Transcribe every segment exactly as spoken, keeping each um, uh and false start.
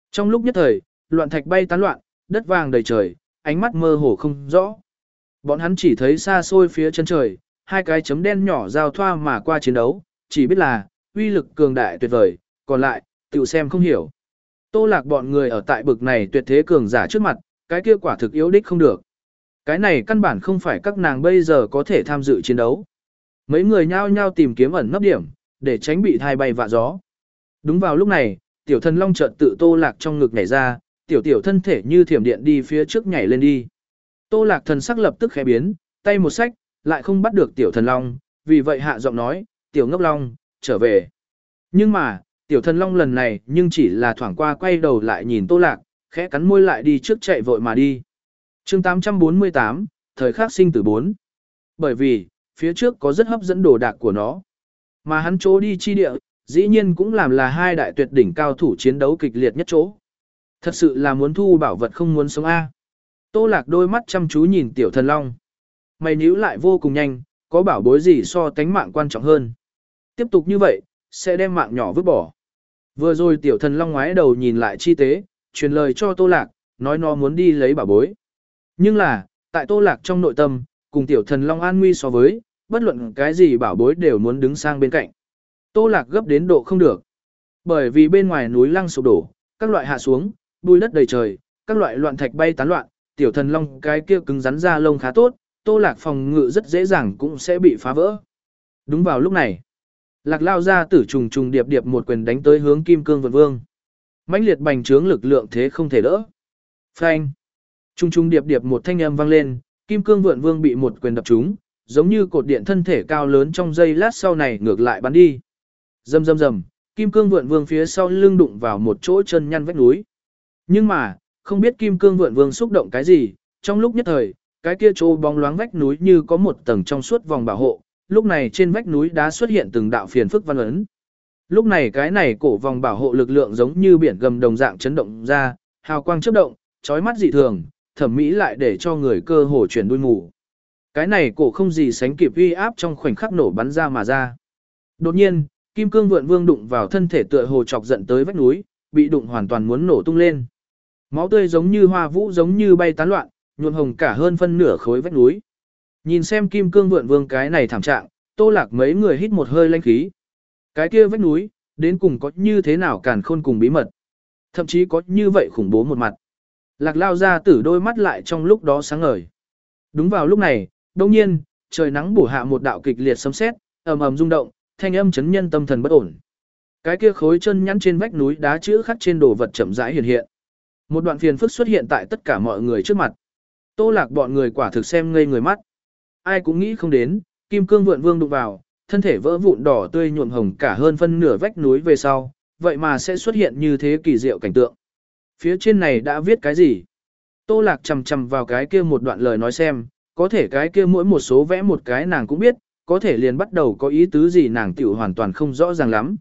Trong lúc nhất thời, loạn thạch bay tán loạn, đất vàng đầy trời, ánh mắt mơ hồ không rõ. Bọn hắn chỉ thấy xa xôi phía chân trời, hai cái chấm đen nhỏ giao thoa mà qua chiến đấu, chỉ biết là uy lực cường đại tuyệt vời, còn lại, tự xem không hiểu. Tô Lạc bọn người ở tại bực này tuyệt thế cường giả trước mặt, cái kia quả thực yếu đích không được. Cái này căn bản không phải các nàng bây giờ có thể tham dự chiến đấu. Mấy người nhao nhao tìm kiếm ẩn nấp điểm, để tránh bị thai bay vạ gió. Đúng vào lúc này, tiểu thần long chợt tự Tô Lạc trong ngực nhảy ra, tiểu tiểu thân thể như thiểm điện đi phía trước nhảy lên đi. Tô Lạc thần sắc lập tức khẽ biến, tay một sách, lại không bắt được tiểu thần long, vì vậy hạ giọng nói, tiểu ngốc long, trở về. Nhưng mà, tiểu thần long lần này nhưng chỉ là thoảng qua quay đầu lại nhìn Tô Lạc, khẽ cắn môi lại đi trước chạy vội mà đi. chương tám trăm bốn mươi tám, thời khắc sinh tử bốn. Bởi vì, phía trước có rất hấp dẫn đồ đạc của nó. Mà hắn chỗ đi chi địa, dĩ nhiên cũng làm là hai đại tuyệt đỉnh cao thủ chiến đấu kịch liệt nhất chỗ. Thật sự là muốn thu bảo vật không muốn sống A. Tô Lạc đôi mắt chăm chú nhìn tiểu thần long. Mày nhíu lại vô cùng nhanh, có bảo bối gì so tánh mạng quan trọng hơn. Tiếp tục như vậy, sẽ đem mạng nhỏ vứt bỏ. Vừa rồi tiểu thần long ngoái đầu nhìn lại chi tế, truyền lời cho Tô Lạc, nói nó muốn đi lấy bảo bối. Nhưng là, tại Tô Lạc trong nội tâm, cùng tiểu thần long an nguy so với, bất luận cái gì bảo bối đều muốn đứng sang bên cạnh. Tô Lạc gấp đến độ không được. Bởi vì bên ngoài núi lăng sụp đổ, các loại hạ xuống, bùi đất đầy trời, các loại loạn thạch bay tán loạn, tiểu thần long cái kia cứng rắn da lông khá tốt, Tô Lạc phòng ngự rất dễ dàng cũng sẽ bị phá vỡ. Đúng vào lúc này, Lạc lao ra tử trùng trùng điệp điệp một quyền đánh tới hướng Kim Cương Vượn Vương. Mãnh liệt bành trướng lực lượng thế không thể đỡ. Phanh! Trùng trùng điệp điệp một thanh âm vang lên, Kim Cương Vượn Vương bị một quyền đập trúng, giống như cột điện thân thể cao lớn trong giây lát sau này ngược lại bắn đi. Rầm rầm rầm, Kim Cương Vượn Vương phía sau lưng đụng vào một chỗ chân nhăn vách núi. Nhưng mà, không biết Kim Cương Vượn Vương xúc động cái gì, trong lúc nhất thời, cái kia chỗ bóng loáng vách núi như có một tầng trong suốt vòng bảo hộ, lúc này trên vách núi đá xuất hiện từng đạo phiền phức văn ấn. Lúc này cái này cổ vòng bảo hộ lực lượng giống như biển gầm đồng dạng chấn động ra, hào quang chớp động, chói mắt dị thường, thẩm mỹ lại để cho người cơ hồ chuyển đuôi mù. Cái này cổ không gì sánh kịp uy áp trong khoảnh khắc nổ bắn ra mà ra. Đột nhiên, Kim Cương Vượn Vương đụng vào thân thể tựa hồ chọc giận tới vách núi, bị đụng hoàn toàn muốn nổ tung lên. Máu tươi giống như hoa vũ giống như bay tán loạn, nhuộm hồng cả hơn phân nửa khối vách núi. Nhìn xem Kim Cương Vượn Vương cái này thảm trạng, Tô Lạc mấy người hít một hơi lanh khí. Cái kia vách núi, đến cùng có như thế nào càn khôn cùng bí mật. Thậm chí có như vậy khủng bố một mặt. Lạc lao ra tử đôi mắt lại trong lúc đó sáng ngời. Đúng vào lúc này, đông nhiên, trời nắng bổ hạ một đạo kịch liệt sấm sét, ầm ầm rung động, thanh âm chấn nhân tâm thần bất ổn. Cái kia khối chân nhắn trên vách núi đá chữ khắc trên đồ vật chậm rãi hiện hiện. Một đoạn phiền phức xuất hiện tại tất cả mọi người trước mặt. Tô Lạc bọn người quả thực xem ngây người mắt. Ai cũng nghĩ không đến, Kim Cương Vượn Vương đụng vào, thân thể vỡ vụn đỏ tươi nhuộm hồng cả hơn phân nửa vách núi về sau, vậy mà sẽ xuất hiện như thế kỳ diệu cảnh tượng. Phía trên này đã viết cái gì? Tô Lạc chằm chằm vào cái kia một đoạn lời nói xem, có thể cái kia mỗi một số vẽ một cái nàng cũng biết, có thể liền bắt đầu có ý tứ gì nàng tiểu hoàn toàn không rõ ràng lắm.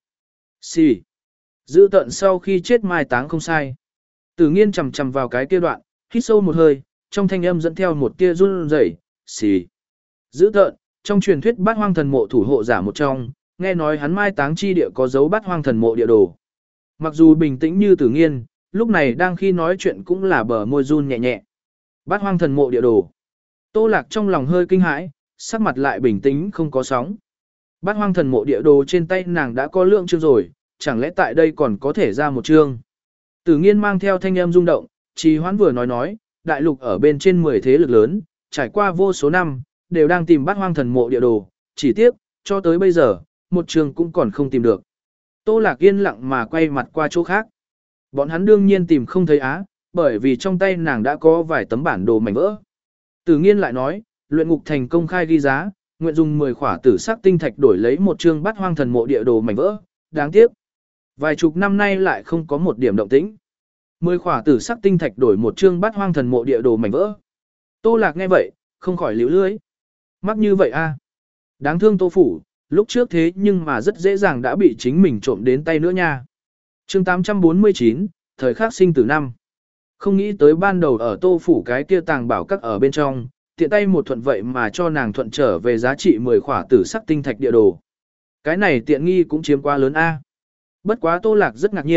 Xì. Giữ tận sau khi chết mai táng không sai. Tử Nghiên chằm chằm vào cái kia đoạn, hít sâu một hơi, trong thanh âm dẫn theo một tia run rẩy. Xì. Giữ tận, trong truyền thuyết Bát Hoang Thần Mộ thủ hộ giả một trong, nghe nói hắn mai táng chi địa có dấu Bát Hoang Thần Mộ địa đồ. Mặc dù bình tĩnh như Tử Nghiên, lúc này đang khi nói chuyện cũng là bờ môi run nhẹ nhẹ. Bát Hoang Thần Mộ địa đồ. Tô Lạc trong lòng hơi kinh hãi, sắc mặt lại bình tĩnh không có sóng. Bát Hoang Thần Mộ địa đồ trên tay nàng đã có lượng chương rồi, chẳng lẽ tại đây còn có thể ra một chương. Tử Nghiên mang theo thanh âm rung động, Trì Hoãn vừa nói nói, đại lục ở bên trên mười thế lực lớn, trải qua vô số năm, đều đang tìm Bát Hoang Thần Mộ địa đồ, chỉ tiếc, cho tới bây giờ, một chương cũng còn không tìm được. Tô Lạc yên lặng mà quay mặt qua chỗ khác. Bọn hắn đương nhiên tìm không thấy á, bởi vì trong tay nàng đã có vài tấm bản đồ mảnh vỡ. Tử Nghiên lại nói, luyện ngục thành công khai ghi giá, nguyện dùng mười khỏa tử sắc tinh thạch đổi lấy một chương Bát Hoang Thần Mộ địa đồ mảnh vỡ, đáng tiếc. Vài chục năm nay lại không có một điểm động tĩnh. Mười khỏa tử sắc tinh thạch đổi một chương Bát Hoang Thần Mộ địa đồ mảnh vỡ. Tô Lạc nghe vậy, không khỏi liễu lưới. Mắc như vậy a, đáng thương Tô Phủ, lúc trước thế nhưng mà rất dễ dàng đã bị chính mình trộm đến tay nữa nha. chương tám trăm bốn mươi chín, thời khắc sinh tử năm. Không nghĩ tới ban đầu ở Tô Phủ cái kia tàng bảo các ở bên trong, tiện tay một thuận vậy mà cho nàng thuận trở về giá trị mười khỏa tử sắc tinh thạch địa đồ. Cái này tiện nghi cũng chiếm quá lớn a. Bất quá Tô Lạc rất ngạc nhiên,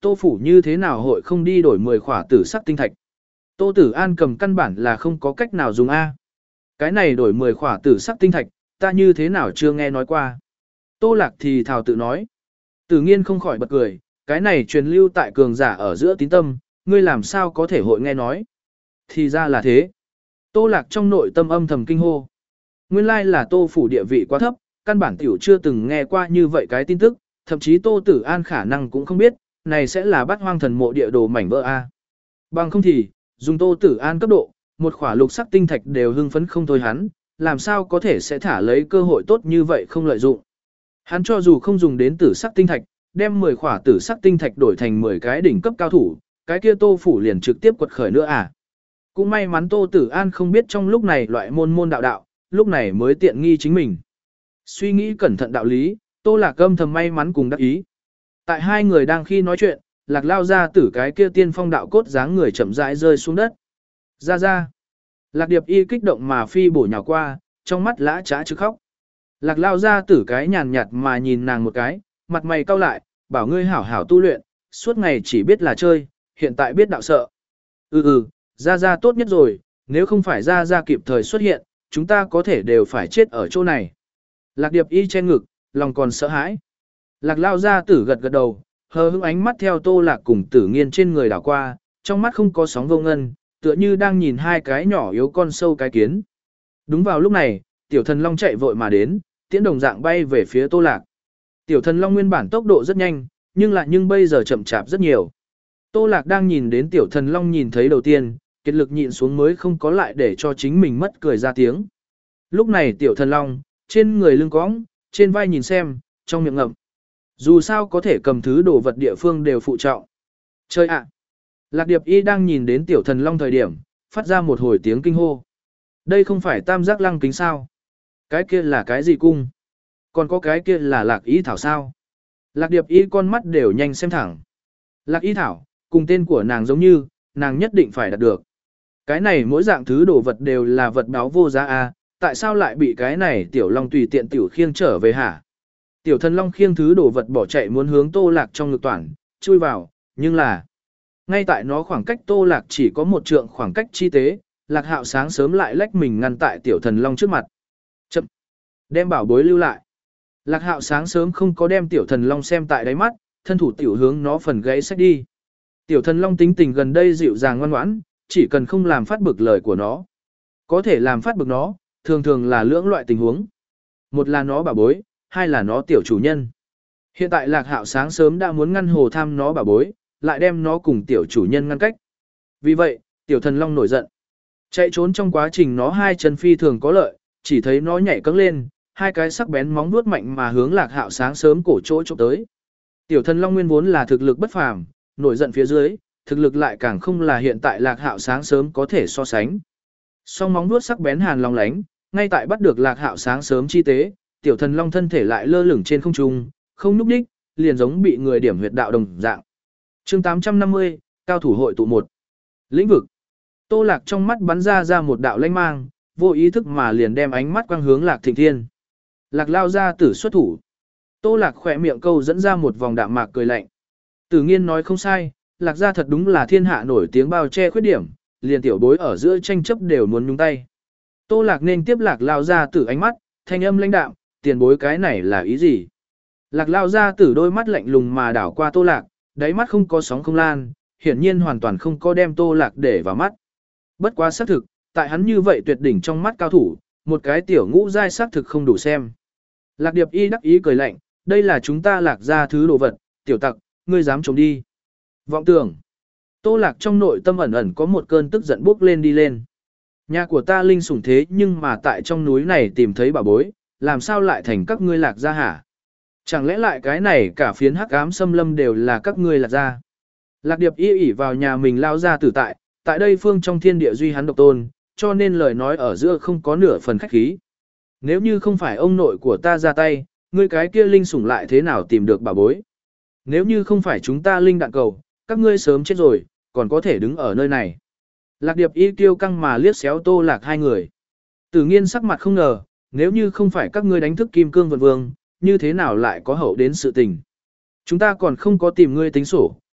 Tô phủ như thế nào hội không đi đổi mười khỏa tử sắc tinh thạch. Tô Tử An cầm căn bản là không có cách nào dùng A. Cái này đổi mười khỏa tử sắc tinh thạch, ta như thế nào chưa nghe nói qua. Tô Lạc thì thào tự nói. Tử Nghiên không khỏi bật cười, cái này truyền lưu tại cường giả ở giữa tín tâm, ngươi làm sao có thể hội nghe nói. Thì ra là thế. Tô Lạc trong nội tâm âm thầm kinh hô. Nguyên lai là Tô phủ địa vị quá thấp, căn bản tiểu chưa từng nghe qua như vậy cái tin tức, thậm chí Tô Tử An khả năng cũng không biết, này sẽ là Bát Hoang Thần Mộ địa đồ mảnh vỡ A. Bằng không thì, dùng Tô Tử An cấp độ, một khỏa lục sắc tinh thạch đều hưng phấn không thôi hắn, làm sao có thể sẽ thả lấy cơ hội tốt như vậy không lợi dụng. Hắn cho dù không dùng đến tử sắc tinh thạch, đem mười khỏa tử sắc tinh thạch đổi thành mười cái đỉnh cấp cao thủ, cái kia Tô phủ liền trực tiếp quật khởi nữa à. Cũng may mắn Tô Tử An không biết trong lúc này loại môn môn đạo đạo, lúc này mới tiện nghi chính mình. Suy nghĩ cẩn thận đạo lý, Tô Lạc âm thầm may mắn cùng đắc ý. Tại hai người đang khi nói chuyện, Lạc lao ra tử cái kia tiên phong đạo cốt dáng người chậm rãi rơi xuống đất. Ra ra. Lạc Điệp Y kích động mà phi bổ nhào qua, trong mắt lã trá chứ khóc. Lạc lao ra tử cái nhàn nhạt mà nhìn nàng một cái, mặt mày cau lại, bảo ngươi hảo hảo tu luyện, suốt ngày chỉ biết là chơi, hiện tại biết đạo sợ. Ừ ừ, ra ra tốt nhất rồi, nếu không phải ra ra kịp thời xuất hiện, chúng ta có thể đều phải chết ở chỗ này. Lạc Điệp Y che ngực, lòng còn sợ hãi. Lạc lao ra tử gật gật đầu, hờ hững ánh mắt theo Tô Lạc cùng Tử Nghiên trên người đảo qua, trong mắt không có sóng vô ngân, tựa như đang nhìn hai cái nhỏ yếu con sâu cái kiến. Đúng vào lúc này, tiểu thần long chạy vội mà đến, tiễn đồng dạng bay về phía Tô Lạc. Tiểu thần long nguyên bản tốc độ rất nhanh, nhưng lại nhưng bây giờ chậm chạp rất nhiều. Tô Lạc đang nhìn đến tiểu thần long nhìn thấy đầu tiên, kiệt lực nhịn xuống mới không có lại để cho chính mình mất cười ra tiếng. Lúc này tiểu thần long, trên người lưng cõng, trên vai nhìn xem, trong miệng ngậm. Dù sao có thể cầm thứ đồ vật địa phương đều phụ trọng. Chơi ạ! Lạc Điệp Y đang nhìn đến tiểu thần long thời điểm, phát ra một hồi tiếng kinh hô. Đây không phải tam giác lăng kính sao? Cái kia là cái gì cung? Còn có cái kia là lạc y thảo sao? Lạc Điệp Y con mắt đều nhanh xem thẳng. Lạc y thảo, cùng tên của nàng giống như, nàng nhất định phải đạt được. Cái này mỗi dạng thứ đồ vật đều là vật báo vô giá a, tại sao lại bị cái này tiểu long tùy tiện tiểu khiêng trở về hả? Tiểu thần long khiêng thứ đồ vật bỏ chạy muốn hướng Tô Lạc trong ngực toàn, chui vào, nhưng là ngay tại nó khoảng cách Tô Lạc chỉ có một trượng khoảng cách chi tế, Lạc Hạo sáng sớm lại lách mình ngăn tại tiểu thần long trước mặt. Chậm! Đem bảo bối lưu lại. Lạc Hạo sáng sớm không có đem tiểu thần long xem tại đáy mắt, thân thủ tiểu hướng nó phần gãy sách đi. Tiểu thần long tính tình gần đây dịu dàng ngoan ngoãn, chỉ cần không làm phát bực lời của nó. Có thể làm phát bực nó, thường thường là lưỡng loại tình huống. Một là nó bảo bối, hai là nó tiểu chủ nhân. Hiện tại Lạc Hạo sáng sớm đã muốn ngăn hồ tham nó bảo bối, lại đem nó cùng tiểu chủ nhân ngăn cách. Vì vậy, tiểu thần long nổi giận. Chạy trốn trong quá trình nó hai chân phi thường có lợi, chỉ thấy nó nhảy cẫng lên, hai cái sắc bén móng vuốt mạnh mà hướng Lạc Hạo sáng sớm cổ chỗ chụp tới. Tiểu thần long nguyên vốn là thực lực bất phàm, nổi giận phía dưới, thực lực lại càng không là hiện tại Lạc Hạo sáng sớm có thể so sánh. Song móng vuốt sắc bén hàn long lánh, ngay tại bắt được Lạc Hạo sáng sớm chi tế, tiểu thần long thân thể lại lơ lửng trên không trung, không nhúc nhích, liền giống bị người điểm huyệt đạo đồng dạng. Chương tám trăm năm mươi, cao thủ hội tụ một. Lĩnh vực. Tô Lạc trong mắt bắn ra ra một đạo lanh mang, vô ý thức mà liền đem ánh mắt quang hướng Lạc Thịnh Thiên. Lạc lao ra tử xuất thủ. Tô Lạc khỏe miệng câu dẫn ra một vòng đạm mạc cười lạnh. Tử Nghiên nói không sai, Lạc gia thật đúng là thiên hạ nổi tiếng bao che khuyết điểm, liền tiểu bối ở giữa tranh chấp đều muốn nhúng tay. Tô Lạc nên tiếp Lạc lao ra tử ánh mắt, thanh âm lãnh đạm, tiền bối cái này là ý gì? Lạc lao ra tử đôi mắt lạnh lùng mà đảo qua Tô Lạc, đáy mắt không có sóng không lan, hiển nhiên hoàn toàn không có đem Tô Lạc để vào mắt. Bất quá xác thực, tại hắn như vậy tuyệt đỉnh trong mắt cao thủ, một cái tiểu ngũ giai xác thực không đủ xem. Lạc Điệp Y đắc ý cười lạnh, đây là chúng ta Lạc ra thứ đồ vật, tiểu tặc, ngươi dám chống đi. Vọng tưởng. Tô Lạc trong nội tâm ẩn ẩn có một cơn tức giận bốc lên đi lên. Nhà của ta linh sủng thế nhưng mà tại trong núi này tìm thấy bảo bối, làm sao lại thành các ngươi Lạc gia hả? Chẳng lẽ lại cái này cả phiến hắc ám xâm lâm đều là các ngươi Lạc gia? Lạc Điệp Y ỉ vào nhà mình lao ra tử tại, tại đây phương trong thiên địa duy hắn độc tôn, cho nên lời nói ở giữa không có nửa phần khách khí. Nếu như không phải ông nội của ta ra tay, ngươi cái kia linh sủng lại thế nào tìm được bảo bối? Nếu như không phải chúng ta linh đạn cầu, các ngươi sớm chết rồi, còn có thể đứng ở nơi này. Lạc Điệp Y tiêu căng mà liếc xéo Tô Lạc hai người. Tử Nghiên sắc mặt không ngờ, nếu như không phải các ngươi đánh thức Kim Cương Vận Vương, như thế nào lại có hậu đến sự tình. Chúng ta còn không có tìm ngươi tính sổ,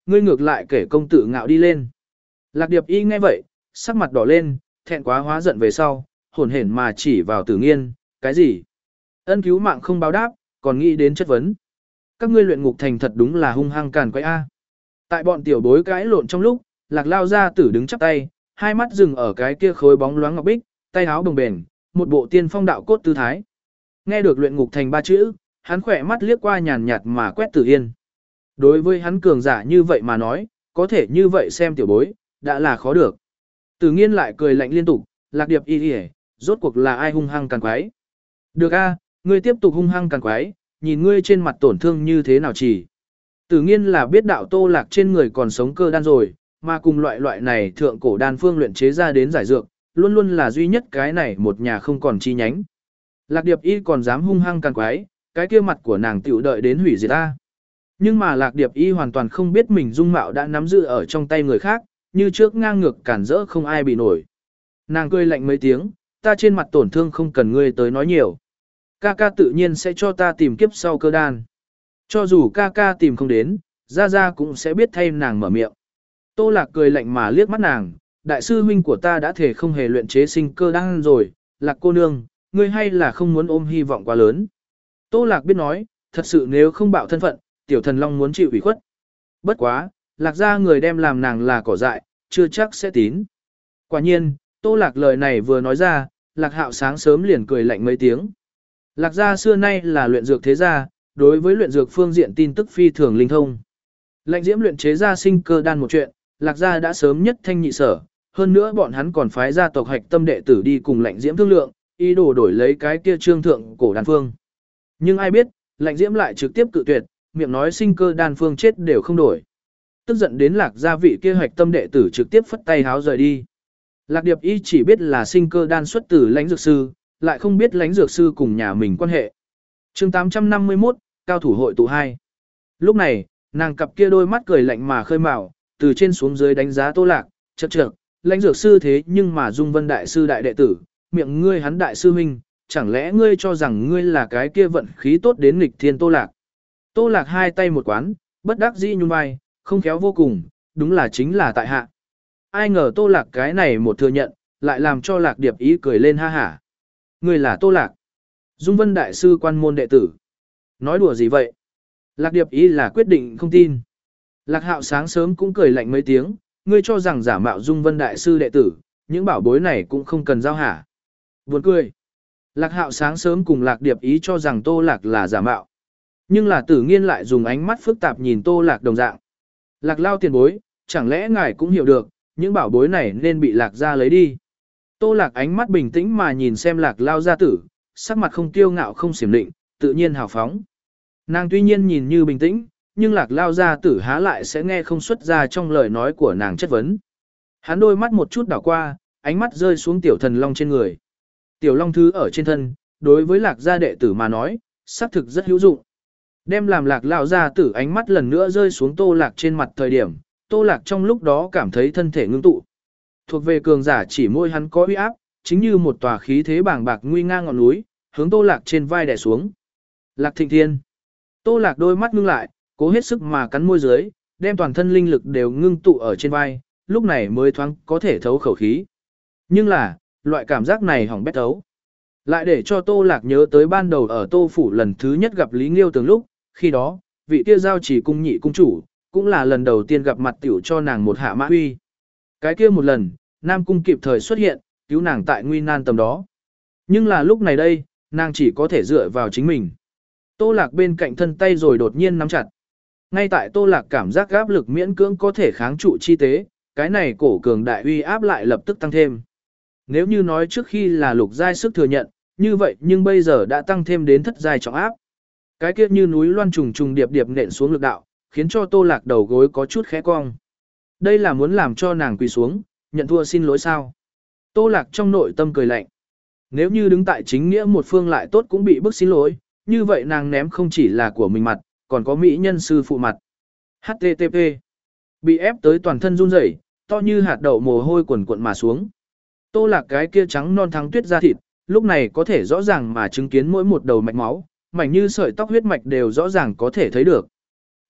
ngươi ngược lại kể công tử ngạo đi lên. Lạc Điệp Y nghe vậy, sắc mặt đỏ lên, thẹn quá hóa giận về sau, hồn hển mà chỉ vào Tử Nghiên, cái gì? Ân cứu mạng không báo đáp, còn nghĩ đến chất vấn. Các ngươi luyện ngục thành thật đúng là hung hăng càn quái a. Tại bọn tiểu bối cãi lộn trong lúc, Lạc Lao gia tử đứng chắp tay, hai mắt dừng ở cái kia khối bóng loáng ngọc bích, tay áo bồng bềnh, một bộ tiên phong đạo cốt tư thái. Nghe được luyện ngục thành ba chữ, hắn khỏe mắt liếc qua nhàn nhạt mà quét Tử Yên. Đối với hắn cường giả như vậy mà nói, có thể như vậy xem tiểu bối, đã là khó được. Tử Nghiên lại cười lạnh liên tục, Lạc Điệp Y Y, rốt cuộc là ai hung hăng càn quái? Được a, ngươi tiếp tục hung hăng càn quái, nhìn ngươi trên mặt tổn thương như thế nào chỉ. Tử Nghiên là biết đạo Tô Lạc trên người còn sống cơ đan rồi, mà cùng loại loại này thượng cổ đan phương luyện chế ra đến giải dược, luôn luôn là duy nhất cái này một nhà không còn chi nhánh. Lạc Điệp Y còn dám hung hăng càn quái, cái kia mặt của nàng tiểu đợi đến hủy diệt ta. Nhưng mà Lạc Điệp Y hoàn toàn không biết mình dung mạo đã nắm giữ ở trong tay người khác, như trước ngang ngược cản rỡ không ai bị nổi. Nàng cười lạnh mấy tiếng, ta trên mặt tổn thương không cần ngươi tới nói nhiều. Ca ca tự nhiên sẽ cho ta tìm kiếp sau cơ đan. Cho dù ca ca tìm không đến, Gia Gia cũng sẽ biết thay nàng mở miệng. Tô Lạc cười lạnh mà liếc mắt nàng, đại sư huynh của ta đã thể không hề luyện chế sinh cơ đan rồi, Lạc cô nương, ngươi hay là không muốn ôm hy vọng quá lớn. Tô Lạc biết nói, thật sự nếu không bạo thân phận, tiểu thần long muốn chịu ủy khuất. Bất quá, Lạc gia người đem làm nàng là cỏ dại, chưa chắc sẽ tín. Quả nhiên, Tô Lạc lời này vừa nói ra, Lạc Hạo sáng sớm liền cười lạnh mấy tiếng. Lạc gia xưa nay là luyện dược thế gia, đối với luyện dược phương diện tin tức phi thường linh thông. Lệnh Diễm luyện chế ra sinh cơ đan một chuyện, Lạc gia đã sớm nhất thanh nhị sở, hơn nữa bọn hắn còn phái gia tộc hạch tâm đệ tử đi cùng Lệnh Diễm thương lượng, ý đồ đổi lấy cái kia trương thượng cổ đan phương. Nhưng ai biết, Lệnh Diễm lại trực tiếp cự tuyệt, miệng nói sinh cơ đan phương chết đều không đổi. Tức giận đến Lạc gia vị kia hạch tâm đệ tử trực tiếp phất tay háo rời đi. Lạc Điệp Y chỉ biết là sinh cơ đan xuất từ Lãnh dược sư, lại không biết Lãnh dược sư cùng nhà mình quan hệ. Chương tám trăm năm mươi mốt, cao thủ hội tụ hai. Lúc này, nàng cặp kia đôi mắt cười lạnh mà khơi mào, từ trên xuống dưới đánh giá Tô Lạc, chậc chậc, Lãnh dược sư thế nhưng mà Dung Vân đại sư đại đệ tử, miệng ngươi hắn đại sư huynh, chẳng lẽ ngươi cho rằng ngươi là cái kia vận khí tốt đến nghịch thiên Tô Lạc. Tô Lạc hai tay một quán, bất đắc dĩ nhún vai, không khéo vô cùng, đúng là chính là tại hạ. Ai ngờ Tô Lạc cái này một thừa nhận, lại làm cho Lạc Điệp Y cười lên ha hả. Ngươi là Tô Lạc, Dung Vân đại sư quan môn đệ tử. Nói đùa gì vậy? Lạc Điệp Y là quyết định không tin. Lạc Hạo sáng sớm cũng cười lạnh mấy tiếng, ngươi cho rằng giả mạo Dung Vân đại sư đệ tử, những bảo bối này cũng không cần giao hả. Buồn cười. Lạc Hạo sáng sớm cùng Lạc Điệp Y cho rằng Tô Lạc là giả mạo. Nhưng là Tử Nghiên lại dùng ánh mắt phức tạp nhìn Tô Lạc đồng dạng. Lạc Lao tiền bối, chẳng lẽ ngài cũng hiểu được, những bảo bối này nên bị Lạc gia lấy đi. Tô Lạc ánh mắt bình tĩnh mà nhìn xem Lạc Lao gia tử, sắc mặt không kiêu ngạo không xiểm định, tự nhiên hào phóng. Nàng tuy nhiên nhìn như bình tĩnh, nhưng Lạc Lao gia tử há lại sẽ nghe không xuất ra trong lời nói của nàng chất vấn. Hắn đôi mắt một chút đảo qua, ánh mắt rơi xuống tiểu thần long trên người. Tiểu long thứ ở trên thân, đối với Lạc gia đệ tử mà nói, xác thực rất hữu dụng. Đem làm Lạc Lao gia tử ánh mắt lần nữa rơi xuống Tô Lạc trên mặt thời điểm, Tô Lạc trong lúc đó cảm thấy thân thể ngưng tụ. Thuộc về cường giả chỉ môi hắn có uy áp, chính như một tòa khí thế bàng bạc nguy nga ngọn núi, hướng Tô Lạc trên vai đè xuống. Lạc Thịnh Thiên. Tô Lạc đôi mắt ngưng lại, cố hết sức mà cắn môi dưới, đem toàn thân linh lực đều ngưng tụ ở trên vai, lúc này mới thoáng có thể thấu khẩu khí. Nhưng là, loại cảm giác này hỏng bét thấu. Lại để cho Tô Lạc nhớ tới ban đầu ở Tô Phủ lần thứ nhất gặp Lý Nghiêu Tường lúc, khi đó, vị kia giao chỉ cung nhị cung chủ, cũng là lần đầu tiên gặp mặt tiểu cho nàng một hạ mã huy. Cái kia một lần, Nam Cung kịp thời xuất hiện, cứu nàng tại nguy nan tầm đó. Nhưng là lúc này đây, nàng chỉ có thể dựa vào chính mình. Tô Lạc bên cạnh thân tay rồi đột nhiên nắm chặt. Ngay tại Tô Lạc cảm giác áp lực miễn cưỡng có thể kháng trụ chi tế, cái này cổ cường đại uy áp lại lập tức tăng thêm. Nếu như nói trước khi là lục giai sức thừa nhận, như vậy nhưng bây giờ đã tăng thêm đến thất giai trọng áp. Cái kia như núi loan trùng trùng điệp điệp nện xuống lực đạo, khiến cho Tô Lạc đầu gối có chút khẽ cong. Đây là muốn làm cho nàng quỳ xuống, nhận thua xin lỗi sao? Tô Lạc trong nội tâm cười lạnh. Nếu như đứng tại chính nghĩa một phương lại tốt cũng bị bức xin lỗi, như vậy nàng ném không chỉ là của mình mặt, còn có mỹ nhân sư phụ mặt. hát tê tê pê. Bị ép tới toàn thân run rẩy, to như hạt đậu mồ hôi quần cuộn mà xuống. Tô Lạc cái kia trắng non thắng tuyết da thịt, lúc này có thể rõ ràng mà chứng kiến mỗi một đầu mạch máu, mảnh như sợi tóc huyết mạch đều rõ ràng có thể thấy được.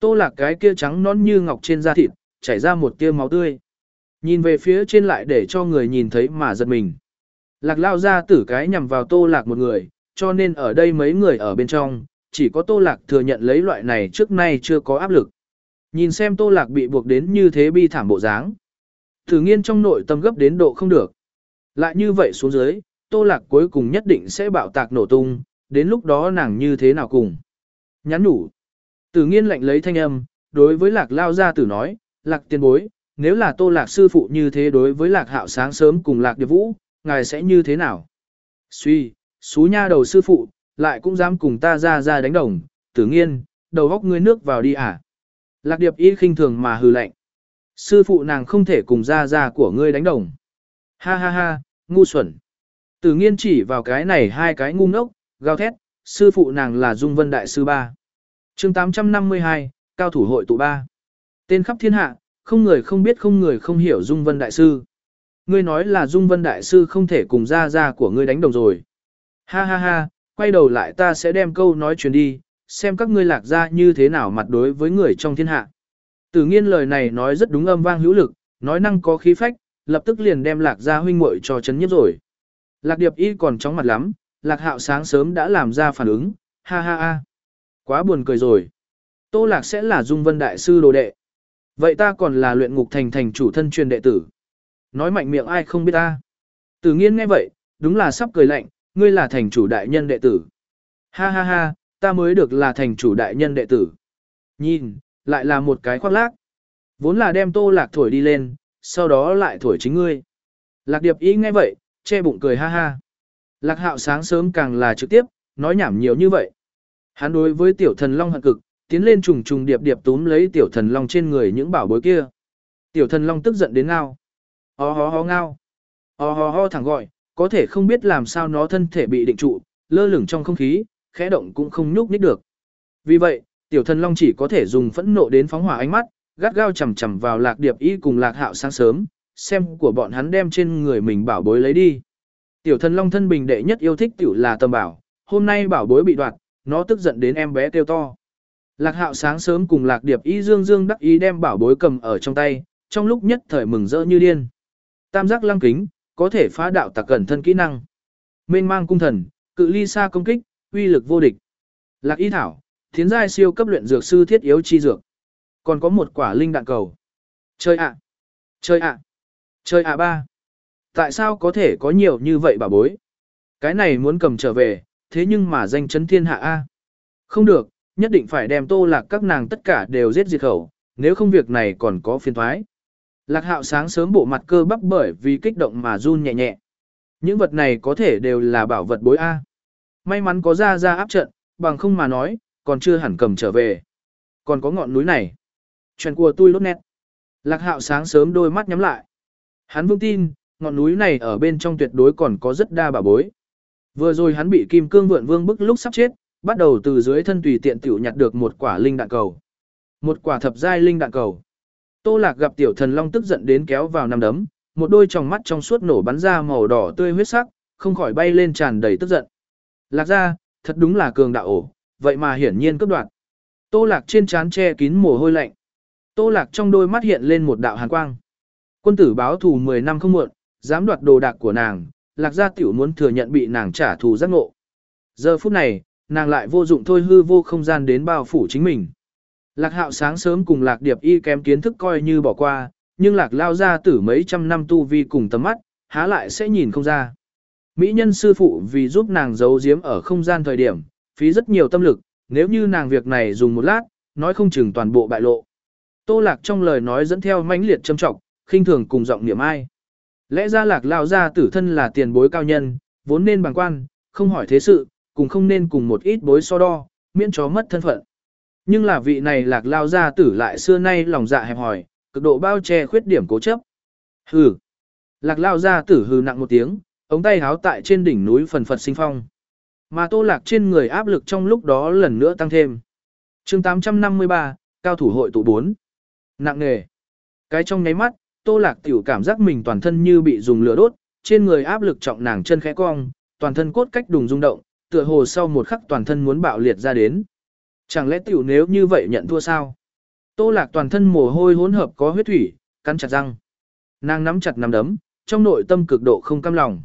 Tô Lạc cái kia trắng nõn như ngọc trên da thịt, chảy ra một tia máu tươi. Nhìn về phía trên lại để cho người nhìn thấy mà giật mình. Lạc lao ra tử cái nhằm vào Tô Lạc một người, cho nên ở đây mấy người ở bên trong, chỉ có Tô Lạc thừa nhận lấy loại này trước nay chưa có áp lực. Nhìn xem Tô Lạc bị buộc đến như thế bi thảm bộ dáng. Thử nghiên trong nội tâm gấp đến độ không được. Lại như vậy xuống dưới, Tô Lạc cuối cùng nhất định sẽ bạo tạc nổ tung, đến lúc đó nàng như thế nào cùng. Nhắn nhủ. Tử nghiên lạnh lấy thanh âm, đối với Lạc lao gia tử nói, Lạc tiền bối, nếu là Tô Lạc sư phụ như thế đối với Lạc Hạo sáng sớm cùng Lạc Điệp Vũ, ngài sẽ như thế nào? Suy, xú nha đầu sư phụ, lại cũng dám cùng ta ra ra đánh đồng, Tử nghiên, đầu góc ngươi nước vào đi à? Lạc Điệp y khinh thường mà hừ lạnh. Sư phụ nàng không thể cùng ra ra của ngươi đánh đồng. Ha ha ha, ngu xuẩn. Tử nghiên chỉ vào cái này hai cái ngu ngốc, gào thét, sư phụ nàng là Dung Vân Đại Sư ba. chương tám trăm năm mươi hai, Cao thủ hội tụ ba. Tên khắp thiên hạ, không người không biết không người không hiểu Dung Vân Đại Sư. Ngươi nói là Dung Vân Đại Sư không thể cùng ra ra của ngươi đánh đồng rồi. Ha ha ha, quay đầu lại ta sẽ đem câu nói truyền đi, xem các ngươi Lạc ra như thế nào mặt đối với người trong thiên hạ. Tử nghiên lời này nói rất đúng, âm vang hữu lực, nói năng có khí phách, lập tức liền đem Lạc ra huynh muội cho chấn nhiếp rồi. Lạc Điệp y còn chóng mặt lắm, Lạc Hạo sáng sớm đã làm ra phản ứng, ha ha ha. Quá buồn cười rồi. Tô Lạc sẽ là Dung Vân Đại Sư đồ đệ. Vậy ta còn là luyện ngục thành thành chủ thân truyền đệ tử. Nói mạnh miệng ai không biết ta. Tử nghiên nghe vậy, đúng là sắp cười lạnh, ngươi là thành chủ đại nhân đệ tử. Ha ha ha, ta mới được là thành chủ đại nhân đệ tử. Nhìn, lại là một cái khoác lác. Vốn là đem Tô Lạc thổi đi lên, sau đó lại thổi chính ngươi. Lạc Điệp y nghe vậy, che bụng cười ha ha. Lạc Hạo sáng sớm càng là trực tiếp, nói nhảm nhiều như vậy. Hắn đối với tiểu thần long hận cực, tiến lên trùng trùng điệp điệp túm lấy tiểu thần long trên người những bảo bối kia. Tiểu thần long tức giận đến ngao. Ho ho ho ngao. Ho ho ho thẳng gọi, có thể không biết làm sao nó thân thể bị định trụ, lơ lửng trong không khí, khẽ động cũng không nhúc nhích được. Vì vậy, tiểu thần long chỉ có thể dùng phẫn nộ đến phóng hỏa ánh mắt, gắt gao chầm chầm vào Lạc Điệp y cùng Lạc Hạo sáng sớm, xem của bọn hắn đem trên người mình bảo bối lấy đi. Tiểu thần long thân bình đệ nhất yêu thích tiểu là tầm bảo, hôm nay bảo bối bị đoạt, nó tức giận đến em bé kêu to. Lạc Hạo sáng sớm cùng Lạc Điệp y dương dương đắc ý đem bảo bối cầm ở trong tay, trong lúc nhất thời mừng rỡ như điên. Tam giác lăng kính, có thể phá đạo tặc cẩn thân kỹ năng. Mênh mang cung thần, cự ly xa công kích, uy lực vô địch. Lạc y thảo, thiến giai siêu cấp luyện dược sư thiết yếu chi dược. Còn có một quả linh đạn cầu. Chơi ạ! Chơi ạ! Chơi ạ ba! Tại sao có thể có nhiều như vậy bảo bối? Cái này muốn cầm trở về, thế nhưng mà danh chấn thiên hạ A. Không được, nhất định phải đem Tô Lạc các nàng tất cả đều giết diệt khẩu, nếu không việc này còn có phiền thoái. Lạc Hạo sáng sớm bộ mặt cơ bắp bởi vì kích động mà run nhẹ nhẹ. Những vật này có thể đều là bảo vật bối A. May mắn có ra ra áp trận, bằng không mà nói, còn chưa hẳn cầm trở về. Còn có ngọn núi này. Chuyện của tôi lốt nét. Lạc Hạo sáng sớm đôi mắt nhắm lại. Hắn vững tin, ngọn núi này ở bên trong tuyệt đối còn có rất đa bảo bối. Vừa rồi hắn bị Kim Cương Vượn Vương bức lúc sắp chết, bắt đầu từ dưới thân tùy tiện tiểu nhặt được một quả linh đạn cầu. Một quả thập giai linh đạn cầu. Tô Lạc gặp tiểu thần long tức giận đến kéo vào nắm đấm, một đôi tròng mắt trong suốt nổ bắn ra màu đỏ tươi huyết sắc, không khỏi bay lên tràn đầy tức giận. Lạc ra, thật đúng là cường đạo ổ, vậy mà hiển nhiên cướp đoạt. Tô Lạc trên trán che kín mồ hôi lạnh. Tô Lạc trong đôi mắt hiện lên một đạo hàn quang. Quân tử báo thù mười năm không muộn, dám đoạt đồ đạc của nàng, Lạc gia tiểu muốn thừa nhận bị nàng trả thù giác ngộ. Giờ phút này, nàng lại vô dụng thôi hư vô không gian đến bao phủ chính mình. Lạc Hạo sáng sớm cùng Lạc Điệp y kém kiến thức coi như bỏ qua, nhưng Lạc lao ra tử mấy trăm năm tu vi cùng tầm mắt, há lại sẽ nhìn không ra. Mỹ nhân sư phụ vì giúp nàng giấu giếm ở không gian thời điểm, phí rất nhiều tâm lực, nếu như nàng việc này dùng một lát, nói không chừng toàn bộ bại lộ. Tô Lạc trong lời nói dẫn theo mãnh liệt châm trọng, khinh thường cùng giọng niệm ai. Lẽ ra Lạc lao ra tử thân là tiền bối cao nhân, vốn nên bằng quan, không hỏi thế sự, cùng không nên cùng một ít bối so đo, miễn cho mất thân phận. Nhưng là vị này Lạc lao ra tử lại xưa nay lòng dạ hẹp hòi, cực độ bao che khuyết điểm cố chấp. Hừ. Lạc lao ra tử hừ nặng một tiếng, ống tay háo tại trên đỉnh núi phần phật sinh phong. Mà Tô Lạc trên người áp lực trong lúc đó lần nữa tăng thêm. chương tám trăm năm mươi ba, Cao thủ hội tụ bốn. Nặng nề. Cái trong nháy mắt, Tô Lạc tiểu cảm giác mình toàn thân như bị dùng lửa đốt, trên người áp lực trọng nàng chân khẽ cong, toàn thân cốt cách đùng rung động, tựa hồ sau một khắc toàn thân muốn bạo liệt ra đến. Chẳng lẽ tiểu nếu như vậy nhận thua sao? Tô Lạc toàn thân mồ hôi hỗn hợp có huyết thủy, cắn chặt răng. Nàng nắm chặt nắm đấm, trong nội tâm cực độ không cam lòng.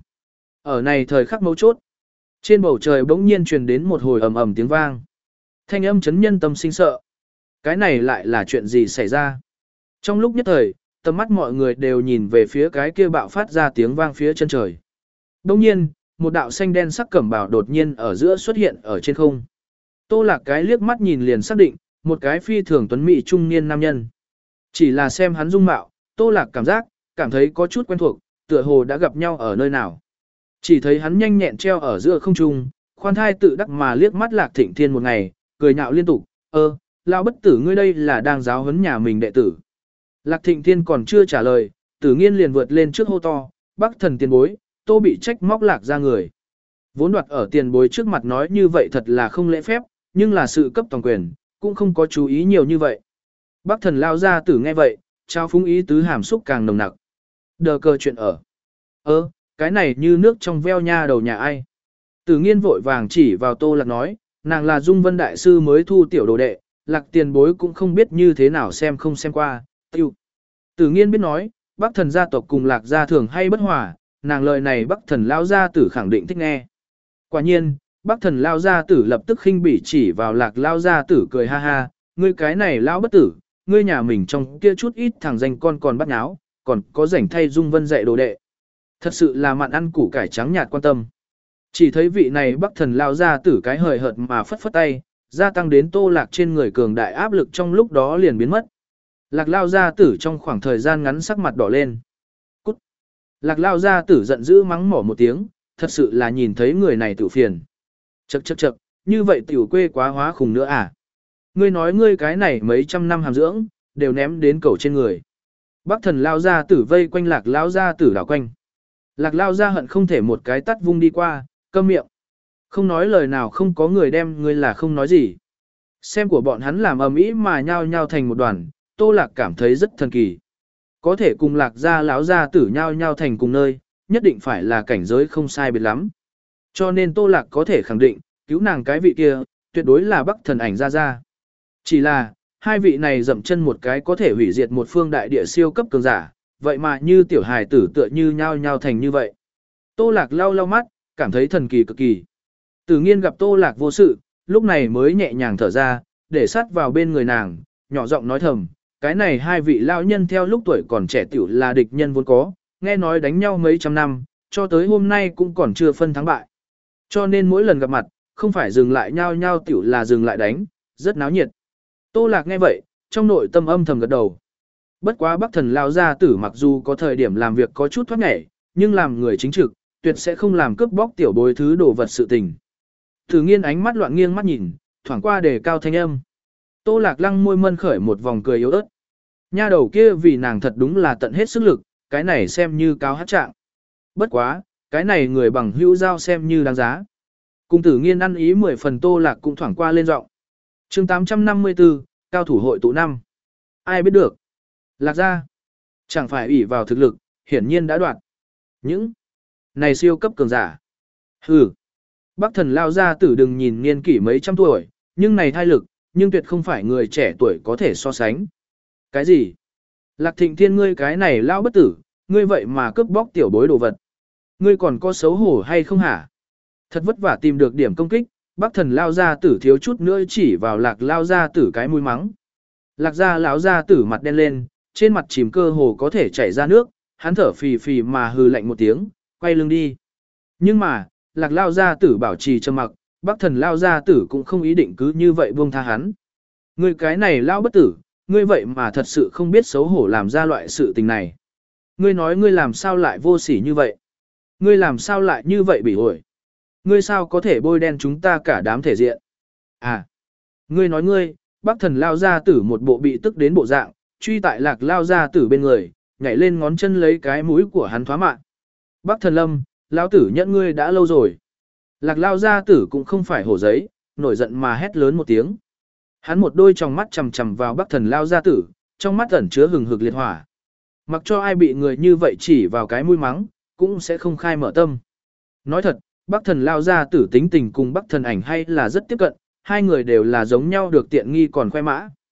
Ở này thời khắc mấu chốt, trên bầu trời bỗng nhiên truyền đến một hồi ầm ầm tiếng vang. Thanh âm chấn nhân tâm sinh sợ. Cái này lại là chuyện gì xảy ra? Trong lúc nhất thời, tầm mắt mọi người đều nhìn về phía cái kia bạo phát ra tiếng vang phía chân trời. Bỗng nhiên, một đạo xanh đen sắc cẩm bào đột nhiên ở giữa xuất hiện ở trên không. Tô Lạc cái liếc mắt nhìn liền xác định, một cái phi thường tuấn mỹ trung niên nam nhân. Chỉ là xem hắn dung mạo, Tô Lạc cảm giác, cảm thấy có chút quen thuộc, tựa hồ đã gặp nhau ở nơi nào. Chỉ thấy hắn nhanh nhẹn treo ở giữa không trung, khoan thai tự đắc mà liếc mắt Lạc Thịnh Thiên một ngày, cười nhạo liên tục, ơ, lão bất tử ngươi đây là đang giáo huấn nhà mình đệ tử. Lạc Thịnh Thiên còn chưa trả lời, Tử Nghiên liền vượt lên trước hô to, Bắc thần tiền bối, Tô bị trách móc Lạc ra người. Vốn đoạt ở tiền bối trước mặt nói như vậy thật là không lễ phép, nhưng là sự cấp toàn quyền, cũng không có chú ý nhiều như vậy. Bắc thần lao ra tử nghe vậy, trao phúng ý tứ hàm xúc càng nồng nặc. Đờ cờ chuyện ở. Ơ, cái này như nước trong veo nha đầu nhà ai. Tử Nghiên vội vàng chỉ vào Tô Lạc nói, nàng là Dung Vân Đại Sư mới thu tiểu đồ đệ, Lạc tiền bối cũng không biết như thế nào xem không xem qua. Tiêu. Tử Nghiên biết nói, Bắc thần gia tộc cùng Lạc gia thường hay bất hòa, nàng lời này Bắc thần lao gia tử khẳng định thích nghe. Quả nhiên, Bắc thần lao gia tử lập tức khinh bỉ chỉ vào Lạc lao gia tử cười ha ha, ngươi cái này lao bất tử, ngươi nhà mình trong kia chút ít thằng danh con còn bắt nháo, còn có rảnh thay Dung Vân dạy đồ đệ. Thật sự là mặn ăn củ cải trắng nhạt quan tâm. Chỉ thấy vị này Bắc thần lao gia tử cái hời hợt mà phất phất tay, gia tăng đến Tô Lạc trên người cường đại áp lực trong lúc đó liền biến mất. Lạc lao gia tử trong khoảng thời gian ngắn sắc mặt đỏ lên. Cút! Lạc lao gia tử giận dữ mắng mỏ một tiếng, thật sự là nhìn thấy người này tự phiền. Chậc chậc chậc, như vậy tiểu quê quá hóa khùng nữa à? Ngươi nói ngươi cái này mấy trăm năm hàm dưỡng, đều ném đến cầu trên người. Bắc thần lao gia tử vây quanh lạc lao gia tử đảo quanh. Lạc lao gia hận không thể một cái tắt vung đi qua, câm miệng. Không nói lời nào không có người đem ngươi là không nói gì. Xem của bọn hắn làm ầm ĩ mà nhao nhao thành một đoàn, Tô Lạc cảm thấy rất thần kỳ. Có thể cùng lạc gia lão gia tử nhao nhao thành cùng nơi, nhất định phải là cảnh giới không sai biệt lắm. Cho nên Tô Lạc có thể khẳng định, cứu nàng cái vị kia, tuyệt đối là Bắc thần ảnh gia gia. Chỉ là, hai vị này dậm chân một cái có thể hủy diệt một phương đại địa siêu cấp cường giả, vậy mà như tiểu hài tử tựa như nhao nhao thành như vậy. Tô Lạc lau lau mắt, cảm thấy thần kỳ cực kỳ. Tử Nghiên gặp Tô Lạc vô sự, lúc này mới nhẹ nhàng thở ra, để sát vào bên người nàng, nhỏ giọng nói thầm, cái này hai vị lão nhân theo lúc tuổi còn trẻ tiểu là địch nhân vốn có, nghe nói đánh nhau mấy trăm năm, cho tới hôm nay cũng còn chưa phân thắng bại. Cho nên mỗi lần gặp mặt, không phải dừng lại nhau nhau tiểu là dừng lại đánh, rất náo nhiệt. Tô Lạc nghe vậy, trong nội tâm âm thầm gật đầu. Bất quá Bắc thần lao gia tử mặc dù có thời điểm làm việc có chút thoát nhảy, nhưng làm người chính trực, tuyệt sẽ không làm cướp bóc tiểu bối thứ đồ vật sự tình. Tử Nghiên ánh mắt loạn nghiêng mắt nhìn, thoảng qua đề cao thanh âm. Tô Lạc lăng môi mân khởi một vòng cười yếu ớt. Nha đầu kia vì nàng thật đúng là tận hết sức lực, cái này xem như cao hát trạng. Bất quá, cái này người bằng hữu giao xem như đáng giá. Cùng Tử Nghiên ăn ý mười phần Tô Lạc cũng thoảng qua lên giọng. Chương tám trăm năm mươi tư, cao thủ hội tụ năm. Ai biết được? Lạc gia, chẳng phải ủy vào thực lực, hiển nhiên đã đoạt. Những này siêu cấp cường giả. Hừ. Bắc thần lao gia tử đừng nhìn niên kỷ mấy trăm tuổi, nhưng này thai lực, nhưng tuyệt không phải người trẻ tuổi có thể so sánh. Cái gì? Lạc Thịnh Thiên ngươi cái này lao bất tử, ngươi vậy mà cướp bóc tiểu bối đồ vật. Ngươi còn có xấu hổ hay không hả? Thật vất vả tìm được điểm công kích, Bắc thần lao gia tử thiếu chút nữa chỉ vào lạc lao gia tử cái mũi mắng. Lạc gia lão gia tử mặt đen lên, trên mặt chìm cơ hồ có thể chảy ra nước, hắn thở phì phì mà hừ lạnh một tiếng, quay lưng đi. Nhưng mà, lạc lao gia tử bảo trì trầm mặc, Bắc thần lao gia tử cũng không ý định cứ như vậy buông tha hắn. Ngươi cái này lao bất tử, ngươi vậy mà thật sự không biết xấu hổ làm ra loại sự tình này. Ngươi nói ngươi làm sao lại vô sỉ như vậy? Ngươi làm sao lại như vậy bị ổi? Ngươi sao có thể bôi đen chúng ta cả đám thể diện? À, ngươi nói ngươi, Bắc thần lao gia tử một bộ bị tức đến bộ dạng, truy tại lạc lao gia tử bên người, nhảy lên ngón chân lấy cái mũi của hắn thoá mạng. Bắc thần lâm, lão tử nhận ngươi đã lâu rồi. Lạc lao gia tử cũng không phải hổ giấy, nổi giận mà hét lớn một tiếng. Hắn một đôi tròng mắt chằm chằm vào Bắc thần lao gia tử, trong mắt ẩn chứa hừng hực liệt hỏa. Mặc cho ai bị người như vậy chỉ vào cái mũi mắng, cũng sẽ không khai mở tâm. Nói thật, Bắc thần lao gia tử tính tình cùng Bắc thần ảnh hay là rất tiếp cận, hai người đều là giống nhau được tiện nghi còn khoe mã.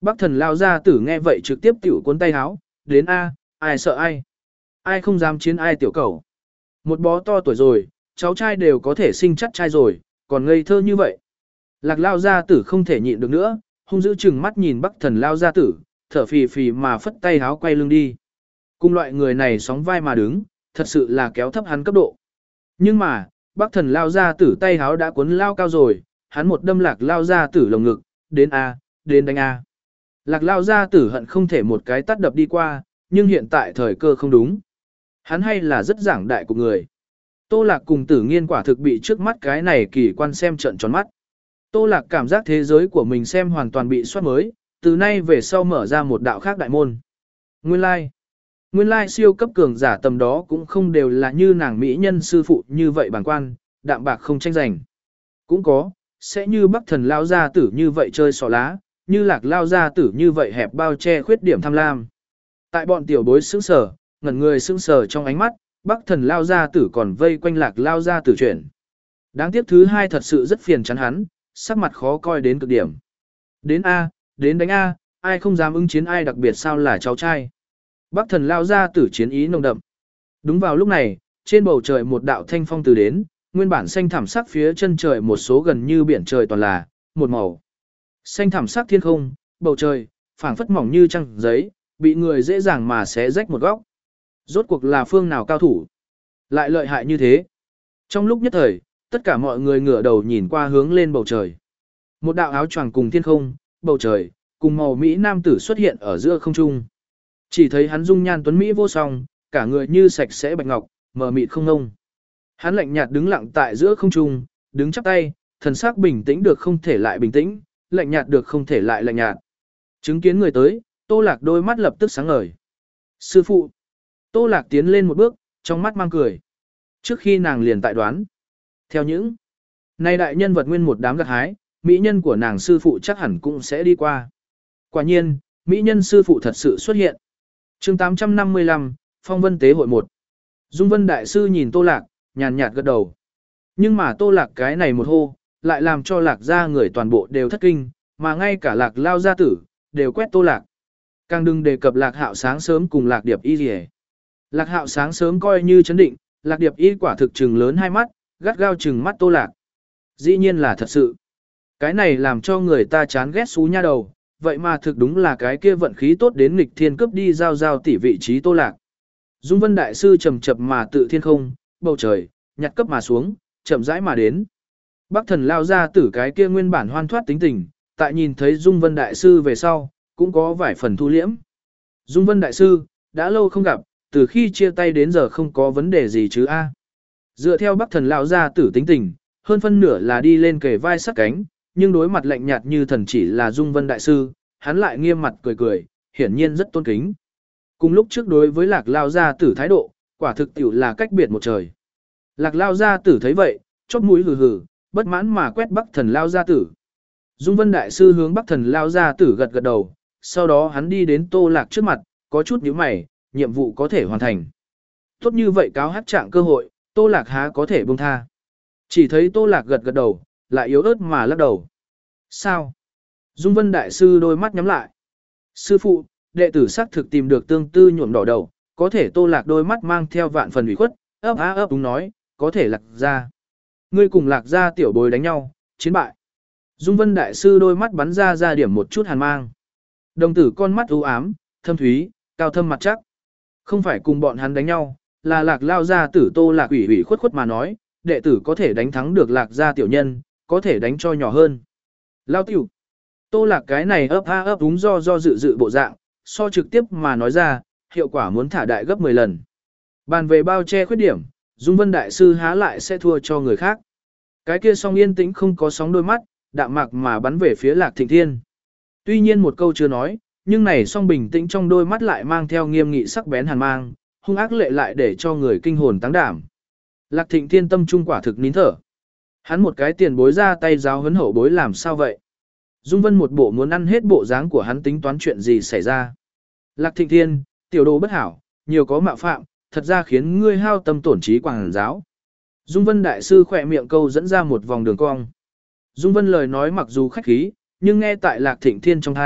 Bác thần lao ra tử nghe vậy trực tiếp tiểu cuốn tay háo, đến A, ai sợ ai. Ai không dám chiến ai tiểu cầu. Một bó to tuổi rồi, cháu trai đều có thể sinh chắc trai rồi, còn ngây thơ như vậy. Lạc lao gia tử không thể nhịn được nữa, hung dữ chừng mắt nhìn bắc thần lao gia tử, thở phì phì mà phất tay háo quay lưng đi. Cùng loại người này sóng vai mà đứng, thật sự là kéo thấp hắn cấp độ. Nhưng mà, bắc thần lao gia tử tay háo đã cuốn lao cao rồi, hắn một đâm lạc lao gia tử lồng ngực, đến A, đến đánh A. Lạc lao gia tử hận không thể một cái tắt đập đi qua, nhưng hiện tại thời cơ không đúng. Hắn hay là rất giảng đại của người. Tô Lạc cùng Tử Nghiên quả thực bị trước mắt cái này kỳ quan xem trận tròn mắt. Tô Lạc cảm giác thế giới của mình xem hoàn toàn bị soát mới, từ nay về sau mở ra một đạo khác đại môn. Nguyên lai, nguyên lai siêu cấp cường giả tầm đó cũng không đều là như nàng mỹ nhân sư phụ như vậy bàng quan, đạm bạc không tranh giành. Cũng có, sẽ như Bắc Thần lao gia tử như vậy chơi xỏ lá, như Lạc lao gia tử như vậy hẹp bao che khuyết điểm tham lam. Tại bọn tiểu bối sững sờ, ngẩn người sững sờ trong ánh mắt, Bắc Thần lao gia tử còn vây quanh Lạc lao gia tử chuyển. Đáng tiếc thứ hai thật sự rất phiền chán hắn, sắc mặt khó coi đến cực điểm. Đến A, đến đánh A, ai không dám ứng chiến ai đặc biệt sao là cháu trai. Bắc Thần lao gia tử chiến ý nồng đậm. Đúng vào lúc này, trên bầu trời một đạo thanh phong từ đến, nguyên bản xanh thẳm sắc phía chân trời một số gần như biển trời toàn là một màu. Xanh thẳm sắc thiên không, bầu trời, phảng phất mỏng như trăng giấy, bị người dễ dàng mà xé rách một góc. Rốt cuộc là phương nào cao thủ, lại lợi hại như thế. Trong lúc nhất thời, tất cả mọi người ngửa đầu nhìn qua hướng lên bầu trời. Một đạo áo choàng cùng thiên không, bầu trời, cùng màu Mỹ nam tử xuất hiện ở giữa không trung. Chỉ thấy hắn dung nhan tuấn Mỹ vô song, cả người như sạch sẽ bạch ngọc, mờ mịt không ngông. Hắn lạnh nhạt đứng lặng tại giữa không trung, đứng chắp tay, thần sắc bình tĩnh được không thể lại bình tĩnh, lạnh nhạt được không thể lại lạnh nhạt. Chứng kiến người tới, Tô Lạc đôi mắt lập tức sáng ngời. Sư phụ. Tô Lạc tiến lên một bước, trong mắt mang cười. Trước khi nàng liền tại đoán. Theo những nay đại nhân vật nguyên một đám gặt hái, mỹ nhân của nàng sư phụ chắc hẳn cũng sẽ đi qua. Quả nhiên, mỹ nhân sư phụ thật sự xuất hiện. chương tám trăm năm mươi lăm, Phong Vân Tế hội một. Dung Vân Đại Sư nhìn Tô Lạc, nhàn nhạt gật đầu. Nhưng mà Tô Lạc cái này một hô, lại làm cho Lạc gia người toàn bộ đều thất kinh, mà ngay cả Lạc lao gia tử, đều quét Tô Lạc. Càng đừng đề cập Lạc Hạo sáng sớm cùng Lạc Điệp Y rìa. Lạc Hạo sáng sớm coi như chấn định, Lạc Điệp Y quả thực trừng lớn hai mắt, gắt gao trừng mắt Tô Lạc. Dĩ nhiên là thật sự. Cái này làm cho người ta chán ghét xú nha đầu, vậy mà thực đúng là cái kia vận khí tốt đến nghịch thiên cướp đi giao giao tỷ vị trí Tô Lạc. Dung Vân Đại Sư trầm chập mà tự thiên không, bầu trời, nhặt cấp mà xuống, chậm rãi mà đến. Bắc Thần lao ra tử cái kia nguyên bản hoan thoát tính tình, tại nhìn thấy Dung Vân Đại Sư về sau, cũng có vài phần thu liễm. Dung Vân Đại Sư, đã lâu không gặp, từ khi chia tay đến giờ không có vấn đề gì chứ a? Dựa theo Bắc Thần lão gia tử tính tình, hơn phân nửa là đi lên kề vai sát cánh, nhưng đối mặt lạnh nhạt như thần chỉ là Dung Vân Đại Sư, hắn lại nghiêm mặt cười cười, hiển nhiên rất tôn kính. Cùng lúc trước đối với Lạc lão gia tử thái độ, quả thực tiểu là cách biệt một trời. Lạc lão gia tử thấy vậy, chóp mũi hừ hừ, bất mãn mà quét Bắc Thần lão gia tử. Dung Vân Đại Sư hướng Bắc Thần lão gia tử gật gật đầu, sau đó hắn đi đến Tô Lạc trước mặt, có chút nhíu mày, nhiệm vụ có thể hoàn thành. Tốt như vậy cáo hát trạng cơ hội, Tô Lạc há có thể buông tha. Chỉ thấy Tô Lạc gật gật đầu, lại yếu ớt mà lắc đầu. Sao? Dung Vân Đại Sư đôi mắt nhắm lại. Sư phụ, đệ tử xác thực tìm được tương tư nhuộm đỏ đầu, có thể Tô Lạc đôi mắt mang theo vạn phần ủy khuất, ấp á ấp đúng nói, có thể Lạc ra. Ngươi cùng Lạc ra tiểu bối đánh nhau, chiến bại. Dung Vân Đại Sư đôi mắt bắn ra ra điểm một chút hàn mang. Đồng tử con mắt u ám, thâm thúy, cao thâm mặt chắc. Không phải cùng bọn hắn đánh nhau, là Lạc lao ra tử Tô Lạc ủy ủy khuất khuất mà nói, đệ tử có thể đánh thắng được Lạc gia tiểu nhân, có thể đánh cho nhỏ hơn. Lao tiểu. Tô Lạc cái này ấp a ấp đúng do do dự dự bộ dạng, so trực tiếp mà nói ra, hiệu quả muốn thả đại gấp mười lần. Bàn về bao che khuyết điểm, Dung Vân Đại Sư há lại sẽ thua cho người khác. Cái kia song yên tĩnh không có sóng đôi mắt, đạm mạc mà bắn về phía Lạc Thịnh Thiên. Tuy nhiên một câu chưa nói, nhưng này song bình tĩnh trong đôi mắt lại mang theo nghiêm nghị sắc bén hàn mang, hung ác lệ lại để cho người kinh hồn táng đảm. Lạc Thịnh Thiên tâm trung quả thực nín thở. Hắn một cái tiền bối ra tay giáo huấn hậu bối làm sao vậy? Dung Vân một bộ muốn ăn hết bộ dáng của hắn tính toán chuyện gì xảy ra. Lạc Thịnh Thiên, tiểu đồ bất hảo, nhiều có mạo phạm, thật ra khiến ngươi hao tâm tổn trí quảng giáo. Dung Vân Đại Sư khỏe miệng câu dẫn ra một vòng đường cong. Dung Vân lời nói mặc dù khách khí, nhưng nghe tại Lạc Thịnh Thiên trong thai,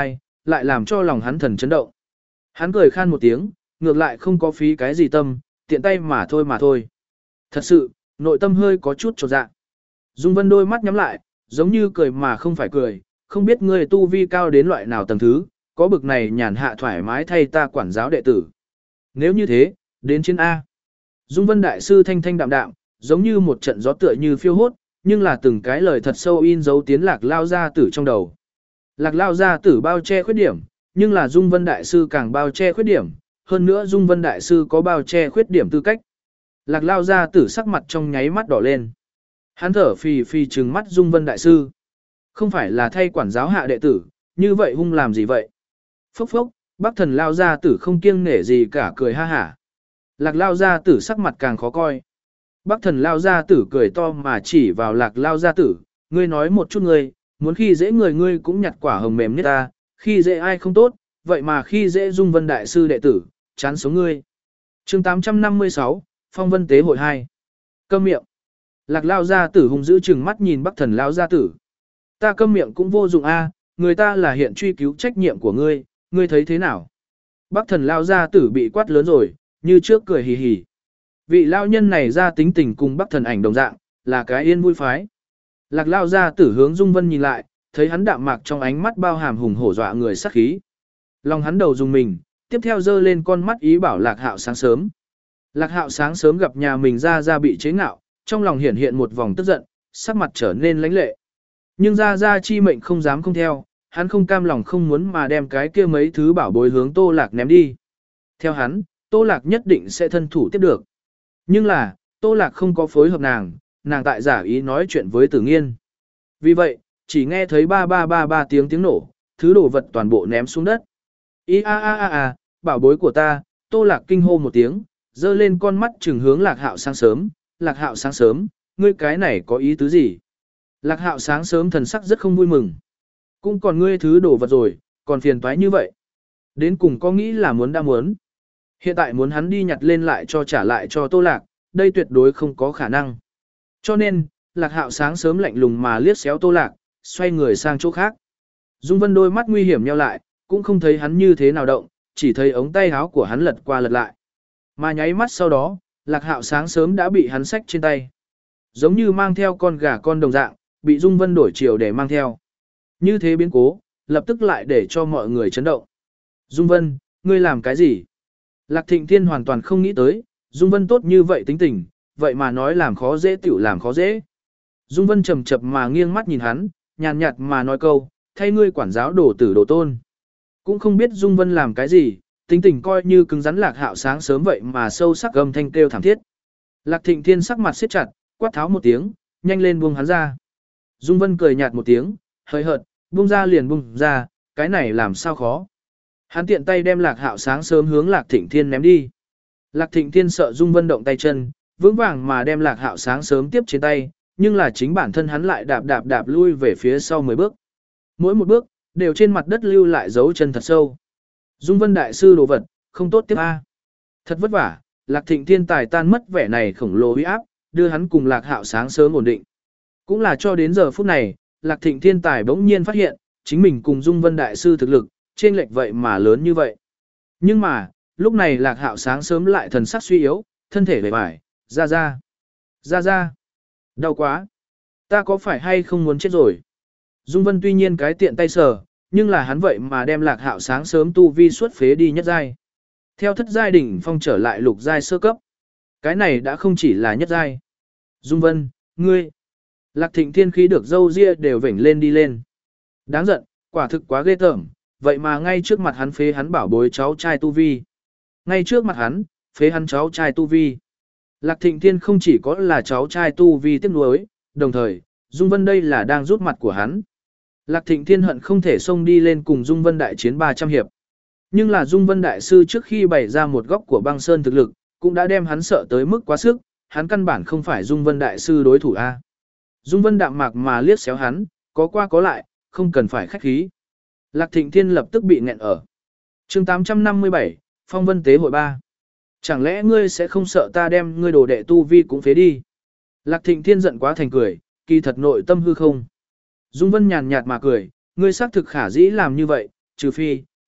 lại làm cho lòng hắn thần chấn động. Hắn cười khan một tiếng, ngược lại không có phí cái gì tâm, tiện tay mà thôi mà thôi. Thật sự, nội tâm hơi có chút chột dạ. Dung Vân đôi mắt nhắm lại, giống như cười mà không phải cười, không biết ngươi tu vi cao đến loại nào tầng thứ, có bực này nhàn hạ thoải mái thay ta quản giáo đệ tử. Nếu như thế, đến chiến A. Dung Vân Đại Sư thanh thanh đạm đạm, giống như một trận gió tựa như phiêu hốt, nhưng là từng cái lời thật sâu in dấu tiến Lạc Lao Gia Tử trong đầu. Lạc Lao Gia Tử bao che khuyết điểm, nhưng là Dung Vân Đại Sư càng bao che khuyết điểm, hơn nữa Dung Vân Đại Sư có bao che khuyết điểm tư cách. Lạc Lao Gia Tử sắc mặt trong nháy mắt đỏ lên. Hắn thở phì phì trừng mắt Dung Vân Đại Sư. Không phải là thay quản giáo hạ đệ tử, như vậy hung làm gì vậy? Phốc phốc, Bắc Thần Lao Gia Tử không kiêng nể gì cả cười ha hả. Lạc Lao Gia Tử sắc mặt càng khó coi. Bắc Thần Lao Gia Tử cười to mà chỉ vào Lạc Lao Gia Tử, ngươi nói một chút ngươi, muốn khi dễ người ngươi cũng nhặt quả hồng mềm nhất ta, khi dễ ai không tốt, vậy mà khi dễ Dung Vân Đại Sư đệ tử, chán sống ngươi. chương tám trăm năm mươi sáu, Phong Vân Tế hội hai. Câm miệng. Lạc Lao Gia Tử hung dữ chừng mắt nhìn Bắc Thần Lao Gia Tử. Ta câm miệng cũng vô dụng a, người ta là hiện truy cứu trách nhiệm của ngươi, ngươi thấy thế nào? Bắc Thần Lao Gia Tử bị quát lớn rồi, như trước cười hì hì. Vị lao nhân này ra tính tình cùng Bắc Thần Ảnh đồng dạng, là cái yên vui phái. Lạc Lao Gia Tử hướng Dung Vân nhìn lại, thấy hắn đạm mạc trong ánh mắt bao hàm hùng hổ dọa người sát khí. Lòng hắn đầu dùng mình, tiếp theo giơ lên con mắt ý bảo Lạc Hạo sáng sớm. Lạc Hạo sáng sớm gặp nhà mình ra ra bị chế ngạo, trong lòng hiển hiện một vòng tức giận, sắc mặt trở nên lãnh lệ. Nhưng ra ra chi mệnh không dám không theo, hắn không cam lòng không muốn mà đem cái kia mấy thứ bảo bối hướng Tô Lạc ném đi. Theo hắn, Tô Lạc nhất định sẽ thân thủ tiếp được. Nhưng là, Tô Lạc không có phối hợp nàng, nàng tại giả ý nói chuyện với Tử Nghiên. Vì vậy, chỉ nghe thấy ba ba ba ba tiếng tiếng nổ, thứ đồ vật toàn bộ ném xuống đất. Ý a a a a, bảo bối của ta, Tô Lạc kinh hô một tiếng, dơ lên con mắt trừng hướng Lạc Hạo sáng sớm, Lạc Hạo sáng sớm, ngươi cái này có ý tứ gì? Lạc Hạo sáng sớm thần sắc rất không vui mừng. Cũng còn ngươi thứ đồ vật rồi, còn phiền toái như vậy. Đến cùng có nghĩ là muốn đã muốn. Hiện tại muốn hắn đi nhặt lên lại cho trả lại cho Tô Lạc, đây tuyệt đối không có khả năng. Cho nên, Lạc Hạo sáng sớm lạnh lùng mà liếc xéo Tô Lạc, xoay người sang chỗ khác. Dung Vân đôi mắt nguy hiểm nheo lại, cũng không thấy hắn như thế nào động, chỉ thấy ống tay áo của hắn lật qua lật lại. Mà nháy mắt sau đó, Lạc Hạo sáng sớm đã bị hắn xách trên tay. Giống như mang theo con gà con đồng dạng, bị Dung Vân đổi chiều để mang theo. Như thế biến cố, lập tức lại để cho mọi người chấn động. Dung Vân, ngươi làm cái gì? Lạc Thịnh Thiên hoàn toàn không nghĩ tới, Dung Vân tốt như vậy tính tình, vậy mà nói làm khó dễ tiểu làm khó dễ. Dung Vân chầm chập mà nghiêng mắt nhìn hắn, nhàn nhạt mà nói câu, thay ngươi quản giáo đổ tử đổ tôn. Cũng không biết Dung Vân làm cái gì, tính tình coi như cứng rắn Lạc Hạo sáng sớm vậy mà sâu sắc gầm thanh kêu thảm thiết. Lạc Thịnh Thiên sắc mặt siết chặt, quát tháo một tiếng, nhanh lên buông hắn ra. Dung Vân cười nhạt một tiếng, hơi hợt, buông ra liền buông ra, cái này làm sao khó. Hắn tiện tay đem Lạc Hạo sáng sớm hướng Lạc Thịnh Thiên ném đi. Lạc Thịnh Thiên sợ Dung Vân động tay chân, vững vàng mà đem Lạc Hạo sáng sớm tiếp trên tay, nhưng là chính bản thân hắn lại đạp đạp đạp lui về phía sau mười bước. Mỗi một bước, đều trên mặt đất lưu lại dấu chân thật sâu. Dung Vân Đại Sư đồ vật, không tốt tiếp a. Thật vất vả, Lạc Thịnh Thiên tài tan mất vẻ này khổng lồ uy áp, đưa hắn cùng Lạc Hạo sáng sớm ổn định. Cũng là cho đến giờ phút này, Lạc Thịnh Thiên tài bỗng nhiên phát hiện, chính mình cùng Dung Vân Đại Sư thực lực, trên lệch vậy mà lớn như vậy. Nhưng mà, lúc này Lạc Hạo sáng sớm lại thần sắc suy yếu, thân thể vẻ vải, ra ra, ra ra, đau quá, ta có phải hay không muốn chết rồi. Dung Vân tuy nhiên cái tiện tay sờ, nhưng là hắn vậy mà đem Lạc Hạo sáng sớm tu vi suốt phế đi nhất giai. Theo thất giai đỉnh phong trở lại lục giai sơ cấp. Cái này đã không chỉ là nhất giai. Dung Vân, ngươi. Lạc Thịnh Thiên khí được dâu ria đều vểnh lên đi lên. Đáng giận, quả thực quá ghê tởm, vậy mà ngay trước mặt hắn phế hắn bảo bối cháu trai tu vi. Ngay trước mặt hắn, phế hắn cháu trai tu vi. Lạc Thịnh Thiên không chỉ có là cháu trai tu vi tiếc nuối, đồng thời, Dung Vân đây là đang rút mặt của hắn. Lạc Thịnh Thiên hận không thể xông đi lên cùng Dung Vân đại chiến ba trăm hiệp. Nhưng là Dung Vân đại sư trước khi bày ra một góc của băng sơn thực lực, cũng đã đem hắn sợ tới mức quá sức, hắn căn bản không phải Dung Vân đại sư đối thủ a. Dung Vân đạm mạc mà liếc xéo hắn, có qua có lại, không cần phải khách khí. Lạc Thịnh Thiên lập tức bị nghẹn ở. chương tám trăm năm mươi bảy, Phong Vân Tế hội ba. Chẳng lẽ ngươi sẽ không sợ ta đem ngươi đồ đệ tu vi cũng phế đi? Lạc Thịnh Thiên giận quá thành cười, kỳ thật nội tâm hư không. Dung Vân nhàn nhạt mà cười, ngươi xác thực khả dĩ làm như vậy, trừ phi,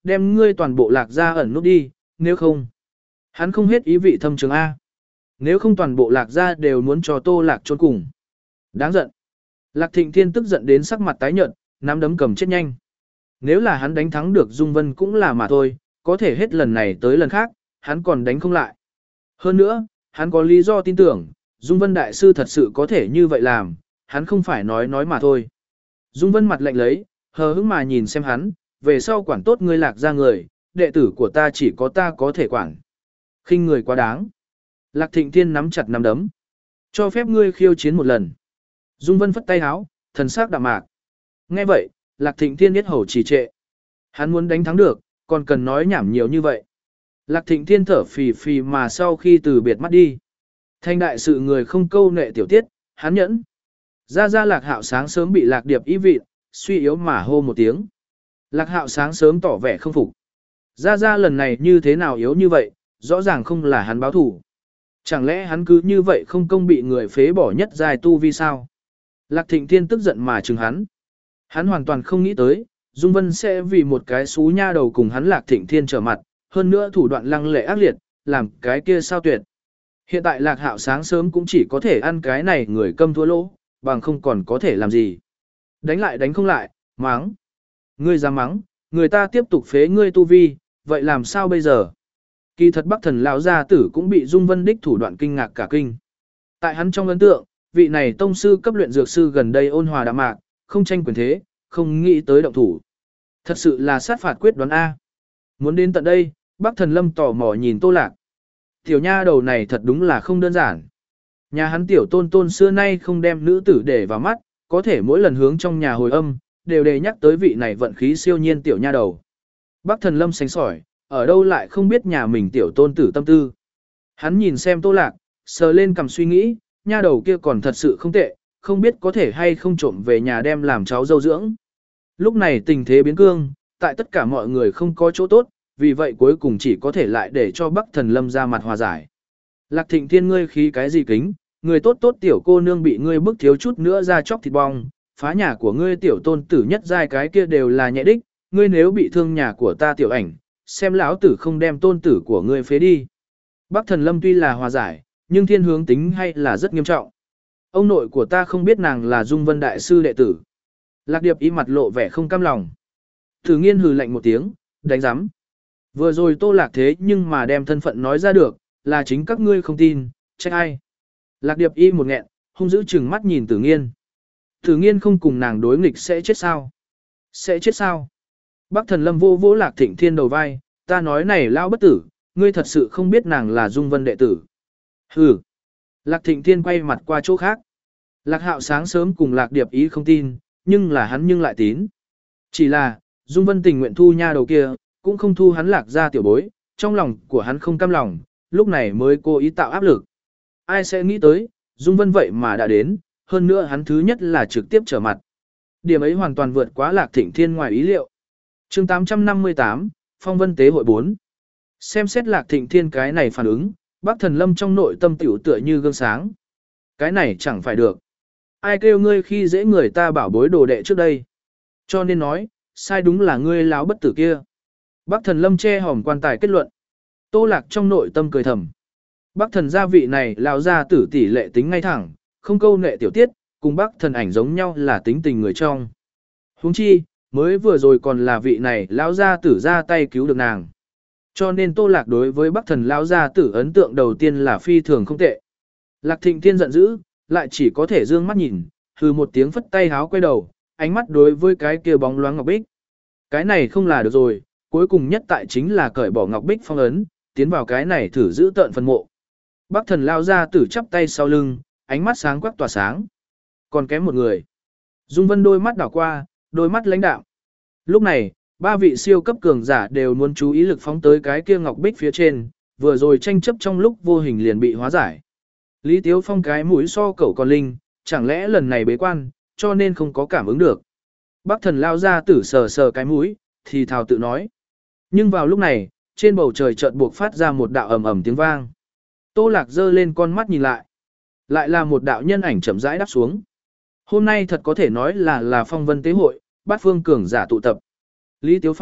đem ngươi toàn bộ lạc gia ẩn nút đi, nếu không. Hắn không hết ý vị thâm trường A. Nếu không toàn bộ lạc gia đều muốn cho Tô Lạc trốn cùng. Đáng giận. Lạc Thịnh Thiên tức giận đến sắc mặt tái nhợt, nắm đấm cầm chết nhanh. Nếu là hắn đánh thắng được Dung Vân cũng là mà thôi, có thể hết lần này tới lần khác, hắn còn đánh không lại. Hơn nữa, hắn có lý do tin tưởng, Dung Vân đại sư thật sự có thể như vậy làm, hắn không phải nói nói mà thôi. Dung Vân mặt lạnh lấy, hờ hững mà nhìn xem hắn, về sau quản tốt ngươi Lạc gia người, đệ tử của ta chỉ có ta có thể quản. Khinh người quá đáng. Lạc Thịnh Thiên nắm chặt nắm đấm. Cho phép ngươi khiêu chiến một lần. Dung Vân phất tay áo, thần sắc đạm mạc. Nghe vậy, Lạc Thịnh Thiên biết hầu trì trệ. Hắn muốn đánh thắng được, còn cần nói nhảm nhiều như vậy. Lạc Thịnh Thiên thở phì phì mà sau khi từ biệt mắt đi. Thanh đại sự người không câu nệ tiểu tiết, hắn nhẫn. Ra ra Lạc Hạo sáng sớm bị Lạc Điệp ý vị, suy yếu mà hô một tiếng. Lạc Hạo sáng sớm tỏ vẻ không phục. Ra ra lần này như thế nào yếu như vậy, rõ ràng không là hắn báo thủ. Chẳng lẽ hắn cứ như vậy không công bị người phế bỏ nhất dài tu vi sao? Lạc Thịnh Thiên tức giận mà chừng hắn. Hắn hoàn toàn không nghĩ tới, Dung Vân sẽ vì một cái xú nha đầu cùng hắn Lạc Thịnh Thiên trở mặt, hơn nữa thủ đoạn lăng lệ ác liệt, làm cái kia sao tuyệt. Hiện tại Lạc Hạo sáng sớm cũng chỉ có thể ăn cái này người câm thua lỗ, bằng không còn có thể làm gì. Đánh lại đánh không lại, mắng. Ngươi dám mắng, người ta tiếp tục phế ngươi tu vi, vậy làm sao bây giờ? Kỳ thật Bắc Thần lão gia tử cũng bị Dung Vân đích thủ đoạn kinh ngạc cả kinh. Tại hắn trong ấn tượng, vị này tông sư cấp luyện dược sư gần đây ôn hòa đạm mạc, không tranh quyền thế, không nghĩ tới động thủ. Thật sự là sát phạt quyết đoán A. Muốn đến tận đây, Bắc Thần Lâm tò mò nhìn Tô Lạc. Tiểu nha đầu này thật đúng là không đơn giản. Nhà hắn tiểu tôn tôn xưa nay không đem nữ tử để vào mắt, có thể mỗi lần hướng trong nhà hồi âm, đều đề nhắc tới vị này vận khí siêu nhiên tiểu nha đầu. Bắc Thần Lâm sánh sỏi, ở đâu lại không biết nhà mình tiểu tôn tử tâm tư. Hắn nhìn xem Tô Lạc, sờ lên cầm suy nghĩ, nha đầu kia còn thật sự không tệ, không biết có thể hay không trộm về nhà đem làm cháu dâu dưỡng. Lúc này tình thế biến cương, tại tất cả mọi người không có chỗ tốt, vì vậy cuối cùng chỉ có thể lại để cho Bắc Thần Lâm ra mặt hòa giải. Lạc Thịnh Thiên ngươi khí cái gì kính, người tốt tốt tiểu cô nương bị ngươi bức thiếu chút nữa ra chóc thịt bong, phá nhà của ngươi tiểu tôn tử nhất giai cái kia đều là nhẹ đích, ngươi nếu bị thương nhà của ta tiểu ảnh, xem lão tử không đem tôn tử của ngươi phế đi. Bắc Thần Lâm tuy là hòa giải, nhưng thiên hướng tính hay là rất nghiêm trọng. Ông nội của ta không biết nàng là Dung Vân đại sư đệ tử. Lạc Điệp ý mặt lộ vẻ không cam lòng. Thử Nghiên hừ lạnh một tiếng, đánh giám. Vừa rồi Tô Lạc thế nhưng mà đem thân phận nói ra được, là chính các ngươi không tin, trách ai. Lạc Điệp y một nghẹn, hung dữ chừng mắt nhìn Tử Nghiên. Tử Nghiên không cùng nàng đối nghịch sẽ chết sao? Sẽ chết sao? Bắc Thần Lâm vô vỗ Lạc Thịnh Thiên đầu vai, ta nói này lão bất tử, ngươi thật sự không biết nàng là Dung Vân đệ tử. Hừ. Lạc Thịnh Thiên quay mặt qua chỗ khác. Lạc Hạo sáng sớm cùng Lạc Điệp ý không tin, nhưng là hắn nhưng lại tín. Chỉ là, Dung Vân tình nguyện thu nha đầu kia, cũng không thu hắn Lạc ra tiểu bối, trong lòng của hắn không cam lòng, lúc này mới cố ý tạo áp lực. Ai sẽ nghĩ tới, Dung Vân vậy mà đã đến, hơn nữa hắn thứ nhất là trực tiếp trở mặt. Điểm ấy hoàn toàn vượt quá Lạc Thịnh Thiên ngoài ý liệu. Chương tám trăm năm mươi tám, Phong Vân Tế hội bốn. Xem xét Lạc Thịnh Thiên cái này phản ứng, Bắc Thần Lâm trong nội tâm tiểu tựa như gương sáng. Cái này chẳng phải được. Ai kêu ngươi khi dễ người ta bảo bối đồ đệ trước đây. Cho nên nói, sai đúng là ngươi láo bất tử kia. Bắc Thần Lâm che hòm quan tài kết luận. Tô Lạc trong nội tâm cười thầm. Bắc Thần gia vị này lão gia tử tỷ lệ tính ngay thẳng, không câu nệ tiểu tiết, cùng Bắc Thần ảnh giống nhau là tính tình người trong. Huống chi, mới vừa rồi còn là vị này lão gia tử ra tay cứu được nàng. Cho nên Tô Lạc đối với Bắc Thần lão gia tử ấn tượng đầu tiên là phi thường không tệ. Lạc Thịnh Thiên giận dữ, lại chỉ có thể dương mắt nhìn, hừ một tiếng phất tay háo quay đầu, ánh mắt đối với cái kia bóng loáng ngọc bích. Cái này không là được rồi, cuối cùng nhất tại chính là cởi bỏ ngọc bích phong ấn, tiến vào cái này thử giữ tợn phân mộ. Bắc Thần lao ra tử chắp tay sau lưng, ánh mắt sáng quắc tỏa sáng. Còn kém một người. Dung Vân đôi mắt đảo qua, đôi mắt lãnh đạm. Lúc này, ba vị siêu cấp cường giả đều muốn chú ý lực phóng tới cái kia ngọc bích phía trên, vừa rồi tranh chấp trong lúc vô hình liền bị hóa giải. Lý Tiếu Phong cái mũi so cẩu còn linh, chẳng lẽ lần này bế quan, cho nên không có cảm ứng được. Bắc Thần lao ra tử sờ sờ cái mũi, thì thào tự nói. Nhưng vào lúc này, trên bầu trời chợt buộc phát ra một đạo ầm ầm tiếng vang. Tô Lạc giơ lên con mắt nhìn lại. Lại là một đạo nhân ảnh chậm rãi đáp xuống. Hôm nay thật có thể nói là là phong vân tế hội, bát phương cường giả tụ tập. Lý Tiếu Phong,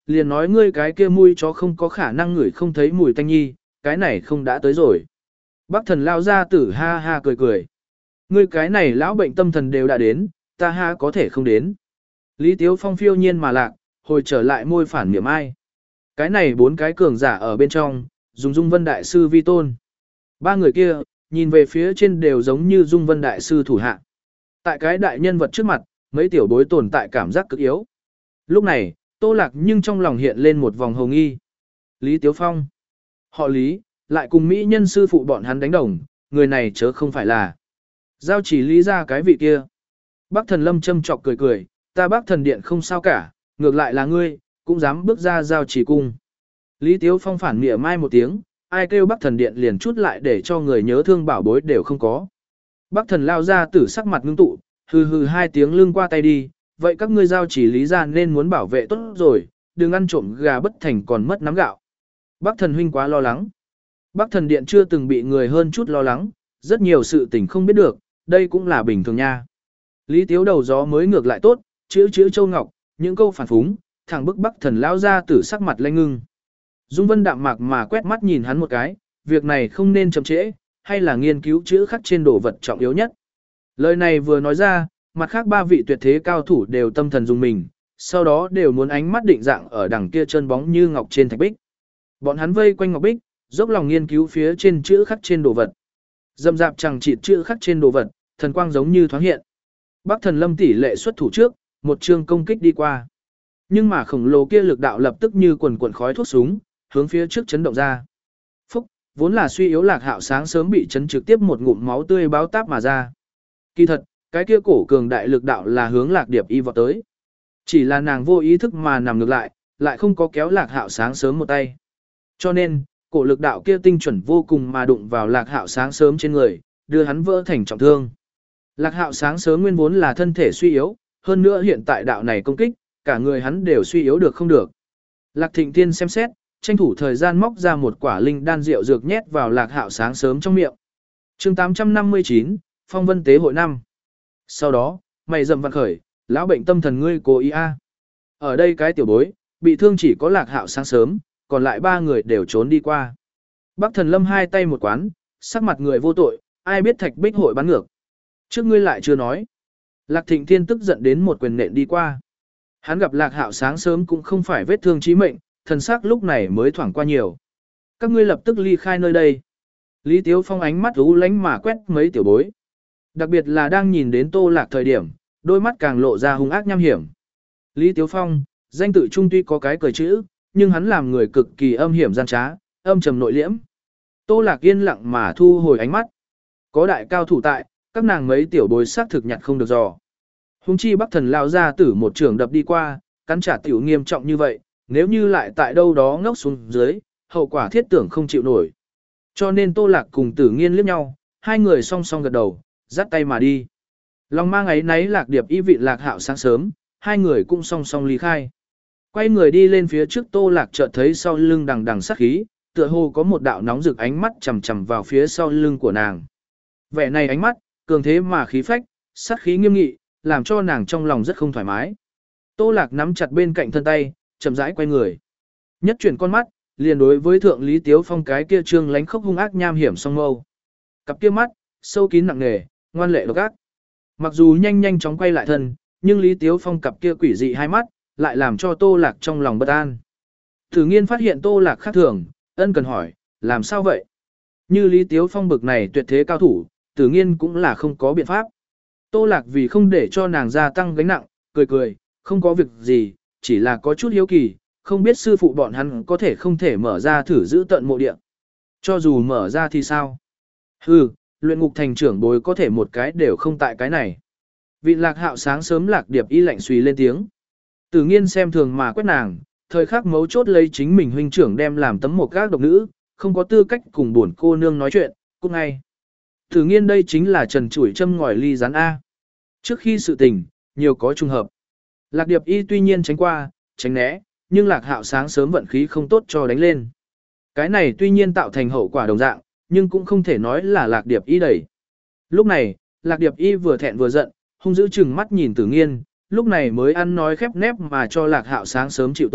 liền nói ngươi cái kia mùi chó không có khả năng ngửi không thấy mùi tanh nhi, cái này không đã tới rồi. Bác thần lao ra tử ha ha cười cười. Ngươi cái này lão bệnh tâm thần đều đã đến, ta ha có thể không đến. Lý Tiếu Phong phiêu nhiên mà lạc, hồi trở lại môi phản miệng ai. Cái này bốn cái cường giả ở bên trong, dùng Dung Vân Đại Sư vi tôn. Ba người kia, nhìn về phía trên đều giống như Dung Vân Đại Sư thủ hạ. Tại cái đại nhân vật trước mặt, mấy tiểu bối tồn tại cảm giác cực yếu. Lúc này, Tô Lạc nhưng trong lòng hiện lên một vòng hồng nghi. Lý Tiếu Phong. Họ Lý, lại cùng Mỹ nhân sư phụ bọn hắn đánh đồng, người này chớ không phải là. Giao chỉ lý ra cái vị kia. Bác thần lâm châm chọc cười cười, ta bác thần điện không sao cả, ngược lại là ngươi, cũng dám bước ra giao chỉ cung. Lý Tiếu Phong phản mỉa mai một tiếng, ai kêu bác thần điện liền chút lại để cho người nhớ thương bảo bối đều không có. Bác thần lao ra tử sắc mặt ngưng tụ, hừ hừ hai tiếng lưng qua tay đi, vậy các ngươi giao chỉ lý ra nên muốn bảo vệ tốt rồi, đừng ăn trộm gà bất thành còn mất nắm gạo. Bác thần huynh quá lo lắng. Bác thần điện chưa từng bị người hơn chút lo lắng, rất nhiều sự tình không biết được, đây cũng là bình thường nha. Lý Tiếu đầu gió mới ngược lại tốt, chữ chữ châu ngọc, những câu phản phúng, thẳng bức Bắc thần lao ra tử sắc mặt lanh ngưng. Dung Vân đạm mạc mà quét mắt nhìn hắn một cái, việc này không nên chậm trễ, hay là nghiên cứu chữ khắc trên đồ vật trọng yếu nhất. Lời này vừa nói ra, mặt khác ba vị tuyệt thế cao thủ đều tâm thần dùng mình, sau đó đều muốn ánh mắt định dạng ở đằng kia chân bóng như ngọc trên thạch bích. Bọn hắn vây quanh ngọc bích, dốc lòng nghiên cứu phía trên chữ khắc trên đồ vật. Dâm dạp chẳng chịt chữ khắc trên đồ vật, thần quang giống như thoáng hiện. Bắc thần lâm tỷ lệ xuất thủ trước, một chương công kích đi qua. Nhưng mà khổng lồ kia lực đạo lập tức như quần quần khói thuốc súng, hướng phía trước chấn động ra. Phúc, vốn là suy yếu Lạc Hạo sáng sớm bị chấn trực tiếp một ngụm máu tươi báo táp mà ra. Kỳ thật, cái kia cổ cường đại lực đạo là hướng Lạc Điệp Y vọt tới. Chỉ là nàng vô ý thức mà nằm ngược lại, lại không có kéo Lạc Hạo sáng sớm một tay. Cho nên, cổ lực đạo kia tinh chuẩn vô cùng mà đụng vào Lạc Hạo sáng sớm trên người, đưa hắn vỡ thành trọng thương. Lạc Hạo sáng sớm nguyên vốn là thân thể suy yếu, hơn nữa hiện tại đạo này công kích, cả người hắn đều suy yếu được không được. Lạc Thịnh Tiên xem xét, tranh thủ thời gian móc ra một quả linh đan rượu dược nhét vào Lạc Hạo sáng sớm trong miệng. Chương tám trăm năm mươi chín, Phong Vân Tế hội năm. Sau đó, mày rậm vặn khởi, lão bệnh tâm thần ngươi cố ý a. Ở đây cái tiểu bối, bị thương chỉ có Lạc Hạo sáng sớm, còn lại ba người đều trốn đi qua. Bắc Thần Lâm hai tay một quán, sắc mặt người vô tội, ai biết Thạch Bích hội bắn ngược. Trước ngươi lại chưa nói. Lạc Thịnh Thiên tức giận đến một quyền nện đi qua. Hắn gặp Lạc Hạo sáng sớm cũng không phải vết thương chí mệnh, thần sắc lúc này mới thoảng qua nhiều. Các ngươi lập tức ly khai nơi đây. Lý Tiếu Phong ánh mắt u lánh mà quét mấy tiểu bối. Đặc biệt là đang nhìn đến Tô Lạc thời điểm, đôi mắt càng lộ ra hung ác nham hiểm. Lý Tiếu Phong, danh tự trung tuy có cái cười chữ, nhưng hắn làm người cực kỳ âm hiểm gian trá, âm trầm nội liễm. Tô Lạc yên lặng mà thu hồi ánh mắt. Có đại cao thủ tại, các nàng mấy tiểu bối xác thực nhặt không được dò. Hùng chi Bắc thần lao ra tử một trường đập đi qua, cắn trả tiểu nghiêm trọng như vậy, nếu như lại tại đâu đó ngốc xuống dưới, hậu quả thiết tưởng không chịu nổi. Cho nên Tô Lạc cùng Tử Nghiên liếc nhau, hai người song song gật đầu, dắt tay mà đi. Lòng mang ấy náy Lạc Điệp Y vị Lạc Hạo sáng sớm, hai người cũng song song ly khai. Quay người đi lên phía trước Tô Lạc chợt thấy sau lưng đằng đằng sát khí, tựa hồ có một đạo nóng rực ánh mắt chằm chằm vào phía sau lưng của nàng. Vẻ này ánh mắt, cường thế mà khí phách, sát khí nghiêm nghị, làm cho nàng trong lòng rất không thoải mái. Tô Lạc nắm chặt bên cạnh thân tay, chậm rãi quay người. Nhất chuyển con mắt, liền đối với thượng Lý Tiếu Phong cái kia trương lánh khốc hung ác nham hiểm song mâu. Cặp kia mắt, sâu kín nặng nề, ngoan lệ độc ác. Mặc dù nhanh nhanh chóng quay lại thân, nhưng Lý Tiếu Phong cặp kia quỷ dị hai mắt, lại làm cho Tô Lạc trong lòng bất an. Thử Nghiên phát hiện Tô Lạc khác thường, ân cần hỏi, làm sao vậy? Như Lý Tiếu Phong bực này tuyệt thế cao thủ, Tử Nghiên cũng là không có biện pháp. Tô Lạc vì không để cho nàng gia tăng gánh nặng, cười cười, không có việc gì, chỉ là có chút hiếu kỳ, không biết sư phụ bọn hắn có thể không thể mở ra thử giữ tận mộ địa. Cho dù mở ra thì sao? Hừ, luyện ngục thành trưởng bối có thể một cái đều không tại cái này. Vị Lạc Hạo sáng sớm Lạc Điệp Y lạnh suy lên tiếng. Tử Nghiên xem thường mà quét nàng, thời khắc mấu chốt lấy chính mình huynh trưởng đem làm tấm một gác độc nữ, không có tư cách cùng buồn cô nương nói chuyện, cút ngay. Tử Nghiên đây chính là trần chủi châm ngòi ly rán A. Trước khi sự tình, nhiều có trùng hợp. Lạc Điệp Y tuy nhiên tránh qua, tránh né, nhưng Lạc Hạo sáng sớm vận khí không tốt cho đánh lên. Cái này tuy nhiên tạo thành hậu quả đồng dạng, nhưng cũng không thể nói là Lạc Điệp Y đẩy. Lúc này, Lạc Điệp Y vừa thẹn vừa giận, hung dữ chừng mắt nhìn Tử Nghiên, lúc này mới ăn nói khép nép mà cho Lạc Hạo sáng sớm chịu tội,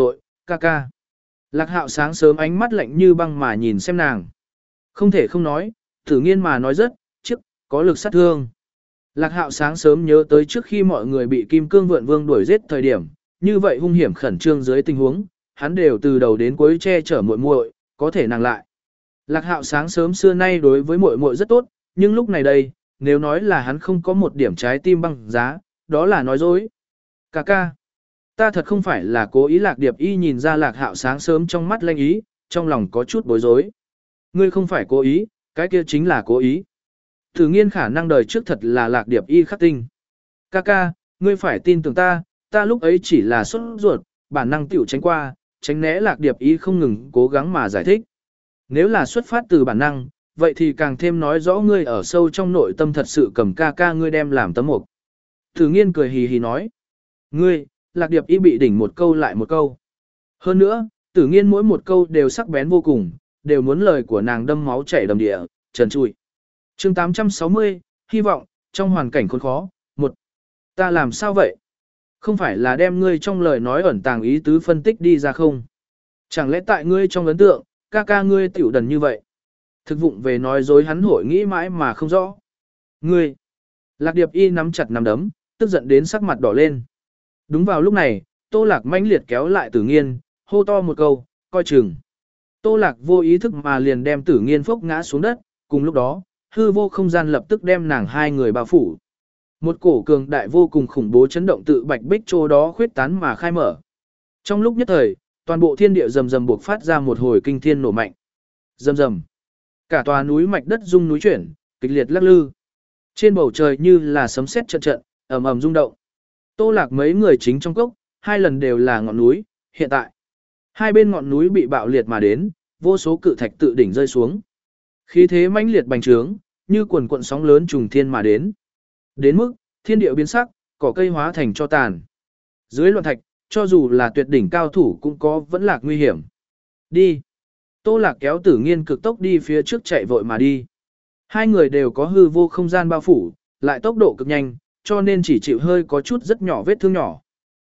ca ca. Lạc Hạo sáng sớm ánh mắt lạnh như băng mà nhìn xem nàng. Không thể không nói, Tử Nghiên mà nói rất, chức, có lực sát thương. Lạc Hạo sáng sớm nhớ tới trước khi mọi người bị Kim Cương Vượn Vương đuổi giết thời điểm, như vậy hung hiểm khẩn trương dưới tình huống, hắn đều từ đầu đến cuối che chở muội muội, có thể nàng lại. Lạc Hạo sáng sớm xưa nay đối với muội muội rất tốt, nhưng lúc này đây, nếu nói là hắn không có một điểm trái tim băng giá, đó là nói dối. Cà ca, ta thật không phải là cố ý. Lạc Điệp Y nhìn ra Lạc Hạo sáng sớm trong mắt lanh ý, trong lòng có chút bối rối. Ngươi không phải cố ý, cái kia chính là cố ý. Thử Nghiên khả năng đời trước thật là Lạc Điệp Y khắc tinh. Ca ca, ngươi phải tin tưởng ta, ta lúc ấy chỉ là sốt ruột, bản năng tiểu tránh qua, tránh né. Lạc Điệp Y không ngừng cố gắng mà giải thích. Nếu là xuất phát từ bản năng, vậy thì càng thêm nói rõ ngươi ở sâu trong nội tâm thật sự cầm ca ca ngươi đem làm tấm mục. Thử Nghiên cười hì hì nói. Ngươi, Lạc Điệp Y bị đỉnh một câu lại một câu. Hơn nữa, Tử Nghiên mỗi một câu đều sắc bén vô cùng, đều muốn lời của nàng đâm máu chảy đầm địa, trần trụi. Chương tám trăm sáu mươi, hy vọng, trong hoàn cảnh khốn khó, một. Ta làm sao vậy? Không phải là đem ngươi trong lời nói ẩn tàng ý tứ phân tích đi ra không? Chẳng lẽ tại ngươi trong ấn tượng, ca ca ngươi tiểu đần như vậy? Thực vụng về nói dối hắn hội nghĩ mãi mà không rõ. Ngươi! Lạc Điệp Y nắm chặt nắm đấm, tức giận đến sắc mặt đỏ lên. Đúng vào lúc này, Tô Lạc mãnh liệt kéo lại Tử Nghiên, hô to một câu, coi chừng. Tô Lạc vô ý thức mà liền đem Tử Nghiên phốc ngã xuống đất, cùng lúc đó, hư vô không gian lập tức đem nàng hai người bao phủ. Một cổ cường đại vô cùng khủng bố chấn động tự bạch bích chỗ đó khuyết tán mà khai mở. Trong lúc nhất thời, toàn bộ thiên địa rầm rầm buộc phát ra một hồi kinh thiên nổ mạnh. Rầm rầm. Cả tòa núi mạch đất rung núi chuyển, kịch liệt lắc lư. Trên bầu trời như là sấm sét trận trận, ầm ầm rung động. Tô Lạc mấy người chính trong cốc, hai lần đều là ngọn núi, hiện tại hai bên ngọn núi bị bạo liệt mà đến, vô số cự thạch tự đỉnh rơi xuống. Khí thế mãnh liệt bành trướng, như quần cuộn sóng lớn trùng thiên mà đến. Đến mức, thiên địa biến sắc, cỏ cây hóa thành cho tàn. Dưới loạn thạch, cho dù là tuyệt đỉnh cao thủ cũng có vẫn lạc nguy hiểm. Đi. Tô Lạc kéo Tử Nghiên cực tốc đi phía trước chạy vội mà đi. Hai người đều có hư vô không gian bao phủ, lại tốc độ cực nhanh, cho nên chỉ chịu hơi có chút rất nhỏ vết thương nhỏ.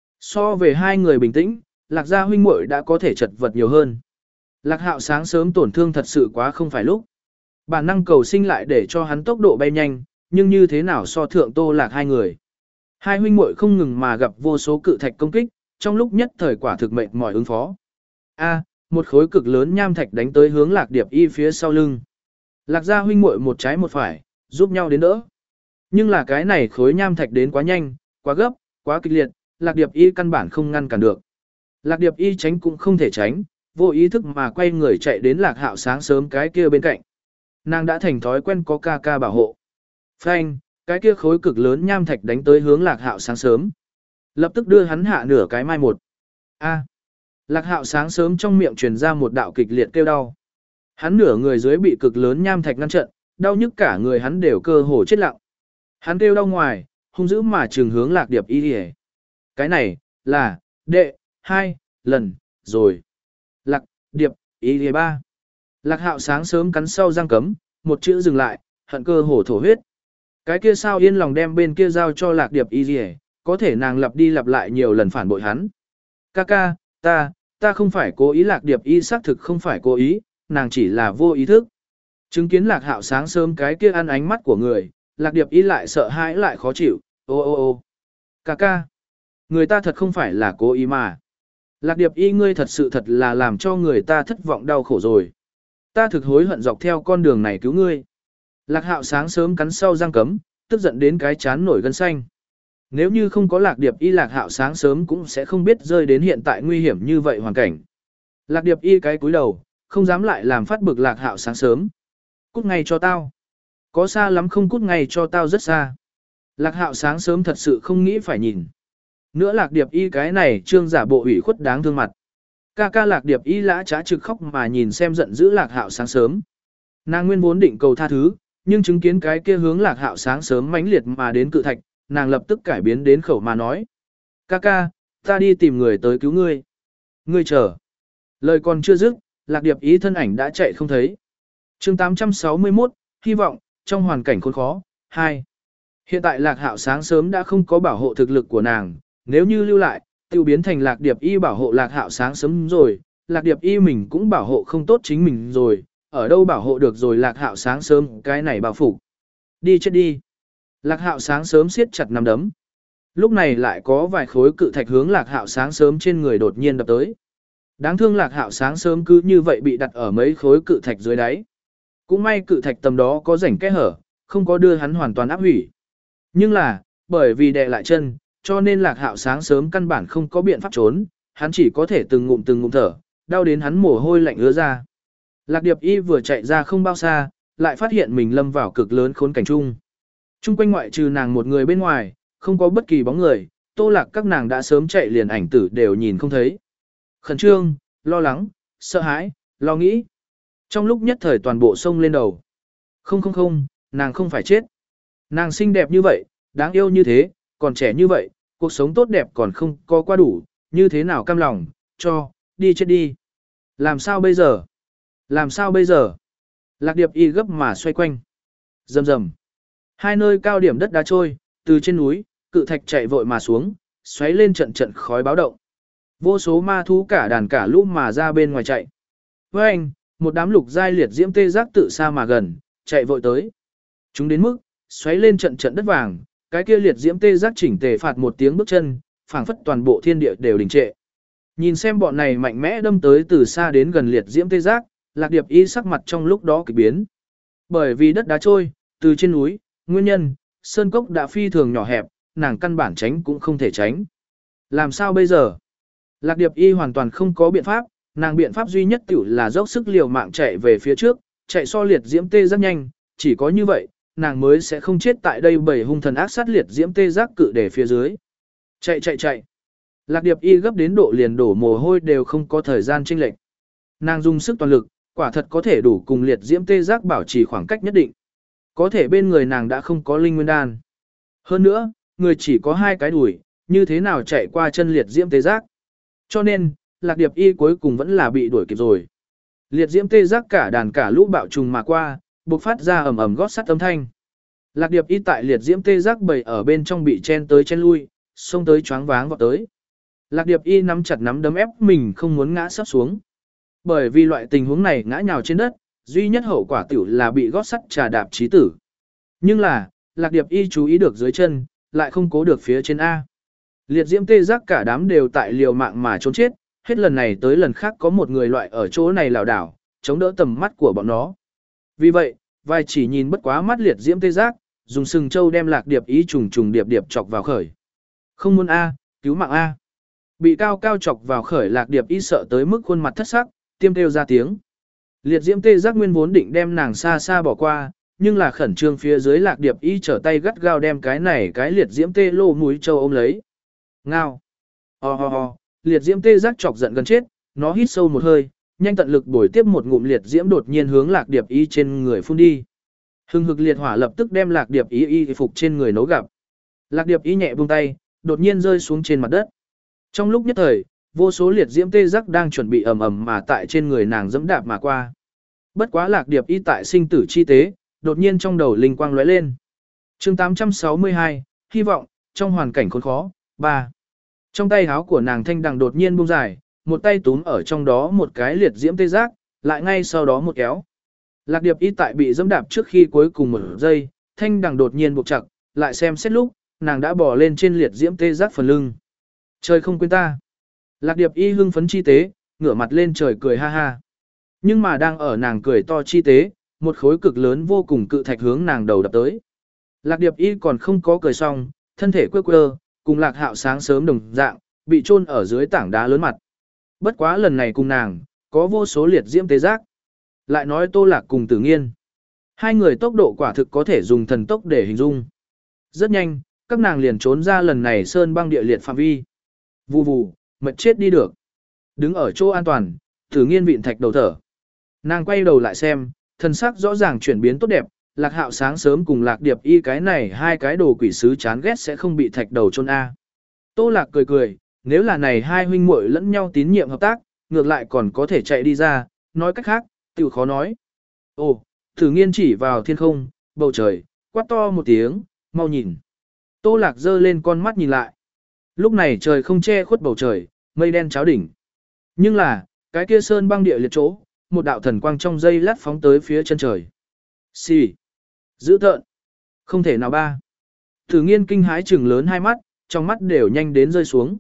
So về hai người bình tĩnh, Lạc gia huynh muội đã có thể chật vật nhiều hơn. Lạc Hạo sáng sớm tổn thương thật sự quá không phải lúc. Bản năng cầu sinh lại để cho hắn tốc độ bay nhanh, nhưng như thế nào so thượng Tô Lạc hai người. Hai huynh muội không ngừng mà gặp vô số cự thạch công kích, trong lúc nhất thời quả thực mệnh mỏi ứng phó. A, một khối cực lớn nham thạch đánh tới hướng Lạc Điệp Y phía sau lưng. Lạc gia huynh muội một trái một phải, giúp nhau đến đỡ. Nhưng là cái này khối nham thạch đến quá nhanh, quá gấp, quá kịch liệt, Lạc Điệp Y căn bản không ngăn cản được. Lạc Điệp Y tránh cũng không thể tránh, vô ý thức mà quay người chạy đến Lạc Hạo sáng sớm cái kia bên cạnh. Nàng đã thành thói quen có ca ca bảo hộ. Phanh, cái kia khối cực lớn nham thạch đánh tới hướng Lạc Hạo sáng sớm. Lập tức đưa hắn hạ nửa cái mai một. A. Lạc Hạo sáng sớm trong miệng truyền ra một đạo kịch liệt kêu đau. Hắn nửa người dưới bị cực lớn nham thạch ngăn chặn, đau nhức cả người hắn đều cơ hồ chết lặng. Hắn kêu đau ngoài, hung dữ mà trừng hướng Lạc Điệp Y. Cái này là đệ hai lần rồi. Lạc Điệp Y ba. Lạc Hạo sáng sớm cắn sau răng cấm, một chữ dừng lại, hận cơ hồ thổ huyết. Cái kia sao yên lòng đem bên kia giao cho Lạc Điệp Y, có thể nàng lặp đi lặp lại nhiều lần phản bội hắn. Ca ca, ta, ta không phải cố ý. Lạc Điệp Y xác thực không phải cố ý, nàng chỉ là vô ý thức. Chứng kiến Lạc Hạo sáng sớm cái kia ăn ánh mắt của người, Lạc Điệp Y lại sợ hãi lại khó chịu, ô ô ô. Ca ca, người ta thật không phải là cố ý mà. Lạc Điệp Y ngươi thật sự thật là làm cho người ta thất vọng đau khổ rồi. Ta thực hối hận dọc theo con đường này cứu ngươi. Lạc Hạo sáng sớm cắn sau răng cấm, tức giận đến cái chán nổi gân xanh. Nếu như không có Lạc Điệp Y, Lạc Hạo sáng sớm cũng sẽ không biết rơi đến hiện tại nguy hiểm như vậy hoàn cảnh. Lạc Điệp Y cái cúi đầu, không dám lại làm phát bực Lạc Hạo sáng sớm. Cút ngay cho tao. Có xa lắm không cút ngay cho tao rất xa. Lạc Hạo sáng sớm thật sự không nghĩ phải nhìn. Nữa Lạc Điệp Y cái này trương giả bộ ủy khuất đáng thương mặt. Ca ca Lạc Điệp Y lã trá trực khóc mà nhìn xem giận dữ Lạc Hạo sáng sớm. Nàng nguyên vốn định cầu tha thứ, nhưng chứng kiến cái kia hướng Lạc Hạo sáng sớm mãnh liệt mà đến cự thạch, nàng lập tức cải biến đến khẩu mà nói. Ca ca, ta đi tìm người tới cứu ngươi. Ngươi chờ. Lời còn chưa dứt, Lạc Điệp Y thân ảnh đã chạy không thấy. Chương tám trăm sáu mươi mốt, hy vọng, trong hoàn cảnh khốn khó, hai. Hiện tại Lạc Hạo sáng sớm đã không có bảo hộ thực lực của nàng, nếu như lưu lại, tiêu biến thành Lạc Điệp Y bảo hộ Lạc Hạo sáng sớm rồi, Lạc Điệp Y mình cũng bảo hộ không tốt chính mình rồi, ở đâu bảo hộ được rồi Lạc Hạo sáng sớm cái này bảo phục. Đi chết đi. Lạc Hạo sáng sớm siết chặt nắm đấm. Lúc này lại có vài khối cự thạch hướng Lạc Hạo sáng sớm trên người đột nhiên đập tới. Đáng thương Lạc Hạo sáng sớm cứ như vậy bị đặt ở mấy khối cự thạch dưới đáy. Cũng may cự thạch tầm đó có rảnh kẽ hở, không có đưa hắn hoàn toàn áp hủy. Nhưng là, bởi vì đè lại chân, cho nên Lạc Hạo sáng sớm căn bản không có biện pháp trốn, hắn chỉ có thể từng ngụm từng ngụm thở, đau đến hắn mồ hôi lạnh ứa ra. Lạc Điệp Y vừa chạy ra không bao xa, lại phát hiện mình lâm vào cực lớn khốn cảnh chung. Chung quanh ngoại trừ nàng một người bên ngoài, không có bất kỳ bóng người, Tô Lạc các nàng đã sớm chạy liền ảnh tử đều nhìn không thấy. Khẩn trương, lo lắng, sợ hãi, lo nghĩ. Trong lúc nhất thời toàn bộ sông lên đầu. Không không không, nàng không phải chết. Nàng xinh đẹp như vậy, đáng yêu như thế, còn trẻ như vậy, cuộc sống tốt đẹp còn không có qua đủ, như thế nào cam lòng, cho, đi chết đi. Làm sao bây giờ? Làm sao bây giờ? Lạc Điệp Y gấp mà xoay quanh. Rầm rầm. Hai nơi cao điểm đất đá trôi, từ trên núi, cự thạch chạy vội mà xuống, xoáy lên trận trận khói báo động. Vô số ma thú cả đàn cả lũ mà ra bên ngoài chạy. Với anh, một đám lục giai liệt diễm tê giác tự xa mà gần, chạy vội tới. Chúng đến mức, xoáy lên trận trận đất vàng, cái kia liệt diễm tê giác chỉnh tề phạt một tiếng bước chân, phảng phất toàn bộ thiên địa đều đình trệ. Nhìn xem bọn này mạnh mẽ đâm tới từ xa đến gần liệt diễm tê giác, Lạc Điệp Y sắc mặt trong lúc đó kỳ biến. Bởi vì đất đá trôi, từ trên núi, nguyên nhân, sơn cốc đã phi thường nhỏ hẹp, nàng căn bản tránh cũng không thể tránh. Làm sao bây giờ? Lạc Điệp Y hoàn toàn không có biện pháp, nàng biện pháp duy nhất tiểu là dốc sức liều mạng chạy về phía trước, chạy so liệt diễm tê giác nhanh, chỉ có như vậy, nàng mới sẽ không chết tại đây bởi hung thần ác sát liệt diễm tê giác cự để phía dưới. Chạy chạy chạy. Lạc Điệp Y gấp đến độ liền đổ mồ hôi đều không có thời gian chênh lệch. Nàng dùng sức toàn lực, quả thật có thể đủ cùng liệt diễm tê giác bảo trì khoảng cách nhất định. Có thể bên người nàng đã không có linh nguyên đan. Hơn nữa, người chỉ có hai cái đùi, như thế nào chạy qua chân liệt diễm tê giác. Cho nên, Lạc Điệp Y cuối cùng vẫn là bị đuổi kịp rồi. Liệt diễm tê giác cả đàn cả lũ bạo trùng mà qua, bộc phát ra ầm ầm gót sắt âm thanh. Lạc Điệp Y tại liệt diễm tê giác bầy ở bên trong bị chen tới chen lui, xông tới choáng váng vọt tới. Lạc Điệp Y nắm chặt nắm đấm ép mình không muốn ngã sắp xuống. Bởi vì loại tình huống này ngã nhào trên đất, duy nhất hậu quả tiểu là bị gót sắt trà đạp chí tử. Nhưng là, Lạc Điệp Y chú ý được dưới chân, lại không cố được phía trên A. Liệt diễm tê giác cả đám đều tại liều mạng mà trốn chết, hết lần này tới lần khác có một người loại ở chỗ này lảo đảo, chống đỡ tầm mắt của bọn nó. Vì vậy, vài chỉ nhìn bất quá mắt liệt diễm tê giác, dùng sừng trâu đem Lạc Điệp Y trùng trùng điệp điệp chọc vào khởi. Không muốn A, cứu mạng A. Bị cao cao chọc vào khởi Lạc Điệp Y sợ tới mức khuôn mặt thất sắc, tiêm kêu ra tiếng. Liệt diễm tê giác nguyên vốn định đem nàng xa xa bỏ qua, nhưng là khẩn trương phía dưới Lạc Điệp Y trở tay gắt gao đem cái này cái liệt diễm tê lô múi châu ôm lấy. Ngao. Ho ho ho, liệt diễm tê giác chọc giận gần chết, nó hít sâu một hơi, nhanh tận lực bồi tiếp một ngụm liệt diễm đột nhiên hướng Lạc Điệp Y trên người phun đi. Hừng hực liệt hỏa lập tức đem Lạc Điệp Y y phục trên người nấu gặp. Lạc Điệp Y nhẹ buông tay, đột nhiên rơi xuống trên mặt đất. Trong lúc nhất thời, vô số liệt diễm tê giác đang chuẩn bị ầm ầm mà tại trên người nàng dẫm đạp mà qua. Bất quá Lạc Điệp Y tại sinh tử chi tế, đột nhiên trong đầu linh quang lóe lên. Chương tám trăm sáu mươi hai, hy vọng trong hoàn cảnh khốn khó. ba. Trong tay háo của nàng thanh đằng đột nhiên buông dài, một tay túm ở trong đó một cái liệt diễm tê giác, lại ngay sau đó một kéo. Lạc Điệp Y tại bị dẫm đạp trước khi cuối cùng một giây, thanh đằng đột nhiên buộc chặt, lại xem xét lúc, nàng đã bò lên trên liệt diễm tê giác phần lưng. Trời không quên ta. Lạc Điệp Y hưng phấn chi tế, ngửa mặt lên trời cười ha ha. Nhưng mà đang ở nàng cười to chi tế, một khối cực lớn vô cùng cự thạch hướng nàng đầu đập tới. Lạc Điệp Y còn không có cười xong, thân thể quơ quơ, cùng Lạc Hạo sáng sớm đồng dạng, bị chôn ở dưới tảng đá lớn mặt. Bất quá lần này cùng nàng, có vô số liệt diễm tế giác. Lại nói Tô Lạc cùng Tử Nghiên. Hai người tốc độ quả thực có thể dùng thần tốc để hình dung. Rất nhanh, các nàng liền trốn ra lần này sơn băng địa liệt phạm vi. Vù vù, mệt chết đi được. Đứng ở chỗ an toàn, Tử Nghiên vịn thạch đầu thở. Nàng quay đầu lại xem, thân sắc rõ ràng chuyển biến tốt đẹp, Lạc Hạo sáng sớm cùng Lạc Điệp Y cái này hai cái đồ quỷ sứ chán ghét sẽ không bị thạch đầu chôn a. Tô Lạc cười cười, nếu là này hai huynh muội lẫn nhau tín nhiệm hợp tác, ngược lại còn có thể chạy đi ra, nói cách khác, tiểu khó nói. Ồ, Tử Nghiên chỉ vào thiên không, bầu trời, quát to một tiếng, mau nhìn. Tô Lạc giơ lên con mắt nhìn lại. Lúc này trời không che khuất bầu trời, mây đen cháo đỉnh. Nhưng là, cái kia sơn băng địa liệt chỗ, một đạo thần quang trong dây lát phóng tới phía chân trời. Xì. Dữ tợn. Không thể nào ba. Tử nghiên kinh hãi trừng lớn hai mắt, trong mắt đều nhanh đến rơi xuống.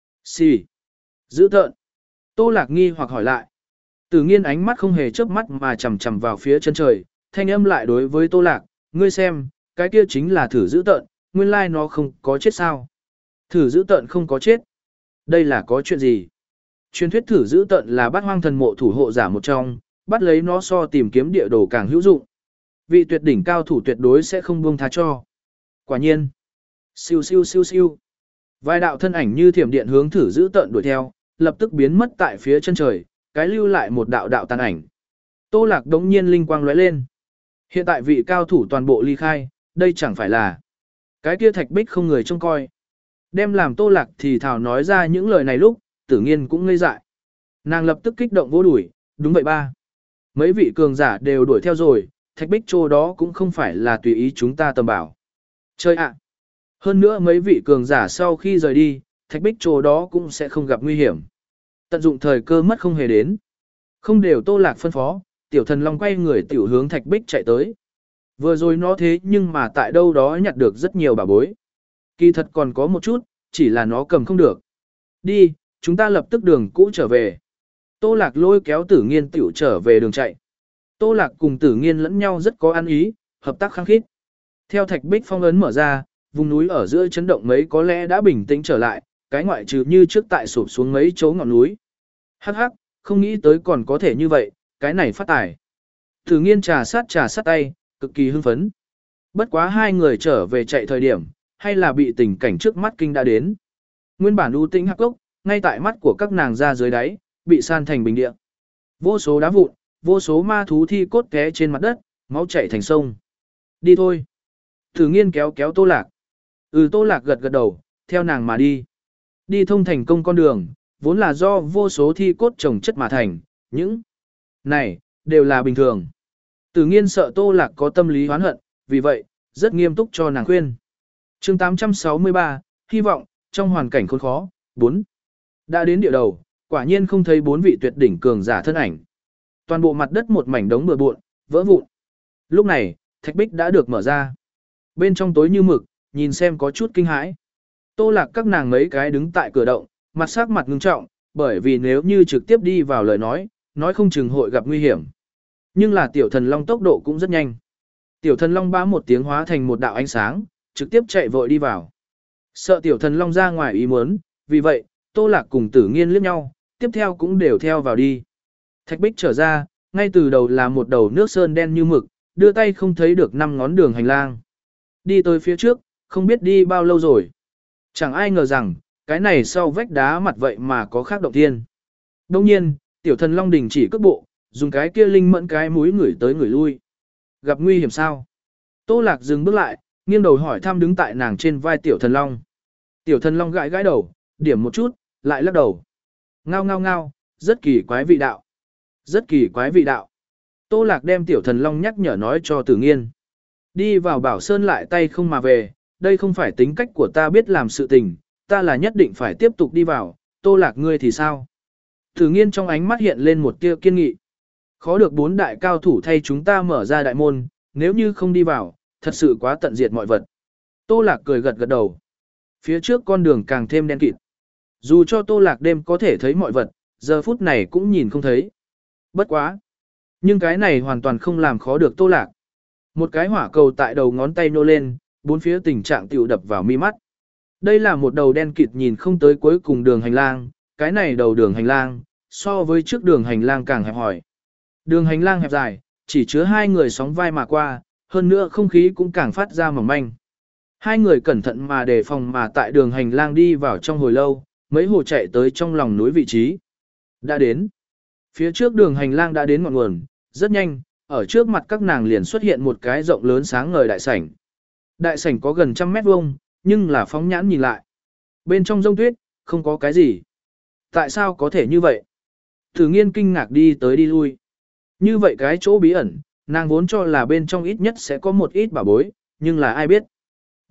Xì. Dữ tợn. Tô Lạc nghi hoặc hỏi lại. Tử nghiên ánh mắt không hề chớp mắt mà chầm chầm vào phía chân trời, thanh âm lại đối với Tô Lạc, ngươi xem, cái kia chính là thử dữ tợn, nguyên lai nó không có chết sao. Thử dữ tợn không có chết. Đây là có chuyện gì? Truyền thuyết thử dữ tợn là bát hoang thần mộ thủ hộ giả một trong, bắt lấy nó so tìm kiếm địa đồ càng hữu dụng. Vị tuyệt đỉnh cao thủ tuyệt đối sẽ không buông tha cho. Quả nhiên. Siêu siêu siêu siêu. Vài đạo thân ảnh như thiểm điện hướng thử dữ tợn đuổi theo, lập tức biến mất tại phía chân trời, cái lưu lại một đạo đạo tàn ảnh. Tô Lạc đống nhiên linh quang lóe lên. Hiện tại vị cao thủ toàn bộ ly khai, đây chẳng phải là cái kia thạch bích không người trông coi. Đem làm Tô Lạc thì thảo nói ra những lời này lúc, Tử nghiên cũng ngây dại. Nàng lập tức kích động vô đuổi, đúng vậy ba. Mấy vị cường giả đều đuổi theo rồi, thạch bích chỗ đó cũng không phải là tùy ý chúng ta tầm bảo. Chơi ạ! Hơn nữa mấy vị cường giả sau khi rời đi, thạch bích chỗ đó cũng sẽ không gặp nguy hiểm. Tận dụng thời cơ mất không hề đến. Không đều Tô Lạc phân phó, tiểu thần long quay người tiểu hướng thạch bích chạy tới. Vừa rồi nó thế nhưng mà tại đâu đó nhặt được rất nhiều bảo bối. Kỳ thật còn có một chút, chỉ là nó cầm không được. Đi, chúng ta lập tức đường cũ trở về. Tô Lạc lôi kéo Tử nghiên tiểu trở về đường chạy. Tô Lạc cùng Tử nghiên lẫn nhau rất có ăn ý, hợp tác khăng khít. Theo thạch bích phong ấn mở ra, vùng núi ở giữa chấn động mấy có lẽ đã bình tĩnh trở lại, cái ngoại trừ như trước tại sụp xuống mấy chỗ ngọn núi. Hắc hắc, không nghĩ tới còn có thể như vậy, cái này phát tài. Tử nghiên trà sát trà sát tay, cực kỳ hưng phấn. Bất quá hai người trở về chạy thời điểm, hay là bị tình cảnh trước mắt kinh đã đến. Nguyên bản u tĩnh hắc gốc, ngay tại mắt của các nàng ra dưới đáy, bị san thành bình địa. Vô số đá vụn, vô số ma thú thi cốt té trên mặt đất, máu chảy thành sông. Đi thôi. Tử nghiên kéo kéo Tô Lạc. Ừ, Tô Lạc gật gật đầu, theo nàng mà đi. Đi thông thành công con đường, vốn là do vô số thi cốt chồng chất mà thành, những này, đều là bình thường. Tử nghiên sợ Tô Lạc có tâm lý hoán hận, vì vậy, rất nghiêm túc cho nàng khuyên. chương tám trăm sáu mươi ba, hy vọng, trong hoàn cảnh khốn khó, bốn. Đã đến địa đầu, quả nhiên không thấy bốn vị tuyệt đỉnh cường giả thân ảnh. Toàn bộ mặt đất một mảnh đống bừa bộn, vỡ vụn. Lúc này, thạch bích đã được mở ra. Bên trong tối như mực, nhìn xem có chút kinh hãi. Tô Lạc các nàng mấy cái đứng tại cửa động, mặt sắc mặt ngưng trọng, bởi vì nếu như trực tiếp đi vào lời nói, nói không chừng hội gặp nguy hiểm. Nhưng là tiểu thần long tốc độ cũng rất nhanh. Tiểu thần long bá một tiếng hóa thành một đạo ánh sáng, trực tiếp chạy vội đi vào. Sợ tiểu thần long ra ngoài ý muốn, vì vậy, Tô Lạc cùng Tử nghiên liếc nhau, tiếp theo cũng đều theo vào đi. Thạch bích trở ra, ngay từ đầu là một đầu nước sơn đen như mực, đưa tay không thấy được năm ngón đường hành lang. Đi tới phía trước, không biết đi bao lâu rồi. Chẳng ai ngờ rằng, cái này sau vách đá mặt vậy mà có khác động thiên. Đông nhiên, tiểu thần long đình chỉ cước bộ, dùng cái kia linh mẫn cái mũi ngửi tới ngửi lui. Gặp nguy hiểm sao? Tô Lạc dừng bước lại, nghiêng đầu hỏi thăm đứng tại nàng trên vai tiểu thần long. Tiểu thần long gãi gãi đầu, điểm một chút, lại lắc đầu. Ngao ngao ngao, rất kỳ quái vị đạo. Rất kỳ quái vị đạo. Tô Lạc đem tiểu thần long nhắc nhở nói cho Tử nghiên. Đi vào bảo sơn lại tay không mà về, đây không phải tính cách của ta biết làm sự tình, ta là nhất định phải tiếp tục đi vào, Tô Lạc ngươi thì sao? Tử nghiên trong ánh mắt hiện lên một tia kiên nghị. Khó được bốn đại cao thủ thay chúng ta mở ra đại môn, nếu như không đi vào, thật sự quá tận diệt mọi vật. Tô Lạc cười gật gật đầu. Phía trước con đường càng thêm đen kịt. Dù cho Tô Lạc đêm có thể thấy mọi vật, giờ phút này cũng nhìn không thấy. Bất quá. Nhưng cái này hoàn toàn không làm khó được Tô Lạc. Một cái hỏa cầu tại đầu ngón tay nô lên, bốn phía tình trạng tiểu đập vào mi mắt. Đây là một đầu đen kịt nhìn không tới cuối cùng đường hành lang, cái này đầu đường hành lang, so với trước đường hành lang càng hẹp hòi. Đường hành lang hẹp dài, chỉ chứa hai người sóng vai mà qua, hơn nữa không khí cũng càng phát ra mỏng manh. Hai người cẩn thận mà đề phòng mà tại đường hành lang đi vào trong hồi lâu, mấy hồ chạy tới trong lòng núi vị trí. Đã đến. Phía trước đường hành lang đã đến ngọn nguồn, rất nhanh, ở trước mặt các nàng liền xuất hiện một cái rộng lớn sáng ngời đại sảnh. Đại sảnh có gần trăm mét vuông, nhưng là phóng nhãn nhìn lại. Bên trong rông tuyết, không có cái gì. Tại sao có thể như vậy? Tử nghiên kinh ngạc đi tới đi lui. Như vậy cái chỗ bí ẩn, nàng vốn cho là bên trong ít nhất sẽ có một ít bảo bối, nhưng là ai biết.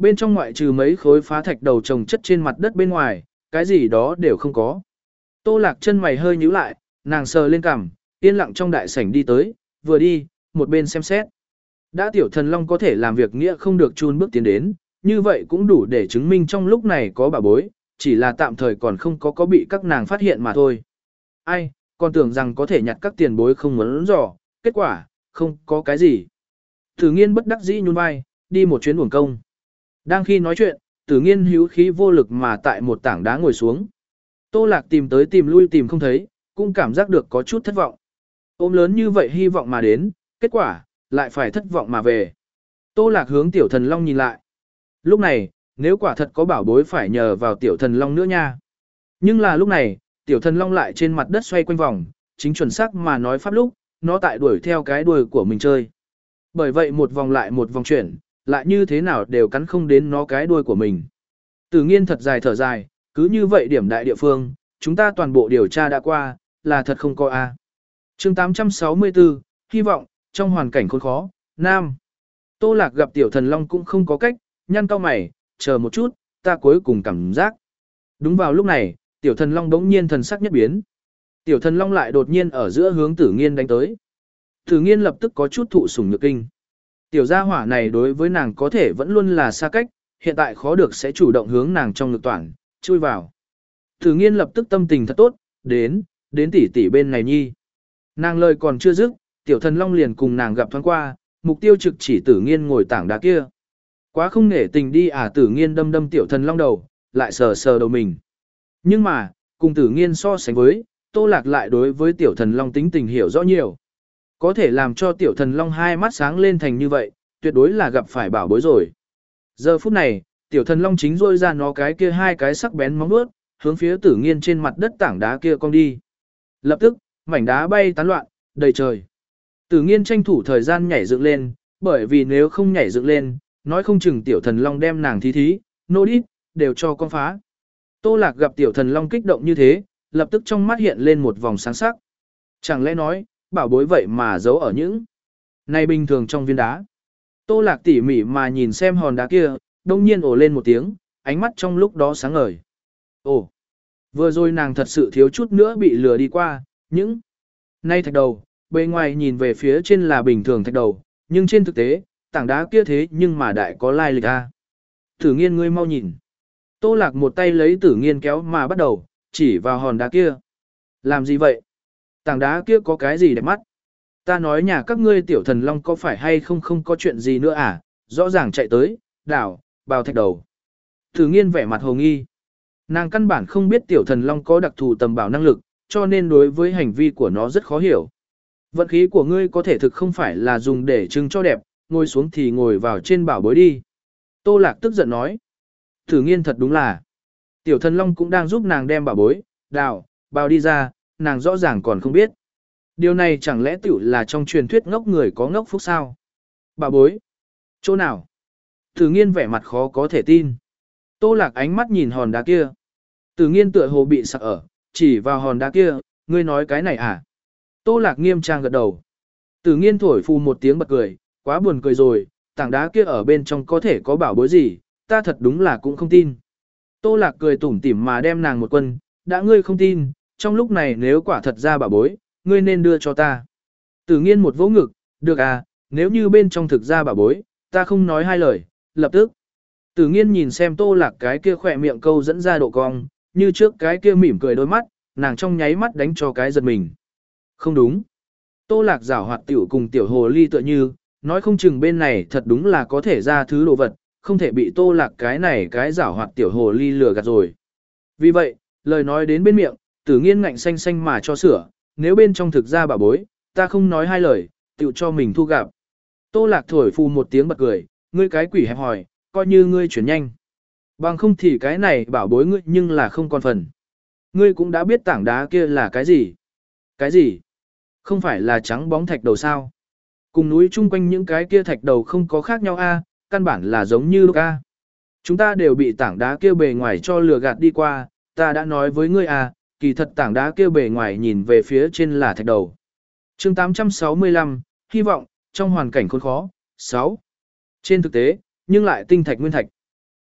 Bên trong ngoại trừ mấy khối phá thạch đầu trồng chất trên mặt đất bên ngoài, cái gì đó đều không có. Tô Lạc chân mày hơi nhíu lại, nàng sờ lên cằm, yên lặng trong đại sảnh đi tới, vừa đi, một bên xem xét. Đã tiểu thần long có thể làm việc nghĩa không được chun bước tiến đến, như vậy cũng đủ để chứng minh trong lúc này có bảo bối, chỉ là tạm thời còn không có có bị các nàng phát hiện mà thôi. Ai, còn tưởng rằng có thể nhặt các tiền bối không muốn dò, kết quả, không có cái gì. Tử nghiên bất đắc dĩ nhún vai, đi một chuyến uổng công. Đang khi nói chuyện, tử nghiên hữu khí vô lực mà tại một tảng đá ngồi xuống. Tô Lạc tìm tới tìm lui tìm không thấy, cũng cảm giác được có chút thất vọng. Ôm lớn như vậy hy vọng mà đến, kết quả, lại phải thất vọng mà về. Tô Lạc hướng tiểu thần long nhìn lại. Lúc này, nếu quả thật có bảo bối phải nhờ vào tiểu thần long nữa nha. Nhưng là lúc này, tiểu thần long lại trên mặt đất xoay quanh vòng, chính chuẩn xác mà nói pháp lúc, nó tại đuổi theo cái đuôi của mình chơi. Bởi vậy một vòng lại một vòng chuyển, lại như thế nào đều cắn không đến nó cái đuôi của mình. Tử nghiên thật dài thở dài, cứ như vậy điểm đại địa phương, chúng ta toàn bộ điều tra đã qua, là thật không có a. Chương tám trăm sáu mươi tư, hy vọng, trong hoàn cảnh khốn khó, Nam. Tô Lạc gặp tiểu thần long cũng không có cách, nhăn cau mày, chờ một chút, ta cuối cùng cảm giác. Đúng vào lúc này, tiểu thần long đống nhiên thần sắc nhất biến. Tiểu thần long lại đột nhiên ở giữa hướng tử nghiên đánh tới. Tử nghiên lập tức có chút thụ sủng nhược kinh. Tiểu gia hỏa này đối với nàng có thể vẫn luôn là xa cách, hiện tại khó được sẽ chủ động hướng nàng trong ngực toàn, chui vào. Tử nghiên lập tức tâm tình thật tốt, đến, đến tỷ tỷ bên này nhi. Nàng lời còn chưa dứt, tiểu thần long liền cùng nàng gặp thoáng qua, mục tiêu trực chỉ tử nghiên ngồi tảng đá kia. Quá không nể tình đi à, tử nghiên đâm đâm tiểu thần long đầu, lại sờ sờ đầu mình. Nhưng mà, cùng tử nghiên so sánh với, Tô Lạc lại đối với tiểu thần long tính tình hiểu rõ nhiều. Có thể làm cho tiểu thần long hai mắt sáng lên thành như vậy, tuyệt đối là gặp phải bảo bối rồi. Giờ phút này, tiểu thần long chính rôi ra nó cái kia hai cái sắc bén móng vuốt, hướng phía tử nghiên trên mặt đất tảng đá kia cong đi. Lập tức, mảnh đá bay tán loạn, đầy trời. Tử nghiên tranh thủ thời gian nhảy dựng lên, bởi vì nếu không nhảy dựng lên, nói không chừng tiểu thần long đem nàng thí thí, nô đít, đều cho con phá. Tô Lạc gặp tiểu thần long kích động như thế, lập tức trong mắt hiện lên một vòng sáng sắc. Chẳng lẽ nói, bảo bối vậy mà giấu ở những này bình thường trong viên đá. Tô Lạc tỉ mỉ mà nhìn xem hòn đá kia, đông nhiên ồ lên một tiếng, ánh mắt trong lúc đó sáng ngời. Ồ, vừa rồi nàng thật sự thiếu chút nữa bị lừa đi qua, những nay thạch đầu, bề ngoài nhìn về phía trên là bình thường thạch đầu, nhưng trên thực tế, tảng đá kia thế nhưng mà đại có lai lịch a. Tử nghiên ngươi mau nhìn. Tô Lạc một tay lấy tử nghiên kéo mà bắt đầu, chỉ vào hòn đá kia. Làm gì vậy? Tảng đá kia có cái gì đẹp mắt? Ta nói nhà các ngươi tiểu thần long có phải hay không không có chuyện gì nữa à? Rõ ràng chạy tới, đảo, bào thạch đầu. Tử nghiên vẻ mặt hồ nghi. Nàng căn bản không biết tiểu thần long có đặc thù tầm bảo năng lực, cho nên đối với hành vi của nó rất khó hiểu. Vận khí của ngươi có thể thực không phải là dùng để trưng cho đẹp, ngồi xuống thì ngồi vào trên bảo bối đi. Tô Lạc tức giận nói. Tử nghiên thật đúng là. Tiểu thần long cũng đang giúp nàng đem bảo bối, đào, bào đi ra, nàng rõ ràng còn không biết. Điều này chẳng lẽ tiểu là trong truyền thuyết ngốc người có ngốc phúc sao? Bảo bối. Chỗ nào? Tử nghiên vẻ mặt khó có thể tin. Tô Lạc ánh mắt nhìn hòn đá kia. Tử nghiên tựa hồ bị sặc ở, chỉ vào hòn đá kia, ngươi nói cái này à? Tô Lạc nghiêm trang gật đầu. Tử nghiên thổi phù một tiếng bật cười, quá buồn cười rồi, tảng đá kia ở bên trong có thể có bảo bối gì, ta thật đúng là cũng không tin. Tô Lạc cười tủm tỉm mà đem nàng một quân, đã ngươi không tin, trong lúc này nếu quả thật ra bảo bối, ngươi nên đưa cho ta. Tử nghiên một vỗ ngực, được à, nếu như bên trong thực ra bảo bối, ta không nói hai lời, lập tức. Tử nghiên nhìn xem Tô Lạc cái kia khỏe miệng câu dẫn ra độ cong, như trước cái kia mỉm cười đôi mắt, nàng trong nháy mắt đánh cho cái giật mình. Không đúng. Tô Lạc giảo hoạt tiểu cùng tiểu hồ ly tựa như, nói không chừng bên này thật đúng là có thể ra thứ đồ vật, không thể bị Tô Lạc cái này cái giảo hoạt tiểu hồ ly lừa gạt rồi. Vì vậy, lời nói đến bên miệng, Tử nghiên ngạnh xanh xanh mà cho sửa, nếu bên trong thực ra bảo bối, ta không nói hai lời, tiểu cho mình thu gặp. Tô Lạc thổi phù một tiếng bật cười, ngươi cái quỷ hẹp hòi, coi như ngươi chuyển nhanh. Bằng không thì cái này bảo bối ngươi nhưng là không còn phần. Ngươi cũng đã biết tảng đá kia là cái gì. Cái gì? Không phải là trắng bóng thạch đầu sao? Cùng núi chung quanh những cái kia thạch đầu không có khác nhau a, căn bản là giống như lúc a. Chúng ta đều bị tảng đá kia bề ngoài cho lừa gạt đi qua, ta đã nói với ngươi a, kỳ thật tảng đá kia bề ngoài nhìn về phía trên là thạch đầu. Chương tám trăm sáu mươi lăm, hy vọng, trong hoàn cảnh khốn khó, sáu. Trên thực tế, nhưng lại tinh thạch nguyên thạch.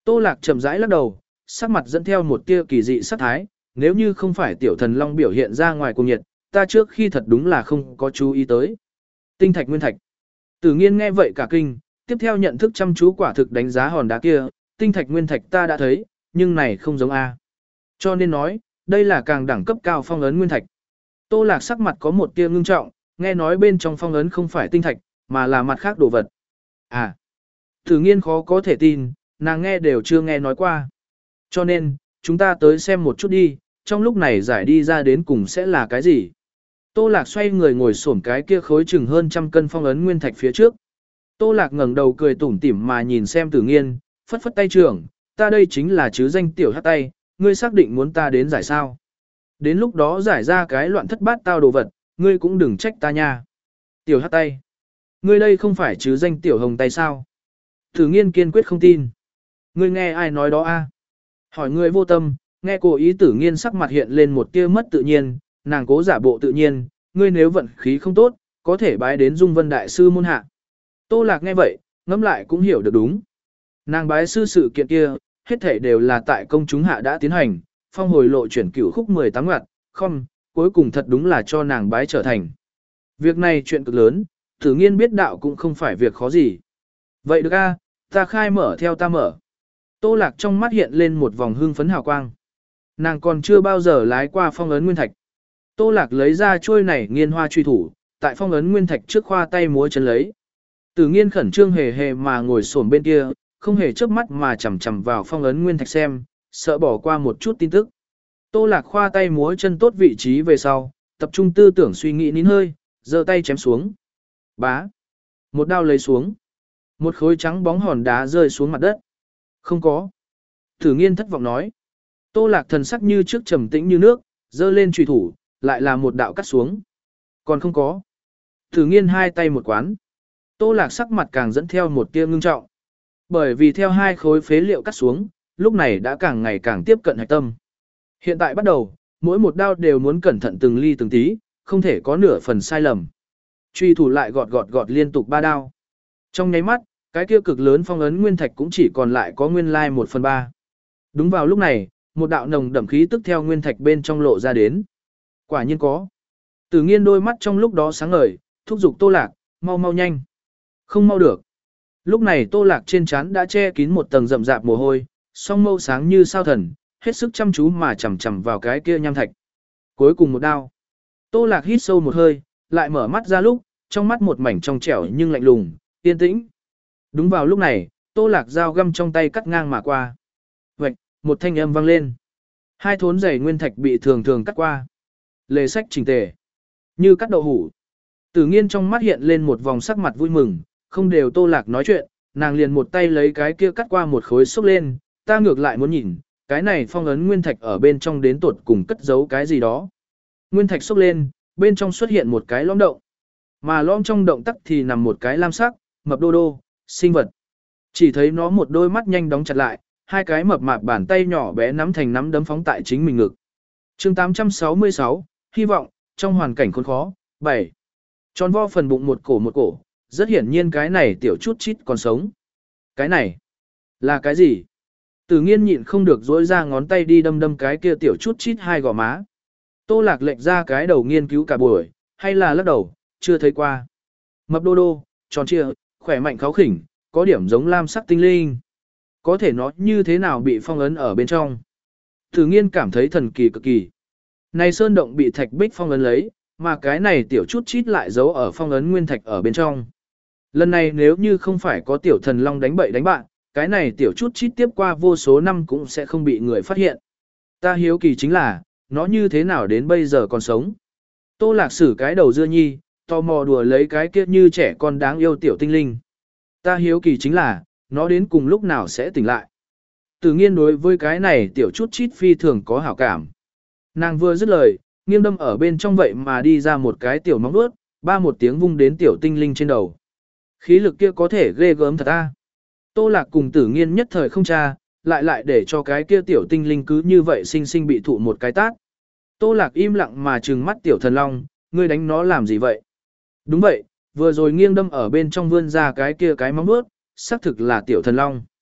Tô Lạc chậm rãi lắc đầu, sắc mặt dẫn theo một tia kỳ dị sắc thái, nếu như không phải tiểu thần long biểu hiện ra ngoài cùng nhiệt, ta trước khi thật đúng là không có chú ý tới. Tinh thạch nguyên thạch. Tử Nghiên nghe vậy cả kinh, tiếp theo nhận thức chăm chú quả thực đánh giá hòn đá kia, tinh thạch nguyên thạch ta đã thấy, nhưng này không giống A. Cho nên nói, đây là càng đẳng cấp cao phong ấn nguyên thạch. Tô Lạc sắc mặt có một tia ngưng trọng, nghe nói bên trong phong ấn không phải tinh thạch, mà là mặt khác đồ vật. À, Tử Nghiên khó có thể tin, nàng nghe đều chưa nghe nói qua. Cho nên, chúng ta tới xem một chút đi, trong lúc này giải đi ra đến cùng sẽ là cái gì. Tô Lạc xoay người ngồi xổm cái kia khối chừng hơn trăm cân phong ấn nguyên thạch phía trước. Tô Lạc ngẩng đầu cười tủm tỉm mà nhìn xem Tử Nghiên, phất phất tay trưởng, ta đây chính là chứ danh tiểu hắc tay, ngươi xác định muốn ta đến giải sao. Đến lúc đó giải ra cái loạn thất bát tao đồ vật, ngươi cũng đừng trách ta nha. Tiểu hắc tay. Ngươi đây không phải chứ danh tiểu hồng tay sao? Tử Nghiên kiên quyết không tin. Ngươi nghe ai nói đó a? Hỏi ngươi vô tâm, nghe cô ý Tử Nghiên sắc mặt hiện lên một tia mất tự nhiên, nàng cố giả bộ tự nhiên, ngươi nếu vận khí không tốt, có thể bái đến Dung Vân Đại Sư môn hạ. Tô Lạc nghe vậy, ngẫm lại cũng hiểu được đúng. Nàng bái sư sự kiện kia, hết thể đều là tại công chúng hạ đã tiến hành, phong hồi lộ chuyển cửu khúc mười tám ngoặt, không, cuối cùng thật đúng là cho nàng bái trở thành. Việc này chuyện cực lớn, Tử Nghiên biết đạo cũng không phải việc khó gì. Vậy được a, ta khai mở theo ta mở. Tô Lạc trong mắt hiện lên một vòng hương phấn hào quang. Nàng còn chưa bao giờ lái qua phong ấn nguyên thạch. Tô Lạc lấy ra chuôi này nghiên hoa truy thủ, tại phong ấn nguyên thạch trước khoa tay múa chân lấy. Tử Nghiên khẩn trương hề hề mà ngồi xổm bên kia, không hề chớp mắt mà chằm chằm vào phong ấn nguyên thạch xem, sợ bỏ qua một chút tin tức. Tô Lạc khoa tay múa chân tốt vị trí về sau, tập trung tư tưởng suy nghĩ nín hơi, giơ tay chém xuống. Bá. Một đao lấy xuống. Một khối trắng bóng hòn đá rơi xuống mặt đất. Không có. Tử Nghiên thất vọng nói. Tô Lạc thần sắc như trước trầm tĩnh như nước, giơ lên chùy thủ, lại là một đạo cắt xuống. Còn không có. Tử Nghiên hai tay một quán. Tô Lạc sắc mặt càng dẫn theo một tia ngưng trọng. Bởi vì theo hai khối phế liệu cắt xuống, lúc này đã càng ngày càng tiếp cận hạch tâm. Hiện tại bắt đầu, mỗi một đao đều muốn cẩn thận từng ly từng tí, không thể có nửa phần sai lầm. Truy thủ lại gọt gọt gọt liên tục ba đao. Trong nháy mắt, cái kia cực lớn phong ấn nguyên thạch cũng chỉ còn lại có nguyên lai một phần ba. Đúng vào lúc này, một đạo nồng đậm khí tức theo nguyên thạch bên trong lộ ra đến. Quả nhiên có. Tử Nghiên đôi mắt trong lúc đó sáng ngời, thúc giục Tô Lạc, mau mau nhanh. Không mau được. Lúc này Tô Lạc trên trán đã che kín một tầng rậm rạp mồ hôi, song mâu sáng như sao thần, hết sức chăm chú mà chằm chằm vào cái kia nham thạch. Cuối cùng một đao. Tô Lạc hít sâu một hơi, lại mở mắt ra lúc, trong mắt một mảnh trong trẻo nhưng lạnh lùng, yên tĩnh. Đúng vào lúc này, Tô Lạc dao găm trong tay cắt ngang mà qua. Vạch, một thanh âm vang lên. Hai thốn giày nguyên thạch bị thường thường cắt qua. Lề sách chỉnh tề. Như cắt đậu hủ. Tử Nghiên trong mắt hiện lên một vòng sắc mặt vui mừng, không đều Tô Lạc nói chuyện, nàng liền một tay lấy cái kia cắt qua một khối xúc lên, ta ngược lại muốn nhìn, cái này phong ấn nguyên thạch ở bên trong đến tột cùng cất giấu cái gì đó. Nguyên thạch xúc lên, bên trong xuất hiện một cái lõm động. Mà lõm trong động tắc thì nằm một cái lam sắc, mập đô đô, sinh vật. Chỉ thấy nó một đôi mắt nhanh đóng chặt lại, hai cái mập mạp bàn tay nhỏ bé nắm thành nắm đấm phóng tại chính mình ngực. Chương tám trăm sáu mươi sáu, hy vọng, trong hoàn cảnh khốn khó, bảy. Tròn vo phần bụng một cổ một cổ, rất hiển nhiên cái này tiểu chút chít còn sống. Cái này, là cái gì? Tử Nghiên nhịn không được dỗi ra ngón tay đi đâm đâm cái kia tiểu chút chít hai gò má. Tô Lạc lệch ra cái đầu nghiên cứu cả buổi, hay là lắc đầu, chưa thấy qua. Mập đô đô, tròn trịa, khỏe mạnh kháu khỉnh, có điểm giống lam sắc tinh linh. Có thể nó như thế nào bị phong ấn ở bên trong. Tử Nghiên cảm thấy thần kỳ cực kỳ. Này sơn động bị thạch bích phong ấn lấy, mà cái này tiểu chút chít lại giấu ở phong ấn nguyên thạch ở bên trong. Lần này nếu như không phải có tiểu thần long đánh bậy đánh bạn, cái này tiểu chút chít tiếp qua vô số năm cũng sẽ không bị người phát hiện. Ta hiếu kỳ chính là, nó như thế nào đến bây giờ còn sống. Tô Lạc xử cái đầu dưa nhi, tò mò đùa lấy cái kia như trẻ con đáng yêu tiểu tinh linh. Ta hiếu kỳ chính là, nó đến cùng lúc nào sẽ tỉnh lại. Tử Nghiên đối với cái này tiểu chút chít phi thường có hảo cảm. Nàng vừa dứt lời, nghiêng đâm ở bên trong vậy mà đi ra một cái tiểu móng vuốt, ba một tiếng vung đến tiểu tinh linh trên đầu. Khí lực kia có thể ghê gớm thật a. Tô Lạc cùng Tử Nghiên nhất thời không tra, lại lại để cho cái kia tiểu tinh linh cứ như vậy sinh sinh bị thụ một cái tát. Tô Lạc im lặng mà trừng mắt tiểu thần long, ngươi đánh nó làm gì vậy? Đúng vậy, vừa rồi nghiêng đâm ở bên trong vươn ra cái kia cái móng vuốt, xác thực là tiểu thần long.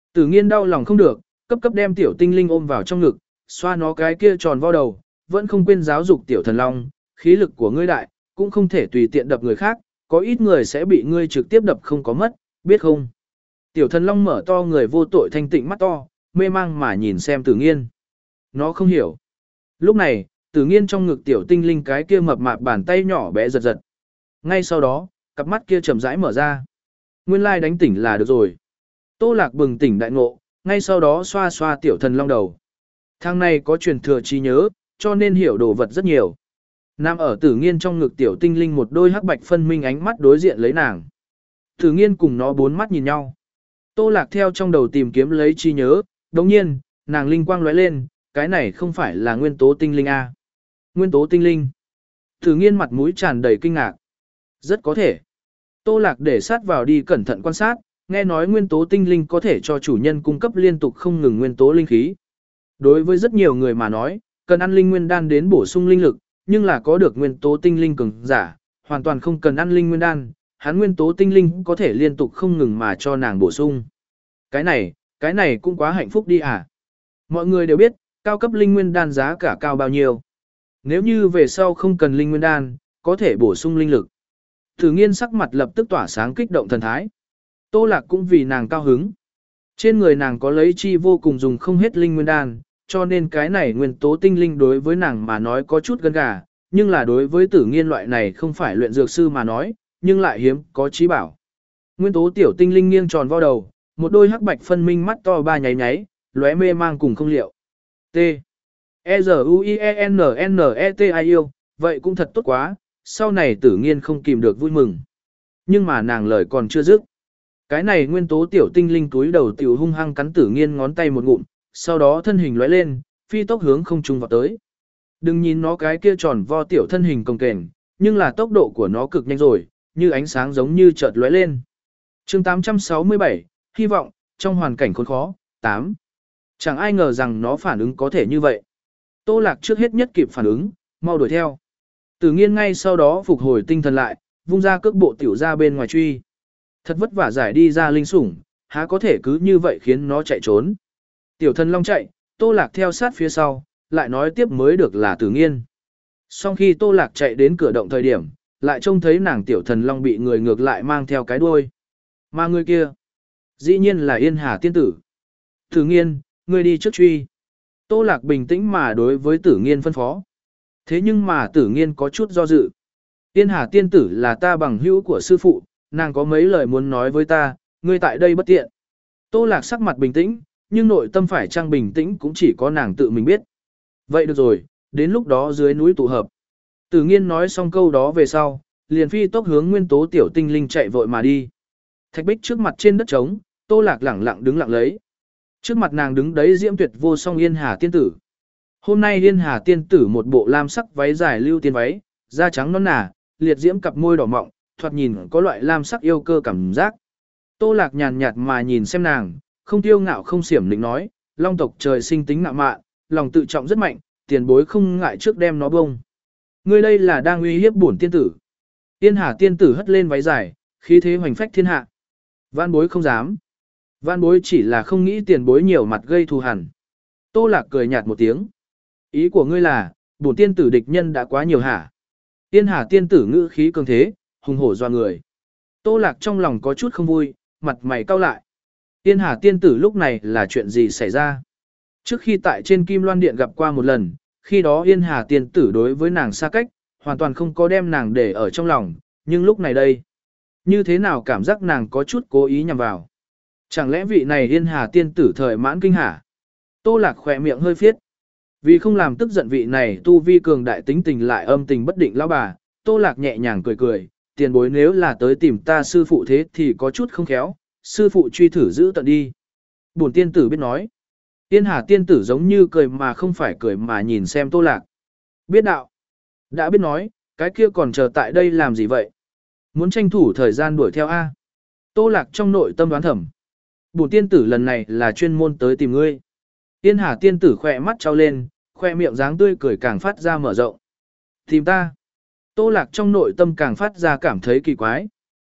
Tử Nghiên đau lòng không được, cấp cấp đem tiểu tinh linh ôm vào trong ngực, xoa nó cái kia tròn vo đầu, vẫn không quên giáo dục tiểu thần long, khí lực của ngươi đại, cũng không thể tùy tiện đập người khác, có ít người sẽ bị ngươi trực tiếp đập không có mất, biết không? Tiểu thần long mở to người vô tội thanh tịnh mắt to, mê mang mà nhìn xem Tử Nghiên. Nó không hiểu. Lúc này, Tử Nghiên trong ngực tiểu tinh linh cái kia mập mạp bàn tay nhỏ bé giật giật. Ngay sau đó, cặp mắt kia chậm rãi mở ra. Nguyên lai đánh tỉnh là được rồi. Tô Lạc bừng tỉnh đại ngộ, ngay sau đó xoa xoa tiểu thần long đầu. Thằng này có truyền thừa trí nhớ, cho nên hiểu đồ vật rất nhiều. Nam ở Tử Nghiên trong ngực tiểu tinh linh một đôi hắc bạch phân minh ánh mắt đối diện lấy nàng. Tử Nghiên cùng nó bốn mắt nhìn nhau. Tô Lạc theo trong đầu tìm kiếm lấy trí nhớ, đồng nhiên, nàng linh quang lóe lên, cái này không phải là nguyên tố tinh linh A. Nguyên tố tinh linh. Tử Nghiên mặt mũi tràn đầy kinh ngạc. Rất có thể. Tô Lạc để sát vào đi cẩn thận quan sát, nghe nói nguyên tố tinh linh có thể cho chủ nhân cung cấp liên tục không ngừng nguyên tố linh khí. Đối với rất nhiều người mà nói, cần ăn linh nguyên đan đến bổ sung linh lực, nhưng là có được nguyên tố tinh linh cường giả, hoàn toàn không cần ăn linh nguyên đan, hắn nguyên tố tinh linh có thể liên tục không ngừng mà cho nàng bổ sung. Cái này, cái này cũng quá hạnh phúc đi à. Mọi người đều biết, cao cấp linh nguyên đan giá cả cao bao nhiêu. Nếu như về sau không cần linh nguyên đan, có thể bổ sung linh lực. Tử Nghiên sắc mặt lập tức tỏa sáng kích động thần thái. Tô Lạc cũng vì nàng cao hứng. Trên người nàng có lấy chi vô cùng dùng không hết linh nguyên đan, cho nên cái này nguyên tố tinh linh đối với nàng mà nói có chút gân gà, nhưng là đối với Tử Nghiên loại này không phải luyện dược sư mà nói, nhưng lại hiếm có trí bảo. Nguyên tố tiểu tinh linh nghiêng tròn vo đầu, một đôi hắc bạch phân minh mắt to ba nháy nháy, lóe mê mang cùng không liệu. T. E Z U I E N N E T I yêu, vậy cũng thật tốt quá, sau này Tử Nghiên không kìm được vui mừng. Nhưng mà nàng lời còn chưa dứt. Cái này nguyên tố tiểu tinh linh túi đầu tiểu hung hăng cắn Tử Nghiên ngón tay một ngụm, sau đó thân hình lóe lên, phi tốc hướng không trung vọt tới. Đừng nhìn nó cái kia tròn vo tiểu thân hình cồng kềnh, nhưng là tốc độ của nó cực nhanh rồi, như ánh sáng giống như chợt lóe lên. Chương tám trăm sáu mươi bảy, hy vọng, trong hoàn cảnh khốn khó, tám. Chẳng ai ngờ rằng nó phản ứng có thể như vậy. Tô Lạc trước hết nhất kịp phản ứng, mau đuổi theo. Tử Nghiên ngay sau đó phục hồi tinh thần lại, vung ra cước bộ tiểu ra bên ngoài truy. Thật vất vả giải đi ra linh sủng, há có thể cứ như vậy khiến nó chạy trốn. Tiểu thần long chạy, Tô Lạc theo sát phía sau, lại nói tiếp mới được là Tử Nghiên. Sau khi Tô Lạc chạy đến cửa động thời điểm, lại trông thấy nàng tiểu thần long bị người ngược lại mang theo cái đuôi. Mà người kia, dĩ nhiên là Yên Hà tiên tử. Tử Nghiên, ngươi đi trước truy. Tô Lạc bình tĩnh mà đối với Tử Nghiên phân phó. Thế nhưng mà Tử Nghiên có chút do dự. Yên Hà tiên tử là ta bằng hữu của sư phụ, nàng có mấy lời muốn nói với ta, ngươi tại đây bất tiện. Tô Lạc sắc mặt bình tĩnh, nhưng nội tâm phải chăng bình tĩnh cũng chỉ có nàng tự mình biết. Vậy được rồi, đến lúc đó dưới núi tụ hợp. Tử Nghiên nói xong câu đó về sau, liền phi tốc hướng nguyên tố tiểu tinh linh chạy vội mà đi. Thạch bích trước mặt trên đất trống, Tô Lạc lẳng lặng đứng lặng lấy. Trước mặt nàng đứng đấy diễm tuyệt vô song Yên Hà tiên tử. Hôm nay Yên Hà tiên tử một bộ lam sắc váy dài lưu tiên váy, da trắng non nà, liệt diễm cặp môi đỏ mọng, thoạt nhìn có loại lam sắc yêu cơ cảm giác. Tô Lạc nhàn nhạt mà nhìn xem nàng, không tiêu ngạo không xiểm lĩnh nói, long tộc trời sinh tính ngạo mạn, lòng tự trọng rất mạnh, tiền bối không ngại trước đem nó bông. Ngươi đây là đang uy hiếp bổn tiên tử. Yên Hà tiên tử hất lên váy dài, khí thế hoành phách thiên hạ. Van bối không dám. Van bối chỉ là không nghĩ tiền bối nhiều mặt gây thù hằn. Tô Lạc cười nhạt một tiếng. Ý của ngươi là, bổn tiên tử địch nhân đã quá nhiều hả? Yên Hà tiên tử ngữ khí cường thế, hùng hổ doa người. Tô Lạc trong lòng có chút không vui, mặt mày cau lại. Yên Hà tiên tử lúc này là chuyện gì xảy ra? Trước khi tại trên Kim Loan Điện gặp qua một lần, khi đó Yên Hà tiên tử đối với nàng xa cách, hoàn toàn không có đem nàng để ở trong lòng, nhưng lúc này đây, như thế nào cảm giác nàng có chút cố ý nhằm vào? Chẳng lẽ vị này Yên Hà tiên tử thời mãn kinh hả? Tô Lạc khỏe miệng hơi phiết. Vì không làm tức giận vị này tu vi cường đại tính tình lại âm tình bất định lão bà, Tô Lạc nhẹ nhàng cười cười, tiền bối nếu là tới tìm ta sư phụ thế thì có chút không khéo, sư phụ truy thử giữ tận đi. Bổn tiên tử biết nói. Yên Hà tiên tử giống như cười mà không phải cười mà nhìn xem Tô Lạc. Biết đạo. Đã biết nói, cái kia còn chờ tại đây làm gì vậy? Muốn tranh thủ thời gian đuổi theo A. Tô Lạc trong nội tâm đoán thầm. Bổn tiên tử lần này là chuyên môn tới tìm ngươi. Yên Hà tiên tử khỏe mắt trao lên, khoe miệng dáng tươi cười càng phát ra mở rộng. Tìm ta. Tô Lạc trong nội tâm càng phát ra cảm thấy kỳ quái.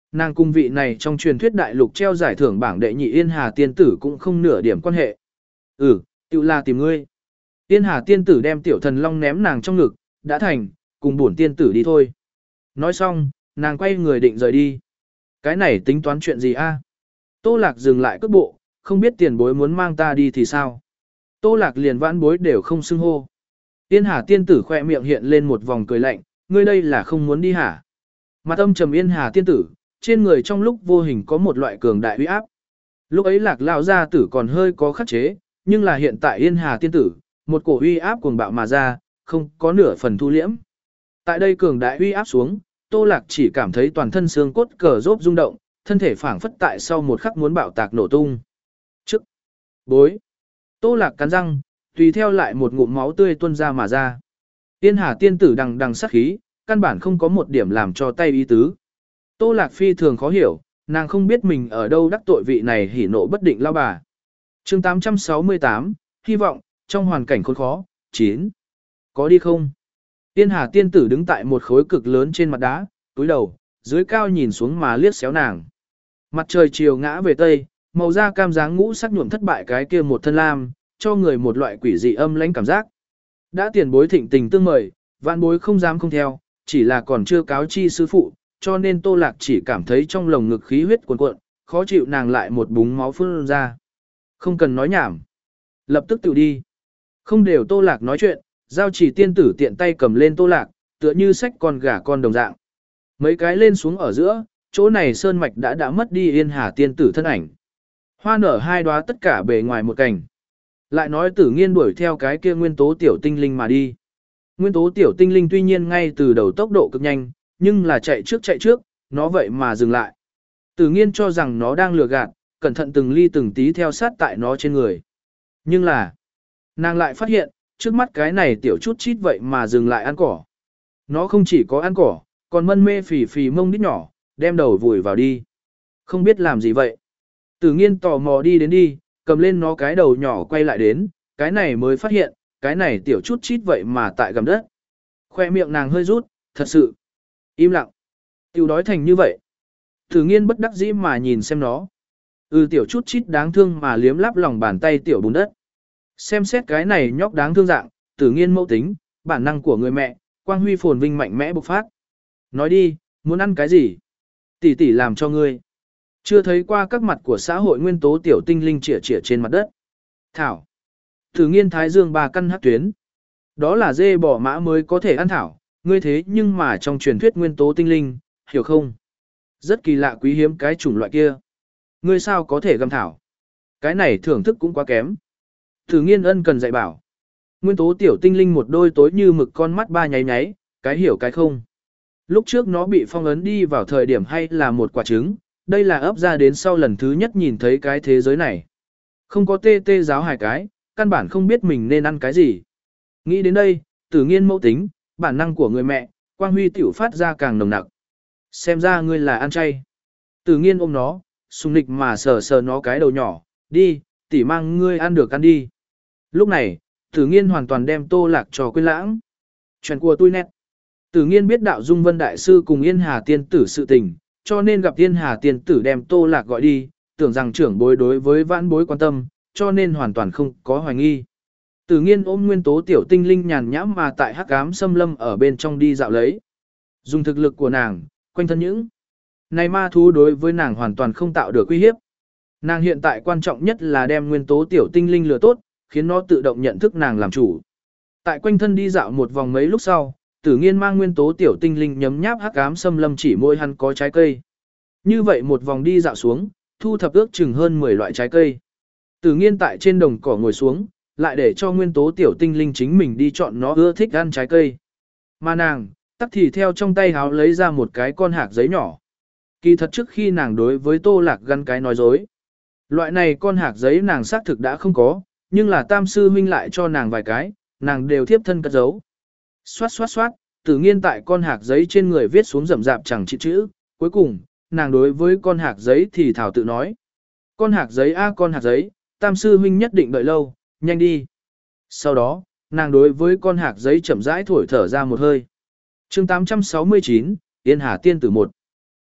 Nàng cung vị này trong truyền thuyết đại lục treo giải thưởng bảng đệ nhị Yên Hà tiên tử cũng không nửa điểm quan hệ. Ừ, tự là tìm ngươi. Yên Hà tiên tử đem tiểu thần long ném nàng trong ngực, đã thành, cùng bổn tiên tử đi thôi. Nói xong, nàng quay người định rời đi. Cái này tính toán chuyện gì a? Tô Lạc dừng lại cước bộ, không biết tiền bối muốn mang ta đi thì sao. Tô Lạc liền vãn bối đều không xưng hô. Yên Hà tiên tử khoe miệng hiện lên một vòng cười lạnh, ngươi đây là không muốn đi hả? Mặt âm trầm Yên Hà tiên tử, trên người trong lúc vô hình có một loại cường đại uy áp. Lúc ấy Lạc lão gia tử còn hơi có khắc chế, nhưng là hiện tại Yên Hà tiên tử, một cổ uy áp cuồng bạo mà ra, không có nửa phần thu liễm. Tại đây cường đại uy áp xuống, Tô Lạc chỉ cảm thấy toàn thân xương cốt cờ rốp rung động, thân thể phảng phất tại sau một khắc muốn bạo tạc nổ tung. Trước, bối, Tô Lạc cắn răng, tùy theo lại một ngụm máu tươi tuôn ra mà ra. Yên Hà tiên tử đằng đằng sát khí, căn bản không có một điểm làm cho tay ý tứ. Tô Lạc phi thường khó hiểu, nàng không biết mình ở đâu đắc tội vị này hỉ nộ bất định lao bà. Chương tám trăm sáu mươi tám, hy vọng, trong hoàn cảnh khốn khó, chín. Có đi không? Yên Hà tiên tử đứng tại một khối cực lớn trên mặt đá, túi đầu, dưới cao nhìn xuống mà liếc xéo nàng. Mặt trời chiều ngã về tây, màu da cam dáng ngũ sắc nhuộm thất bại cái kia một thân lam, cho người một loại quỷ dị âm lãnh cảm giác. Đã tiền bối thịnh tình tương mời, vạn bối không dám không theo, chỉ là còn chưa cáo chi sư phụ, cho nên Tô Lạc chỉ cảm thấy trong lồng ngực khí huyết cuồn cuộn, khó chịu nàng lại một búng máu phun ra. Không cần nói nhảm, lập tức tự đi. Không đều Tô Lạc nói chuyện, giao chỉ tiên tử tiện tay cầm lên Tô Lạc, tựa như xách con gà con đồng dạng. Mấy cái lên xuống ở giữa, chỗ này sơn mạch đã đã mất đi Yên Hà tiên tử thân ảnh. Hoa nở hai đóa tất cả bề ngoài một cảnh. Lại nói Tử Nghiên đuổi theo cái kia nguyên tố tiểu tinh linh mà đi. Nguyên tố tiểu tinh linh tuy nhiên ngay từ đầu tốc độ cực nhanh, nhưng là chạy trước chạy trước, nó vậy mà dừng lại. Tử Nghiên cho rằng nó đang lừa gạt, cẩn thận từng ly từng tí theo sát tại nó trên người. Nhưng là, nàng lại phát hiện, trước mắt cái này tiểu chút chít vậy mà dừng lại ăn cỏ. Nó không chỉ có ăn cỏ, còn mân mê phì phì mông đít nhỏ, đem đầu vùi vào đi. Không biết làm gì vậy. Tử Nghiên tò mò đi đến đi, cầm lên nó cái đầu nhỏ quay lại đến, cái này mới phát hiện, cái này tiểu chút chít vậy mà tại gầm đất. Khoe miệng nàng hơi rút, thật sự. Im lặng. Tiểu đói thành như vậy. Tử Nghiên bất đắc dĩ mà nhìn xem nó. Ừ tiểu chút chít đáng thương mà liếm láp lòng bàn tay tiểu bùn đất. Xem xét cái này nhóc đáng thương dạng, Tử Nghiên mẫu tính, bản năng của người mẹ, quang huy phồn vinh mạnh mẽ bộc phát. Nói đi, muốn ăn cái gì? Tỷ tỷ làm cho ngươi. Chưa thấy qua các mặt của xã hội nguyên tố tiểu tinh linh chĩa chĩa trên mặt đất. Thảo. Tử Nghiên thái dương ba căn hắc tuyến. Đó là dê bò mã mới có thể ăn thảo, ngươi thế nhưng mà trong truyền thuyết nguyên tố tinh linh, hiểu không? Rất kỳ lạ quý hiếm cái chủng loại kia. Ngươi sao có thể găm thảo? Cái này thưởng thức cũng quá kém. Tử Nghiên ân cần dạy bảo. Nguyên tố tiểu tinh linh một đôi tối như mực con mắt ba nháy nháy, cái hiểu cái không. Lúc trước nó bị phong ấn đi vào thời điểm hay là một quả trứng, đây là ấp ra đến sau lần thứ nhất nhìn thấy cái thế giới này. Không có tê tê giáo hài cái, căn bản không biết mình nên ăn cái gì. Nghĩ đến đây, Tử Nghiên mẫu tính, bản năng của người mẹ, quang huy tiểu phát ra càng nồng nặc. Xem ra ngươi là ăn chay. Tử Nghiên ôm nó, sùng nịch mà sờ sờ nó cái đầu nhỏ, đi, tỷ mang ngươi ăn được ăn đi. Lúc này, Tử Nghiên hoàn toàn đem Tô Lạc cho quên lãng. Chuyện của tôi nét. Tử Nghiên biết đạo Dung Vân Đại Sư cùng Yên Hà Tiên Tử sự tình, cho nên gặp Yên Hà Tiên Tử đem Tô Lạc gọi đi, tưởng rằng trưởng bối đối với vãn bối quan tâm, cho nên hoàn toàn không có hoài nghi. Tử Nghiên ôm nguyên tố tiểu tinh linh nhàn nhãm mà tại hắc ám xâm lâm ở bên trong đi dạo lấy. Dùng thực lực của nàng, quanh thân những này ma thú đối với nàng hoàn toàn không tạo được uy hiếp. Nàng hiện tại quan trọng nhất là đem nguyên tố tiểu tinh linh lừa tốt, khiến nó tự động nhận thức nàng làm chủ. Tại quanh thân đi dạo một vòng mấy lúc sau, Tử Nghiên mang nguyên tố tiểu tinh linh nhấm nháp hắc ám xâm lâm chỉ môi hắn có trái cây. Như vậy một vòng đi dạo xuống, thu thập ước chừng hơn mười loại trái cây. Tử Nghiên tại trên đồng cỏ ngồi xuống, lại để cho nguyên tố tiểu tinh linh chính mình đi chọn nó ưa thích ăn trái cây. Mà nàng, tắc thì theo trong tay háo lấy ra một cái con hạc giấy nhỏ. Kỳ thật trước khi nàng đối với Tô Lạc gắn cái nói dối. Loại này con hạc giấy nàng xác thực đã không có, nhưng là tam sư huynh lại cho nàng vài cái, nàng đều thiếp thân cất giấu. Xoát xoát xoát, Tử Nghiên tại con hạc giấy trên người viết xuống rậm rạp chẳng chữ chữ, cuối cùng, nàng đối với con hạc giấy thì thảo tự nói. Con hạc giấy a con hạc giấy, tam sư huynh nhất định đợi lâu, nhanh đi. Sau đó, nàng đối với con hạc giấy chậm rãi thổi thở ra một hơi. Chương tám trăm sáu mươi chín, Yên Hà Tiên Tử một.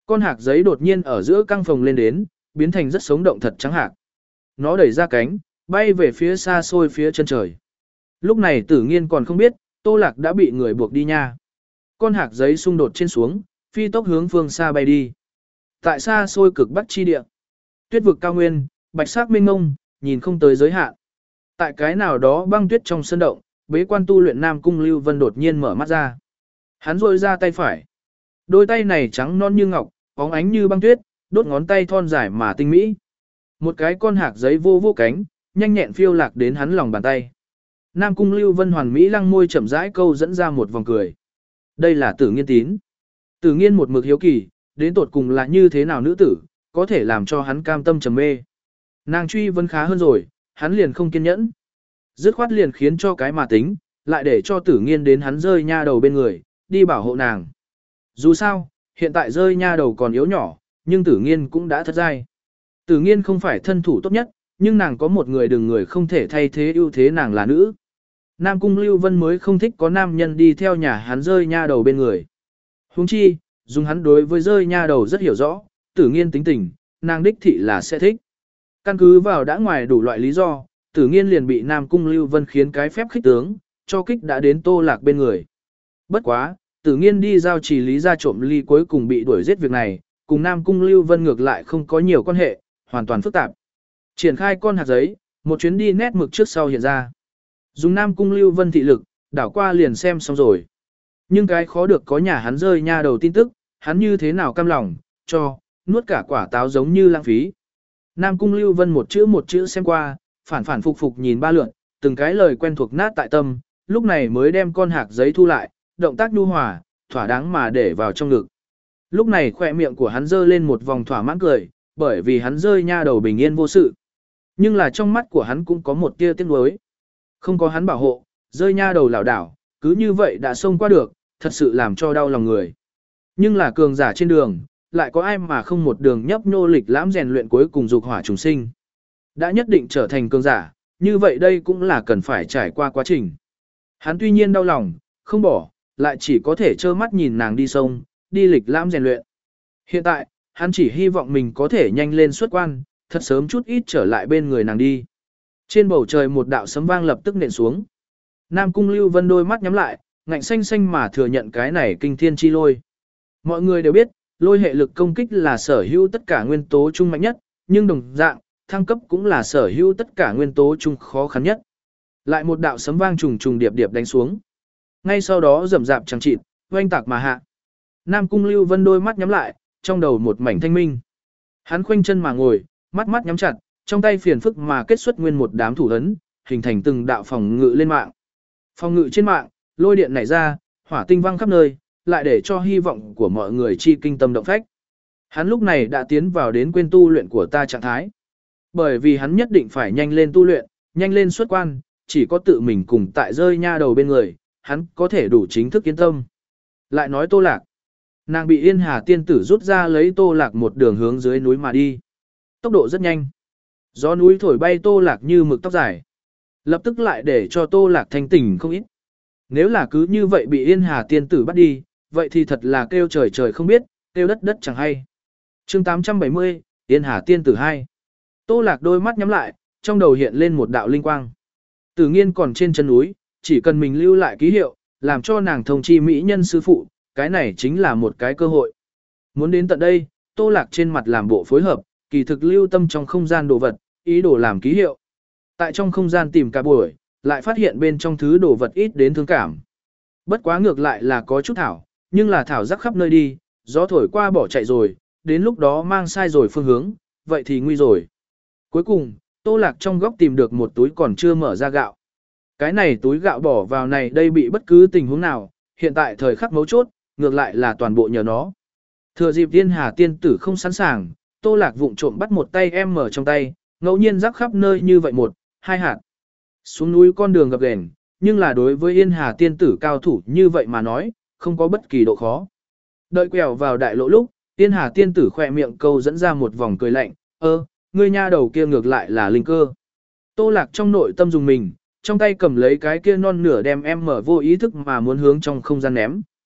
Con hạc giấy đột nhiên ở giữa căng phòng lên đến, biến thành rất sống động thật trắng hạc. Nó đẩy ra cánh, bay về phía xa xôi phía chân trời. Lúc này Tử Nghiên còn không biết, Tô Lạc đã bị người buộc đi nha. Con hạc giấy xung đột trên xuống, phi tốc hướng phương xa bay đi. Tại xa xôi cực bắc chi địa, tuyết vực cao nguyên, bạch sắc mênh mông, nhìn không tới giới hạn. Tại cái nào đó băng tuyết trong sân động, bế quan tu luyện Nam Cung Lưu Vân đột nhiên mở mắt ra. Hắn rôi ra tay phải. Đôi tay này trắng non như ngọc, bóng ánh như băng tuyết, đốt ngón tay thon dài mà tinh mỹ. Một cái con hạc giấy vô vô cánh, nhanh nhẹn phiêu lạc đến hắn lòng bàn tay. Nam Cung Lưu Vân hoàn mỹ lăng môi chậm rãi câu dẫn ra một vòng cười. Đây là Tử Nghiên tín. Tử Nghiên một mực hiếu kỳ, đến tột cùng là như thế nào nữ tử, có thể làm cho hắn cam tâm trầm mê. Nàng truy vấn khá hơn rồi, hắn liền không kiên nhẫn. Dứt khoát liền khiến cho cái mà tính, lại để cho Tử Nghiên đến hắn rơi nha đầu bên người, đi bảo hộ nàng. Dù sao, hiện tại rơi nha đầu còn yếu nhỏ, nhưng Tử Nghiên cũng đã thất giai. Tử Nghiên không phải thân thủ tốt nhất, nhưng nàng có một người đừng người không thể thay thế ưu thế nàng là nữ. Nam Cung Lưu Vân mới không thích có nam nhân đi theo nhà hắn rơi nha đầu bên người. Huống chi, dùng hắn đối với rơi nha đầu rất hiểu rõ, Tử Nghiên tính tình, nàng đích thị là sẽ thích. Căn cứ vào đã ngoài đủ loại lý do, Tử Nghiên liền bị Nam Cung Lưu Vân khiến cái phép khích tướng, cho kích đã đến Tô Lạc bên người. Bất quá, Tử Nghiên đi giao trì lý ra trộm ly cuối cùng bị đuổi giết việc này, cùng Nam Cung Lưu Vân ngược lại không có nhiều quan hệ, hoàn toàn phức tạp. Triển khai con hạt giấy, một chuyến đi nét mực trước sau hiện ra. Dùng Nam Cung Lưu Vân thị lực, đảo qua liền xem xong rồi. Nhưng cái khó được có nhà hắn rơi nha đầu tin tức, hắn như thế nào cam lòng, cho, nuốt cả quả táo giống như lãng phí. Nam Cung Lưu Vân một chữ một chữ xem qua, phản phản phục phục nhìn ba lượt, từng cái lời quen thuộc nát tại tâm, lúc này mới đem con hạc giấy thu lại, động tác nhu hòa, thỏa đáng mà để vào trong ngực. Lúc này khỏe miệng của hắn dơ lên một vòng thỏa mãn cười, bởi vì hắn rơi nha đầu bình yên vô sự. Nhưng là trong mắt của hắn cũng có một tia tiếc nuối. Không có hắn bảo hộ, rơi nha đầu lảo đảo, cứ như vậy đã xông qua được, thật sự làm cho đau lòng người. Nhưng là cường giả trên đường, lại có ai mà không một đường nhấp nhô lịch lãm rèn luyện cuối cùng dục hỏa trùng sinh. Đã nhất định trở thành cường giả, như vậy đây cũng là cần phải trải qua quá trình. Hắn tuy nhiên đau lòng, không bỏ, lại chỉ có thể trơ mắt nhìn nàng đi sông, đi lịch lãm rèn luyện. Hiện tại, hắn chỉ hy vọng mình có thể nhanh lên xuất quan, thật sớm chút ít trở lại bên người nàng đi. Trên bầu trời một đạo sấm vang lập tức nện xuống. Nam Cung Lưu Vân đôi mắt nhắm lại, ngạnh xanh xanh mà thừa nhận cái này kinh thiên chi lôi. Mọi người đều biết, lôi hệ lực công kích là sở hữu tất cả nguyên tố chung mạnh nhất, nhưng đồng dạng, thăng cấp cũng là sở hữu tất cả nguyên tố chung khó khăn nhất. Lại một đạo sấm vang trùng trùng điệp điệp đánh xuống. Ngay sau đó rầm rạp chẳng chịt, oanh tạc mà hạ. Nam Cung Lưu Vân đôi mắt nhắm lại, trong đầu một mảnh thanh minh. Hắn khoanh chân mà ngồi, mắt mắt nhắm chặt, trong tay phiền phức mà kết xuất nguyên một đám thủ ấn, hình thành từng đạo phòng ngự lên mạng. Phòng ngự trên mạng, lôi điện nảy ra, hỏa tinh văng khắp nơi, lại để cho hy vọng của mọi người chi kinh tâm động phách. Hắn lúc này đã tiến vào đến quên tu luyện của ta trạng thái. Bởi vì hắn nhất định phải nhanh lên tu luyện, nhanh lên xuất quan, chỉ có tự mình cùng tại rơi nha đầu bên người, hắn có thể đủ chính thức yên tâm. Lại nói Tô Lạc. Nàng bị Yên Hà tiên tử rút ra lấy Tô Lạc một đường hướng dưới núi mà đi. Tốc độ rất nhanh. Gió núi thổi bay Tô Lạc như mực tóc dài. Lập tức lại để cho Tô Lạc thanh tỉnh không ít. Nếu là cứ như vậy bị Yên Hà tiên tử bắt đi, vậy thì thật là kêu trời trời không biết, kêu đất đất chẳng hay. chương tám trăm bảy mươi, Yên Hà tiên tử hai. Tô Lạc đôi mắt nhắm lại, trong đầu hiện lên một đạo linh quang. Tử Nghiên còn trên chân núi, chỉ cần mình lưu lại ký hiệu, làm cho nàng thông chi mỹ nhân sư phụ, cái này chính là một cái cơ hội. Muốn đến tận đây, Tô Lạc trên mặt làm bộ phối hợp, kỳ thực lưu tâm trong không gian đồ vật, ý đồ làm ký hiệu. Tại trong không gian tìm cả buổi, lại phát hiện bên trong thứ đồ vật ít đến thương cảm. Bất quá ngược lại là có chút thảo, nhưng là thảo rắc khắp nơi đi, gió thổi qua bỏ chạy rồi, đến lúc đó mang sai rồi phương hướng, vậy thì nguy rồi. Cuối cùng, Tô Lạc trong góc tìm được một túi còn chưa mở ra gạo. Cái này túi gạo bỏ vào này đây bị bất cứ tình huống nào, hiện tại thời khắc mấu chốt, ngược lại là toàn bộ nhờ nó. Thừa dịp Yên Hà tiên tử không sẵn sàng, Tô Lạc vụng trộm bắt một tay em mở trong tay, ngẫu nhiên rắc khắp nơi như vậy một, hai hạt. Xuống núi con đường gập ghềnh, nhưng là đối với Yên Hà tiên tử cao thủ như vậy mà nói, không có bất kỳ độ khó. Đợi quẹo vào đại lộ lúc, Yên Hà tiên tử khỏe miệng câu dẫn ra một vòng cười lạnh, ơ, ngươi nha đầu kia ngược lại là linh cơ. Tô Lạc trong nội tâm dùng mình, trong tay cầm lấy cái kia non nửa đem em mở vô ý thức mà muốn hướng trong không gian ném.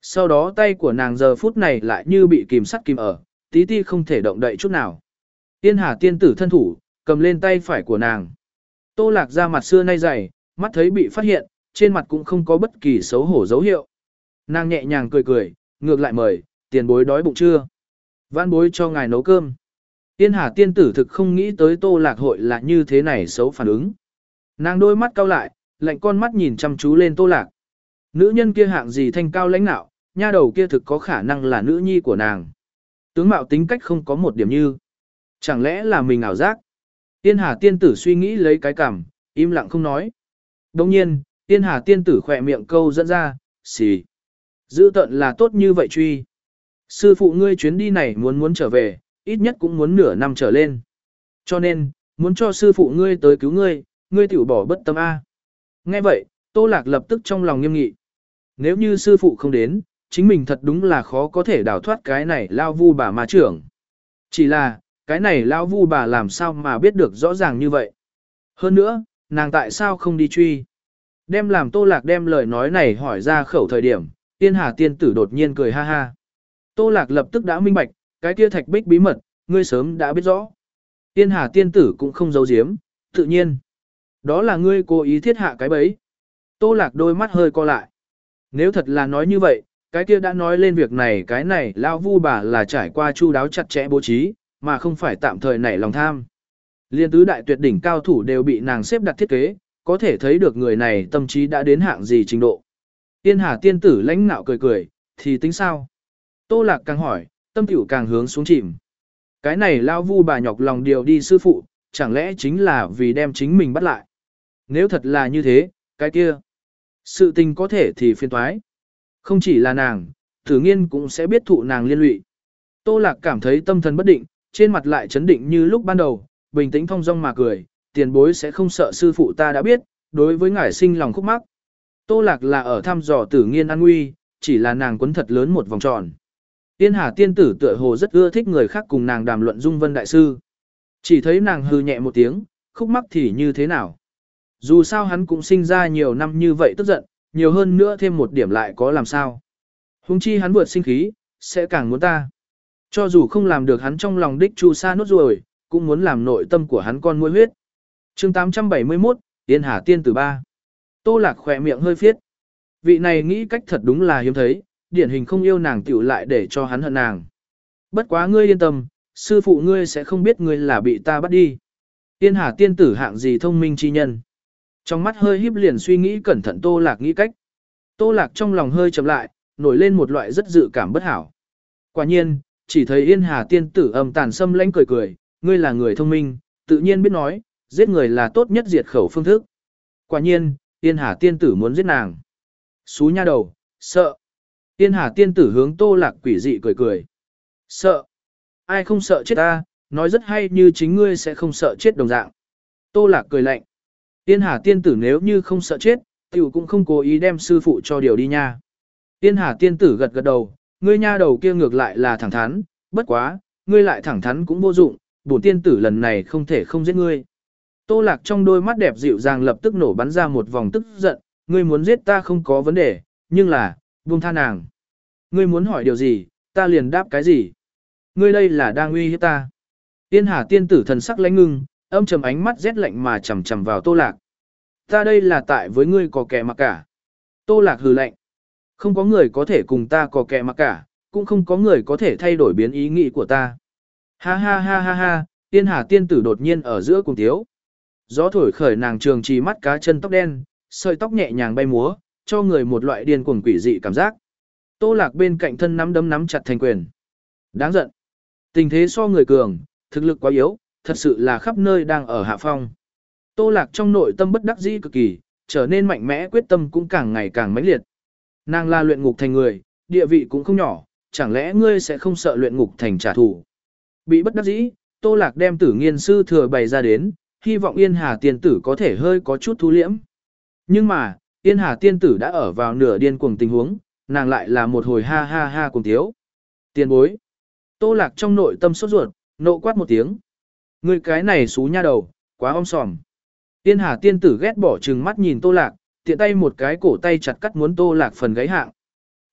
Sau đó tay của nàng giờ phút này lại như bị kìm sắt kìm ở, tí ti không thể động đậy chút nào. Tiên Hà tiên tử thân thủ, cầm lên tay phải của nàng. Tô Lạc ra mặt xưa nay dày, mắt thấy bị phát hiện, trên mặt cũng không có bất kỳ xấu hổ dấu hiệu. Nàng nhẹ nhàng cười cười, ngược lại mời, tiền bối đói bụng chưa? Vãn bối cho ngài nấu cơm. Tiên Hà tiên tử thực không nghĩ tới Tô Lạc hội là như thế này xấu phản ứng. Nàng đôi mắt cau lại, lạnh con mắt nhìn chăm chú lên Tô Lạc. Nữ nhân kia hạng gì thanh cao lãnh nạo, nha đầu kia thực có khả năng là nữ nhi của nàng. Tướng mạo tính cách không có một điểm như. Chẳng lẽ là mình ảo giác? Tiên Hà tiên tử suy nghĩ lấy cái cằm, im lặng không nói. Đồng nhiên, Tiên Hà tiên tử khỏe miệng câu dẫn ra, xì. Giữ tận là tốt như vậy truy. Sư phụ ngươi chuyến đi này muốn muốn trở về, ít nhất cũng muốn nửa năm trở lên. Cho nên, muốn cho sư phụ ngươi tới cứu ngươi, ngươi tiểu bỏ bất tâm A. Nghe vậy, Tô Lạc lập tức trong lòng nghiêm nghị. Nếu như sư phụ không đến, chính mình thật đúng là khó có thể đào thoát cái này lao vu bà ma trưởng. Chỉ là, cái này lao vu bà làm sao mà biết được rõ ràng như vậy. Hơn nữa, nàng tại sao không đi truy. Đem làm Tô Lạc đem lời nói này hỏi ra khẩu thời điểm, Tiên Hà tiên tử đột nhiên cười ha ha. Tô Lạc lập tức đã minh bạch, cái kia thạch bích bí mật, ngươi sớm đã biết rõ. Tiên Hà tiên tử cũng không giấu giếm, tự nhiên. Đó là ngươi cố ý thiết hạ cái bẫy. Tô Lạc đôi mắt hơi co lại. Nếu thật là nói như vậy, cái kia đã nói lên việc này cái này lao vu bà là trải qua chu đáo chặt chẽ bố trí, mà không phải tạm thời nảy lòng tham. Liên tứ đại tuyệt đỉnh cao thủ đều bị nàng xếp đặt thiết kế, có thể thấy được người này tâm trí đã đến hạng gì trình độ. Tiên Hà tiên tử lãnh nạo cười cười, thì tính sao? Tô Lạc càng hỏi, tâm tiểu càng hướng xuống chìm. Cái này lao vu bà nhọc lòng điều đi sư phụ, chẳng lẽ chính là vì đem chính mình bắt lại? Nếu thật là như thế, cái kia, sự tình có thể thì phiền toái. Không chỉ là nàng, Tử Nghiên cũng sẽ biết thụ nàng liên lụy. Tô Lạc cảm thấy tâm thần bất định, trên mặt lại chấn định như lúc ban đầu, bình tĩnh thong dong mà cười, tiền bối sẽ không sợ sư phụ ta đã biết, đối với ngài sinh lòng khúc mắc. Tô Lạc là ở thăm dò Tử Nghiên an nguy, chỉ là nàng quấn thật lớn một vòng tròn. Tiên Hà tiên tử tựa hồ rất ưa thích người khác cùng nàng đàm luận Dung Vân đại sư. Chỉ thấy nàng hừ nhẹ một tiếng, khúc mắc thì như thế nào. Dù sao hắn cũng sinh ra nhiều năm như vậy tức giận, nhiều hơn nữa thêm một điểm lại có làm sao. Huống chi hắn vượt sinh khí, sẽ càng muốn ta. Cho dù không làm được hắn trong lòng đích chu sa nốt ruồi, cũng muốn làm nội tâm của hắn con muối huyết. chương tám trăm bảy mươi mốt, Tiên Hà tiên tử ba. Tô Lạc khỏe miệng hơi phiết. Vị này nghĩ cách thật đúng là hiếm thấy, điển hình không yêu nàng tiểu lại để cho hắn hận nàng. Bất quá ngươi yên tâm, sư phụ ngươi sẽ không biết ngươi là bị ta bắt đi. Tiên Hà tiên tử hạng gì thông minh chi nhân. Trong mắt hơi híp liền suy nghĩ cẩn thận Tô Lạc nghĩ cách. Tô Lạc trong lòng hơi chậm lại, nổi lên một loại rất dự cảm bất hảo. Quả nhiên, chỉ thấy Yên Hà tiên tử âm tàn xâm lãnh cười cười, ngươi là người thông minh, tự nhiên biết nói, giết người là tốt nhất diệt khẩu phương thức. Quả nhiên, Yên Hà tiên tử muốn giết nàng. Xú nha đầu, sợ. Yên Hà tiên tử hướng Tô Lạc quỷ dị cười cười. Sợ. Ai không sợ chết ta, nói rất hay như chính ngươi sẽ không sợ chết đồng dạng. Tô Lạc cười lạnh. Yên Hà tiên tử nếu như không sợ chết, tiểu cũng không cố ý đem sư phụ cho điều đi nha. Yên Hà tiên tử gật gật đầu, ngươi nha đầu kia ngược lại là thẳng thắn, bất quá, ngươi lại thẳng thắn cũng vô dụng, bổn tiên tử lần này không thể không giết ngươi. Tô Lạc trong đôi mắt đẹp dịu dàng lập tức nổ bắn ra một vòng tức giận, ngươi muốn giết ta không có vấn đề, nhưng là, buông tha nàng. Ngươi muốn hỏi điều gì, ta liền đáp cái gì. Ngươi đây là đang uy hiếp ta. Yên Hà tiên tử thần sắc lãnh ngưng, âm trầm ánh mắt rét lạnh mà chằm chằm vào Tô Lạc. Ta đây là tại với ngươi có kẻ mặc cả. Tô Lạc hừ lạnh. Không có người có thể cùng ta có kẻ mặc cả, cũng không có người có thể thay đổi biến ý nghĩ của ta. Ha ha ha ha ha, Yên Hà tiên tử đột nhiên ở giữa cùng tiếu. Gió thổi khởi nàng trường trì mắt cá chân tóc đen, sợi tóc nhẹ nhàng bay múa, cho người một loại điên cuồng quỷ dị cảm giác. Tô Lạc bên cạnh thân nắm đấm nắm chặt thành quyền. Đáng giận. Tình thế so người cường, thực lực quá yếu, thật sự là khắp nơi đang ở hạ phong. Tô Lạc trong nội tâm bất đắc dĩ cực kỳ, trở nên mạnh mẽ quyết tâm cũng càng ngày càng mãnh liệt. Nàng là luyện ngục thành người, địa vị cũng không nhỏ, chẳng lẽ ngươi sẽ không sợ luyện ngục thành trả thù? Bị bất đắc dĩ, Tô Lạc đem Tử Nghiên sư thừa bày ra đến, hy vọng Yên Hà tiên tử có thể hơi có chút thu liễm. Nhưng mà, Yên Hà tiên tử đã ở vào nửa điên cuồng tình huống, nàng lại là một hồi ha ha ha cùng thiếu. Tiền bối. Tô Lạc trong nội tâm sốt ruột, nộ quát một tiếng. Ngươi cái này xú nha đầu, quá om sòm. Yên Hà tiên tử ghét bỏ trừng mắt nhìn Tô Lạc, tiện tay một cái cổ tay chặt cắt muốn Tô Lạc phần gáy hạng.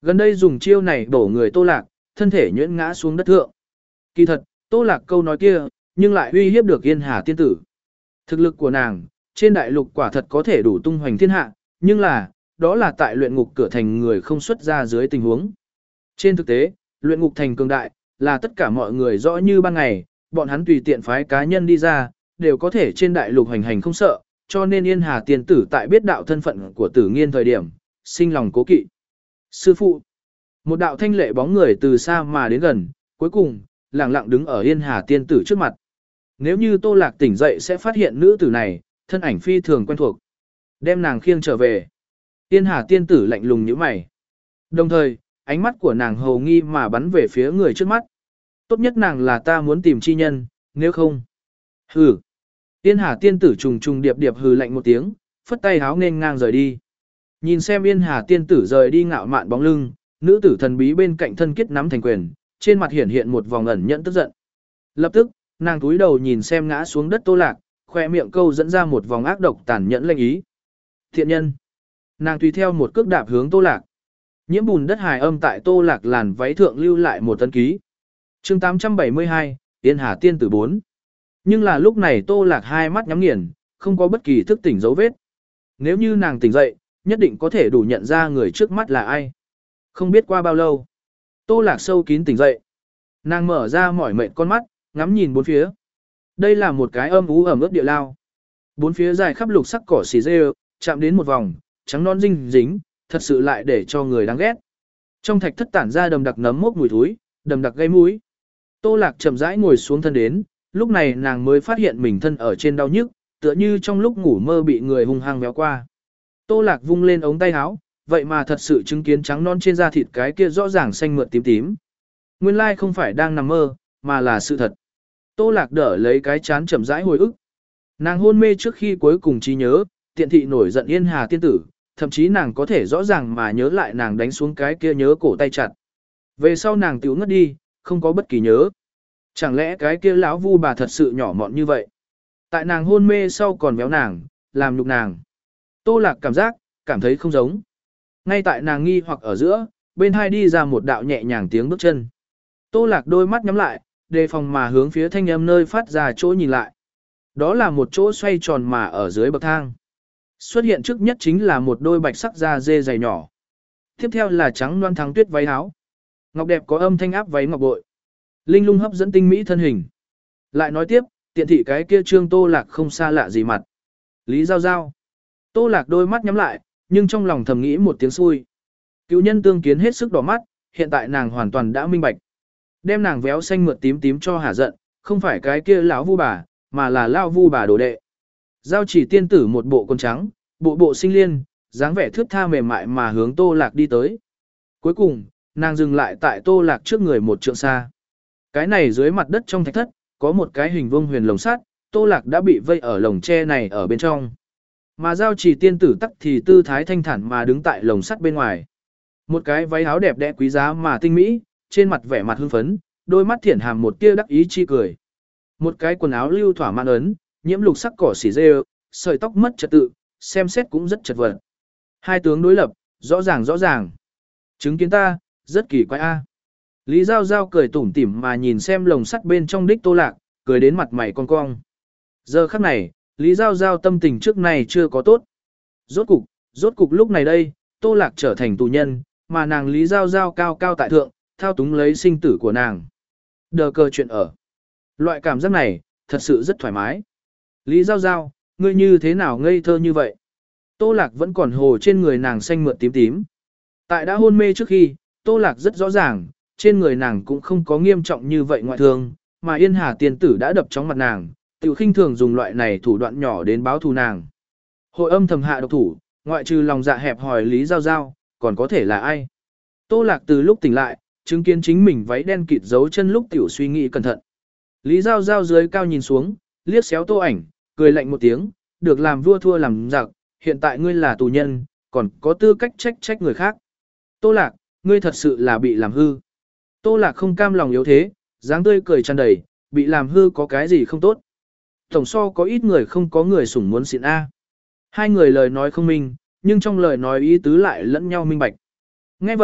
Gần đây dùng chiêu này đổ người Tô Lạc, thân thể nhuyễn ngã xuống đất thượng. Kỳ thật, Tô Lạc câu nói kia, nhưng lại uy hiếp được Yên Hà tiên tử. Thực lực của nàng, trên đại lục quả thật có thể đủ tung hoành thiên hạ, nhưng là, đó là tại luyện ngục cửa thành người không xuất ra dưới tình huống. Trên thực tế, luyện ngục thành cường đại, là tất cả mọi người rõ như ban ngày, bọn hắn tùy tiện phái cá nhân đi ra, đều có thể trên đại lục hành hành không sợ, cho nên Yên Hà tiên tử tại biết đạo thân phận của Tử Nghiên thời điểm, sinh lòng cố kỵ. Sư phụ, một đạo thanh lệ bóng người từ xa mà đến gần, cuối cùng, lặng lặng đứng ở Yên Hà tiên tử trước mặt. Nếu như Tô Lạc tỉnh dậy sẽ phát hiện nữ tử này, thân ảnh phi thường quen thuộc. Đem nàng khiêng trở về. Yên Hà tiên tử lạnh lùng nhíu mày. Đồng thời, ánh mắt của nàng hầu nghi mà bắn về phía người trước mắt. Tốt nhất nàng là ta muốn tìm chi nhân, nếu không. Hừ. Yên Hà tiên tử trùng trùng điệp điệp hừ lạnh một tiếng, phất tay háo nên ngang rời đi. Nhìn xem Yên Hà tiên tử rời đi ngạo mạn bóng lưng, nữ tử thần bí bên cạnh thân kết nắm thành quyền, trên mặt hiển hiện một vòng ẩn nhẫn tức giận. Lập tức, nàng túi đầu nhìn xem ngã xuống đất Tô Lạc, khoe miệng câu dẫn ra một vòng ác độc tàn nhẫn lệnh ý. Thiện nhân. Nàng tùy theo một cước đạp hướng Tô Lạc. Nhiễm bùn đất hài âm tại Tô Lạc làn váy thượng lưu lại một tấn ký. Chương tám trăm bảy mươi hai, Yên Hà tiên tử bốn. Nhưng là lúc này Tô Lạc hai mắt nhắm nghiền, không có bất kỳ thức tỉnh dấu vết. Nếu như nàng tỉnh dậy, nhất định có thể đủ nhận ra người trước mắt là ai. Không biết qua bao lâu, Tô Lạc sâu kín tỉnh dậy. Nàng mở ra mỏi mệt con mắt, ngắm nhìn bốn phía. Đây là một cái âm ú ẩm ướt địa lao. Bốn phía dài khắp lục sắc cỏ xì rêu, chạm đến một vòng, trắng non dinh dính, thật sự lại để cho người đáng ghét. Trong thạch thất tản ra đầm đặc nấm mốc mùi thối, đầm đặc gây mũi. Tô Lạc chậm rãi ngồi xuống thân đến, lúc này nàng mới phát hiện mình thân ở trên đau nhức, tựa như trong lúc ngủ mơ bị người hung hăng véo qua. Tô Lạc vung lên ống tay áo, vậy mà thật sự chứng kiến trắng non trên da thịt cái kia rõ ràng xanh mượt tím tím. Nguyên lai không phải đang nằm mơ, mà là sự thật. Tô Lạc đỡ lấy cái chán chậm rãi hồi ức. Nàng hôn mê trước khi cuối cùng trí nhớ, tiện thị nổi giận Yên Hà tiên tử, thậm chí nàng có thể rõ ràng mà nhớ lại nàng đánh xuống cái kia nhớ cổ tay chặt. Về sau nàng tiểu ngất đi, không có bất kỳ nhớ. Chẳng lẽ cái kia lão vu bà thật sự nhỏ mọn như vậy? Tại nàng hôn mê sau còn véo nàng, làm nhục nàng. Tô Lạc cảm giác, cảm thấy không giống. Ngay tại nàng nghi hoặc ở giữa, bên hai đi ra một đạo nhẹ nhàng tiếng bước chân. Tô Lạc đôi mắt nhắm lại, đề phòng mà hướng phía thanh âm nơi phát ra chỗ nhìn lại. Đó là một chỗ xoay tròn mà ở dưới bậc thang. Xuất hiện trước nhất chính là một đôi bạch sắc da dê dày nhỏ. Tiếp theo là trắng loan thắng tuyết váy áo. Ngọc đẹp có âm thanh áp váy ngọc bội. Linh lung hấp dẫn tinh mỹ thân hình. Lại nói tiếp, tiện thị cái kia trương Tô Lạc không xa lạ gì mặt. Lý Giao Giao. Tô Lạc đôi mắt nhắm lại, nhưng trong lòng thầm nghĩ một tiếng xui. Cựu nhân tương kiến hết sức đỏ mắt, hiện tại nàng hoàn toàn đã minh bạch. Đem nàng véo xanh mượt tím tím cho hả giận, không phải cái kia lão vu bà, mà là lão vu bà đồ đệ. Giao Chỉ tiên tử một bộ quần trắng, bộ bộ sinh liên, dáng vẻ thướt tha mềm mại mà hướng Tô Lạc đi tới. Cuối cùng, nàng dừng lại tại Tô Lạc trước người một trượng xa. Cái này dưới mặt đất trong thạch thất, có một cái hình vuông huyền lồng sắt, Tô Lạc đã bị vây ở lồng tre này ở bên trong. Mà Giao Chỉ tiên tử tắc thì tư thái thanh thản mà đứng tại lồng sắt bên ngoài. Một cái váy áo đẹp đẽ quý giá mà tinh mỹ, trên mặt vẻ mặt hưng phấn, đôi mắt thiển hàm một tia đắc ý chi cười. Một cái quần áo lưu thỏa mãn ấn, nhiễm lục sắc cỏ xỉ rêu, sợi tóc mất trật tự, xem xét cũng rất chật vật. Hai tướng đối lập, rõ ràng rõ ràng. Chứng kiến ta, rất kỳ quái a. Lý Giao Giao cười tủm tỉm mà nhìn xem lồng sắt bên trong đích Tô Lạc, cười đến mặt mày cong cong. Giờ khắc này, Lý Giao Giao tâm tình trước này chưa có tốt. Rốt cục, rốt cục lúc này đây, Tô Lạc trở thành tù nhân, mà nàng Lý Giao Giao cao cao tại thượng, thao túng lấy sinh tử của nàng. Đờ cờ chuyện ở. Loại cảm giác này, thật sự rất thoải mái. Lý Giao Giao, ngươi như thế nào ngây thơ như vậy? Tô Lạc vẫn còn hồ trên người nàng xanh mượt tím tím. Tại đã hôn mê trước khi, Tô Lạc rất rõ ràng, trên người nàng cũng không có nghiêm trọng như vậy ngoại thương, mà Yên Hà tiên tử đã đập chóng mặt nàng, tiểu khinh thường dùng loại này thủ đoạn nhỏ đến báo thù nàng. Hội âm thầm hạ độc thủ, ngoại trừ lòng dạ hẹp hòi Lý Giao Giao, còn có thể là ai? Tô Lạc từ lúc tỉnh lại, chứng kiến chính mình váy đen kịt giấu chân lúc tiểu suy nghĩ cẩn thận. Lý Giao Giao dưới cao nhìn xuống, liếc xéo Tô Ảnh, cười lạnh một tiếng, được làm vua thua làm giặc, hiện tại ngươi là tù nhân, còn có tư cách trách trách người khác. Tô Lạc, ngươi thật sự là bị làm hư. Tô Lạc không cam lòng yếu thế, dáng tươi cười tràn đầy, bị làm hư có cái gì không tốt. Tổng so có ít người không có người sủng muốn xịn A. Hai người lời nói không minh, nhưng trong lời nói ý tứ lại lẫn nhau minh bạch. Nghe vậy,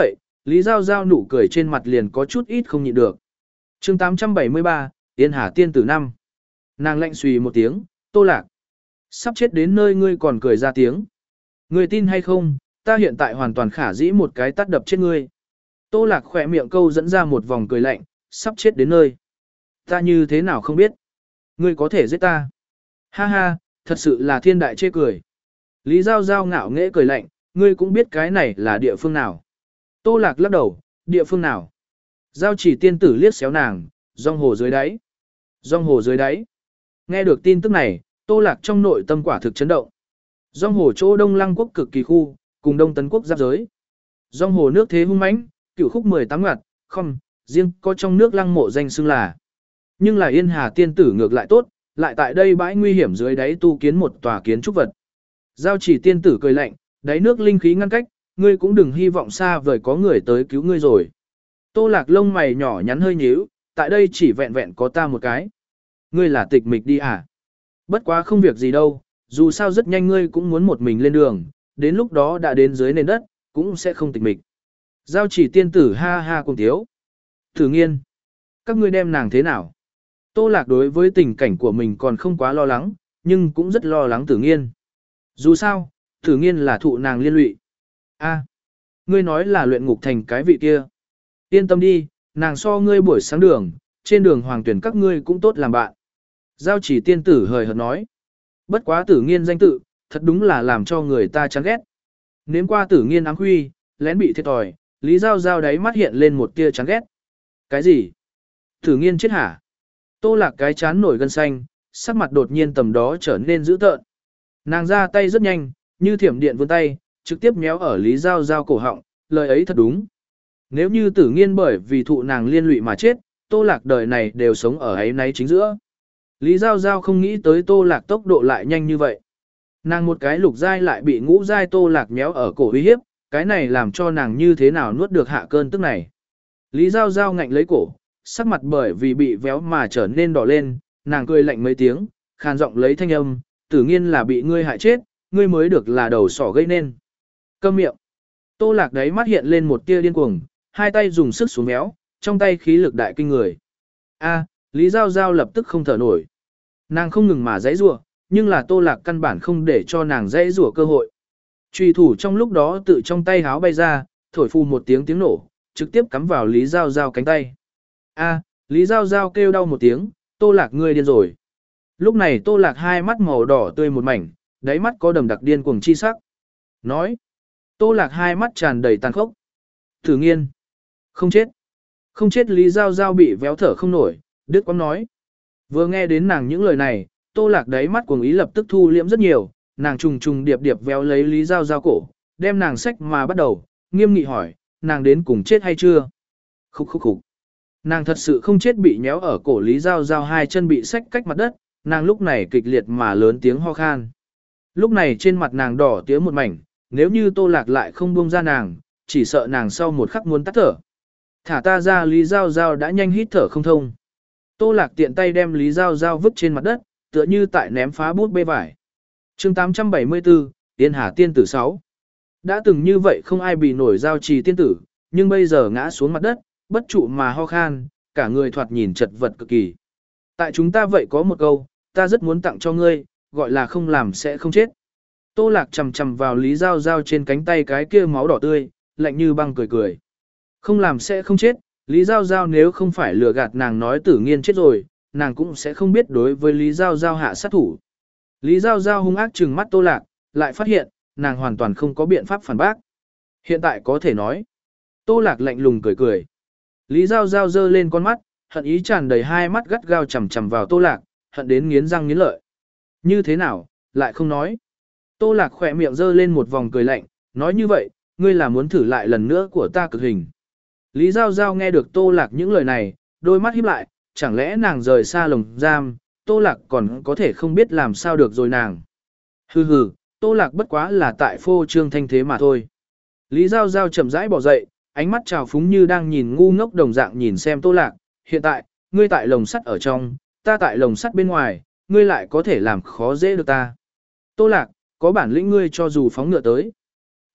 Lý Giao Giao nụ cười trên mặt liền có chút ít không nhịn được. chương tám trăm bảy mươi ba, Yên Hà tiên tử năm. Nàng lạnh xùy một tiếng, Tô Lạc. Sắp chết đến nơi ngươi còn cười ra tiếng. Ngươi tin hay không, ta hiện tại hoàn toàn khả dĩ một cái tát đập chết ngươi. Tô Lạc khỏe miệng câu dẫn ra một vòng cười lạnh, sắp chết đến nơi. Ta như thế nào không biết. Ngươi có thể giết ta. Ha ha, thật sự là thiên đại chê cười. Lý Giao Giao ngạo nghễ cười lạnh, ngươi cũng biết cái này là địa phương nào. Tô Lạc lắc đầu, địa phương nào? Giao chỉ tiên tử liếc xéo nàng, rong hồ dưới đáy. Rong hồ dưới đáy. Nghe được tin tức này, Tô Lạc trong nội tâm quả thực chấn động. Rong hồ chỗ Đông Lăng quốc cực kỳ khu, cùng Đông Tấn quốc giáp giới. Rong hồ nước thế hung mãnh, cửu khúc mười tám ngặt, không, riêng có trong nước lăng mộ danh xưng là. Nhưng là Yên Hà tiên tử ngược lại tốt, lại tại đây bãi nguy hiểm dưới đáy tu kiến một tòa kiến trúc vật. Giao chỉ tiên tử cười lạnh, đáy nước linh khí ngăn cách, ngươi cũng đừng hy vọng xa vời có người tới cứu ngươi rồi. Tô Lạc lông mày nhỏ nhắn hơi nhíu, tại đây chỉ vẹn vẹn có ta một cái. Ngươi là tịch mịch đi à? Bất quá không việc gì đâu, dù sao rất nhanh ngươi cũng muốn một mình lên đường, đến lúc đó đã đến dưới nền đất, cũng sẽ không tịch mịch. Giao chỉ tiên tử ha ha cùng tiếu. Thử nghiên, các ngươi đem nàng thế nào? Tô Lạc đối với tình cảnh của mình còn không quá lo lắng, nhưng cũng rất lo lắng Tử Nghiên. Dù sao, Tử Nghiên là thụ nàng liên lụy. A, ngươi nói là luyện ngục thành cái vị kia. Yên tâm đi, nàng so ngươi buổi sáng đường, trên đường hoàng tuyển các ngươi cũng tốt làm bạn. Giao chỉ tiên tử hời hợt nói. Bất quá Tử Nghiên danh tự, thật đúng là làm cho người ta chán ghét. Nếm qua Tử Nghiên ám huy, lén bị thiệt thòi, Lý Giao Giao đáy mắt hiện lên một tia chán ghét. Cái gì? Tử Nghiên chết hả? Tô Lạc cái chán nổi gân xanh, sắc mặt đột nhiên tầm đó trở nên dữ tợn. Nàng ra tay rất nhanh, như thiểm điện vươn tay, trực tiếp méo ở Lý Giao Giao cổ họng, lời ấy thật đúng. Nếu như Tử Nghiên bởi vì thụ nàng liên lụy mà chết, Tô Lạc đời này đều sống ở ấy náy chính giữa. Lý Giao Giao không nghĩ tới Tô Lạc tốc độ lại nhanh như vậy. Nàng một cái lục giai lại bị ngũ giai Tô Lạc méo ở cổ uy hiếp, cái này làm cho nàng như thế nào nuốt được hạ cơn tức này. Lý Giao Giao ngạnh lấy cổ, sắc mặt bởi vì bị véo mà trở nên đỏ lên, nàng cười lạnh mấy tiếng, khàn giọng lấy thanh âm, Tử Nghiên là bị ngươi hại chết, ngươi mới được là đầu sỏ gây nên. Câm miệng. Tô Lạc đấy mắt hiện lên một tia điên cuồng, hai tay dùng sức xuống méo, trong tay khí lực đại kinh người. A, Lý Giao Giao lập tức không thở nổi. Nàng không ngừng mà giãy giụa, nhưng là Tô Lạc căn bản không để cho nàng giãy giụa cơ hội. Chùy thủ trong lúc đó tự trong tay háo bay ra, thổi phù một tiếng tiếng nổ, trực tiếp cắm vào Lý Giao Giao cánh tay. A, Lý Giao Giao kêu đau một tiếng, Tô Lạc ngươi điên rồi. Lúc này Tô Lạc hai mắt màu đỏ tươi một mảnh, đáy mắt có đầm đặc điên cuồng chi sắc. Nói, Tô Lạc hai mắt tràn đầy tàn khốc. Thử Nghiên, không chết. Không chết Lý Giao Giao bị véo thở không nổi, đứt quãng nói. Vừa nghe đến nàng những lời này, Tô Lạc đáy mắt cuồng ý lập tức thu liễm rất nhiều, nàng trùng trùng điệp điệp véo lấy Lý Giao Giao cổ, đem nàng xách mà bắt đầu, nghiêm nghị hỏi, nàng đến cùng chết hay chưa? Khúc khúc khúc. Nàng thật sự không chết bị nhéo ở cổ Lý Giao Giao hai chân bị xách cách mặt đất, nàng lúc này kịch liệt mà lớn tiếng ho khan. Lúc này trên mặt nàng đỏ tía một mảnh, nếu như Tô Lạc lại không buông ra nàng, chỉ sợ nàng sau một khắc muốn tắt thở. Thả ta ra Lý Giao Giao đã nhanh hít thở không thông. Tô Lạc tiện tay đem Lý Giao Giao vứt trên mặt đất, tựa như tại ném phá bút bê vải. chương tám trăm bảy mươi tư, Yên Hà tiên tử sáu. Đã từng như vậy không ai bị nổi giao trì tiên tử, nhưng bây giờ ngã xuống mặt đất, bất trụ mà ho khan, cả người thoạt nhìn chật vật cực kỳ. Tại chúng ta vậy có một câu, ta rất muốn tặng cho ngươi, gọi là không làm sẽ không chết. Tô Lạc chầm chầm vào Lý Giao Giao trên cánh tay cái kia máu đỏ tươi, lạnh như băng cười cười. Không làm sẽ không chết, Lý Giao Giao nếu không phải lừa gạt nàng nói Tử Nghiên chết rồi, nàng cũng sẽ không biết đối với Lý Giao Giao hạ sát thủ. Lý Giao Giao hung ác trừng mắt Tô Lạc, lại phát hiện, nàng hoàn toàn không có biện pháp phản bác. Hiện tại có thể nói. Tô Lạc lạnh lùng cười cười. Lý Giao Giao giơ lên con mắt, hận ý tràn đầy hai mắt gắt gao chằm chằm vào Tô Lạc, hận đến nghiến răng nghiến lợi. Như thế nào, lại không nói. Tô Lạc khỏe miệng giơ lên một vòng cười lạnh, nói như vậy, ngươi là muốn thử lại lần nữa của ta cực hình. Lý Giao Giao nghe được Tô Lạc những lời này, đôi mắt híp lại, chẳng lẽ nàng rời xa lồng giam, Tô Lạc còn có thể không biết làm sao được rồi nàng. Hừ hừ, Tô Lạc bất quá là tại phô trương thanh thế mà thôi. Lý Giao Giao chậm rãi bỏ dậy, ánh mắt trào phúng như đang nhìn ngu ngốc đồng dạng nhìn xem Tô Lạc, hiện tại, ngươi tại lồng sắt ở trong, ta tại lồng sắt bên ngoài, ngươi lại có thể làm khó dễ được ta. Tô Lạc, có bản lĩnh ngươi cho dù phóng ngựa tới.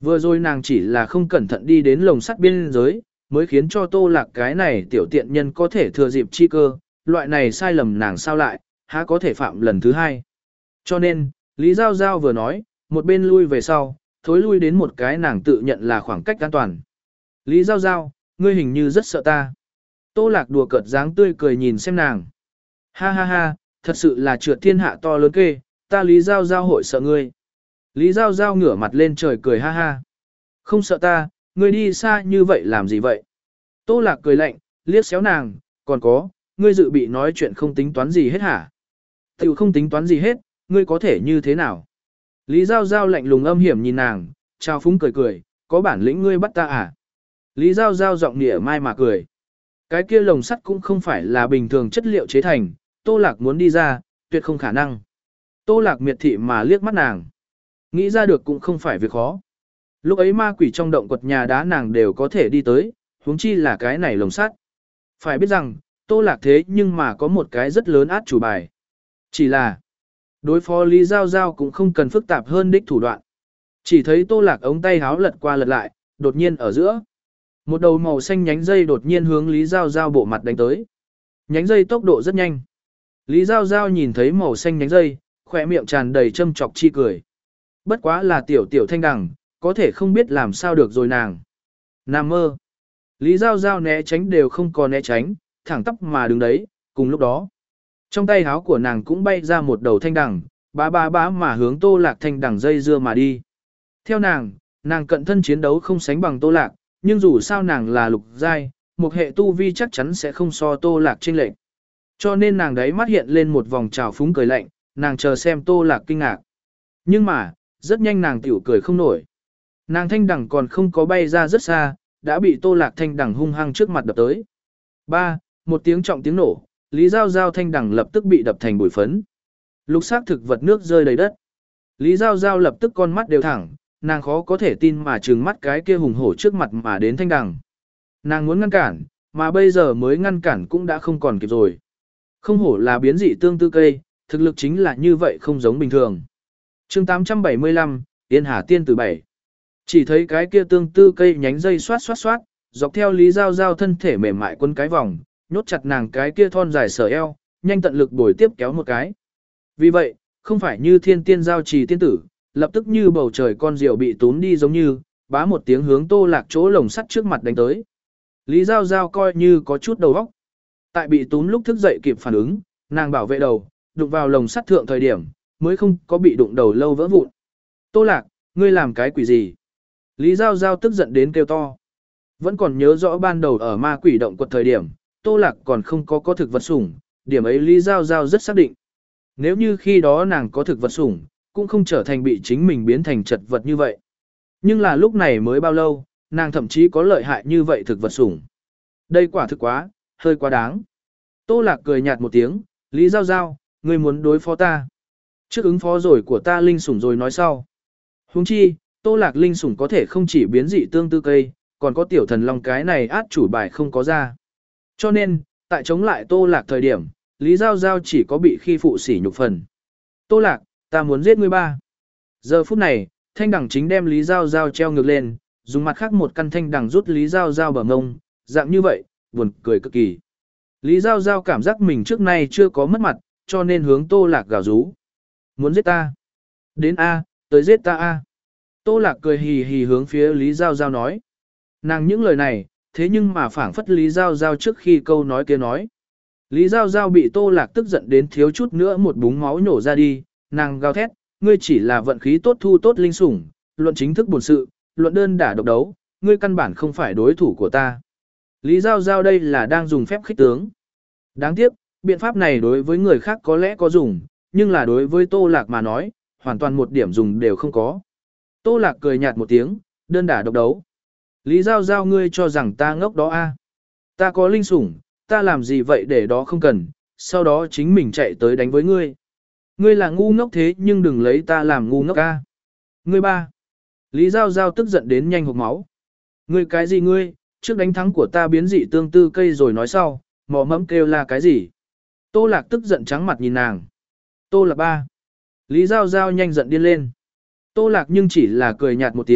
Vừa rồi nàng chỉ là không cẩn thận đi đến lồng sắt biên giới, mới khiến cho Tô Lạc cái này tiểu tiện nhân có thể thừa dịp chi cơ, loại này sai lầm nàng sao lại, há có thể phạm lần thứ hai. Cho nên, Lý Giao Giao vừa nói, một bên lui về sau, thối lui đến một cái nàng tự nhận là khoảng cách an toàn. Lý Giao Giao, ngươi hình như rất sợ ta. Tô Lạc đùa cợt dáng tươi cười nhìn xem nàng. Ha ha ha, thật sự là trượt thiên hạ to lớn kê, ta Lý Giao Giao hội sợ ngươi. Lý Giao Giao ngửa mặt lên trời cười ha ha. Không sợ ta, ngươi đi xa như vậy làm gì vậy? Tô Lạc cười lạnh, liếc xéo nàng, còn có, ngươi dự bị nói chuyện không tính toán gì hết hả? Tiểu không tính toán gì hết, ngươi có thể như thế nào? Lý Giao Giao lạnh lùng âm hiểm nhìn nàng, trao phúng cười cười, có bản lĩnh ngươi bắt ta à? Lý Giao Giao giọng nịa mai mà cười. Cái kia lồng sắt cũng không phải là bình thường chất liệu chế thành, Tô Lạc muốn đi ra, tuyệt không khả năng. Tô Lạc miệt thị mà liếc mắt nàng. Nghĩ ra được cũng không phải việc khó. Lúc ấy ma quỷ trong động quật nhà đá nàng đều có thể đi tới, huống chi là cái này lồng sắt. Phải biết rằng, Tô Lạc thế nhưng mà có một cái rất lớn át chủ bài. Chỉ là, đối phó Lý Giao Giao cũng không cần phức tạp hơn đích thủ đoạn. Chỉ thấy Tô Lạc ống tay háo lật qua lật lại, đột nhiên ở giữa. Một đầu màu xanh nhánh dây đột nhiên hướng Lý Giao Giao bộ mặt đánh tới. Nhánh dây tốc độ rất nhanh. Lý Giao Giao nhìn thấy màu xanh nhánh dây, khỏe miệng tràn đầy châm chọc chi cười. Bất quá là tiểu tiểu thanh đằng, có thể không biết làm sao được rồi nàng. Nam mơ. Lý Giao Giao né tránh đều không có né tránh, thẳng tắp mà đứng đấy, cùng lúc đó. Trong tay háo của nàng cũng bay ra một đầu thanh đằng, bá bá bá mà hướng Tô Lạc thanh đằng dây dưa mà đi. Theo nàng, nàng cận thân chiến đấu không sánh bằng Tô Lạc, nhưng dù sao nàng là lục giai, một hệ tu vi chắc chắn sẽ không so Tô Lạc chênh lệch. Cho nên nàng đấy mắt hiện lên một vòng trào phúng cười lạnh, nàng chờ xem Tô Lạc kinh ngạc. Nhưng mà, rất nhanh nàng tiểu cười không nổi. Nàng thanh đằng còn không có bay ra rất xa, đã bị Tô Lạc thanh đằng hung hăng trước mặt đập tới. Ba, một tiếng trọng tiếng nổ, Lý Giao Giao thanh đằng lập tức bị đập thành bụi phấn. Lục xác thực vật nước rơi đầy đất. Lý Giao Giao lập tức con mắt đều thẳng, nàng khó có thể tin mà trừng mắt cái kia hùng hổ trước mặt mà đến thanh đằng. Nàng muốn ngăn cản, mà bây giờ mới ngăn cản cũng đã không còn kịp rồi. Không hổ là biến dị tương tư cây, thực lực chính là như vậy không giống bình thường. chương tám trăm bảy mươi lăm, Yên Hà Tiên Tử bảy. Chỉ thấy cái kia tương tư cây nhánh dây xoát xoát xoát, dọc theo Lý Giao Giao thân thể mềm mại quấn cái vòng, nhốt chặt nàng cái kia thon dài sở eo, nhanh tận lực bồi tiếp kéo một cái. Vì vậy, không phải như thiên tiên giao trì tiên tử, lập tức như bầu trời con diều bị tún đi giống như, bá một tiếng hướng Tô Lạc chỗ lồng sắt trước mặt đánh tới. Lý Giao Giao coi như có chút đầu óc. Tại bị tún lúc thức dậy kịp phản ứng, nàng bảo vệ đầu, đụng vào lồng sắt thượng thời điểm, mới không có bị đụng đầu lâu vỡ vụn. Tô Lạc, ngươi làm cái quỷ gì? Lý Giao Giao tức giận đến kêu to. Vẫn còn nhớ rõ ban đầu ở ma quỷ động quật thời điểm, Tô Lạc còn không có có thực vật sủng, điểm ấy Lý Giao Giao rất xác định. Nếu như khi đó nàng có thực vật sủng, cũng không trở thành bị chính mình biến thành chật vật như vậy. Nhưng là lúc này mới bao lâu, nàng thậm chí có lợi hại như vậy thực vật sủng. Đây quả thực quá, hơi quá đáng. Tô Lạc cười nhạt một tiếng, Lý Giao Giao, ngươi muốn đối phó ta. Trước ứng phó rồi của ta linh sủng rồi nói sau. Huống chi, Tô Lạc linh sủng có thể không chỉ biến dị tương tư cây, còn có tiểu thần long cái này át chủ bài không có ra. Cho nên, tại chống lại Tô Lạc thời điểm, Lý Giao Giao chỉ có bị khi phụ sỉ nhục phần. Tô Lạc, ta muốn giết ngươi ba. Giờ phút này, thanh đằng chính đem Lý Giao Giao treo ngược lên, dùng mặt khác một căn thanh đằng rút Lý Giao Giao bờ ngông, dạng như vậy, buồn cười cực kỳ. Lý Giao Giao cảm giác mình trước nay chưa có mất mặt, cho nên hướng Tô Lạc gào rú. Muốn giết ta? Đến A, tới giết ta A. Tô Lạc cười hì hì hướng phía Lý Giao Giao nói. Nàng những lời này, thế nhưng mà phảng phất Lý Giao Giao trước khi câu nói kia nói. Lý Giao Giao bị Tô Lạc tức giận đến thiếu chút nữa một búng máu nhổ ra đi, nàng gào thét, ngươi chỉ là vận khí tốt thu tốt linh sủng, luận chính thức buồn sự, luận đơn đả độc đấu, ngươi căn bản không phải đối thủ của ta. Lý Giao Giao đây là đang dùng phép khích tướng. Đáng tiếc, biện pháp này đối với người khác có lẽ có dùng, nhưng là đối với Tô Lạc mà nói, hoàn toàn một điểm dùng đều không có. Tô Lạc cười nhạt một tiếng, đơn đả độc đấu. Lý Giao Giao ngươi cho rằng ta ngốc đó a? Ta có linh sủng, ta làm gì vậy để đó không cần, sau đó chính mình chạy tới đánh với ngươi. Ngươi là ngu ngốc thế nhưng đừng lấy ta làm ngu ngốc a. Ngươi ba. Lý Giao Giao tức giận đến nhanh hộc máu. Ngươi cái gì ngươi, trước đánh thắng của ta biến dị tương tư cây rồi nói sau, mò mẫm kêu là cái gì. Tô Lạc tức giận trắng mặt nhìn nàng. Tô Lạc ba. Lý Giao Giao nhanh giận điên lên. Tô Lạc nhưng chỉ là cười nhạt một tiếng,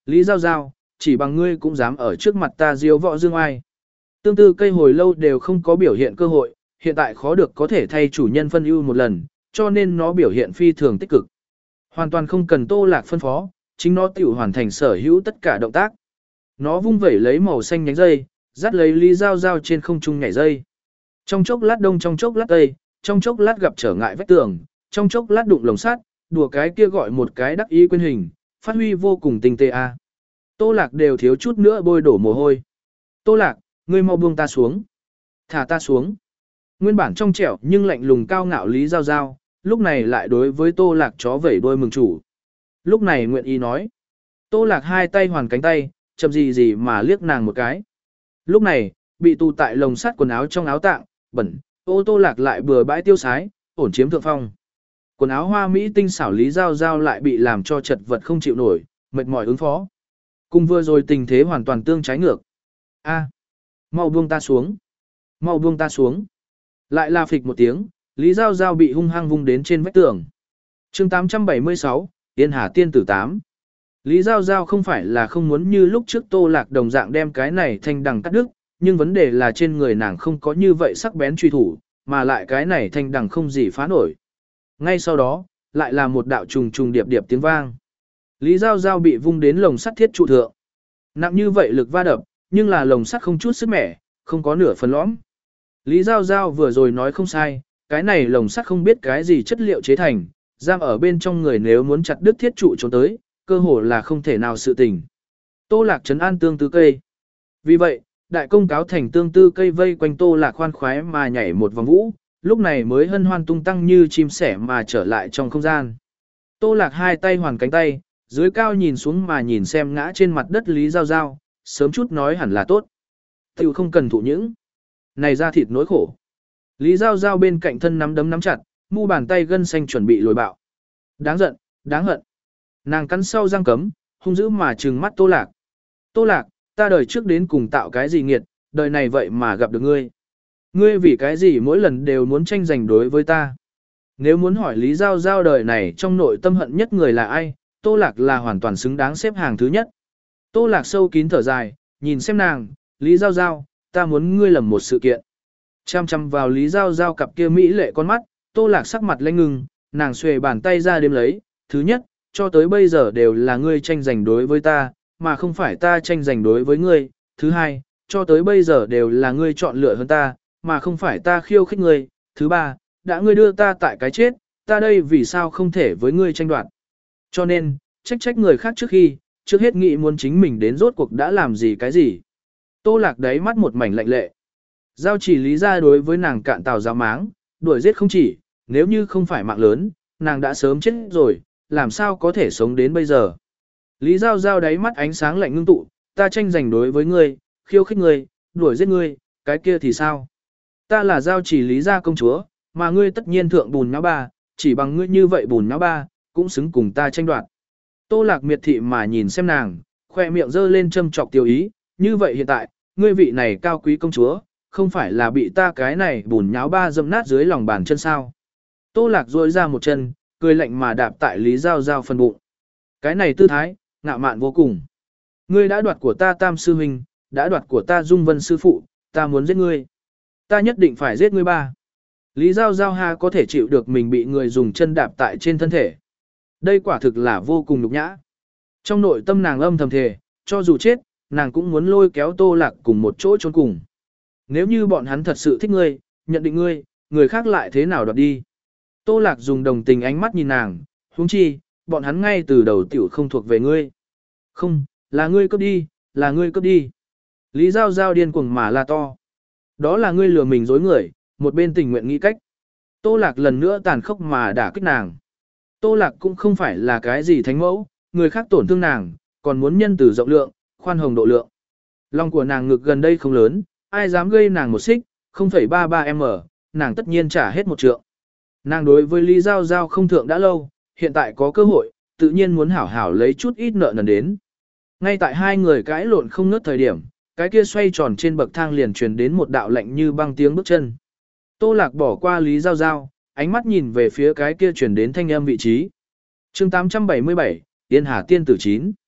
Lý Giao Giao, chỉ bằng ngươi cũng dám ở trước mặt ta diếu võ dương ai. Tương tư cây hồi lâu đều không có biểu hiện cơ hội, hiện tại khó được có thể thay chủ nhân phân ưu một lần, cho nên nó biểu hiện phi thường tích cực. Hoàn toàn không cần Tô Lạc phân phó, chính nó tự hoàn thành sở hữu tất cả động tác. Nó vung vẩy lấy màu xanh nhánh dây, dắt lấy Lý Giao Giao trên không trung nhảy dây. Trong chốc lát đông trong chốc lát tây, trong chốc lát gặp trở ngại vách tường, trong chốc lát đụng lồng sắt, đùa cái kia gọi một cái đắc ý quên hình, phát huy vô cùng tinh tế a. Tô Lạc đều thiếu chút nữa bôi đổ mồ hôi. Tô Lạc, ngươi mau buông ta xuống. Thả ta xuống. Nguyên bản trong trẻo nhưng lạnh lùng cao ngạo Lý Giao Giao, lúc này lại đối với Tô Lạc chó vẩy đuôi mừng chủ. Lúc này nguyện ý nói. Tô Lạc hai tay hoàn cánh tay, chậm gì gì mà liếc nàng một cái. Lúc này, bị tù tại lồng sắt quần áo trong áo tạng, bẩn, ô Tô Lạc lại bừa bãi tiêu sái, ổn chiếm thượng phong. Quần áo hoa mỹ tinh xảo Lý Giao Giao lại bị làm cho chật vật không chịu nổi, mệt mỏi ứng phó. Cùng vừa rồi tình thế hoàn toàn tương trái ngược. A, mau buông ta xuống. Mau buông ta xuống. Lại là phịch một tiếng, Lý Giao Giao bị hung hăng vung đến trên vách tường. chương tám trăm bảy mươi sáu, Yên Hà Tiên Tử tám. Lý Giao Giao không phải là không muốn như lúc trước Tô Lạc đồng dạng đem cái này thanh đằng cắt đứt, nhưng vấn đề là trên người nàng không có như vậy sắc bén truy thủ, mà lại cái này thanh đằng không gì phá nổi. Ngay sau đó, lại là một đạo trùng trùng điệp điệp tiếng vang. Lý Giao Giao bị vung đến lồng sắt thiết trụ thượng. Nặng như vậy lực va đập, nhưng là lồng sắt không chút sức mẻ, không có nửa phần lõm. Lý Giao Giao vừa rồi nói không sai, cái này lồng sắt không biết cái gì chất liệu chế thành, giam ở bên trong người nếu muốn chặt đứt thiết trụ trốn tới, cơ hồ là không thể nào sự tình. Tô Lạc trấn an tương tư cây. Vì vậy, đại công cáo thành tương tư cây vây quanh Tô Lạc khoan khoái mà nhảy một vòng vũ, lúc này mới hân hoan tung tăng như chim sẻ mà trở lại trong không gian. Tô Lạc hai tay hoàn cánh tay, dưới cao nhìn xuống mà nhìn xem ngã trên mặt đất Lý Giao Giao, sớm chút nói hẳn là tốt. Tiểu không cần thụ những. Này ra thịt nỗi khổ. Lý Giao Giao bên cạnh thân nắm đấm nắm chặt, mu bàn tay gân xanh chuẩn bị lồi bạo. Đáng giận, đáng hận. Nàng cắn sau răng cấm, hung dữ mà trừng mắt Tô Lạc. Tô Lạc, ta đời trước đến cùng tạo cái gì nghiệt, đời này vậy mà gặp được ngươi. Ngươi vì cái gì mỗi lần đều muốn tranh giành đối với ta. Nếu muốn hỏi Lý Giao Giao đời này trong nội tâm hận nhất người là ai, Tô Lạc là hoàn toàn xứng đáng xếp hàng thứ nhất. Tô Lạc sâu kín thở dài, nhìn xem nàng, Lý Giao Giao, ta muốn ngươi làm một sự kiện. Chăm chăm vào Lý Giao Giao cặp kia mỹ lệ con mắt, Tô Lạc sắc mặt lanh ngừng, nàng xuề bàn tay ra đếm lấy, thứ nhất, cho tới bây giờ đều là ngươi tranh giành đối với ta, mà không phải ta tranh giành đối với ngươi. Thứ hai, cho tới bây giờ đều là ngươi chọn lựa hơn ta, mà không phải ta khiêu khích ngươi. Thứ ba, đã ngươi đưa ta tại cái chết, ta đây vì sao không thể với ngươi tranh đoạt. Cho nên, trách trách người khác trước khi, trước hết nghĩ muốn chính mình đến rốt cuộc đã làm gì cái gì. Tô Lạc đáy mắt một mảnh lạnh lệ. Giao chỉ Lý ra đối với nàng cạn tàu giáo máng, đuổi giết không chỉ, nếu như không phải mạng lớn, nàng đã sớm chết rồi, làm sao có thể sống đến bây giờ. Lý Giao Giao đáy mắt ánh sáng lạnh ngưng tụ, ta tranh giành đối với ngươi, khiêu khích ngươi, đuổi giết ngươi, cái kia thì sao? Ta là giao chỉ Lý gia công chúa, mà ngươi tất nhiên thượng bùn nháo ba, chỉ bằng ngươi như vậy bùn nháo ba, cũng xứng cùng ta tranh đoạt. Tô Lạc miệt thị mà nhìn xem nàng, khoe miệng giơ lên châm chọc tiêu ý, như vậy hiện tại, ngươi vị này cao quý công chúa, không phải là bị ta cái này bùn nháo ba dâm nát dưới lòng bàn chân sao. Tô Lạc duỗi ra một chân, cười lạnh mà đạp tại Lý Giao Giao phần bụng. Cái này tư thái, ngạo mạn vô cùng. Ngươi đã đoạt của ta Tam sư huynh, đã đoạt của ta Dung Vân sư phụ, ta muốn giết ngươi. Ta nhất định phải giết ngươi ba. Lý Giao Giao ha có thể chịu được mình bị người dùng chân đạp tại trên thân thể. Đây quả thực là vô cùng nhục nhã. Trong nội tâm nàng âm thầm thề, cho dù chết, nàng cũng muốn lôi kéo Tô Lạc cùng một chỗ trốn cùng. Nếu như bọn hắn thật sự thích ngươi, nhận định ngươi, người khác lại thế nào đoạt đi. Tô Lạc dùng đồng tình ánh mắt nhìn nàng, huống chi, bọn hắn ngay từ đầu tiểu không thuộc về ngươi. Không, là ngươi cướp đi, là ngươi cướp đi. Lý Giao Giao điên cuồng mà la to. Đó là ngươi lừa mình dối người, một bên tình nguyện nghĩ cách. Tô Lạc lần nữa tàn khốc mà đả kích nàng. Tô Lạc cũng không phải là cái gì thánh mẫu, người khác tổn thương nàng, còn muốn nhân từ rộng lượng, khoan hồng độ lượng. Lòng của nàng ngực gần đây không lớn, ai dám gây nàng một xích, không phẩy ba ba em em, nàng tất nhiên trả hết một trượng. Nàng đối với Lý Giao Giao không thượng đã lâu, hiện tại có cơ hội, tự nhiên muốn hảo hảo lấy chút ít nợ nần đến. Ngay tại hai người cãi lộn không ngớt thời điểm, cái kia xoay tròn trên bậc thang liền truyền đến một đạo lạnh như băng tiếng bước chân. Tô Lạc bỏ qua Lý Giao Giao, ánh mắt nhìn về phía cái kia truyền đến thanh âm vị trí. chương tám trăm bảy mươi bảy, Yên Hà Tiên Tử chín.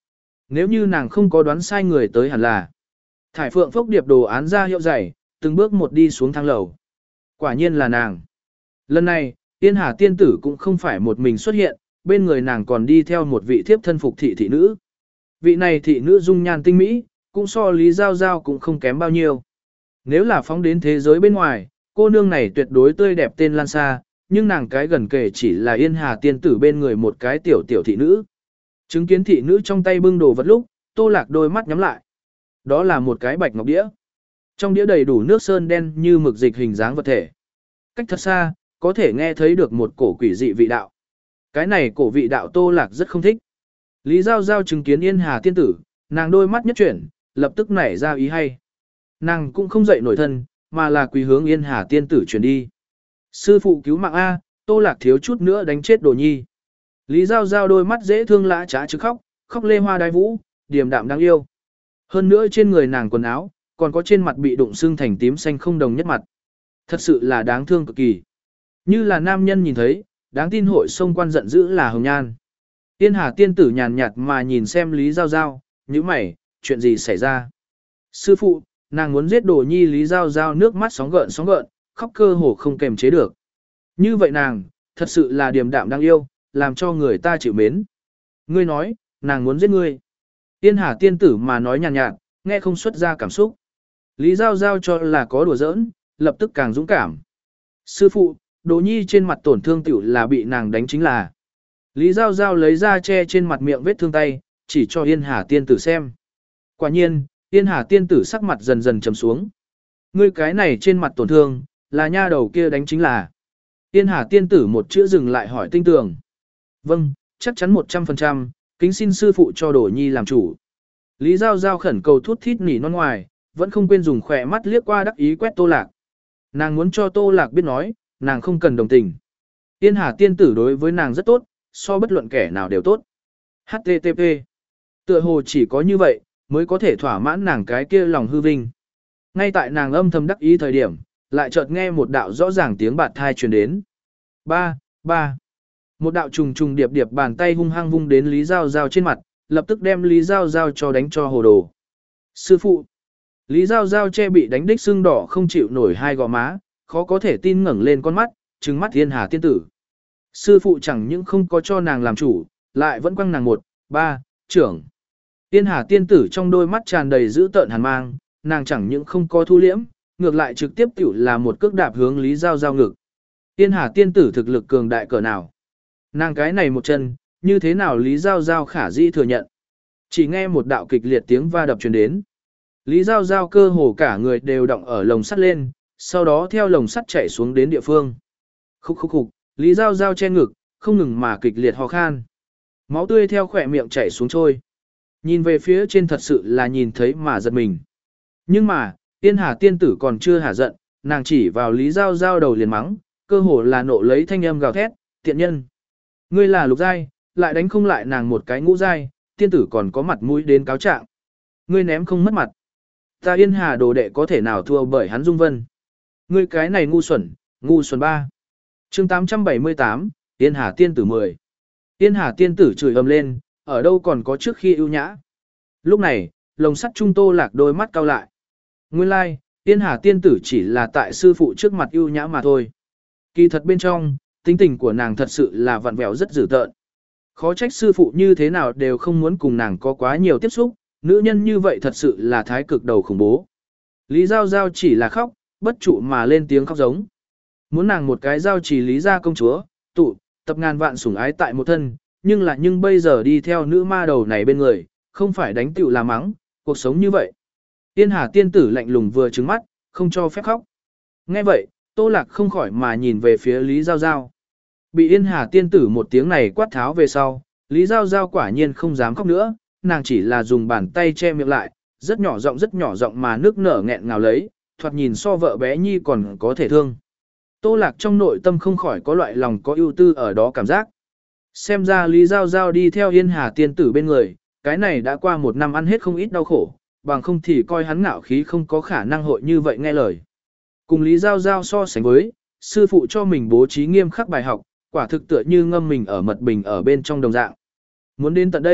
Nếu như nàng không có đoán sai người tới hẳn là. Thải Phượng Phốc điệp đồ án ra hiệu dày, từng bước một đi xuống thang lầu. Quả nhiên là nàng. Lần này, Yên Hà tiên tử cũng không phải một mình xuất hiện, bên người nàng còn đi theo một vị thiếp thân phục thị thị nữ. Vị này thị nữ dung nhan tinh mỹ, cũng so Lý Giao Giao cũng không kém bao nhiêu. Nếu là phóng đến thế giới bên ngoài, cô nương này tuyệt đối tươi đẹp tên Lan Sa, nhưng nàng cái gần kể chỉ là Yên Hà tiên tử bên người một cái tiểu tiểu thị nữ. Chứng kiến thị nữ trong tay bưng đồ vật lúc, Tô Lạc đôi mắt nhắm lại. Đó là một cái bạch ngọc đĩa. Trong đĩa đầy đủ nước sơn đen như mực dịch hình dáng vật thể. Cách thật xa, có thể nghe thấy được một cổ quỷ dị vị đạo. Cái này cổ vị đạo Tô Lạc rất không thích. Lý Giao Giao chứng kiến Yên Hà tiên tử, nàng đôi mắt nhất chuyển, lập tức nảy ra ý hay. Nàng cũng không dậy nổi thân, mà là quỳ hướng Yên Hà tiên tử chuyển đi. Sư phụ cứu mạng A, Tô Lạc thiếu chút nữa đánh chết Đồ Nhi. Lý Giao Giao đôi mắt dễ thương lã trá chứ khóc, khóc lê hoa đai vũ, điềm đạm đáng yêu. Hơn nữa trên người nàng quần áo, còn có trên mặt bị đụng xương thành tím xanh không đồng nhất mặt. Thật sự là đáng thương cực kỳ. Như là nam nhân nhìn thấy, đáng tin hội sông quan giận dữ là hồng nhan. Yên Hà tiên tử nhàn nhạt mà nhìn xem Lý Giao Giao, như mày, chuyện gì xảy ra? Sư phụ, nàng muốn giết Đồ Nhi. Lý Giao Giao nước mắt sóng gợn sóng gợn, khóc cơ hồ không kềm chế được. Như vậy nàng, thật sự là điềm đạm đáng yêu, làm cho người ta chịu mến. Ngươi nói, nàng muốn giết ngươi. Yên Hà tiên tử mà nói nhàn nhạt, nghe không xuất ra cảm xúc. Lý Giao Giao cho là có đùa giỡn, lập tức càng dũng cảm. Sư phụ, Đồ Nhi trên mặt tổn thương tiểu là bị nàng đánh chính là. Lý Giao Giao lấy ra che trên mặt miệng vết thương tay, chỉ cho Yên Hà tiên tử xem. Quả nhiên, Yên Hà tiên tử sắc mặt dần dần trầm xuống. Ngươi cái này trên mặt tổn thương, là nha đầu kia đánh chính là. Yên Hà tiên tử một chữ dừng lại hỏi tinh tường. Vâng, chắc chắn một trăm phần trăm, kính xin sư phụ cho Đồ Nhi làm chủ. Lý Giao Giao khẩn cầu thút thít nỉ non ngoài, vẫn không quên dùng khỏe mắt liếc qua đắc ý quét Tô Lạc. Nàng muốn cho Tô Lạc biết nói, nàng không cần đồng tình. Yên Hà tiên tử đối với nàng rất tốt, so bất luận kẻ nào đều tốt. hát tê tê pê. Tựa hồ chỉ có như vậy, mới có thể thỏa mãn nàng cái kia lòng hư vinh. Ngay tại nàng âm thầm đắc ý thời điểm, lại chợt nghe một đạo rõ ràng tiếng bạt thai truyền đến. Ba, ba. Một đạo trùng trùng điệp điệp bàn tay hung hăng vung đến Lý Giao Giao trên mặt, lập tức đem Lý Giao Giao cho đánh cho hồ đồ. Sư phụ. Lý Giao Giao che bị đánh đích sưng đỏ không chịu nổi hai gò má, khó có thể tin ngẩng lên con mắt, trừng mắt Yên Hà tiên tử. Sư phụ chẳng những không có cho nàng làm chủ, lại vẫn quăng nàng một, ba, trưởng. Yên Hà tiên tử trong đôi mắt tràn đầy dữ tợn hàn mang, nàng chẳng những không có thu liễm, ngược lại trực tiếp tiểu là một cước đạp hướng Lý Giao Giao ngực. Yên Hà tiên tử thực lực cường đại cỡ nào? Nàng cái này một chân, như thế nào Lý Giao Giao khả dĩ thừa nhận? Chỉ nghe một đạo kịch liệt tiếng va đập truyền đến. Lý Giao Giao cơ hồ cả người đều động ở lồng sắt lên, sau đó theo lồng sắt chạy xuống đến địa phương. Khúc khúc khúc, Lý Giao Giao che ngực, không ngừng mà kịch liệt ho khan. Máu tươi theo khỏe miệng chảy xuống trôi. Nhìn về phía trên thật sự là nhìn thấy mà giật mình. Nhưng mà, Yên Hà tiên tử còn chưa hả giận, nàng chỉ vào Lý Giao Giao đầu liền mắng, cơ hồ là nộ lấy thanh âm gào thét, tiện nhân. Ngươi là lục giai, lại đánh không lại nàng một cái ngũ giai, tiên tử còn có mặt mũi đến cáo trạng. Ngươi ném không mất mặt. Ta Yên Hà đồ đệ có thể nào thua bởi hắn Dung Vân. Ngươi cái này ngu xuẩn, ngu xuẩn ba. Chương tám trăm bảy mươi tám, Yên Hà tiên tử mười. Yên Hà tiên tử chửi ầm lên, ở đâu còn có trước khi ưu nhã. Lúc này, lồng sắt trung Tô Lạc đôi mắt cau lại. Nguyên lai, like, Yên Hà tiên tử chỉ là tại sư phụ trước mặt ưu nhã mà thôi. Kỳ thật bên trong, tính tình của nàng thật sự là vặn vẹo rất dữ tợn. Khó trách sư phụ như thế nào đều không muốn cùng nàng có quá nhiều tiếp xúc, nữ nhân như vậy thật sự là thái cực đầu khủng bố. Lý Giao Giao chỉ là khóc, bất trụ mà lên tiếng khóc giống. Muốn nàng một cái giao chỉ Lý gia công chúa, tụ, tập ngàn vạn sủng ái tại một thân, nhưng là nhưng bây giờ đi theo nữ ma đầu này bên người, không phải đánh tựu là mắng, cuộc sống như vậy. Yên Hà tiên tử lạnh lùng vừa trừng mắt, không cho phép khóc. Nghe vậy, Tô Lạc không khỏi mà nhìn về phía Lý Giao Giao. Bị Yên Hà tiên tử một tiếng này quát tháo về sau, Lý Giao Giao quả nhiên không dám khóc nữa, nàng chỉ là dùng bàn tay che miệng lại, rất nhỏ giọng rất nhỏ giọng mà nước nở nghẹn ngào lấy, thoạt nhìn so vợ bé Nhi còn có thể thương. Tô Lạc trong nội tâm không khỏi có loại lòng có ưu tư ở đó cảm giác. Xem ra Lý Giao Giao đi theo Yên Hà tiên tử bên người, cái này đã qua một năm ăn hết không ít đau khổ, bằng không thì coi hắn ngạo khí không có khả năng hội như vậy nghe lời. Cùng Lý Giao Giao so sánh với, sư phụ cho mình bố trí nghiêm khắc bài học, quả thực tựa như ngâm mình ở mật bình ở bên trong đồng dạng. Muốn đến tận đây,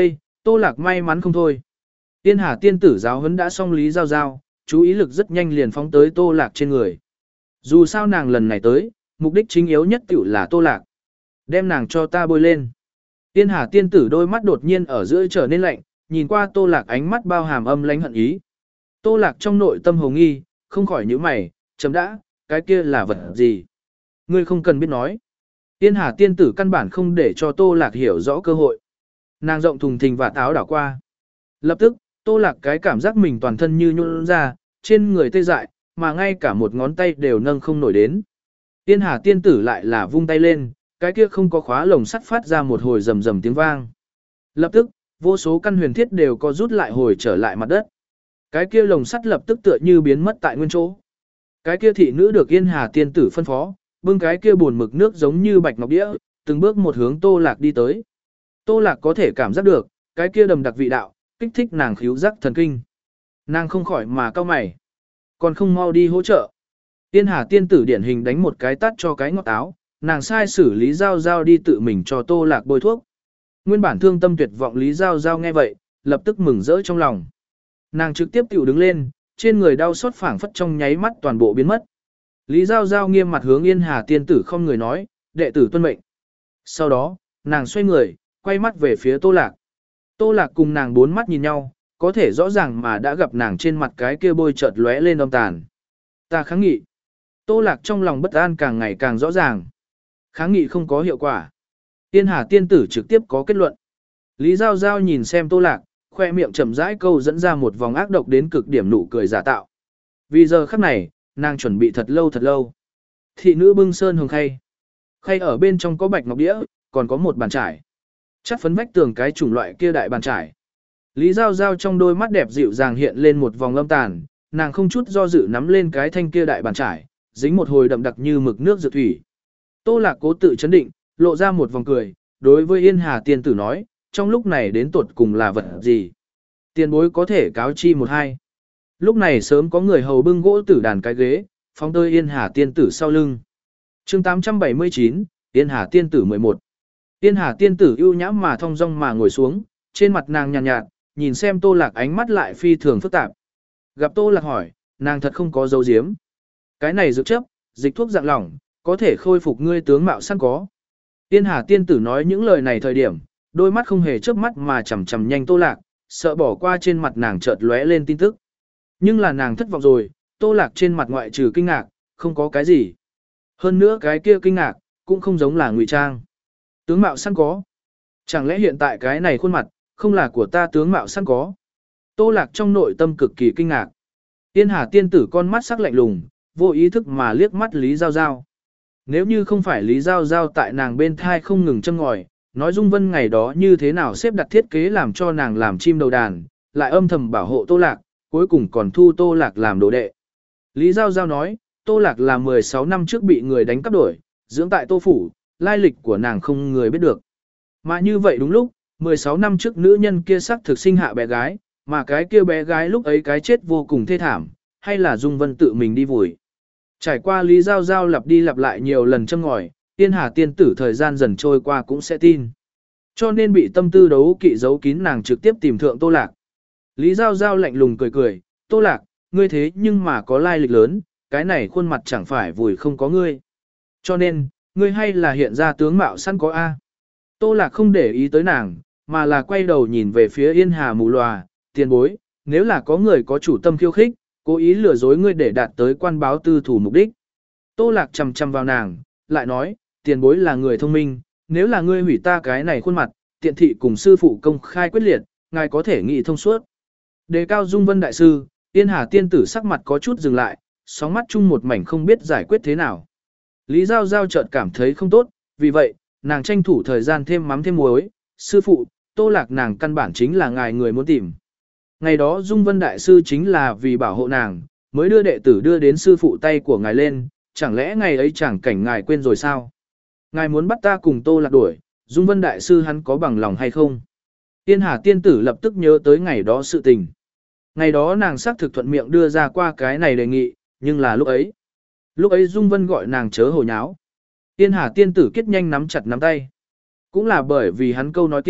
Tô Lạc may mắn không thôi. Tiên Hà tiên tử giáo huấn đã xong Lý Giao Giao, chú ý lực rất nhanh liền phóng tới Tô Lạc trên người. Dù sao nàng lần này tới, mục đích chính yếu nhất tiểu là Tô Lạc. Đem nàng cho ta bôi lên. Tiên Hà tiên tử đôi mắt đột nhiên ở giữa trở nên lạnh, nhìn qua Tô Lạc ánh mắt bao hàm âm lãnh hận ý. Tô Lạc trong nội tâm hồ nghi, không khỏi nhíu mày, chấm đã, cái kia là vật gì? Ngươi không cần biết nói. Tiên Hà tiên tử căn bản không để cho Tô Lạc hiểu rõ cơ hội. Nàng rộng thùng thình và táo đảo qua. Lập tức, Tô Lạc cái cảm giác mình toàn thân như nhũn ra, trên người tê dại, mà ngay cả một ngón tay đều nâng không nổi đến. Tiên Hà tiên tử lại là vung tay lên, cái kia không có khóa lồng sắt phát ra một hồi rầm rầm tiếng vang. Lập tức, vô số căn huyền thiết đều có rút lại hồi trở lại mặt đất. Cái kia lồng sắt lập tức tựa như biến mất tại nguyên chỗ. Cái kia thị nữ được Yên Hà tiên tử phân phó, bưng cái kia buồn mực nước giống như bạch ngọc đĩa, từng bước một hướng Tô Lạc đi tới. Tô Lạc có thể cảm giác được, cái kia đầm đặc vị đạo, kích thích nàng khíu giác thần kinh. Nàng không khỏi mà cau mày, còn không mau đi hỗ trợ. Yên Hà tiên tử điển hình đánh một cái tát cho cái ngọt áo, nàng sai xử Lý Giao Giao đi tự mình cho Tô Lạc bôi thuốc. Nguyên bản thương tâm tuyệt vọng Lý Giao Giao nghe vậy, lập tức mừng rỡ trong lòng. Nàng trực tiếp tiểu đứng lên, trên người đau xót phảng phất trong nháy mắt toàn bộ biến mất. Lý Giao Giao nghiêm mặt hướng Yên Hà tiên tử không người nói, đệ tử tuân mệnh. Sau đó, nàng xoay người, quay mắt về phía Tô Lạc. Tô Lạc cùng nàng bốn mắt nhìn nhau, có thể rõ ràng mà đã gặp nàng trên mặt cái kia bôi chợt lóe lên âm tàn. Ta kháng nghị. Tô Lạc trong lòng bất an càng ngày càng rõ ràng. Kháng nghị không có hiệu quả. Yên Hà tiên tử trực tiếp có kết luận. Lý Giao Giao nhìn xem Tô Lạc, khoe miệng chậm rãi câu dẫn ra một vòng ác độc đến cực điểm nụ cười giả tạo. Vì giờ khắc này, nàng chuẩn bị thật lâu thật lâu. Thị nữ bưng sơn hồng khay. Khay ở bên trong có bạch ngọc đĩa, còn có một bàn trải. Chắc phấn vách tường cái chủng loại kia đại bàn trải. Lý Giao Giao trong đôi mắt đẹp dịu dàng hiện lên một vòng lâm tàn, nàng không chút do dự nắm lên cái thanh kia đại bàn trải, dính một hồi đậm đặc như mực nước dược thủy. Tô Lạc cố tự chấn định, lộ ra một vòng cười, đối với Yên Hà tiên tử nói, trong lúc này đến tuột cùng là vật gì? Tiền bối có thể cáo chi một hai. Lúc này sớm có người hầu bưng gỗ tử đàn cái ghế, phóng tơi Yên Hà tiên tử sau lưng. chương tám trăm bảy mươi chín, Yên Hà tiên tử mười một. Yên Hà tiên tử ưu nhãm mà thong dong mà ngồi xuống, trên mặt nàng nhàn nhạt, nhạt, nhìn xem Tô Lạc ánh mắt lại phi thường phức tạp. Gặp Tô Lạc hỏi, nàng thật không có dấu diếm. Cái này dược chấp, dịch thuốc dạng lỏng, có thể khôi phục ngươi tướng mạo sẵn có. Yên Hà tiên tử nói những lời này thời điểm, đôi mắt không hề chớp mắt mà chằm chằm nhanh Tô Lạc, sợ bỏ qua trên mặt nàng chợt lóe lên tin tức. Nhưng là nàng thất vọng rồi, Tô Lạc trên mặt ngoại trừ kinh ngạc, không có cái gì. Hơn nữa cái kia kinh ngạc, cũng không giống là ngụy trang. Tướng mạo sẵn có. Chẳng lẽ hiện tại cái này khuôn mặt, không là của ta tướng mạo sẵn có. Tô Lạc trong nội tâm cực kỳ kinh ngạc. Yên Hà tiên tử con mắt sắc lạnh lùng, vô ý thức mà liếc mắt Lý Giao Giao. Nếu như không phải Lý Giao Giao tại nàng bên thai không ngừng châm ngòi, nói Dung Vân ngày đó như thế nào xếp đặt thiết kế làm cho nàng làm chim đầu đàn, lại âm thầm bảo hộ Tô Lạc, cuối cùng còn thu Tô Lạc làm đồ đệ. Lý Giao Giao nói, Tô Lạc là mười sáu năm trước bị người đánh cắp đổi, dưỡng tại Tô Phủ, lai lịch của nàng không người biết được. Mà như vậy đúng lúc, mười sáu năm trước nữ nhân kia sắc thực sinh hạ bé gái, mà cái kia bé gái lúc ấy cái chết vô cùng thê thảm, hay là Dung Vân tự mình đi vùi. Trải qua Lý Giao Giao lặp đi lặp lại nhiều lần châm ngòi, Tiên Hà tiên tử thời gian dần trôi qua cũng sẽ tin. Cho nên bị tâm tư đấu kỵ giấu kín nàng trực tiếp tìm thượng Tô Lạc. Lý Giao Giao lạnh lùng cười cười, Tô Lạc, ngươi thế nhưng mà có lai lịch lớn, cái này khuôn mặt chẳng phải vùi không có ngươi. Cho nên, ngươi hay là hiện ra tướng mạo sẵn có A. Tô Lạc không để ý tới nàng, mà là quay đầu nhìn về phía Yên Hà mù lòa, tiền bối, nếu là có người có chủ tâm khiêu khích, cố ý lừa dối ngươi để đạt tới quan báo tư thủ mục đích. Tô Lạc chầm chầm vào nàng, lại nói, tiền bối là người thông minh, nếu là ngươi hủy ta cái này khuôn mặt, tiện thị cùng sư phụ công khai quyết liệt, ngài có thể nghĩ thông suốt. Đề cao Dung Vân đại sư, Yên Hà tiên tử sắc mặt có chút dừng lại, sóng mắt chung một mảnh không biết giải quyết thế nào. Lý Giao Giao chợt cảm thấy không tốt, vì vậy, nàng tranh thủ thời gian thêm mắm thêm muối, sư phụ, Tô Lạc nàng căn bản chính là ngài người muốn tìm. Ngày đó Dung Vân đại sư chính là vì bảo hộ nàng, mới đưa đệ tử đưa đến sư phụ tay của ngài lên, chẳng lẽ ngày ấy chẳng cảnh ngài quên rồi sao? Ngài muốn bắt ta cùng Tô Lạc đuổi, Dung Vân đại sư hắn có bằng lòng hay không? Tiên Hà tiên tử lập tức nhớ tới ngày đó sự tình. Ngày đó nàng xác thực thuận miệng đưa ra qua cái này đề nghị, nhưng là lúc ấy. Lúc ấy Dung Vân gọi nàng chớ hồ nháo. Tiên Hà tiên tử kết nhanh nắm chặt nắm tay. Cũng là bởi vì hắn câu nói kia,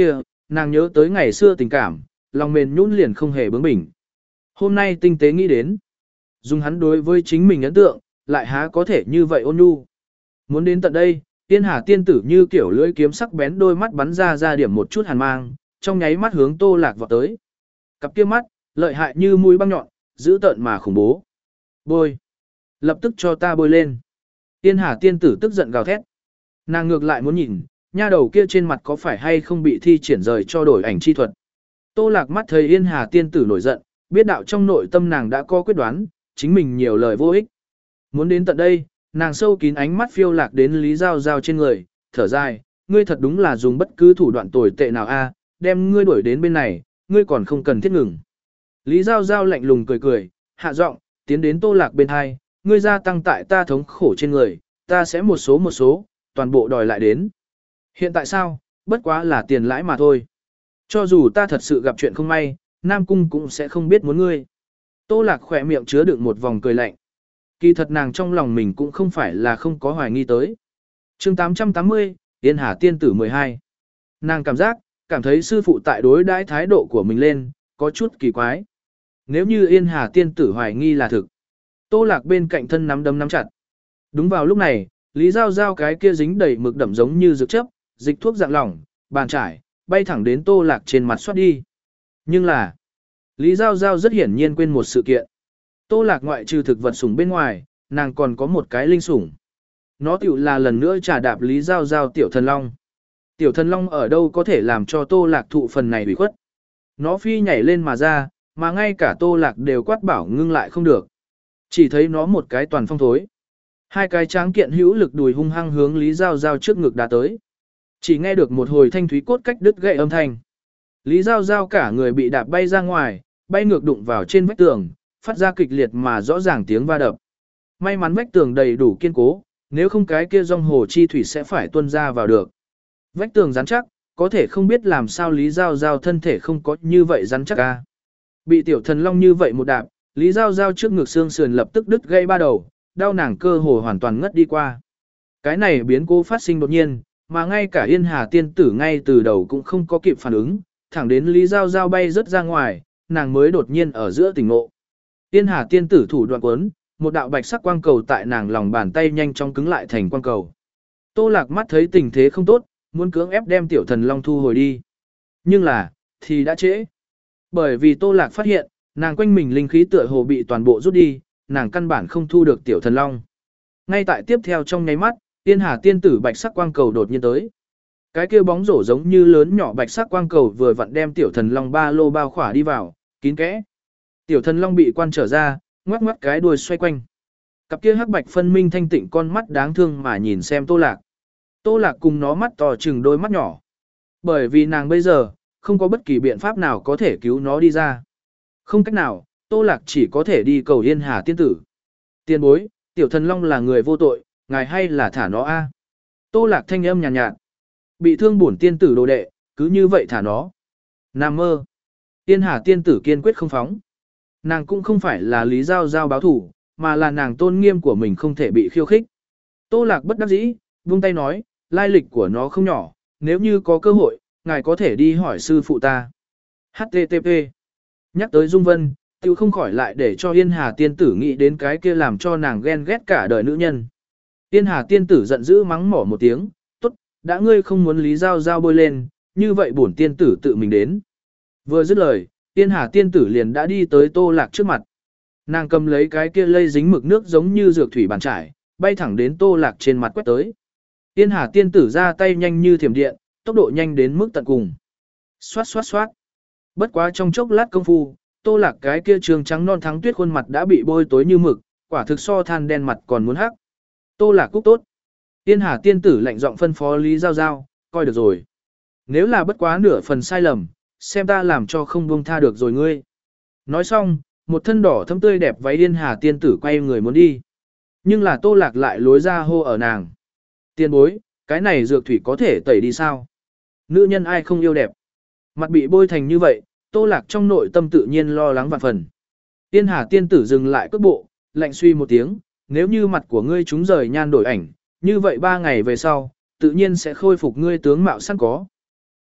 nàng nhớ tới ngày xưa tình cảm, lòng mềm nhũn liền không hề bướng bỉnh. Hôm nay tinh tế nghĩ đến, dùng hắn đối với chính mình ấn tượng, lại há có thể như vậy ôn nhu. Muốn đến tận đây, Tiên Hà tiên tử như kiểu lưỡi kiếm sắc bén đôi mắt bắn ra ra điểm một chút hàn mang, trong nháy mắt hướng Tô Lạc vọt tới. Cặp kia mắt, lợi hại như mũi băng nhọn, dữ tợn mà khủng bố. Bôi! Lập tức cho ta bôi lên. Tiên Hà tiên tử tức giận gào thét. Nàng ngược lại muốn nhìn, nha đầu kia trên mặt có phải hay không bị thi triển rời cho đổi ảnh chi thuật. Tô Lạc mắt thấy Yên Hà tiên tử nổi giận, biết đạo trong nội tâm nàng đã có quyết đoán, chính mình nhiều lời vô ích. Muốn đến tận đây, nàng sâu kín ánh mắt phiêu lạc đến Lý Giao Giao trên người, thở dài, ngươi thật đúng là dùng bất cứ thủ đoạn tồi tệ nào a, đem ngươi đuổi đến bên này, ngươi còn không cần thiết ngừng. Lý Giao Giao lạnh lùng cười cười, hạ giọng, tiến đến Tô Lạc bên hai, ngươi gia tăng tại ta thống khổ trên người, ta sẽ một số một số, toàn bộ đòi lại đến. Hiện tại sao, bất quá là tiền lãi mà thôi. Cho dù ta thật sự gặp chuyện không may, Nam Cung cũng sẽ không biết muốn ngươi. Tô Lạc khỏe miệng chứa đựng một vòng cười lạnh. Kỳ thật nàng trong lòng mình cũng không phải là không có hoài nghi tới. chương tám trăm tám mươi, Yên Hà tiên tử mười hai. Nàng cảm giác, cảm thấy sư phụ tại đối đãi thái độ của mình lên, có chút kỳ quái. Nếu như Yên Hà tiên tử hoài nghi là thực. Tô Lạc bên cạnh thân nắm đấm nắm chặt. Đúng vào lúc này, Lý Giao Giao cái kia dính đầy mực đậm giống như dược chấp, dịch thuốc dạng lỏng, bàn trải, bay thẳng đến Tô Lạc trên mặt xoát đi. Nhưng là, Lý Giao Giao rất hiển nhiên quên một sự kiện. Tô Lạc ngoại trừ thực vật sủng bên ngoài, nàng còn có một cái linh sủng. Nó tiểu là lần nữa trả đạp Lý Giao Giao tiểu thần long. Tiểu thần long ở đâu có thể làm cho Tô Lạc thụ phần này bị khuất. Nó phi nhảy lên mà ra, mà ngay cả Tô Lạc đều quát bảo ngưng lại không được. Chỉ thấy nó một cái toàn phong thối. Hai cái tráng kiện hữu lực đùi hung hăng hướng Lý Giao Giao trước ngực đá tới. Chỉ nghe được một hồi thanh thúy cốt cách đứt gãy âm thanh. Lý Giao Giao cả người bị đạp bay ra ngoài, bay ngược đụng vào trên vách tường, phát ra kịch liệt mà rõ ràng tiếng va đập. May mắn vách tường đầy đủ kiên cố, nếu không cái kia rong hồ chi thủy sẽ phải tuôn ra vào được. Vách tường rắn chắc, có thể không biết làm sao Lý Giao Giao thân thể không có như vậy rắn chắc a. Bị tiểu thần long như vậy một đạp, Lý Giao Giao trước ngực xương sườn lập tức đứt gãy ba đầu, đau nàng cơ hồ hoàn toàn ngất đi qua. Cái này biến cố phát sinh đột nhiên, mà ngay cả Yên Hà tiên tử ngay từ đầu cũng không có kịp phản ứng, thẳng đến Lý Giao Giao bay rất ra ngoài, nàng mới đột nhiên ở giữa tỉnh ngộ. Yên Hà tiên tử thủ đoạn cuốn, một đạo bạch sắc quang cầu tại nàng lòng bàn tay nhanh chóng cứng lại thành quang cầu. Tô Lạc mắt thấy tình thế không tốt, muốn cưỡng ép đem tiểu thần long thu hồi đi. Nhưng là, thì đã trễ. Bởi vì Tô Lạc phát hiện, nàng quanh mình linh khí tựa hồ bị toàn bộ rút đi, nàng căn bản không thu được tiểu thần long. Ngay tại tiếp theo trong nháy mắt, Yên Hà tiên tử bạch sắc quang cầu đột nhiên tới. Cái kia bóng rổ giống như lớn nhỏ bạch sắc quang cầu vừa vặn đem tiểu thần long ba lô bao khỏa đi vào, kín kẽ. Tiểu thần long bị quan trở ra, ngoắc ngoắc cái đuôi xoay quanh. Cặp kia hắc bạch phân minh thanh tịnh con mắt đáng thương mà nhìn xem Tô Lạc. Tô Lạc cùng nó mắt to chừng đôi mắt nhỏ. Bởi vì nàng bây giờ, không có bất kỳ biện pháp nào có thể cứu nó đi ra. Không cách nào, Tô Lạc chỉ có thể đi cầu Yên Hà tiên tử. Tiên bối, tiểu thần long là người vô tội, ngài hay là thả nó a? Tô Lạc thanh âm nhàn nhạt, nhạt. Bị thương bổn tiên tử đồ đệ, cứ như vậy thả nó. Nam mơ. Yên Hà tiên tử kiên quyết không phóng. Nàng cũng không phải là Lý Giao Giao báo thủ, mà là nàng tôn nghiêm của mình không thể bị khiêu khích. Tô Lạc bất đắc dĩ, vung tay nói, lai lịch của nó không nhỏ, nếu như có cơ hội, ngài có thể đi hỏi sư phụ ta. hát tê tê pê. Nhắc tới Dung Vân, tiêu không khỏi lại để cho Yên Hà tiên tử nghĩ đến cái kia làm cho nàng ghen ghét cả đời nữ nhân. Yên Hà tiên tử giận dữ mắng mỏ một tiếng, tốt, đã ngươi không muốn Lý Giao Giao bôi lên, như vậy bổn tiên tử tự mình đến. Vừa dứt lời, Yên Hà tiên tử liền đã đi tới Tô Lạc trước mặt. Nàng cầm lấy cái kia lây dính mực nước giống như dược thủy bàn trải, bay thẳng đến Tô Lạc trên mặt quét tới. Yên Hà tiên tử ra tay nhanh như thiểm điện, tốc độ nhanh đến mức tận cùng. Xoát xoát xoát. Bất quá trong chốc lát công phu, Tô Lạc cái kia trường trắng non thắng tuyết khuôn mặt đã bị bôi tối như mực, quả thực so than đen mặt còn muốn hắc. Tô Lạc cúc tốt. Yên Hà tiên tử lạnh giọng phân phó Lý Giao Giao, coi được rồi. Nếu là bất quá nửa phần sai lầm, xem ta làm cho không buông tha được rồi ngươi. Nói xong, một thân đỏ thâm tươi đẹp váy Yên Hà tiên tử quay người muốn đi. Nhưng là Tô Lạc lại lối ra hô ở nàng. Tiên bối, cái này dược thủy có thể tẩy đi sao? Nữ nhân ai không yêu đẹp? Mặt bị bôi thành như vậy, Tô Lạc trong nội tâm tự nhiên lo lắng vạn phần. Yên Hà tiên tử dừng lại cước bộ, lạnh suy một tiếng, nếu như mặt của ngươi chúng rời nhan đổi ảnh, như vậy ba ngày về sau, tự nhiên sẽ khôi phục ngươi tướng mạo sẵn có.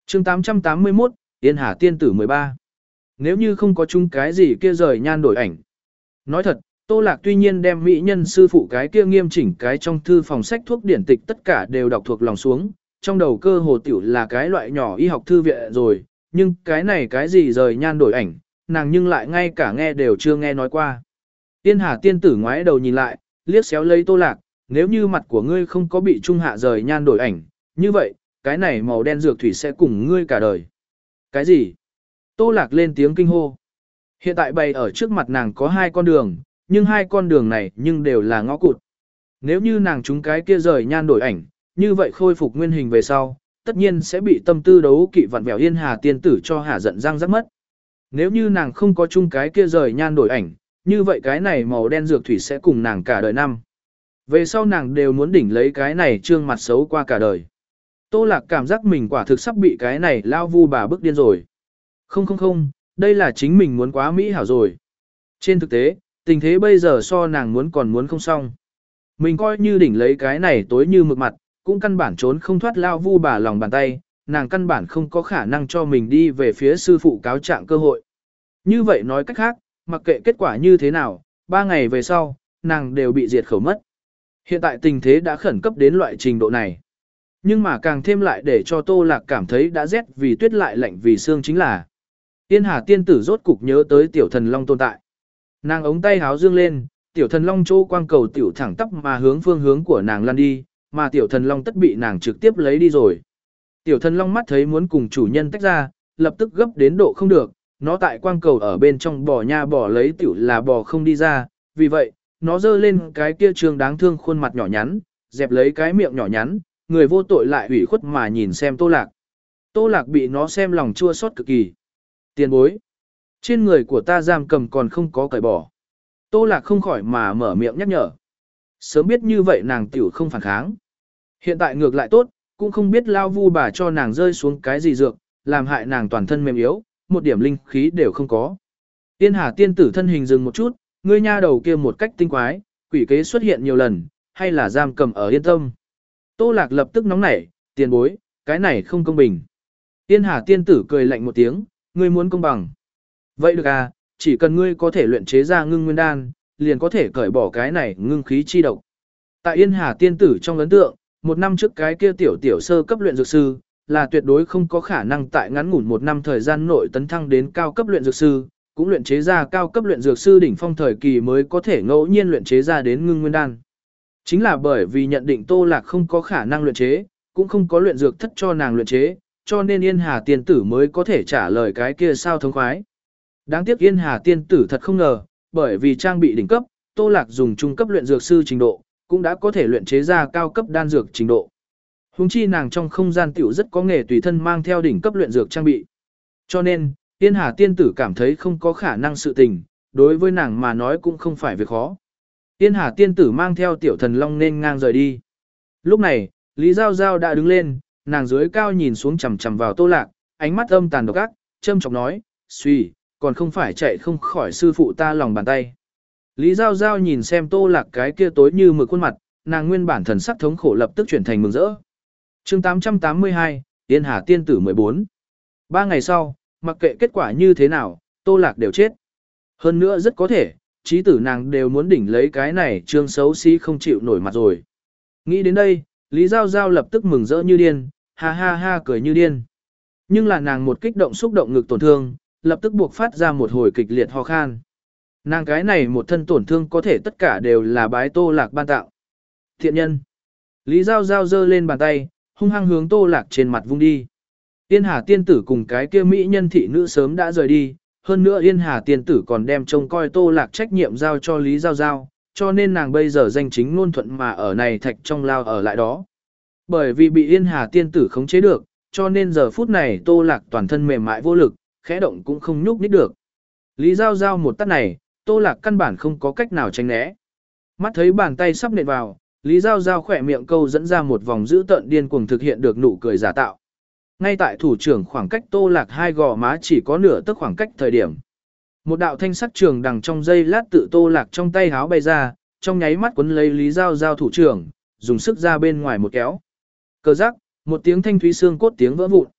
chương tám trăm tám mươi mốt, Yên Hà tiên tử mười ba. Nếu như không có chung cái gì kia rời nhan đổi ảnh. Nói thật, Tô Lạc tuy nhiên đem mỹ nhân sư phụ cái kia nghiêm chỉnh cái trong thư phòng sách thuốc điển tịch tất cả đều đọc thuộc lòng xuống, trong đầu cơ hồ tiểu là cái loại nhỏ y học thư viện rồi, nhưng cái này cái gì rời nhan đổi ảnh, nàng nhưng lại ngay cả nghe đều chưa nghe nói qua. Yên Hà tiên tử ngoái đầu nhìn lại, liếc xéo lấy Tô Lạc, nếu như mặt của ngươi không có bị trung hạ rời nhan đổi ảnh, như vậy, cái này màu đen dược thủy sẽ cùng ngươi cả đời. Cái gì? Tô Lạc lên tiếng kinh hô. Hiện tại bày ở trước mặt nàng có hai con đường, nhưng hai con đường này nhưng đều là ngõ cụt. Nếu như nàng trúng cái kia rời nhan đổi ảnh, như vậy khôi phục nguyên hình về sau, tất nhiên sẽ bị tâm tư đấu kỵ vặn vẹo Yên Hà tiên tử cho hả giận răng rắc mất. Nếu như nàng không có chung cái kia rời nhan đổi ảnh, như vậy cái này màu đen dược thủy sẽ cùng nàng cả đời năm. Về sau nàng đều muốn đỉnh lấy cái này trương mặt xấu qua cả đời. Tô Lạc cảm giác mình quả thực sắp bị cái này lao vu bà bức điên rồi. Không không không, đây là chính mình muốn quá mỹ hảo rồi. Trên thực tế, tình thế bây giờ so nàng muốn còn muốn không xong. Mình coi như đỉnh lấy cái này tối như mực mặt, cũng căn bản trốn không thoát lao vu bà lòng bàn tay, nàng căn bản không có khả năng cho mình đi về phía sư phụ cáo trạng cơ hội. Như vậy nói cách khác, mặc kệ kết quả như thế nào, ba ngày về sau, nàng đều bị diệt khẩu mất. Hiện tại tình thế đã khẩn cấp đến loại trình độ này. Nhưng mà càng thêm lại để cho Tô Lạc cảm thấy đã rét vì tuyết lại lạnh vì xương chính là Yên Hà tiên tử rốt cục nhớ tới tiểu thần long tồn tại. Nàng ống tay háo dương lên, tiểu thần long chỗ quang cầu tiểu thẳng tắp mà hướng phương hướng của nàng lăn đi, mà tiểu thần long tất bị nàng trực tiếp lấy đi rồi. Tiểu thần long mắt thấy muốn cùng chủ nhân tách ra, lập tức gấp đến độ không được, nó tại quang cầu ở bên trong bò nha bò lấy tiểu là bò không đi ra, vì vậy, nó giơ lên cái kia trường đáng thương khuôn mặt nhỏ nhắn, dẹp lấy cái miệng nhỏ nhắn, người vô tội lại ủy khuất mà nhìn xem Tô Lạc. Tô Lạc bị nó xem lòng chua xót cực kỳ. Tiền bối. Trên người của ta giam cầm còn không có cởi bỏ. Tô Lạc không khỏi mà mở miệng nhắc nhở. Sớm biết như vậy nàng tiểu không phản kháng. Hiện tại ngược lại tốt, cũng không biết lao vu bà cho nàng rơi xuống cái gì dược, làm hại nàng toàn thân mềm yếu, một điểm linh khí đều không có. Yên Hà tiên tử thân hình dừng một chút, ngươi nha đầu kia một cách tinh quái, quỷ kế xuất hiện nhiều lần, hay là giam cầm ở yên tâm. Tô Lạc lập tức nóng nảy, tiền bối, cái này không công bình. Yên Hà tiên tử cười lạnh một tiếng, ngươi muốn công bằng. Vậy được à, chỉ cần ngươi có thể luyện chế ra ngưng nguyên đan, liền có thể cởi bỏ cái này ngưng khí chi độc. Tại Yên Hà tiên tử trong ấn tượng, một năm trước cái kia tiểu tiểu sơ cấp luyện dược sư, là tuyệt đối không có khả năng tại ngắn ngủn một năm thời gian nội tấn thăng đến cao cấp luyện dược sư, cũng luyện chế ra cao cấp luyện dược sư đỉnh phong thời kỳ mới có thể ngẫu nhiên luyện chế ra đến ngưng nguyên đan. Chính là bởi vì nhận định Tô Lạc không có khả năng luyện chế, cũng không có luyện dược thất cho nàng luyện chế, cho nên Yên Hà tiên tử mới có thể trả lời cái kia sao thống khoái. Đáng tiếc Yên Hà tiên tử thật không ngờ, bởi vì trang bị đỉnh cấp, Tô Lạc dùng trung cấp luyện dược sư trình độ, cũng đã có thể luyện chế ra cao cấp đan dược trình độ. Huống chi nàng trong không gian tiểu rất có nghề tùy thân mang theo đỉnh cấp luyện dược trang bị. Cho nên, Yên Hà tiên tử cảm thấy không có khả năng sự tình, đối với nàng mà nói cũng không phải việc khó. Yên Hà tiên tử mang theo tiểu thần long nên ngang rời đi. Lúc này, Lý Giao Giao đã đứng lên, nàng dưới cao nhìn xuống chằm chằm vào Tô Lạc, ánh mắt âm tàn độc ác, châm chọc nói, suy, còn không phải chạy không khỏi sư phụ ta lòng bàn tay. Lý Giao Giao nhìn xem Tô Lạc cái kia tối như mực khuôn mặt, nàng nguyên bản thần sắc thống khổ lập tức chuyển thành mừng rỡ. chương tám trăm tám mươi hai, Yên Hà tiên tử mười bốn. Ba ngày sau, mặc kệ kết quả như thế nào, Tô Lạc đều chết. Hơn nữa rất có thể, trí tử nàng đều muốn đỉnh lấy cái này trương xấu xí không chịu nổi mặt rồi. Nghĩ đến đây, Lý Giao Giao lập tức mừng rỡ như điên, ha ha ha cười như điên. Nhưng là nàng một kích động xúc động ngực tổn thương, lập tức buộc phát ra một hồi kịch liệt ho khan. Nàng cái này một thân tổn thương có thể tất cả đều là bái Tô Lạc ban tạo. Thiện nhân. Lý Giao Giao giơ lên bàn tay, hung hăng hướng Tô Lạc trên mặt vung đi. Yên Hà tiên tử cùng cái kia mỹ nhân thị nữ sớm đã rời đi, hơn nữa Yên Hà tiên tử còn đem trông coi Tô Lạc trách nhiệm giao cho Lý Giao Giao, cho nên nàng bây giờ danh chính ngôn thuận mà ở này thạch trong lao ở lại đó. Bởi vì bị Yên Hà tiên tử khống chế được, cho nên giờ phút này Tô Lạc toàn thân mềm mại vô lực, khẽ động cũng không nhúc nhích được. Lý Giao Giao một tát này, Tô Lạc căn bản không có cách nào tránh né. Mắt thấy bàn tay sắp nện vào, Lý Giao Giao khỏe miệng câu dẫn ra một vòng dữ tợn điên cuồng thực hiện được nụ cười giả tạo. Ngay tại thủ trưởng khoảng cách Tô Lạc hai gò má chỉ có nửa tấc khoảng cách thời điểm. Một đạo thanh sắc trường đằng trong dây lát tự Tô Lạc trong tay háo bay ra, trong nháy mắt quấn lấy Lý Giao Giao thủ trưởng, dùng sức ra bên ngoài một kéo. Cờ rắc, một tiếng thanh thúy xương cốt tiếng vỡ vụn.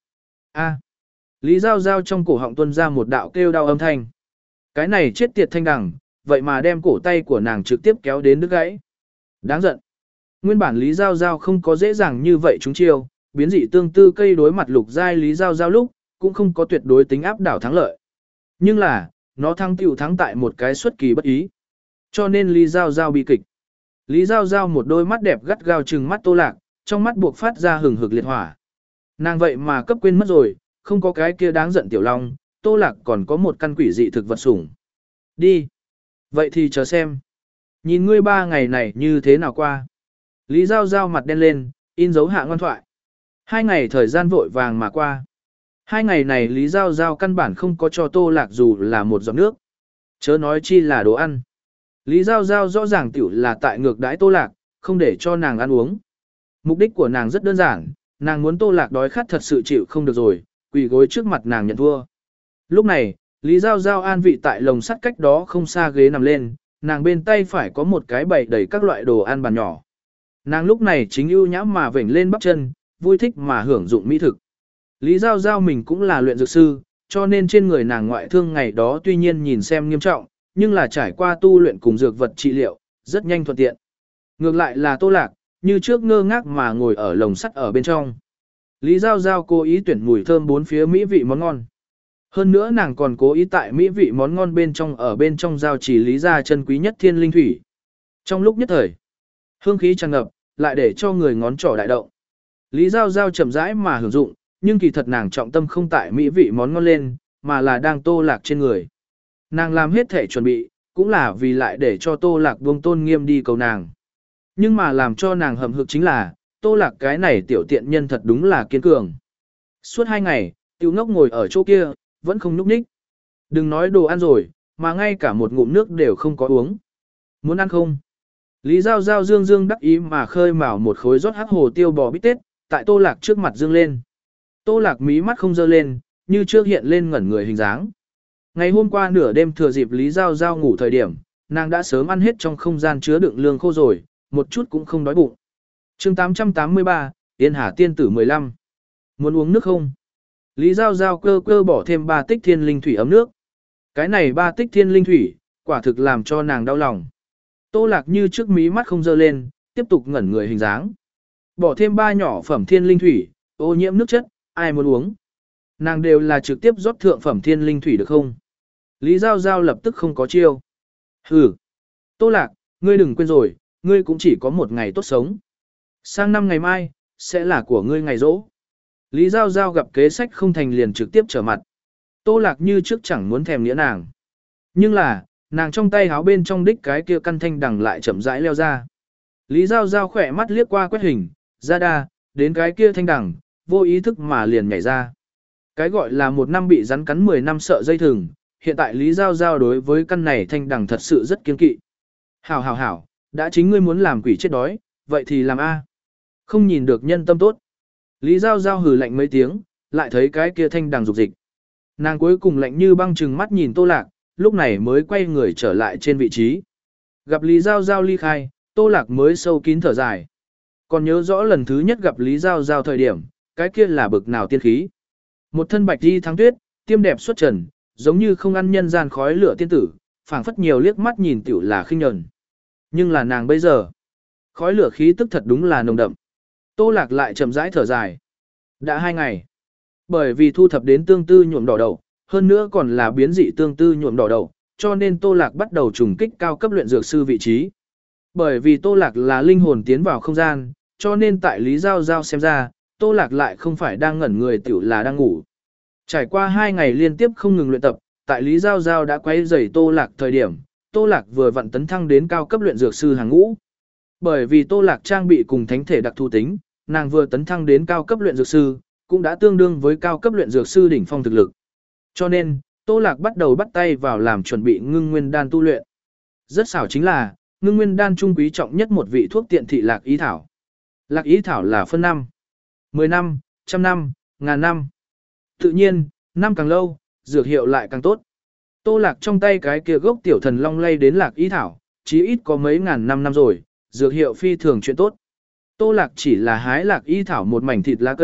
A. Lý Giao Giao trong cổ họng tuôn ra một đạo kêu đau âm thanh. Cái này chết tiệt thanh đằng, vậy mà đem cổ tay của nàng trực tiếp kéo đến đứt gãy. Đáng giận. Nguyên bản Lý Giao Giao không có dễ dàng như vậy chúng chiêu, biến dị tương tư cây đối mặt lục giai Lý Giao Giao lúc, cũng không có tuyệt đối tính áp đảo thắng lợi. Nhưng là, nó thắng tiểu thắng tại một cái xuất kỳ bất ý. Cho nên Lý Giao Giao bị kịch. Lý Giao Giao một đôi mắt đẹp gắt gao trừng mắt Tô Lạc, trong mắt buộc phát ra hừng hực liệt hỏa. Nàng vậy mà cấp quên mất rồi, không có cái kia đáng giận tiểu long, Tô Lạc còn có một căn quỷ dị thực vật sủng. Đi. Vậy thì chờ xem. Nhìn ngươi ba ngày này như thế nào qua. Lý Giao Giao mặt đen lên, in dấu hạ ngoan thoại. Hai ngày thời gian vội vàng mà qua. Hai ngày này Lý Giao Giao căn bản không có cho Tô Lạc dù là một giọt nước. Chớ nói chi là đồ ăn. Lý Giao Giao rõ ràng tiểu là tại ngược đãi Tô Lạc, không để cho nàng ăn uống. Mục đích của nàng rất đơn giản, nàng muốn Tô Lạc đói khát thật sự chịu không được rồi, quỳ gối trước mặt nàng nhận thua. Lúc này, Lý Giao Giao an vị tại lồng sắt cách đó không xa ghế nằm lên, nàng bên tay phải có một cái bày đầy các loại đồ ăn bàn nhỏ. Nàng lúc này chính ưu nhã mà vểnh lên bắp chân, vui thích mà hưởng dụng mỹ thực. Lý Giao Giao mình cũng là luyện dược sư, cho nên trên người nàng ngoại thương ngày đó tuy nhiên nhìn xem nghiêm trọng, nhưng là trải qua tu luyện cùng dược vật trị liệu, rất nhanh thuận tiện. Ngược lại là Tô Lạc, như trước ngơ ngác mà ngồi ở lồng sắt ở bên trong. Lý Giao Giao cố ý tuyển mùi thơm bốn phía mỹ vị món ngon. Hơn nữa nàng còn cố ý tại mỹ vị món ngon bên trong ở bên trong giao chỉ lý ra chân quý nhất thiên linh thủy. Trong lúc nhất thời, hương khí tràn ngập, lại để cho người ngón trỏ đại động. Lý Giao Giao chậm rãi mà hưởng dụng, nhưng kỳ thật nàng trọng tâm không tại mỹ vị món ngon lên, mà là đang Tô Lạc trên người. Nàng làm hết thể chuẩn bị, cũng là vì lại để cho Tô Lạc buông tôn nghiêm đi cầu nàng. Nhưng mà làm cho nàng hầm hực chính là, Tô Lạc cái này tiểu tiện nhân thật đúng là kiên cường. Suốt hai ngày, tiểu ngốc ngồi ở chỗ kia, vẫn không nhúc nhích. Đừng nói đồ ăn rồi, mà ngay cả một ngụm nước đều không có uống. Muốn ăn không? Lý Giao Giao dương dương đắc ý mà khơi mào một khối rót hắc hồ tiêu bò bít tết, tại Tô Lạc trước mặt dương lên. Tô Lạc mí mắt không dơ lên, như trước hiện lên ngẩn người hình dáng. Ngày hôm qua nửa đêm thừa dịp Lý Giao Giao ngủ thời điểm, nàng đã sớm ăn hết trong không gian chứa đựng lương khô rồi, một chút cũng không đói bụng. chương tám trăm tám mươi ba, Yên Hà Tiên Tử mười lăm. Muốn uống nước không? Lý Giao Giao cơ cơ bỏ thêm ba tích thiên linh thủy ấm nước. Cái này ba tích thiên linh thủy, quả thực làm cho nàng đau lòng. Tô Lạc như trước mí mắt không dơ lên, tiếp tục ngẩn người hình dáng. Bỏ thêm ba nhỏ phẩm thiên linh thủy, ô nhiễm nước chất, ai muốn uống? Nàng đều là trực tiếp rót thượng phẩm thiên linh thủy được không? Lý Giao Giao lập tức không có chiêu. Hừ. Tô Lạc, ngươi đừng quên rồi, ngươi cũng chỉ có một ngày tốt sống. Sang năm ngày mai, sẽ là của ngươi ngày rỗ. Lý Giao Giao gặp kế sách không thành liền trực tiếp trở mặt. Tô Lạc như trước chẳng muốn thèm nghĩa nàng. Nhưng là, nàng trong tay háo bên trong đích cái kia căn thanh đằng lại chậm rãi leo ra. Lý Giao Giao khỏe mắt liếc qua quét hình, ra đa, đến cái kia thanh đằng, vô ý thức mà liền nhảy ra. Cái gọi là một năm bị rắn cắn mười năm sợ dây thừng, hiện tại Lý Giao Giao đối với căn này thanh đằng thật sự rất kiên kỵ. Hảo hảo hảo, đã chính ngươi muốn làm quỷ chết đói, vậy thì làm A. Không nhìn được nhân tâm tốt. Lý Giao Giao hừ lạnh mấy tiếng, lại thấy cái kia thanh đằng dục dịch. Nàng cuối cùng lạnh như băng trừng mắt nhìn Tô Lạc, lúc này mới quay người trở lại trên vị trí. Gặp Lý Giao Giao ly khai, Tô Lạc mới sâu kín thở dài. Còn nhớ rõ lần thứ nhất gặp Lý Giao Giao thời điểm, cái kia là bực nào tiên khí. Một thân bạch đi thắng tuyết, tiêm đẹp xuất trần, giống như không ăn nhân gian khói lửa tiên tử, phảng phất nhiều liếc mắt nhìn tiểu là khinh nhẫn. Nhưng là nàng bây giờ, khói lửa khí tức thật đúng là nồng đậm. Tô Lạc lại chậm rãi thở dài. Đã hai ngày. Bởi vì thu thập đến tương tư nhuộm đỏ đầu, hơn nữa còn là biến dị tương tư nhuộm đỏ đầu, cho nên Tô Lạc bắt đầu trùng kích cao cấp luyện dược sư vị trí. Bởi vì Tô Lạc là linh hồn tiến vào không gian, cho nên tại Lý Giao Giao xem ra, Tô Lạc lại không phải đang ngẩn người tiểu là đang ngủ. Trải qua hai ngày liên tiếp không ngừng luyện tập, tại Lý Giao Giao đã quay rầy Tô Lạc thời điểm, Tô Lạc vừa vặn tấn thăng đến cao cấp luyện dược sư hàng ngũ. Bởi vì Tô Lạc trang bị cùng thánh thể đặc thù tính, nàng vừa tấn thăng đến cao cấp luyện dược sư, cũng đã tương đương với cao cấp luyện dược sư đỉnh phong thực lực. Cho nên, Tô Lạc bắt đầu bắt tay vào làm chuẩn bị ngưng nguyên đan tu luyện. Rất xảo chính là, ngưng nguyên đan trung quý trọng nhất một vị thuốc tiện thị lạc ý thảo. Lạc ý thảo là phân năm, mười năm, trăm năm, ngàn năm. Tự nhiên, năm càng lâu, dược hiệu lại càng tốt. Tô Lạc trong tay cái kia gốc tiểu thần long lay đến lạc ý thảo, chí ít có mấy ngàn năm năm rồi, dược hiệu phi thường chuyện tốt. Tô Lạc chỉ là hái lạc ý thảo một mảnh thịt lá cây,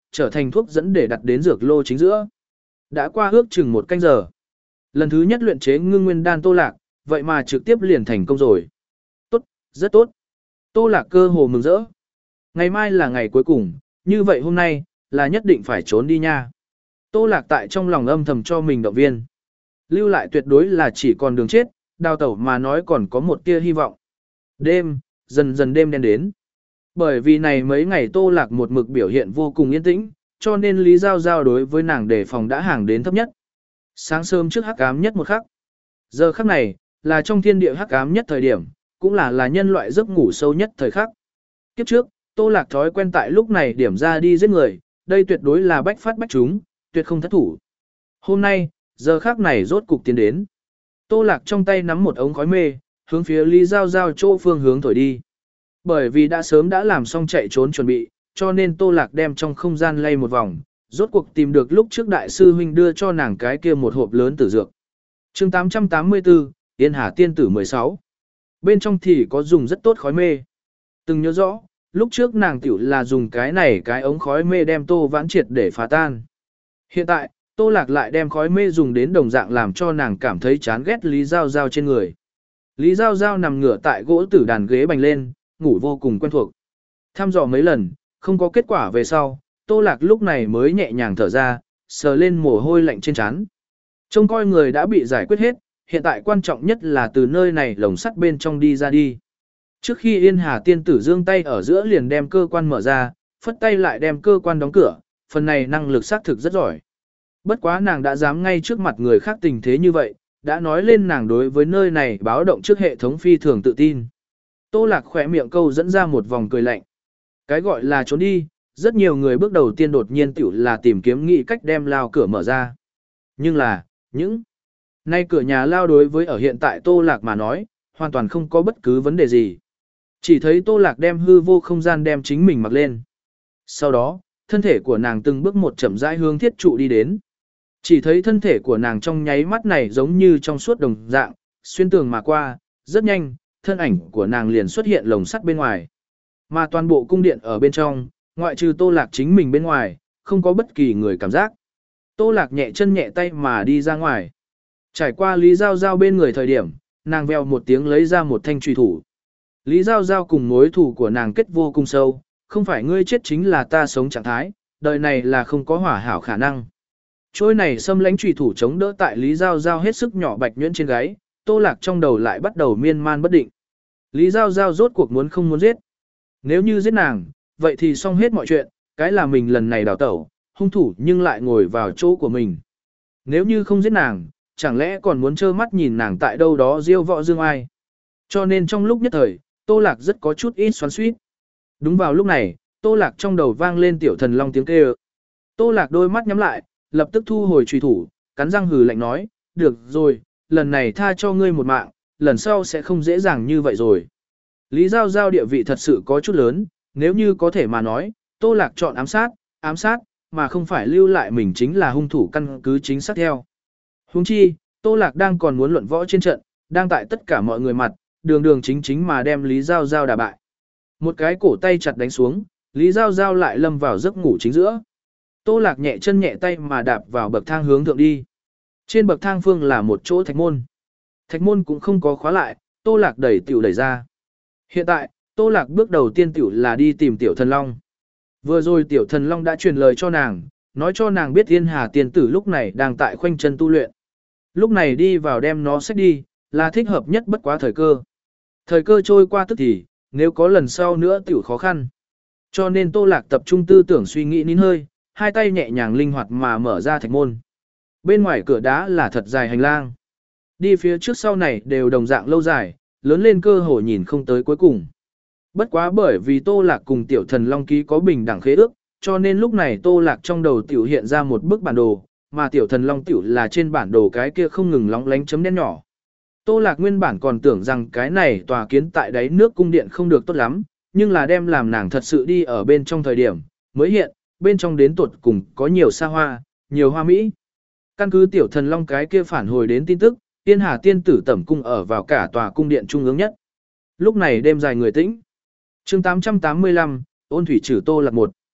trở thành thuốc dẫn để đặt đến dược lô chính giữa. Đã qua ước chừng một canh giờ. Lần thứ nhất luyện chế ngưng nguyên đan Tô Lạc, vậy mà trực tiếp liền thành công rồi. Tốt, rất tốt. Tô Lạc cơ hồ mừng rỡ. Ngày mai là ngày cuối cùng, như vậy hôm nay, là nhất định phải trốn đi nha. Tô Lạc tại trong lòng âm thầm cho mình động viên. Lưu lại tuyệt đối là chỉ còn đường chết, đào tẩu mà nói còn có một tia hy vọng. Đêm, dần dần đêm đen đến. Bởi vì này mấy ngày Tô Lạc một mực biểu hiện vô cùng yên tĩnh, cho nên Lý Giao Giao đối với nàng đề phòng đã hàng đến thấp nhất. Sáng sớm trước hắc ám nhất một khắc. Giờ khắc này, là trong thiên địa hắc ám nhất thời điểm, cũng là là nhân loại giấc ngủ sâu nhất thời khắc. Kiếp trước, Tô Lạc thói quen tại lúc này điểm ra đi giết người, đây tuyệt đối là bách phát bách trúng, tuyệt không thất thủ. Hôm nay, giờ khắc này rốt cục tiến đến. Tô Lạc trong tay nắm một ống khói mê, hướng phía Lý Giao Giao chỗ phương hướng thổi đi. Bởi vì đã sớm đã làm xong chạy trốn chuẩn bị, cho nên Tô Lạc đem trong không gian lay một vòng, rốt cuộc tìm được lúc trước đại sư huynh đưa cho nàng cái kia một hộp lớn tử dược. chương tám trăm tám mươi tư, Yên Hà Tiên Tử mười sáu. Bên trong thì có dùng rất tốt khói mê. Từng nhớ rõ, lúc trước nàng tiểu là dùng cái này cái ống khói mê đem Tô Vãn triệt để phá tan. Hiện tại, Tô Lạc lại đem khói mê dùng đến đồng dạng làm cho nàng cảm thấy chán ghét Lý Giao Giao trên người. Lý Giao Giao nằm ngửa tại gỗ tử đàn ghế bành lên, ngủ vô cùng quen thuộc. Thăm dò mấy lần, không có kết quả về sau, Tô Lạc lúc này mới nhẹ nhàng thở ra, sờ lên mồ hôi lạnh trên trán. Trông coi người đã bị giải quyết hết, hiện tại quan trọng nhất là từ nơi này lồng sắt bên trong đi ra đi. Trước khi Yên Hà Tiên Tử giương tay ở giữa liền đem cơ quan mở ra, phất tay lại đem cơ quan đóng cửa, phần này năng lực xác thực rất giỏi. Bất quá nàng đã dám ngay trước mặt người khác tình thế như vậy, đã nói lên nàng đối với nơi này báo động trước hệ thống phi thường tự tin. Tô Lạc khỏe miệng câu dẫn ra một vòng cười lạnh. Cái gọi là trốn đi, rất nhiều người bước đầu tiên đột nhiên tiểu là tìm kiếm nghĩ cách đem lao cửa mở ra. Nhưng là, những nay cửa nhà lao đối với ở hiện tại Tô Lạc mà nói, hoàn toàn không có bất cứ vấn đề gì. Chỉ thấy Tô Lạc đem hư vô không gian đem chính mình mặc lên. Sau đó, thân thể của nàng từng bước một chậm rãi hướng thiết trụ đi đến. Chỉ thấy thân thể của nàng trong nháy mắt này giống như trong suốt đồng dạng, xuyên tường mà qua, rất nhanh, thân ảnh của nàng liền xuất hiện lồng sắt bên ngoài. Mà toàn bộ cung điện ở bên trong, ngoại trừ Tô Lạc chính mình bên ngoài, không có bất kỳ người cảm giác. Tô Lạc nhẹ chân nhẹ tay mà đi ra ngoài. Trải qua Lý Giao Giao bên người thời điểm, nàng vèo một tiếng lấy ra một thanh truy thủ. Lý Giao Giao cùng mối thủ của nàng kết vô cùng sâu, không phải ngươi chết chính là ta sống trạng thái, đời này là không có hỏa hảo khả năng. Trôi này xâm lãnh truy thủ chống đỡ tại Lý Giao Giao hết sức nhỏ bạch nhuyễn trên gáy, Tô Lạc trong đầu lại bắt đầu miên man bất định. Lý Giao Giao rốt cuộc muốn không muốn giết. Nếu như giết nàng, vậy thì xong hết mọi chuyện, cái là mình lần này đào tẩu, hung thủ nhưng lại ngồi vào chỗ của mình. Nếu như không giết nàng, chẳng lẽ còn muốn trơ mắt nhìn nàng tại đâu đó diêu võ dương ai. Cho nên trong lúc nhất thời, Tô Lạc rất có chút ít xoắn xuýt. Đúng vào lúc này, Tô Lạc trong đầu vang lên tiểu thần long tiếng kêu. Tô Lạc đôi mắt nhắm lại, lập tức thu hồi truy thủ, cắn răng hừ lạnh nói, được rồi, lần này tha cho ngươi một mạng, lần sau sẽ không dễ dàng như vậy rồi. Lý Giao Giao địa vị thật sự có chút lớn, nếu như có thể mà nói, Tô Lạc chọn ám sát, ám sát, mà không phải lưu lại mình chính là hung thủ căn cứ chính xác theo. Huống chi, Tô Lạc đang còn muốn luận võ trên trận, đang tại tất cả mọi người mặt, đường đường chính chính mà đem Lý Giao Giao đả bại. Một cái cổ tay chặt đánh xuống, Lý Giao Giao lại lâm vào giấc ngủ chính giữa. Tô Lạc nhẹ chân nhẹ tay mà đạp vào bậc thang hướng thượng đi. Trên bậc thang phương là một chỗ thạch môn. Thạch môn cũng không có khóa lại, Tô Lạc đẩy tiểu đẩy ra. Hiện tại, Tô Lạc bước đầu tiên tiểu là đi tìm tiểu thần long. Vừa rồi tiểu thần long đã truyền lời cho nàng, nói cho nàng biết Yên Hà Tiên Tử lúc này đang tại khoanh chân tu luyện. Lúc này đi vào đem nó xách đi, là thích hợp nhất bất quá thời cơ. Thời cơ trôi qua tức thì, nếu có lần sau nữa tiểu khó khăn. Cho nên Tô Lạc tập trung tư tưởng suy nghĩ nín hơi, hai tay nhẹ nhàng linh hoạt mà mở ra thạch môn. Bên ngoài cửa đá là thật dài hành lang. Đi phía trước sau này đều đồng dạng lâu dài, lớn lên cơ hồ nhìn không tới cuối cùng. Bất quá bởi vì Tô Lạc cùng tiểu thần long ký có bình đẳng khế ước, cho nên lúc này Tô Lạc trong đầu tiểu hiện ra một bức bản đồ, mà tiểu thần long tiểu là trên bản đồ cái kia không ngừng lóng lánh chấm đen nhỏ. Tô Lạc nguyên bản còn tưởng rằng cái này tòa kiến tại đáy nước cung điện không được tốt lắm, nhưng là đem làm nàng thật sự đi ở bên trong thời điểm, mới hiện, bên trong đến tuột cùng có nhiều xa hoa, nhiều hoa mỹ. Căn cứ tiểu thần long cái kia phản hồi đến tin tức, Yên Hà Tiên Tử tẩm cung ở vào cả tòa cung điện trung ương nhất. Lúc này đêm dài người tĩnh. chương tám trăm tám mươi lăm, ôn thủy trừ Tô Lạc một.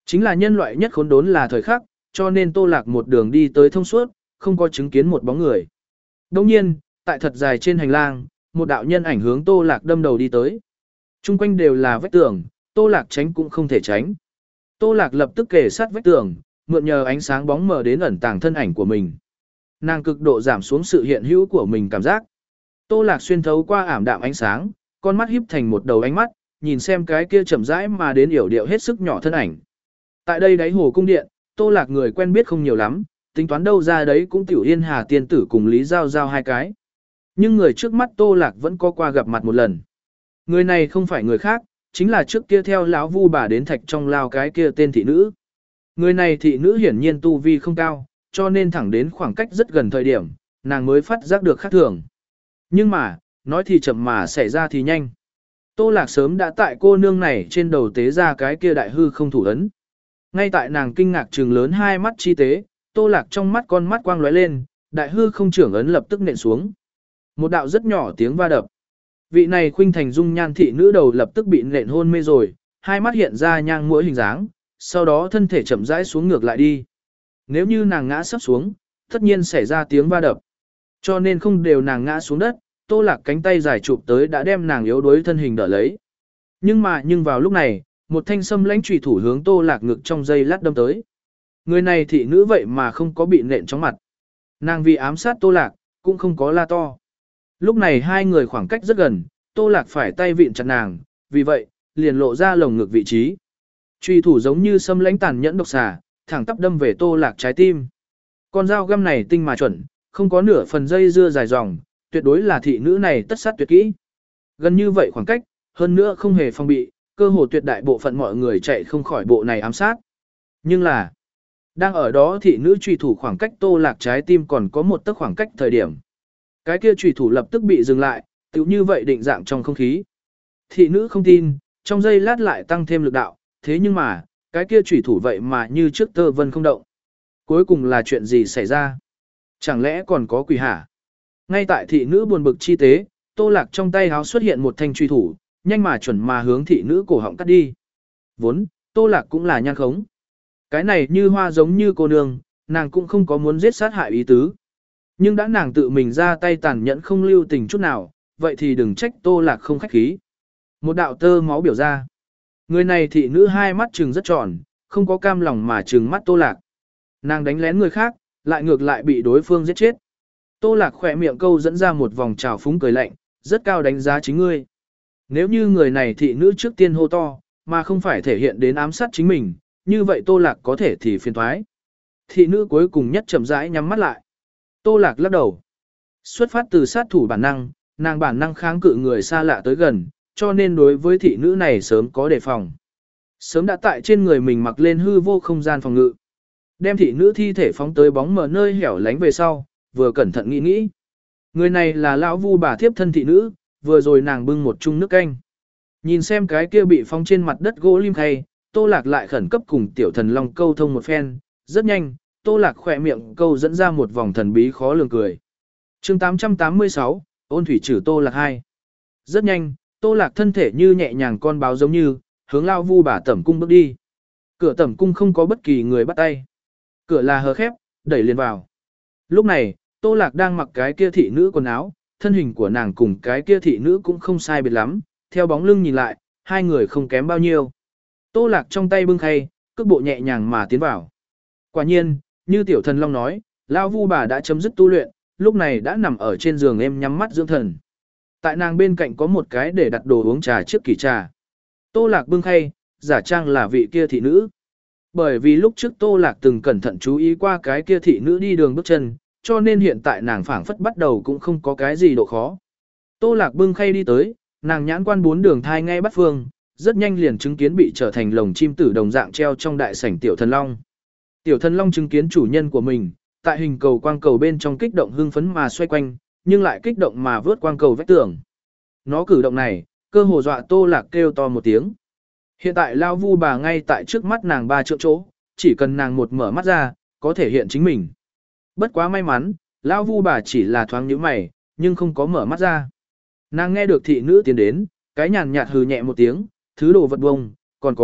Chính là nhân loại nhất khốn đốn là thời khắc, cho nên Tô Lạc một đường đi tới thông suốt, không có chứng kiến một bóng người. Đồng nhiên, tại thật dài trên hành lang, một đạo nhân ảnh hướng Tô Lạc đâm đầu đi tới. Trung quanh đều là vách tường, Tô Lạc tránh cũng không thể tránh. Tô Lạc lập tức kề sát vách tường, mượn nhờ ánh sáng bóng mờ đến ẩn tàng thân ảnh của mình. Nàng cực độ giảm xuống sự hiện hữu của mình cảm giác. Tô Lạc xuyên thấu qua ảm đạm ánh sáng, con mắt híp thành một đầu ánh mắt, nhìn xem cái kia chậm rãi mà đến yểu điệu hết sức nhỏ thân ảnh. Tại đây đáy hồ cung điện, Tô Lạc người quen biết không nhiều lắm, tính toán đâu ra đấy cũng Tiểu Yên Hà tiên tử cùng Lý Giao Giao hai cái. Nhưng người trước mắt Tô Lạc vẫn có qua gặp mặt một lần. Người này không phải người khác, chính là trước kia theo lão Vu bà đến thạch trong lao cái kia tên thị nữ. Người này thị nữ hiển nhiên tu vi không cao, cho nên thẳng đến khoảng cách rất gần thời điểm, nàng mới phát giác được khác thường. Nhưng mà, nói thì chậm mà xảy ra thì nhanh. Tô Lạc sớm đã tại cô nương này trên đầu tế ra cái kia đại hư không thủ ấn. Ngay tại nàng kinh ngạc trừng lớn hai mắt chi tế, Tô Lạc trong mắt con mắt quang lóe lên, đại hư không trưởng ấn lập tức nện xuống. Một đạo rất nhỏ tiếng va đập. Vị này khuynh thành dung nhan thị nữ đầu lập tức bị nện hôn mê rồi, hai mắt hiện ra nhang mũi hình dáng, sau đó thân thể chậm rãi xuống ngược lại đi. Nếu như nàng ngã sắp xuống, tất nhiên xảy ra tiếng va đập. Cho nên không đều nàng ngã xuống đất, Tô Lạc cánh tay dài chụp tới đã đem nàng yếu đuối thân hình đỡ lấy. Nhưng mà nhưng vào lúc này, một thanh sâm lãnh chùy thủ hướng Tô Lạc ngực trong giây lát đâm tới. Người này thị nữ vậy mà không có bị nện trong mặt. Nàng vì ám sát Tô Lạc, cũng không có la to. Lúc này hai người khoảng cách rất gần, Tô Lạc phải tay vịn chặt nàng, vì vậy, liền lộ ra lồng ngực vị trí. Chùy thủ giống như sâm lãnh tàn nhẫn độc xà, thẳng tắp đâm về Tô Lạc trái tim. Con dao găm này tinh mà chuẩn, không có nửa phần dây dưa dài dòng, tuyệt đối là thị nữ này tất sát tuyệt kỹ. Gần như vậy khoảng cách, hơn nữa không hề phòng bị, cơ hồ tuyệt đại bộ phận mọi người chạy không khỏi bộ này ám sát. Nhưng là, đang ở đó thị nữ chùy thủ khoảng cách Tô Lạc trái tim còn có một tấc khoảng cách thời điểm. Cái kia chùy thủ lập tức bị dừng lại, tựu như vậy định dạng trong không khí. Thị nữ không tin, trong giây lát lại tăng thêm lực đạo, thế nhưng mà, cái kia chùy thủ vậy mà như trước tơ vân không động. Cuối cùng là chuyện gì xảy ra? Chẳng lẽ còn có quỷ hả? Ngay tại thị nữ buồn bực chi tế, Tô Lạc trong tay háo xuất hiện một thanh truy thủ, nhanh mà chuẩn mà hướng thị nữ cổ họng cắt đi. Vốn, Tô Lạc cũng là nhan khống. Cái này như hoa giống như cô nương, nàng cũng không có muốn giết sát hại ý tứ. Nhưng đã nàng tự mình ra tay tàn nhẫn không lưu tình chút nào, vậy thì đừng trách Tô Lạc không khách khí. Một đạo tơ máu biểu ra. Người này thị nữ hai mắt trừng rất tròn, không có cam lòng mà trừng mắt Tô Lạc. Nàng đánh lén người khác, lại ngược lại bị đối phương giết chết. Tô Lạc khỏe miệng câu dẫn ra một vòng trào phúng cười lạnh, rất cao đánh giá chính ngươi. Nếu như người này thị nữ trước tiên hô to, mà không phải thể hiện đến ám sát chính mình, như vậy Tô Lạc có thể thì phiền thoái. Thị nữ cuối cùng nhất chậm rãi nhắm mắt lại. Tô Lạc lắc đầu. Xuất phát từ sát thủ bản năng, nàng bản năng kháng cự người xa lạ tới gần, cho nên đối với thị nữ này sớm có đề phòng. Sớm đã tại trên người mình mặc lên hư vô không gian phòng ngự. Đem thị nữ thi thể phóng tới bóng mờ nơi hẻo lánh về sau, vừa cẩn thận nghĩ nghĩ. Người này là lão Vu bà thiếp thân thị nữ, vừa rồi nàng bưng một chung nước canh. Nhìn xem cái kia bị phóng trên mặt đất gỗ lim khay, Tô Lạc lại khẩn cấp cùng tiểu thần long câu thông một phen, rất nhanh, Tô Lạc khỏe miệng câu dẫn ra một vòng thần bí khó lường cười. chương tám trăm tám mươi sáu, ôn thủy trừ Tô Lạc hai. Rất nhanh, Tô Lạc thân thể như nhẹ nhàng con báo giống như, hướng lão Vu bà tẩm cung bước đi. Cửa tẩm cung không có bất kỳ người bắt tay. Cửa là hờ khép, đẩy liền vào. Lúc này, Tô Lạc đang mặc cái kia thị nữ quần áo, thân hình của nàng cùng cái kia thị nữ cũng không sai biệt lắm, theo bóng lưng nhìn lại, hai người không kém bao nhiêu. Tô Lạc trong tay bưng khay, cước bộ nhẹ nhàng mà tiến vào. Quả nhiên, như tiểu thần long nói, lão Vu bà đã chấm dứt tu luyện, lúc này đã nằm ở trên giường em nhắm mắt dưỡng thần. Tại nàng bên cạnh có một cái để đặt đồ uống trà trước kỷ trà. Tô Lạc bưng khay, giả trang là vị kia thị nữ. Bởi vì lúc trước Tô Lạc từng cẩn thận chú ý qua cái kia thị nữ đi đường bước chân, cho nên hiện tại nàng phảng phất bắt đầu cũng không có cái gì độ khó. Tô Lạc bưng khay đi tới, nàng nhãn quan bốn đường thai ngay bắt phương, rất nhanh liền chứng kiến bị trở thành lồng chim tử đồng dạng treo trong đại sảnh tiểu thần long. Tiểu thần long chứng kiến chủ nhân của mình, tại hình cầu quang cầu bên trong kích động hưng phấn mà xoay quanh, nhưng lại kích động mà vớt quang cầu vách tường. Nó cử động này, cơ hồ dọa Tô Lạc kêu to một tiếng. Hiện tại lão Vu bà ngay tại trước mắt nàng ba trượng chỗ, chỉ cần nàng một mở mắt ra, có thể hiện chính mình. Bất quá may mắn, lão Vu bà chỉ là thoáng nhíu mày, nhưng không có mở mắt ra. Nàng nghe được thị nữ tiến đến, cái nhàn nhạt hừ nhẹ một tiếng, thứ đồ vật bông, còn có,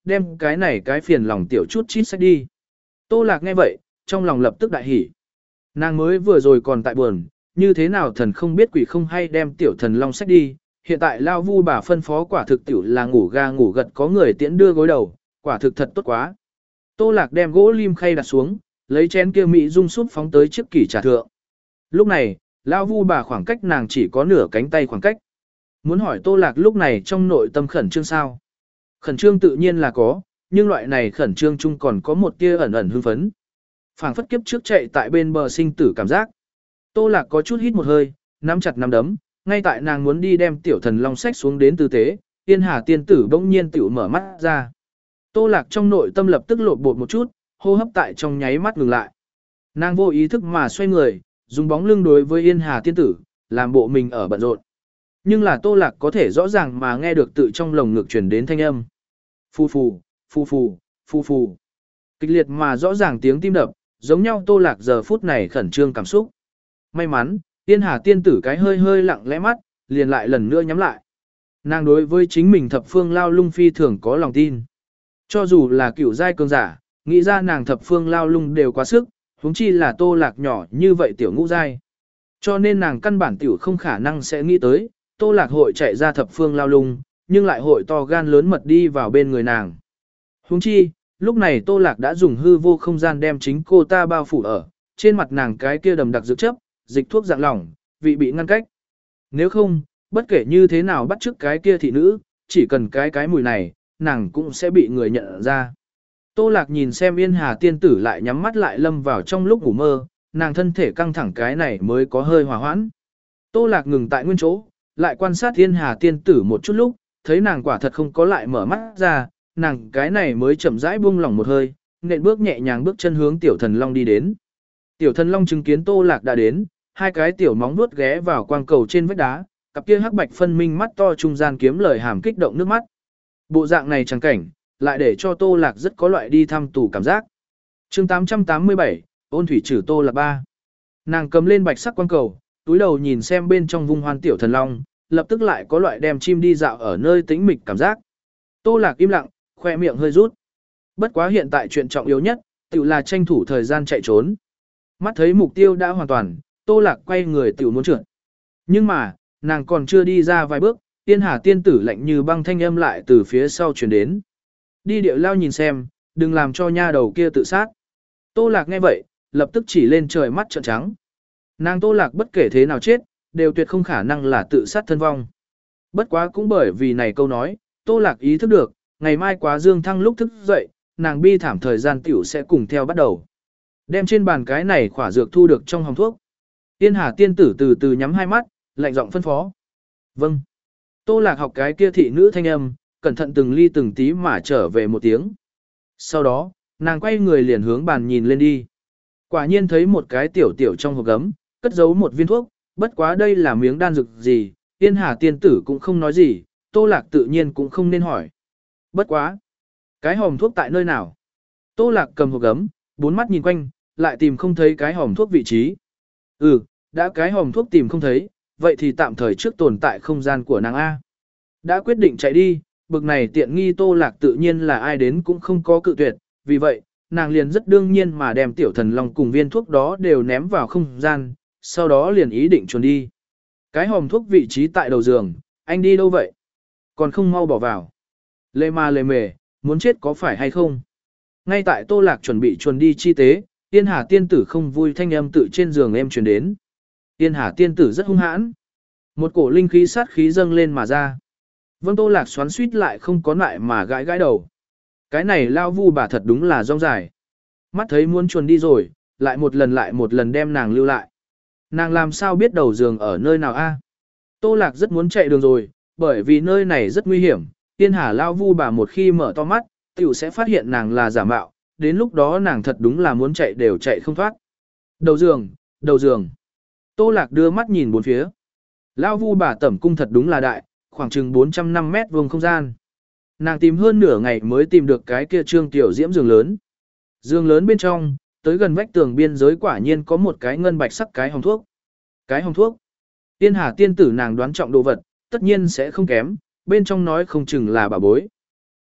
đem cái này cái phiền lòng tiểu chút chít sách đi. Tô Lạc nghe vậy, trong lòng lập tức đại hỉ. Nàng mới vừa rồi còn tại buồn, như thế nào thần không biết quỷ không hay đem tiểu thần long sách đi, hiện tại lao vu bà phân phó quả thực tiểu là ngủ ga ngủ gật có người tiễn đưa gối đầu, quả thực thật tốt quá. Tô Lạc đem gỗ lim khay đặt xuống, lấy chén kia mỹ dung súp phóng tới chiếc kỷ trà thượng. Lúc này, lao vu bà khoảng cách nàng chỉ có nửa cánh tay khoảng cách. Muốn hỏi Tô Lạc lúc này trong nội tâm khẩn trương sao? Khẩn trương tự nhiên là có, nhưng loại này khẩn trương chung còn có một tia ẩn ẩn hưng phấn. Phảng phất kiếp trước chạy tại bên bờ sinh tử cảm giác. Tô Lạc có chút hít một hơi, nắm chặt nắm đấm, ngay tại nàng muốn đi đem tiểu thần long sách xuống đến tư thế, Tiên Hà tiên tử bỗng nhiên tiểu mở mắt ra. Tô Lạc trong nội tâm lập tức lộn bột một chút, hô hấp tại trong nháy mắt ngừng lại. Nàng vô ý thức mà xoay người, dùng bóng lưng đối với Yên Hà tiên tử, làm bộ mình ở bận rộn. Nhưng là Tô Lạc có thể rõ ràng mà nghe được tự trong lồng ngực truyền đến thanh âm. Phu phù, phu phù, phu phù. Kịch liệt mà rõ ràng tiếng tim đập, giống nhau Tô Lạc giờ phút này khẩn trương cảm xúc. May mắn, Yên Hà tiên tử cái hơi hơi lặng lẽ mắt, liền lại lần nữa nhắm lại. Nàng đối với chính mình thập phương lao lung phi thường có lòng tin. Cho dù là cửu giai cường giả, nghĩ ra nàng thập phương lao lung đều quá sức, huống chi là Tô Lạc nhỏ như vậy tiểu ngũ giai. Cho nên nàng căn bản tiểu không khả năng sẽ nghĩ tới, Tô Lạc hội chạy ra thập phương lao lung, nhưng lại hội to gan lớn mật đi vào bên người nàng. Huống chi, lúc này Tô Lạc đã dùng hư vô không gian đem chính cô ta bao phủ ở, trên mặt nàng cái kia đầm đặc dược chấp, dịch thuốc dạng lỏng, vị bị ngăn cách. Nếu không, bất kể như thế nào bắt chước cái kia thị nữ, chỉ cần cái cái mùi này, nàng cũng sẽ bị người nhận ra. Tô Lạc nhìn xem Yên Hà tiên tử lại nhắm mắt lại lâm vào trong lúc ngủ mơ, nàng thân thể căng thẳng cái này mới có hơi hòa hoãn. Tô Lạc ngừng tại nguyên chỗ, lại quan sát Yên Hà tiên tử một chút lúc, thấy nàng quả thật không có lại mở mắt ra, nàng cái này mới chậm rãi buông lỏng một hơi, nện bước nhẹ nhàng bước chân hướng tiểu thần long đi đến. Tiểu thần long chứng kiến Tô Lạc đã đến, hai cái tiểu móng vuốt ghé vào quang cầu trên vách đá, cặp kia hắc bạch phân minh mắt to trung gian kiếm lời hàm kích động nước mắt. Bộ dạng này chẳng cảnh, lại để cho Tô Lạc rất có loại đi thăm tù cảm giác. Chương tám trăm tám mươi bảy, ôn thủy trừ Tô Lạc ba. Nàng cầm lên bạch sắc quang cầu, túi đầu nhìn xem bên trong vung hoan tiểu thần long, lập tức lại có loại đem chim đi dạo ở nơi tĩnh mịch cảm giác. Tô Lạc im lặng, khoe miệng hơi rút. Bất quá hiện tại chuyện trọng yếu nhất, tự là tranh thủ thời gian chạy trốn. Mắt thấy mục tiêu đã hoàn toàn, Tô Lạc quay người tự muốn trượt. Nhưng mà, nàng còn chưa đi ra vài bước, Tiên Hà tiên tử lạnh như băng thanh âm lại từ phía sau truyền đến. Đi điệu lao nhìn xem, đừng làm cho nha đầu kia tự sát. Tô Lạc nghe vậy, lập tức chỉ lên trời mắt trợn trắng. Nàng Tô Lạc bất kể thế nào chết, đều tuyệt không khả năng là tự sát thân vong. Bất quá cũng bởi vì này câu nói, Tô Lạc ý thức được, ngày mai quá dương thăng lúc thức dậy, nàng bi thảm thời gian tiểu sẽ cùng theo bắt đầu. Đem trên bàn cái này khỏa dược thu được trong hòm thuốc. Tiên Hà tiên tử từ từ nhắm hai mắt, lạnh giọng phân phó. Vâng. Tô Lạc học cái kia thị nữ thanh âm, cẩn thận từng ly từng tí mà trở về một tiếng. Sau đó, nàng quay người liền hướng bàn nhìn lên đi. Quả nhiên thấy một cái tiểu tiểu trong hộp gấm, cất giấu một viên thuốc, bất quá đây là miếng đan dược gì, Tiên Hà tiên tử cũng không nói gì, Tô Lạc tự nhiên cũng không nên hỏi. Bất quá, cái hòm thuốc tại nơi nào? Tô Lạc cầm hộp gấm, bốn mắt nhìn quanh, lại tìm không thấy cái hòm thuốc vị trí. Ừ, đã cái hòm thuốc tìm không thấy, vậy thì tạm thời trước tồn tại không gian của nàng A. Đã quyết định chạy đi, bực này tiện nghi Tô Lạc tự nhiên là ai đến cũng không có cự tuyệt, vì vậy, nàng liền rất đương nhiên mà đem tiểu thần long cùng viên thuốc đó đều ném vào không gian, sau đó liền ý định chuồn đi. Cái hòm thuốc vị trí tại đầu giường, anh đi đâu vậy? Còn không mau bỏ vào. Lê ma lê mề, muốn chết có phải hay không? Ngay tại Tô Lạc chuẩn bị chuồn đi chi tế, Tiên Hà tiên tử không vui thanh âm tự trên giường em truyền đến. Tiên Hà tiên tử rất hung hãn. Một cổ linh khí sát khí dâng lên mà ra. Vâng Tô Lạc xoắn suýt lại không có lại mà gãi gãi đầu. Cái này lao vu bà thật đúng là rong dài. Mắt thấy muốn chuồn đi rồi, lại một lần lại một lần đem nàng lưu lại. Nàng làm sao biết đầu giường ở nơi nào a? Tô Lạc rất muốn chạy đường rồi, bởi vì nơi này rất nguy hiểm. Tiên Hà lao vu bà một khi mở to mắt, tiểu sẽ phát hiện nàng là giả mạo, đến lúc đó nàng thật đúng là muốn chạy đều chạy không thoát. Đầu giường, đầu giường. Tô Lạc đưa mắt nhìn bốn phía. Lao vu bà tẩm cung thật đúng là đại, khoảng chừng bốn trăm năm mét vuông không gian. Nàng tìm hơn nửa ngày mới tìm được cái kia trương tiểu diễm giường lớn. Giường lớn bên trong, tới gần vách tường biên giới quả nhiên có một cái ngân bạch sắc cái hòm thuốc. Cái hòm thuốc. Tiên Hà tiên tử nàng đoán trọng đồ vật, tất nhiên sẽ không kém, bên trong nói không chừng là bà bối.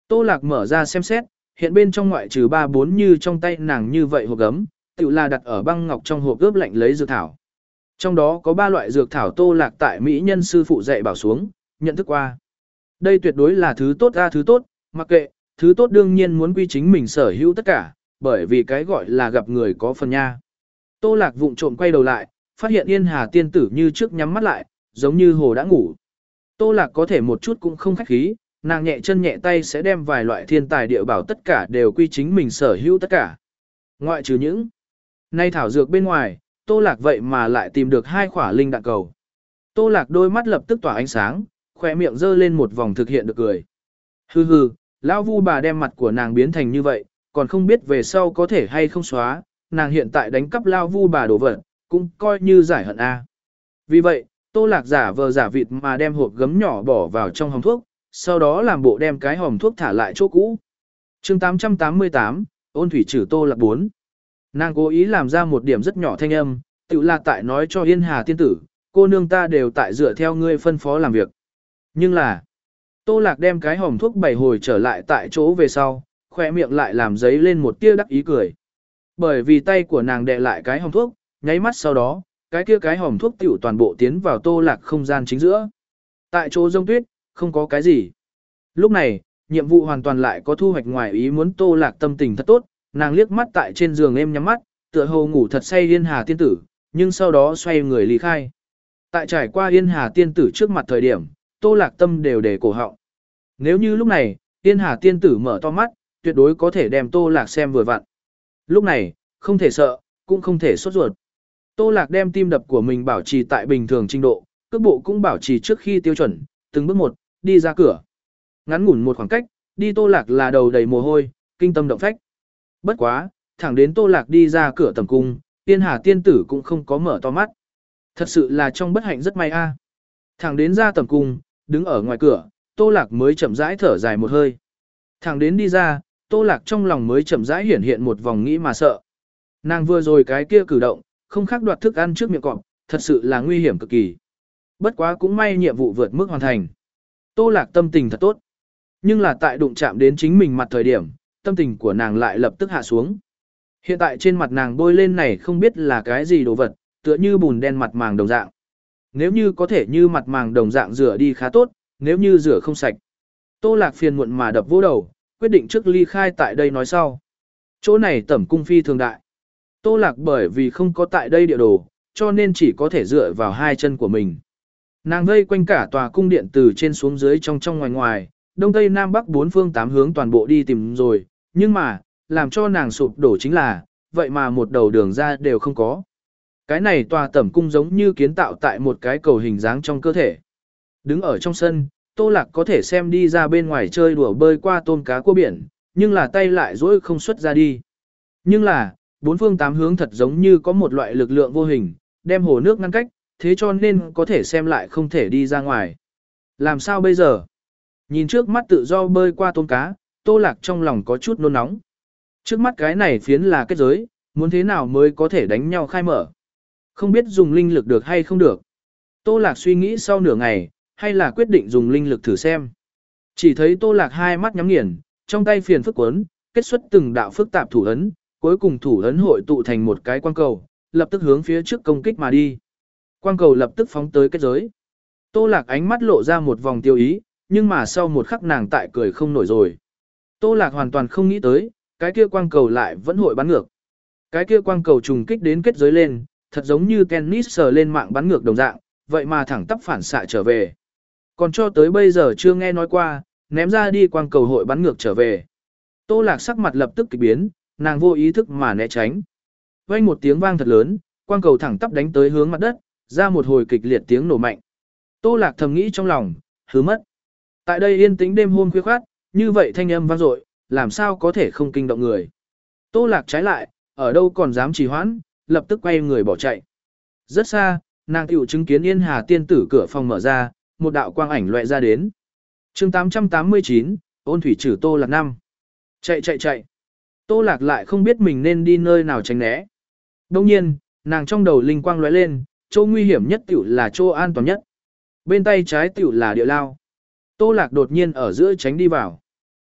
Tô Lạc mở ra xem xét, hiện bên trong ngoại trừ ba bốn như trong tay nàng như vậy hộp gấm, tự là đặt ở băng ngọc trong hộp ướp lạnh lấy dược thảo. Trong đó có ba loại dược thảo Tô Lạc tại mỹ nhân sư phụ dạy bảo xuống, nhận thức qua. Đây tuyệt đối là thứ tốt ra thứ tốt, mặc kệ, thứ tốt đương nhiên muốn quy chính mình sở hữu tất cả, bởi vì cái gọi là gặp người có phần nha. Tô Lạc vụng trộm quay đầu lại, phát hiện Yên Hà tiên tử như trước nhắm mắt lại, giống như hồ đã ngủ. Tô Lạc có thể một chút cũng không khách khí, nàng nhẹ chân nhẹ tay sẽ đem vài loại thiên tài địa bảo tất cả đều quy chính mình sở hữu tất cả. Ngoại trừ những nay thảo dược bên ngoài, Tô Lạc vậy mà lại tìm được hai khỏa linh đạn cầu. Tô Lạc đôi mắt lập tức tỏa ánh sáng, khỏe miệng dơ lên một vòng thực hiện được cười. Hừ hừ, lão Vu bà đem mặt của nàng biến thành như vậy, còn không biết về sau có thể hay không xóa, nàng hiện tại đánh cắp lão Vu bà đồ vật, cũng coi như giải hận a. Vì vậy, Tô Lạc giả vờ giả vịt mà đem hộp gấm nhỏ bỏ vào trong hòm thuốc, sau đó làm bộ đem cái hòm thuốc thả lại chỗ cũ. Chương tám trăm tám mươi tám, Ôn thủy trừ Tô Lạc bốn. Nàng cố ý làm ra một điểm rất nhỏ thanh âm, tự là tại nói cho Yên Hà tiên tử, cô nương ta đều tại dựa theo ngươi phân phó làm việc. Nhưng là, Tô Lạc đem cái hòm thuốc bảy hồi trở lại tại chỗ về sau, khỏe miệng lại làm giấy lên một tia đắc ý cười. Bởi vì tay của nàng đè lại cái hòm thuốc, nháy mắt sau đó, cái kia cái hòm thuốc tiểu toàn bộ tiến vào Tô Lạc không gian chính giữa. Tại chỗ rông tuyết, không có cái gì. Lúc này, nhiệm vụ hoàn toàn lại có thu hoạch ngoài ý muốn. Tô Lạc tâm tình thật tốt, nàng liếc mắt tại trên giường êm nhắm mắt, tựa hồ ngủ thật say Yên Hà tiên tử, nhưng sau đó xoay người ly khai. Tại trải qua Yên Hà tiên tử trước mặt thời điểm, Tô Lạc tâm đều để cổ họng. Nếu như lúc này, Yên Hà tiên tử mở to mắt, tuyệt đối có thể đem Tô Lạc xem vừa vặn. Lúc này, không thể sợ, cũng không thể sốt ruột. Tô Lạc đem tim đập của mình bảo trì tại bình thường trình độ, cước bộ cũng bảo trì trước khi tiêu chuẩn, từng bước một, đi ra cửa. Ngắn ngủn một khoảng cách, đi Tô Lạc là đầu đầy mồ hôi, kinh tâm động phách. Bất quá, thẳng đến Tô Lạc đi ra cửa tầm cung, Yên Hà tiên tử cũng không có mở to mắt. Thật sự là trong bất hạnh rất may a. Thẳng đến ra tầm cung, đứng ở ngoài cửa, Tô Lạc mới chậm rãi thở dài một hơi. Thẳng đến đi ra, Tô Lạc trong lòng mới chậm rãi hiển hiện một vòng nghĩ mà sợ. Nàng vừa rồi cái kia cử động, không khác đoạt thức ăn trước miệng cọp, thật sự là nguy hiểm cực kỳ. Bất quá cũng may nhiệm vụ vượt mức hoàn thành. Tô Lạc tâm tình thật tốt. Nhưng là tại đụng chạm đến chính mình mặt thời điểm, tâm tình của nàng lại lập tức hạ xuống. Hiện tại trên mặt nàng bôi lên này không biết là cái gì đồ vật, tựa như bùn đen mặt màng đồng dạng. Nếu như có thể như mặt màng đồng dạng rửa đi khá tốt, nếu như rửa không sạch. Tô Lạc phiền muộn mà đập vô đầu, quyết định trước ly khai tại đây nói sau. Chỗ này tẩm cung phi thường đại. Tô Lạc bởi vì không có tại đây địa đồ, cho nên chỉ có thể dựa vào hai chân của mình. Nàng vây quanh cả tòa cung điện từ trên xuống dưới trong trong ngoài ngoài, đông tây nam bắc bốn phương tám hướng toàn bộ đi tìm rồi, nhưng mà, làm cho nàng sụp đổ chính là, vậy mà một đầu đường ra đều không có. Cái này tòa tẩm cung giống như kiến tạo tại một cái cầu hình dáng trong cơ thể. Đứng ở trong sân, Tô Lạc có thể xem đi ra bên ngoài chơi đùa bơi qua tôm cá cua biển, nhưng là tay lại dỗi không xuất ra đi. Nhưng là, bốn phương tám hướng thật giống như có một loại lực lượng vô hình, đem hồ nước ngăn cách, thế cho nên có thể xem lại không thể đi ra ngoài. Làm sao bây giờ? Nhìn trước mắt tự do bơi qua tôm cá, Tô Lạc trong lòng có chút nôn nóng. Trước mắt cái này phiến là kết giới, muốn thế nào mới có thể đánh nhau khai mở. Không biết dùng linh lực được hay không được. Tô Lạc suy nghĩ sau nửa ngày, hay là quyết định dùng linh lực thử xem. Chỉ thấy Tô Lạc hai mắt nhắm nghiền, trong tay phiền phức cuốn, kết xuất từng đạo phức tạp thủ ấn, cuối cùng thủ ấn hội tụ thành một cái quang cầu, lập tức hướng phía trước công kích mà đi. Quang cầu lập tức phóng tới kết giới. Tô Lạc ánh mắt lộ ra một vòng tiêu ý, nhưng mà sau một khắc nàng tại cười không nổi rồi. Tô Lạc hoàn toàn không nghĩ tới, cái kia quang cầu lại vẫn hội bắn ngược. Cái kia quang cầu trùng kích đến kết giới lên, thật giống như tennis sờ lên mạng bắn ngược đồng dạng, vậy mà thẳng tắp phản xạ trở về. Còn cho tới bây giờ chưa nghe nói qua, ném ra đi quang cầu hội bắn ngược trở về. Tô Lạc sắc mặt lập tức kỳ biến, nàng vô ý thức mà né tránh. Vang một tiếng vang thật lớn, quang cầu thẳng tắp đánh tới hướng mặt đất, ra một hồi kịch liệt tiếng nổ mạnh. Tô Lạc thầm nghĩ trong lòng, hứ mất. Tại đây yên tĩnh đêm hôm khuya khoát, như vậy thanh âm vang dội, làm sao có thể không kinh động người. Tô Lạc trái lại, ở đâu còn dám trì hoãn, lập tức quay người bỏ chạy. Rất xa, nàng tiểu chứng kiến Yên Hà tiên tử cửa phòng mở ra, một đạo quang ảnh lóe ra đến. Chương tám trăm tám mươi chín, Ôn thủy trừ Tô Lạc năm. Chạy chạy chạy. Tô Lạc lại không biết mình nên đi nơi nào tránh né. Đông nhiên, nàng trong đầu linh quang lóe lên, chỗ nguy hiểm nhất tiểu là chỗ an toàn nhất. Bên tay trái tiểu là địa lao. Tô Lạc đột nhiên ở giữa tránh đi vào.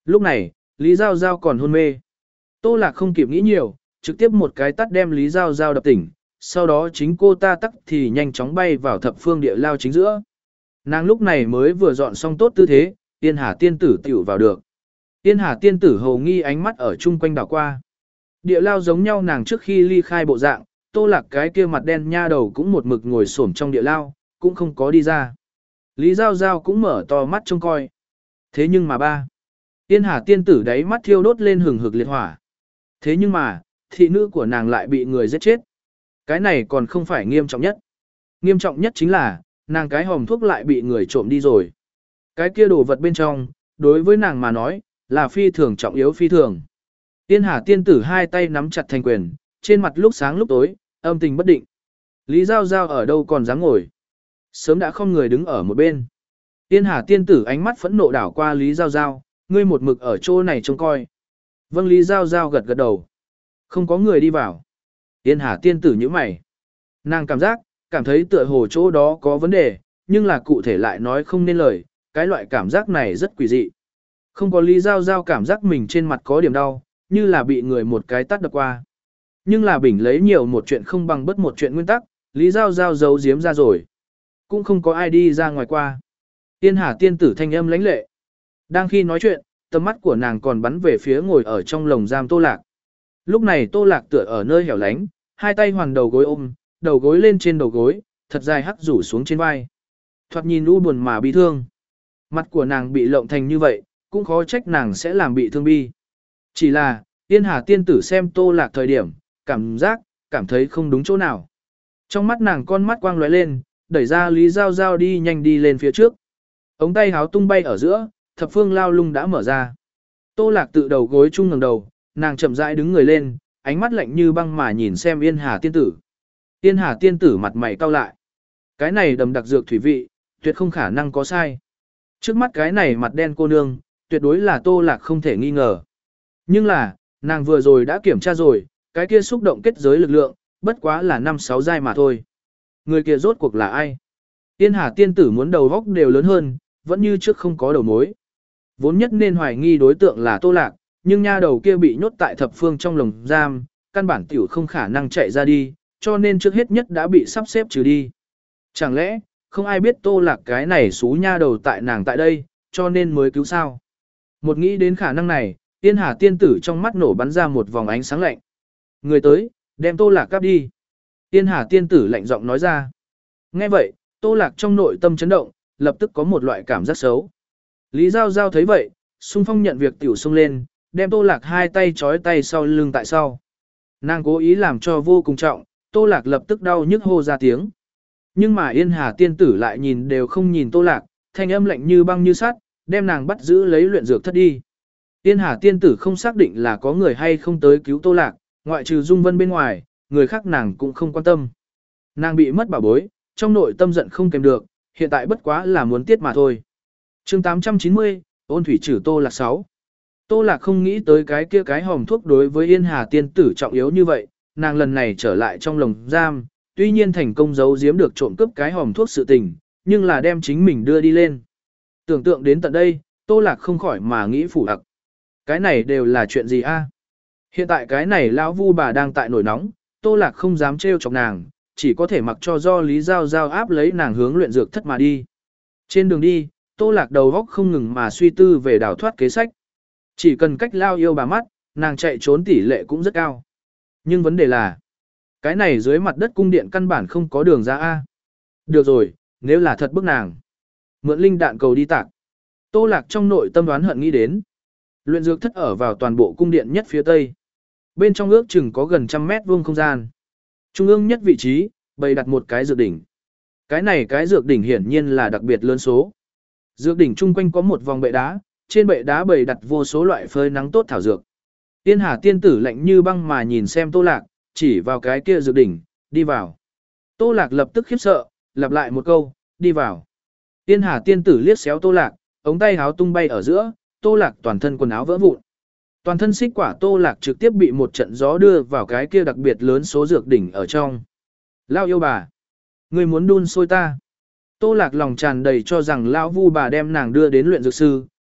Lúc này, Lý Giao Giao còn hôn mê. Tô Lạc không kịp nghĩ nhiều, trực tiếp một cái tắt đem Lý Giao Giao đập tỉnh, sau đó chính cô ta tắc thì nhanh chóng bay vào thập phương địa lao chính giữa. Nàng lúc này mới vừa dọn xong tốt tư thế, Yên Hà tiên tử tiểu vào được. Yên Hà tiên tử hầu nghi ánh mắt ở chung quanh đảo qua. Địa lao giống nhau nàng trước khi ly khai bộ dạng, Tô Lạc cái kia mặt đen nha đầu cũng một mực ngồi xổm trong địa lao, cũng không có đi ra. Lý Giao Giao cũng mở to mắt trông coi. Thế nhưng mà ba, Yên Hà tiên tử đáy mắt thiêu đốt lên hừng hực liệt hỏa. Thế nhưng mà, thị nữ của nàng lại bị người giết chết. Cái này còn không phải nghiêm trọng nhất. Nghiêm trọng nhất chính là, nàng cái hòm thuốc lại bị người trộm đi rồi. Cái kia đồ vật bên trong, đối với nàng mà nói, là phi thường trọng yếu phi thường. Yên Hà tiên tử hai tay nắm chặt thành quyền, trên mặt lúc sáng lúc tối, âm tình bất định. Lý Giao Giao ở đâu còn dám ngồi. Sớm đã không người đứng ở một bên. Yên Hà tiên tử ánh mắt phẫn nộ đảo qua Lý Giao Giao, ngươi một mực ở chỗ này trông coi. Vâng, Lý Giao Giao gật gật đầu. Không có người đi vào. Yên Hà tiên tử như mày. Nàng cảm giác, cảm thấy tựa hồ chỗ đó có vấn đề, nhưng là cụ thể lại nói không nên lời, cái loại cảm giác này rất quỷ dị. Không có Lý Giao Giao cảm giác mình trên mặt có điểm đau, như là bị người một cái tát đập qua. Nhưng là bình lấy nhiều một chuyện không bằng bất một chuyện nguyên tắc, Lý Giao Giao giấu giếm ra rồi. Cũng không có ai đi ra ngoài qua. Yên Hà tiên tử thanh âm lãnh lệ. Đang khi nói chuyện, tầm mắt của nàng còn bắn về phía ngồi ở trong lồng giam Tô Lạc. Lúc này Tô Lạc tựa ở nơi hẻo lánh, hai tay hoàn đầu gối ôm, đầu gối lên trên đầu gối, thật dài hắc rủ xuống trên vai. Thoạt nhìn u buồn mà bi thương. Mặt của nàng bị lộng thành như vậy, cũng khó trách nàng sẽ làm bị thương bi. Chỉ là, Yên Hà tiên tử xem Tô Lạc thời điểm, cảm giác, cảm thấy không đúng chỗ nào. Trong mắt nàng con mắt quang lóe lên, đẩy ra Lý Giao Giao đi nhanh đi lên phía trước. Ống tay háo tung bay ở giữa, thập phương lao lung đã mở ra. Tô Lạc tự đầu gối chung ngẩng đầu, nàng chậm rãi đứng người lên, ánh mắt lạnh như băng mà nhìn xem Yên Hà tiên tử. Yên Hà tiên tử mặt mày cau lại. Cái này đầm đặc dược thủy vị, tuyệt không khả năng có sai. Trước mắt cái này mặt đen cô nương, tuyệt đối là Tô Lạc không thể nghi ngờ. Nhưng là, nàng vừa rồi đã kiểm tra rồi, cái kia xúc động kết giới lực lượng, bất quá là năm sáu giai mà thôi. Người kia rốt cuộc là ai? Yên Hà tiên tử muốn đầu góc đều lớn hơn, vẫn như trước không có đầu mối. Vốn nhất nên hoài nghi đối tượng là Tô Lạc, nhưng nha đầu kia bị nhốt tại thập phương trong lồng giam, căn bản tiểu không khả năng chạy ra đi, cho nên trước hết nhất đã bị sắp xếp trừ đi. Chẳng lẽ, không ai biết Tô Lạc cái này xú nha đầu tại nàng tại đây, cho nên mới cứu sao? Một nghĩ đến khả năng này, Yên Hà tiên tử trong mắt nổ bắn ra một vòng ánh sáng lạnh. Người tới, đem Tô Lạc cắp đi. Yên Hà tiên tử lạnh giọng nói ra. Nghe vậy, Tô Lạc trong nội tâm chấn động, lập tức có một loại cảm giác xấu. Lý Giao Giao thấy vậy, xung phong nhận việc tiểu xông lên, đem Tô Lạc hai tay trói tay sau lưng tại sau. Nàng cố ý làm cho vô cùng trọng, Tô Lạc lập tức đau nhức hô ra tiếng. Nhưng mà Yên Hà tiên tử lại nhìn đều không nhìn Tô Lạc, thanh âm lạnh như băng như sắt, đem nàng bắt giữ lấy luyện dược thất đi. Yên Hà tiên tử không xác định là có người hay không tới cứu Tô Lạc, ngoại trừ Dung Vân bên ngoài, người khác nàng cũng không quan tâm. Nàng bị mất bảo bối, trong nội tâm giận không kèm được, hiện tại bất quá là muốn tiết mà thôi. Chương tám trăm chín mươi, ôn thủy trừ Tô Lạc sáu. Tô Lạc không nghĩ tới cái kia cái hòm thuốc đối với Yên Hà tiên tử trọng yếu như vậy, nàng lần này trở lại trong lồng giam, tuy nhiên thành công giấu giếm được trộm cướp cái hòm thuốc sự tình, nhưng là đem chính mình đưa đi lên. Tưởng tượng đến tận đây, Tô Lạc không khỏi mà nghĩ phủ ặc. Cái này đều là chuyện gì a? Hiện tại cái này lão vu bà đang tại nổi nóng, Tô Lạc không dám trêu chọc nàng, chỉ có thể mặc cho do Lý Giao Giao áp lấy nàng hướng luyện dược thất mà đi. Trên đường đi, Tô Lạc đầu óc không ngừng mà suy tư về đào thoát kế sách. Chỉ cần cách lao yêu bà mắt, nàng chạy trốn tỷ lệ cũng rất cao. Nhưng vấn đề là, cái này dưới mặt đất cung điện căn bản không có đường ra A. Được rồi, nếu là thật bức nàng. Mượn linh đạn cầu đi tạc. Tô Lạc trong nội tâm đoán hận nghĩ đến. Luyện dược thất ở vào toàn bộ cung điện nhất phía tây. Bên trong ước chừng có gần trăm mét vuông không gian. Trung ương nhất vị trí, bày đặt một cái dược đỉnh. Cái này cái dược đỉnh hiển nhiên là đặc biệt lớn số. Dược đỉnh chung quanh có một vòng bệ đá, trên bệ đá bày đặt vô số loại phơi nắng tốt thảo dược. Tiên Hà tiên tử lạnh như băng mà nhìn xem Tô Lạc, chỉ vào cái kia dược đỉnh, đi vào. Tô Lạc lập tức khiếp sợ, lặp lại một câu, đi vào. Tiên Hà tiên tử liếc xéo Tô Lạc, ống tay háo tung bay ở giữa, Tô Lạc toàn thân quần áo vỡ vụn. Toàn thân xích quả Tô Lạc trực tiếp bị một trận gió đưa vào cái kia đặc biệt lớn số dược đỉnh ở trong. Lao yêu bà, người muốn đun sôi ta. Tô Lạc lòng tràn đầy cho rằng lão vu bà đem nàng đưa đến luyện dược sư,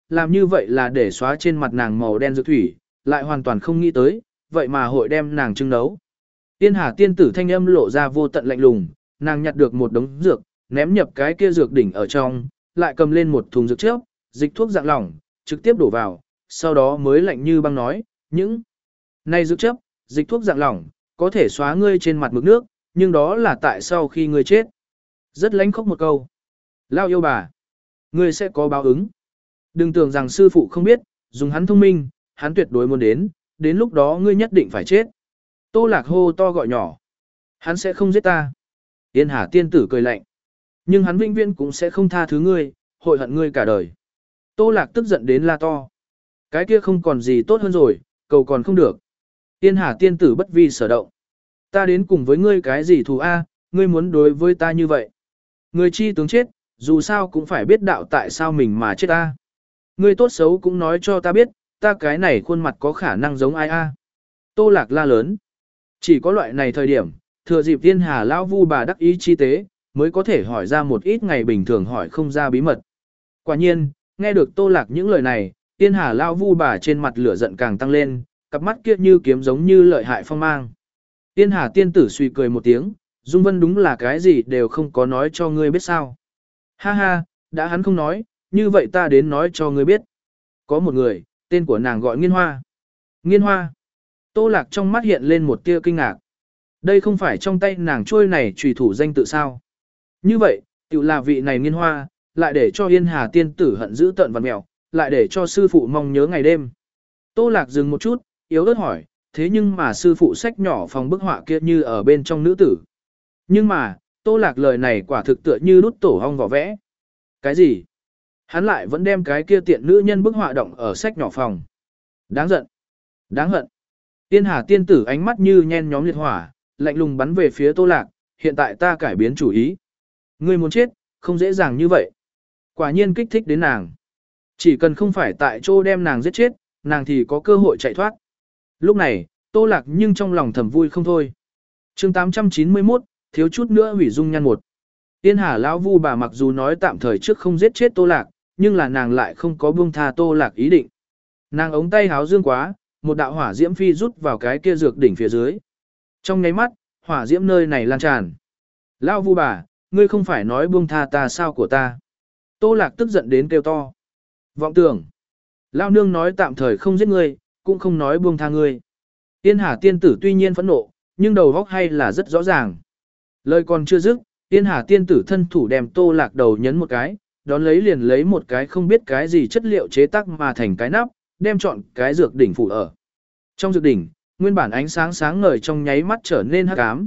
làm như vậy là để xóa trên mặt nàng màu đen dược thủy, lại hoàn toàn không nghĩ tới, vậy mà hội đem nàng trưng nấu. Tiên Hà tiên tử thanh âm lộ ra vô tận lạnh lùng, nàng nhặt được một đống dược, ném nhập cái kia dược đỉnh ở trong, lại cầm lên một thùng dược trước, dịch thuốc dạng lỏng, trực tiếp đổ vào, sau đó mới lạnh như băng nói, những này dược chấp, dịch thuốc dạng lỏng, có thể xóa ngươi trên mặt mực nước, nhưng đó là tại sau khi ngươi chết. Rất lánh khóc một câu. Lao yêu bà, ngươi sẽ có báo ứng. Đừng tưởng rằng sư phụ không biết, dùng hắn thông minh, hắn tuyệt đối muốn đến, đến lúc đó ngươi nhất định phải chết. Tô Lạc hô to gọi nhỏ. Hắn sẽ không giết ta. Tiên Hà tiên tử cười lạnh. Nhưng hắn vĩnh viễn cũng sẽ không tha thứ ngươi, hội hận ngươi cả đời. Tô Lạc tức giận đến la to. Cái kia không còn gì tốt hơn rồi, cầu còn không được. Tiên Hà tiên tử bất vi sở động. Ta đến cùng với ngươi cái gì thù a, ngươi muốn đối với ta như vậy. Người chi tướng chết, dù sao cũng phải biết đạo tại sao mình mà chết ta. Ngươi tốt xấu cũng nói cho ta biết, ta cái này khuôn mặt có khả năng giống ai a. Tô Lạc la lớn. Chỉ có loại này thời điểm, thừa dịp Tiên Hà lão vu bà đắc ý chi tế, mới có thể hỏi ra một ít ngày bình thường hỏi không ra bí mật. Quả nhiên, nghe được Tô Lạc những lời này, Tiên Hà lão vu bà trên mặt lửa giận càng tăng lên, cặp mắt kia như kiếm giống như lợi hại phong mang. Tiên Hà tiên tử suy cười một tiếng, Dung Vân đúng là cái gì đều không có nói cho ngươi biết sao. Ha ha, đã hắn không nói, như vậy ta đến nói cho ngươi biết. Có một người, tên của nàng gọi Nghiên Hoa. Nghiên Hoa. Tô Lạc trong mắt hiện lên một tia kinh ngạc. Đây không phải trong tay nàng trôi này trùy thủ danh tự sao. Như vậy, tự là vị này Nghiên Hoa, lại để cho Yên Hà tiên tử hận dữ tận vằn mèo, lại để cho sư phụ mong nhớ ngày đêm. Tô Lạc dừng một chút, yếu ớt hỏi, thế nhưng mà sư phụ sách nhỏ phòng bức họa kia như ở bên trong nữ tử. Nhưng mà, Tô Lạc lời này quả thực tựa như đút tổ hong vỏ vẽ. Cái gì? Hắn lại vẫn đem cái kia tiện nữ nhân bức họa động ở sách nhỏ phòng. Đáng giận. Đáng hận. Tiên Hà tiên tử ánh mắt như nhen nhóm liệt hỏa, lạnh lùng bắn về phía Tô Lạc, hiện tại ta cải biến chủ ý. Ngươi muốn chết, không dễ dàng như vậy. Quả nhiên kích thích đến nàng. Chỉ cần không phải tại chỗ đem nàng giết chết, nàng thì có cơ hội chạy thoát. Lúc này, Tô Lạc nhưng trong lòng thầm vui không thôi. chương tám trăm chín mươi mốt, thiếu chút nữa hủy dung nhan một. Tiên Hà lão vu bà mặc dù nói tạm thời trước không giết chết Tô Lạc, nhưng là nàng lại không có buông tha Tô Lạc ý định. Nàng ống tay háo dương quá, một đạo hỏa diễm phi rút vào cái kia dược đỉnh phía dưới. Trong nháy mắt, hỏa diễm nơi này lan tràn. Lão vu bà, ngươi không phải nói buông tha ta sao của ta. Tô Lạc tức giận đến kêu to. Vọng tưởng. Lão nương nói tạm thời không giết ngươi, cũng không nói buông tha ngươi. Tiên Hà tiên tử tuy nhiên phẫn nộ, nhưng đầu óc hay là rất rõ ràng. Lời còn chưa dứt, Tiên Hà tiên tử thân thủ đem Tô Lạc đầu nhấn một cái, đón lấy liền lấy một cái không biết cái gì chất liệu chế tác mà thành cái nắp, đem chọn cái dược đỉnh phủ ở. Trong dược đỉnh, nguyên bản ánh sáng sáng ngời trong nháy mắt trở nên hắc ám.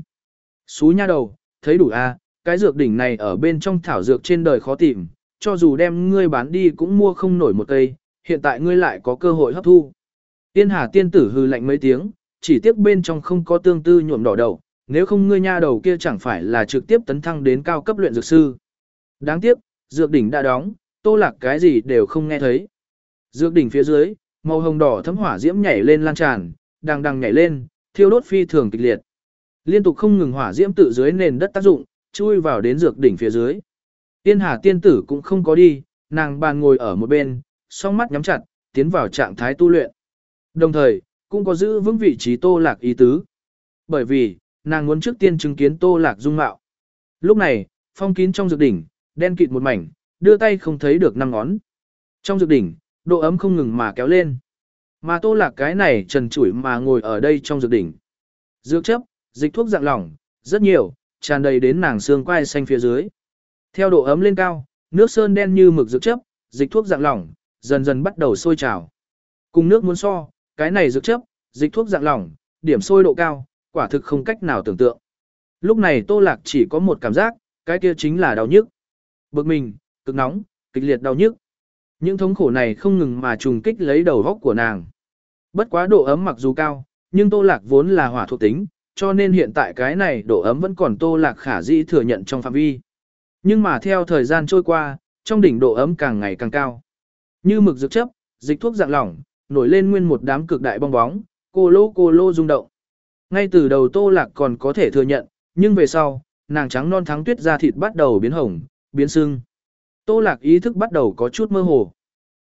Xú nha đầu, thấy đủ a, cái dược đỉnh này ở bên trong thảo dược trên đời khó tìm, cho dù đem ngươi bán đi cũng mua không nổi một cây, hiện tại ngươi lại có cơ hội hấp thu. Tiên Hà tiên tử hừ lạnh mấy tiếng, chỉ tiếc bên trong không có tương tư nhuộm đỏ đầu, nếu không ngươi nha đầu kia chẳng phải là trực tiếp tấn thăng đến cao cấp luyện dược sư. Đáng tiếc, dược đỉnh đã đóng, Tô Lạc cái gì đều không nghe thấy. Dược đỉnh phía dưới, màu hồng đỏ thấm hỏa diễm nhảy lên lan tràn, đằng đằng nhảy lên, thiêu đốt phi thường kịch liệt. Liên tục không ngừng hỏa diễm tự dưới nền đất tác dụng, chui vào đến dược đỉnh phía dưới. Tiên Hà tiên tử cũng không có đi, nàng bàn ngồi ở một bên, song mắt nhắm chặt, tiến vào trạng thái tu luyện. Đồng thời, cũng có giữ vững vị trí Tô Lạc ý tứ. Bởi vì, nàng muốn trước tiên chứng kiến Tô Lạc dung mạo. Lúc này, phong kín trong dược đỉnh, đen kịt một mảnh, đưa tay không thấy được năm ngón. Trong dược đỉnh, độ ấm không ngừng mà kéo lên. Mà Tô Lạc cái này trần trụi mà ngồi ở đây trong dược đỉnh. Dược chấp, dịch thuốc dạng lỏng, rất nhiều, tràn đầy đến nàng xương quai xanh phía dưới. Theo độ ấm lên cao, nước sơn đen như mực dược chấp, dịch thuốc dạng lỏng, dần dần bắt đầu sôi trào. Cùng nước muốn so, cái này dược chấp, dịch thuốc dạng lỏng, điểm sôi độ cao, quả thực không cách nào tưởng tượng. Lúc này Tô Lạc chỉ có một cảm giác, cái kia chính là đau nhức. Bực mình, cực nóng, kịch liệt đau nhức. Những thống khổ này không ngừng mà trùng kích lấy đầu góc của nàng. Bất quá độ ấm mặc dù cao, nhưng Tô Lạc vốn là hỏa thuộc tính, cho nên hiện tại cái này độ ấm vẫn còn Tô Lạc khả dĩ thừa nhận trong phạm vi. Nhưng mà theo thời gian trôi qua, trong đỉnh độ ấm càng ngày càng cao. Như mực dược chấp, dịch thuốc dạng lỏng, nổi lên nguyên một đám cực đại bong bóng, cô lô cô lô rung động. Ngay từ đầu Tô Lạc còn có thể thừa nhận, nhưng về sau, nàng trắng non thắng tuyết da thịt bắt đầu biến hồng, biến sưng. Tô Lạc ý thức bắt đầu có chút mơ hồ.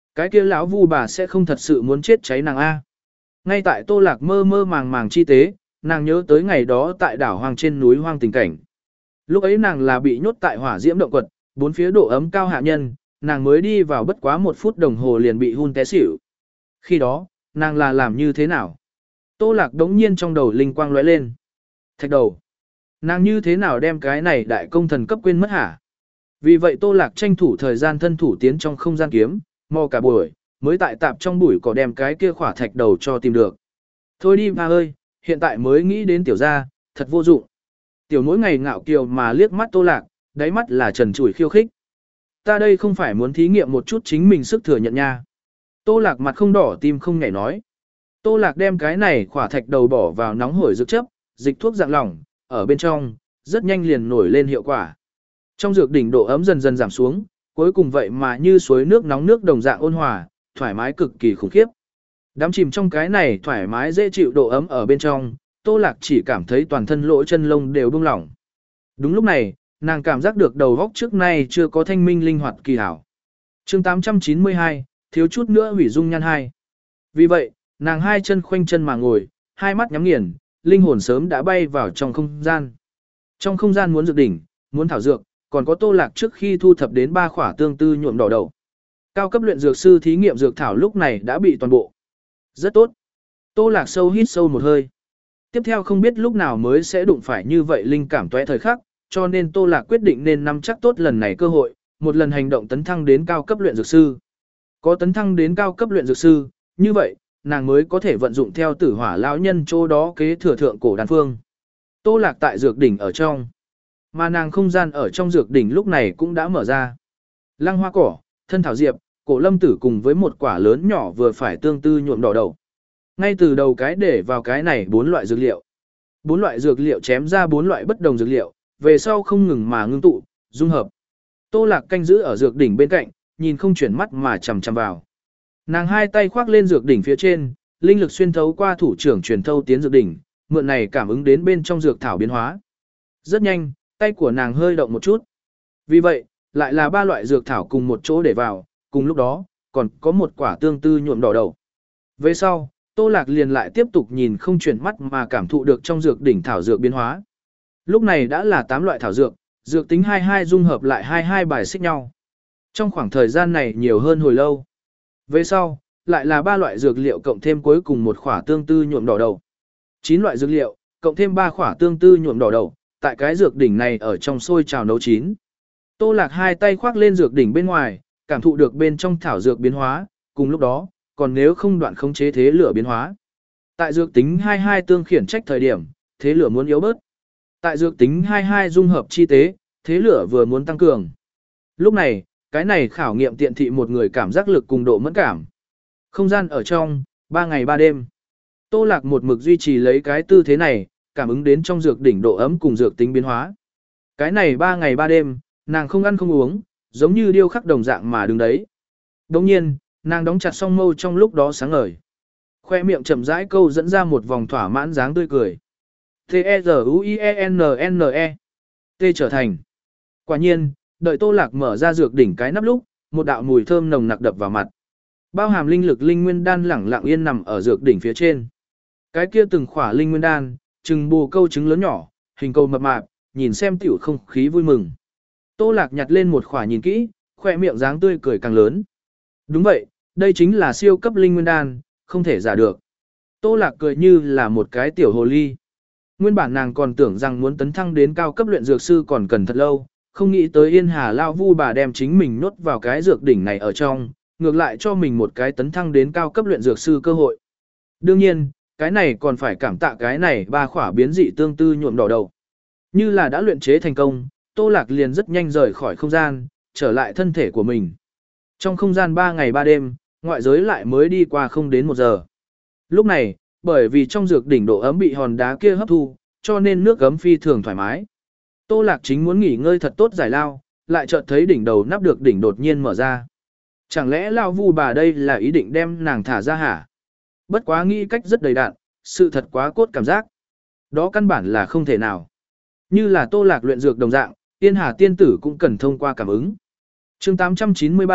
Cái kia lão vu bà sẽ không thật sự muốn chết cháy nàng A. Ngay tại Tô Lạc mơ mơ màng màng chi tế, nàng nhớ tới ngày đó tại đảo hoang trên núi hoang tình cảnh. Lúc ấy nàng là bị nhốt tại hỏa diễm động quật, bốn phía độ ấm cao hạ nhân, nàng mới đi vào bất quá một phút đồng hồ liền bị hun té xỉu. Khi đó, nàng là làm như thế nào? Tô Lạc đống nhiên trong đầu linh quang lóe lên. Thạch đầu. Nàng như thế nào đem cái này đại công thần cấp quên mất hả? Vì vậy Tô Lạc tranh thủ thời gian thân thủ tiến trong không gian kiếm, mò cả buổi, mới tại tạp trong bụi cỏ đem cái kia khỏa thạch đầu cho tìm được. Thôi đi ba ơi, hiện tại mới nghĩ đến tiểu gia, thật vô dụng. Tiểu mỗi ngày ngạo kiều mà liếc mắt Tô Lạc, đáy mắt là trần trụi khiêu khích. Ta đây không phải muốn thí nghiệm một chút chính mình sức thừa nhận nha. Tô Lạc mặt không đỏ tim không nhảy nói. Tô Lạc đem cái này khỏa thạch đầu bỏ vào nóng hổi dược chấp, dịch thuốc dạng lỏng, ở bên trong, rất nhanh liền nổi lên hiệu quả. Trong dược đỉnh độ ấm dần dần giảm xuống, cuối cùng vậy mà như suối nước nóng nước đồng dạng ôn hòa, thoải mái cực kỳ khủng khiếp. Đám chìm trong cái này thoải mái dễ chịu độ ấm ở bên trong, Tô Lạc chỉ cảm thấy toàn thân lỗ chân lông đều buông lỏng. Đúng lúc này, nàng cảm giác được đầu óc trước nay chưa có thanh minh linh hoạt kỳ hảo. Chương tám trăm chín mươi hai, thiếu chút nữa hủy dung nhan hai. Vì vậy, nàng hai chân khoanh chân mà ngồi, hai mắt nhắm nghiền, linh hồn sớm đã bay vào trong không gian. Trong không gian muốn dược đỉnh, muốn thảo dược, còn có Tô Lạc trước khi thu thập đến ba khỏa tương tư nhuộm đỏ đầu. Cao cấp luyện dược sư thí nghiệm dược thảo lúc này đã bị toàn bộ. Rất tốt. Tô Lạc sâu hít sâu một hơi. Tiếp theo không biết lúc nào mới sẽ đụng phải như vậy linh cảm toé thời khắc, cho nên Tô Lạc quyết định nên nắm chắc tốt lần này cơ hội, một lần hành động tấn thăng đến cao cấp luyện dược sư. Có tấn thăng đến cao cấp luyện dược sư, như vậy, nàng mới có thể vận dụng theo Tử Hỏa lão nhân chỗ đó kế thừa thượng cổ đan phương. Tô Lạc tại dược đỉnh ở trong, mà nàng không gian ở trong dược đỉnh lúc này cũng đã mở ra. Lăng hoa cỏ, thân thảo diệp, cổ lâm tử cùng với một quả lớn nhỏ vừa phải tương tư nhuộm đỏ đầu. Ngay từ đầu cái để vào cái này bốn loại dược liệu. Bốn loại dược liệu chém ra bốn loại bất đồng dược liệu, về sau không ngừng mà ngưng tụ, dung hợp. Tô Lạc canh giữ ở dược đỉnh bên cạnh, nhìn không chuyển mắt mà chằm chằm vào. Nàng hai tay khoác lên dược đỉnh phía trên, linh lực xuyên thấu qua thủ trưởng truyền thâu tiến dược đỉnh, mượn này cảm ứng đến bên trong dược thảo biến hóa. Rất nhanh, tay của nàng hơi động một chút. Vì vậy, lại là ba loại dược thảo cùng một chỗ để vào, cùng lúc đó, còn có một quả tương tư nhuộm đỏ đầu. Về sau, Tô Lạc liền lại tiếp tục nhìn không chuyển mắt mà cảm thụ được trong dược đỉnh thảo dược biến hóa. Lúc này đã là tám loại thảo dược, dược tính hai mươi hai dung hợp lại hai mươi hai bài xích nhau. Trong khoảng thời gian này nhiều hơn hồi lâu. Về sau, lại là ba loại dược liệu cộng thêm cuối cùng một khỏa tương tư nhuộm đỏ đầu. chín loại dược liệu, cộng thêm ba khỏa tương tư nhuộm đỏ đầu, tại cái dược đỉnh này ở trong sôi trào nấu chín. Tô Lạc hai tay khoác lên dược đỉnh bên ngoài, cảm thụ được bên trong thảo dược biến hóa, cùng lúc đó, còn nếu không đoạn khống chế thế lửa biến hóa. Tại dược tính hai mươi hai tương khiển trách thời điểm, thế lửa muốn yếu bớt. Tại dược tính hai mươi hai dung hợp chi tế, thế lửa vừa muốn tăng cường. Lúc này, cái này khảo nghiệm tiện thị một người cảm giác lực cùng độ mẫn cảm. Không gian ở trong, ba ngày ba đêm. Tô Lạc một mực duy trì lấy cái tư thế này, cảm ứng đến trong dược đỉnh độ ấm cùng dược tính biến hóa. Cái này ba ngày ba đêm, nàng không ăn không uống, giống như điêu khắc đồng dạng mà đứng đấy. Đồng nhiên, nàng đóng chặt song mâu trong lúc đó sáng ngời. Khoe miệng chậm rãi câu dẫn ra một vòng thỏa mãn dáng tươi cười. T-E-Z-U-I-E-N-N-E T trở thành. Quả nhiên, đợi Tô Lạc mở ra dược đỉnh cái nắp lúc, một đạo mùi thơm nồng nặc đập vào mặt. Bao hàm linh lực linh nguyên đan lẳng lặng yên nằm ở dược đỉnh phía trên. Cái kia từng khỏa linh nguyên đan, trừng bù câu trứng lớn nhỏ, hình cầu mập mạp, nhìn xem tiểu không khí vui mừng. Tô Lạc nhặt lên một khỏa nhìn kỹ, khoe miệng dáng tươi cười càng lớn. Đúng vậy, đây chính là siêu cấp linh nguyên đan, không thể giả được. Tô Lạc cười như là một cái tiểu hồ ly. Nguyên bản nàng còn tưởng rằng muốn tấn thăng đến cao cấp luyện dược sư còn cần thật lâu, không nghĩ tới Yên Hà Lao Vu bà đem chính mình nốt vào cái dược đỉnh này ở trong, ngược lại cho mình một cái tấn thăng đến cao cấp luyện dược sư cơ hội. Đương nhiên, cái này còn phải cảm tạ cái này ba khỏa biến dị tương tư nhuộm đỏ đầu. Như là đã luyện chế thành công, Tô Lạc liền rất nhanh rời khỏi không gian, trở lại thân thể của mình. Trong không gian ba ngày ba đêm, ngoại giới lại mới đi qua không đến một giờ. Lúc này, bởi vì trong dược đỉnh độ ấm bị hòn đá kia hấp thu, cho nên nước ấm phi thường thoải mái. Tô Lạc chính muốn nghỉ ngơi thật tốt giải lao, lại chợt thấy đỉnh đầu nắp được đỉnh đột nhiên mở ra. Chẳng lẽ Lao Vu bà đây là ý định đem nàng thả ra hả? Bất quá nghĩ cách rất đầy đạn, sự thật quá cốt cảm giác. Đó căn bản là không thể nào. Như là Tô Lạc luyện dược đồng dạng, Yên Hà tiên tử cũng cần thông qua cảm ứng. Chương tám trăm chín mươi ba,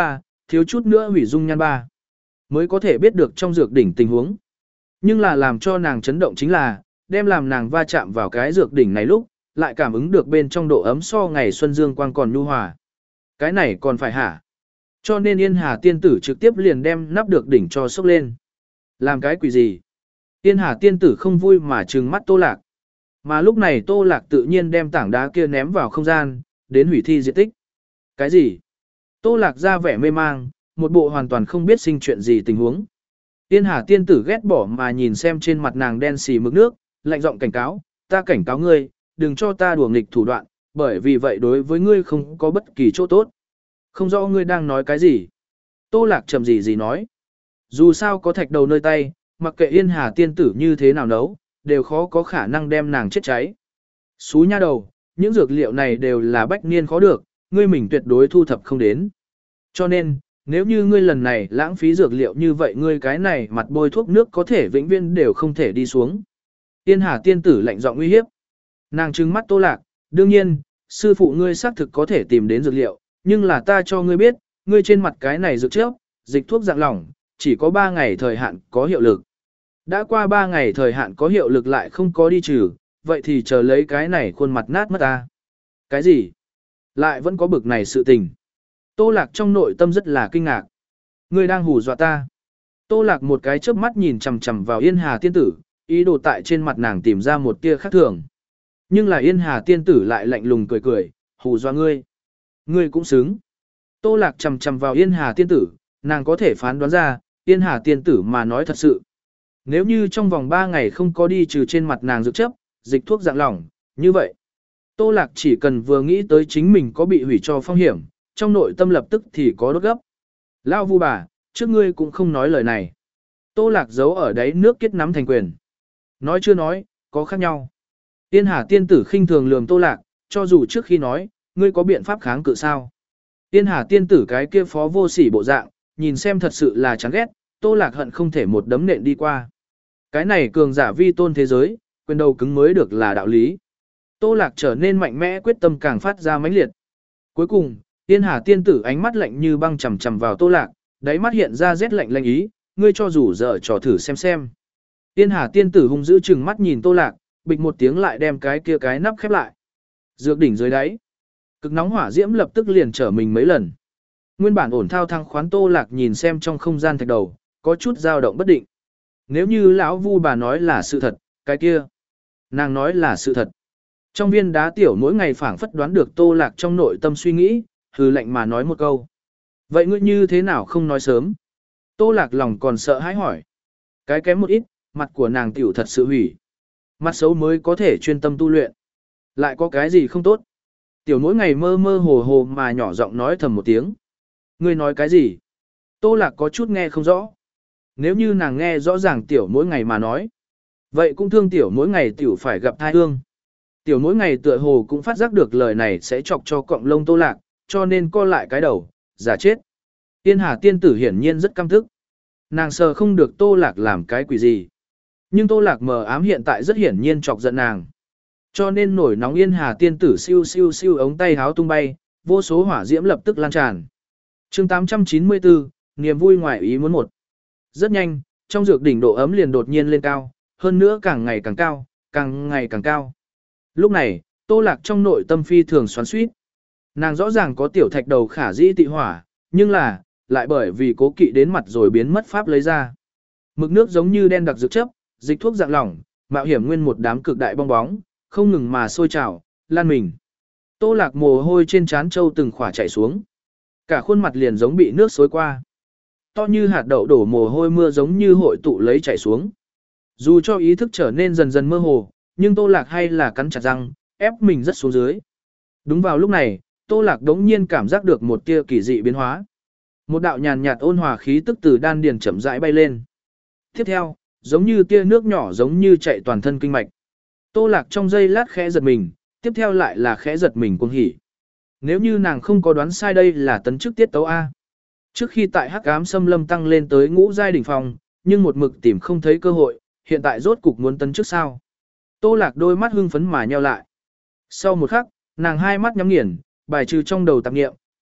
thiếu chút nữa hủy dung nhan ba. Mới có thể biết được trong dược đỉnh tình huống. Nhưng là làm cho nàng chấn động chính là, đem làm nàng va chạm vào cái dược đỉnh này lúc, lại cảm ứng được bên trong độ ấm so ngày xuân dương quang còn nhu hòa. Cái này còn phải hả? Cho nên Yên Hà tiên tử trực tiếp liền đem nắp được đỉnh cho sốc lên. Làm cái quỷ gì? Yên Hà tiên tử không vui mà trừng mắt Tô Lạc. Mà lúc này Tô Lạc tự nhiên đem tảng đá kia ném vào không gian, đến hủy thi diệt tích. Cái gì? Tô Lạc ra vẻ mê mang, một bộ hoàn toàn không biết sinh chuyện gì tình huống. Yên Hà tiên tử ghét bỏ mà nhìn xem trên mặt nàng đen xì mực nước, lạnh giọng cảnh cáo, ta cảnh cáo ngươi, đừng cho ta đùa nghịch thủ đoạn, bởi vì vậy đối với ngươi không có bất kỳ chỗ tốt. Không rõ ngươi đang nói cái gì. Tô Lạc chậm gì gì nói. Dù sao có thạch đầu nơi tay, mặc kệ Yên Hà tiên tử như thế nào nấu, đều khó có khả năng đem nàng chết cháy. Xú nha đầu, những dược liệu này đều là bách niên khó được, ngươi mình tuyệt đối thu thập không đến. Cho nên, nếu như ngươi lần này lãng phí dược liệu như vậy ngươi cái này mặt bôi thuốc nước có thể vĩnh viễn đều không thể đi xuống. Yên Hà tiên tử lạnh giọng uy hiếp. Nàng trừng mắt Tô Lạc, đương nhiên, sư phụ ngươi xác thực có thể tìm đến dược liệu, nhưng là ta cho ngươi biết, ngươi trên mặt cái này dược trước, dịch thuốc dạng lỏng, chỉ có ba ngày thời hạn có hiệu lực. Đã qua ba ngày thời hạn có hiệu lực lại không có đi trừ, vậy thì chờ lấy cái này khuôn mặt nát mất ta. Cái gì? Lại vẫn có bực này sự tình. Tô Lạc trong nội tâm rất là kinh ngạc. Ngươi đang hù dọa ta. Tô Lạc một cái chớp mắt nhìn chằm chằm vào Yên Hà tiên tử, ý đồ tại trên mặt nàng tìm ra một tia khác thường. Nhưng là Yên Hà tiên tử lại lạnh lùng cười cười, hù dọa ngươi. Ngươi cũng xứng. Tô Lạc chằm chằm vào Yên Hà tiên tử, nàng có thể phán đoán ra, Yên Hà tiên tử mà nói thật sự. Nếu như trong vòng ba ngày không có đi trừ trên mặt nàng dược chấp, dịch thuốc dạng lỏng, như vậy. Tô Lạc chỉ cần vừa nghĩ tới chính mình có bị hủy cho phong hiểm, trong nội tâm lập tức thì có đốt gấp. Lao vu bà, trước ngươi cũng không nói lời này. Tô Lạc giấu ở đáy nước kết nắm thành quyền. Nói chưa nói, có khác nhau. Yên Hà tiên tử khinh thường lườm Tô Lạc, cho dù trước khi nói, ngươi có biện pháp kháng cự sao. Yên Hà tiên tử cái kia phó vô sỉ bộ dạng, nhìn xem thật sự là chán ghét, Tô Lạc hận không thể một đấm nện đi qua. Cái này cường giả vi tôn thế giới, quyền đầu cứng mới được là đạo lý. Tô Lạc trở nên mạnh mẽ quyết tâm càng phát ra mãnh liệt. Cuối cùng, Yên Hà tiên tử ánh mắt lạnh như băng chằm chằm vào Tô Lạc, đáy mắt hiện ra rét lạnh lạnh ý, ngươi cho rủ dở trò thử xem xem. Yên Hà tiên tử hung dữ chừng mắt nhìn Tô Lạc, bịch một tiếng lại đem cái kia cái nắp khép lại. Dược đỉnh dưới đáy, cực nóng hỏa diễm lập tức liền trở mình mấy lần. Nguyên bản ổn thao thăng khoán Tô Lạc nhìn xem trong không gian thạch đầu, có chút dao động bất định. Nếu như lão vu bà nói là sự thật, cái kia, nàng nói là sự thật. Trong viên đá tiểu mỗi ngày phảng phất đoán được Tô Lạc trong nội tâm suy nghĩ, hừ lạnh mà nói một câu. Vậy ngươi như thế nào không nói sớm? Tô Lạc lòng còn sợ hãi hỏi. Cái kém một ít, mặt của nàng tiểu thật sự hủy. Mặt xấu mới có thể chuyên tâm tu luyện. Lại có cái gì không tốt? Tiểu mỗi ngày mơ mơ hồ hồ mà nhỏ giọng nói thầm một tiếng. Ngươi nói cái gì? Tô Lạc có chút nghe không rõ. Nếu như nàng nghe rõ ràng tiểu mỗi ngày mà nói. Vậy cũng thương tiểu mỗi ngày tiểu phải gặp thai hương. Tiểu mỗi ngày tựa hồ cũng phát giác được lời này sẽ chọc cho cọng lông Tô Lạc, cho nên co lại cái đầu, giả chết. Yên Hà tiên tử hiển nhiên rất căm thức. Nàng sờ không được Tô Lạc làm cái quỷ gì. Nhưng Tô Lạc mờ ám hiện tại rất hiển nhiên chọc giận nàng. Cho nên nổi nóng Yên Hà tiên tử siêu siêu siêu ống tay háo tung bay, vô số hỏa diễm lập tức lan tràn. chương tám trăm chín mươi tư, niềm vui ngoài ý muốn một. Rất nhanh, trong dược đỉnh độ ấm liền đột nhiên lên cao, hơn nữa càng ngày càng cao, càng ngày càng cao. Lúc này, Tô Lạc trong nội tâm phi thường xoắn xuýt. Nàng rõ ràng có tiểu thạch đầu khả dĩ tị hỏa, nhưng là, lại bởi vì cố kỵ đến mặt rồi biến mất pháp lấy ra. Mực nước giống như đen đặc dược chấp, dịch thuốc dạng lỏng, mạo hiểm nguyên một đám cực đại bong bóng, không ngừng mà sôi trào, lan mình. Tô Lạc mồ hôi trên trán trâu từng khỏa chảy xuống. Cả khuôn mặt liền giống bị nước xối qua. To như hạt đậu đổ mồ hôi mưa giống như hội tụ lấy chảy xuống. Dù cho ý thức trở nên dần dần mơ hồ, nhưng Tô Lạc hay là cắn chặt răng, ép mình rất xuống dưới. Đúng vào lúc này, Tô Lạc đống nhiên cảm giác được một tia kỳ dị biến hóa. Một đạo nhàn nhạt ôn hòa khí tức từ đan điền chậm rãi bay lên. Tiếp theo, giống như tia nước nhỏ giống như chạy toàn thân kinh mạch. Tô Lạc trong giây lát khẽ giật mình, tiếp theo lại là khẽ giật mình cuồng hỉ. Nếu như nàng không có đoán sai đây là tấn chức tiết tấu A. Trước khi tại Hắc Ám Xâm Lâm tăng lên tới ngũ giai đỉnh phong, nhưng một mực tìm không thấy cơ hội, hiện tại rốt cục muốn tấn chức sao? Tô Lạc đôi mắt hưng phấn mà nheo lại. Sau một khắc, nàng hai mắt nhắm nghiền, bài trừ trong đầu tạp niệm,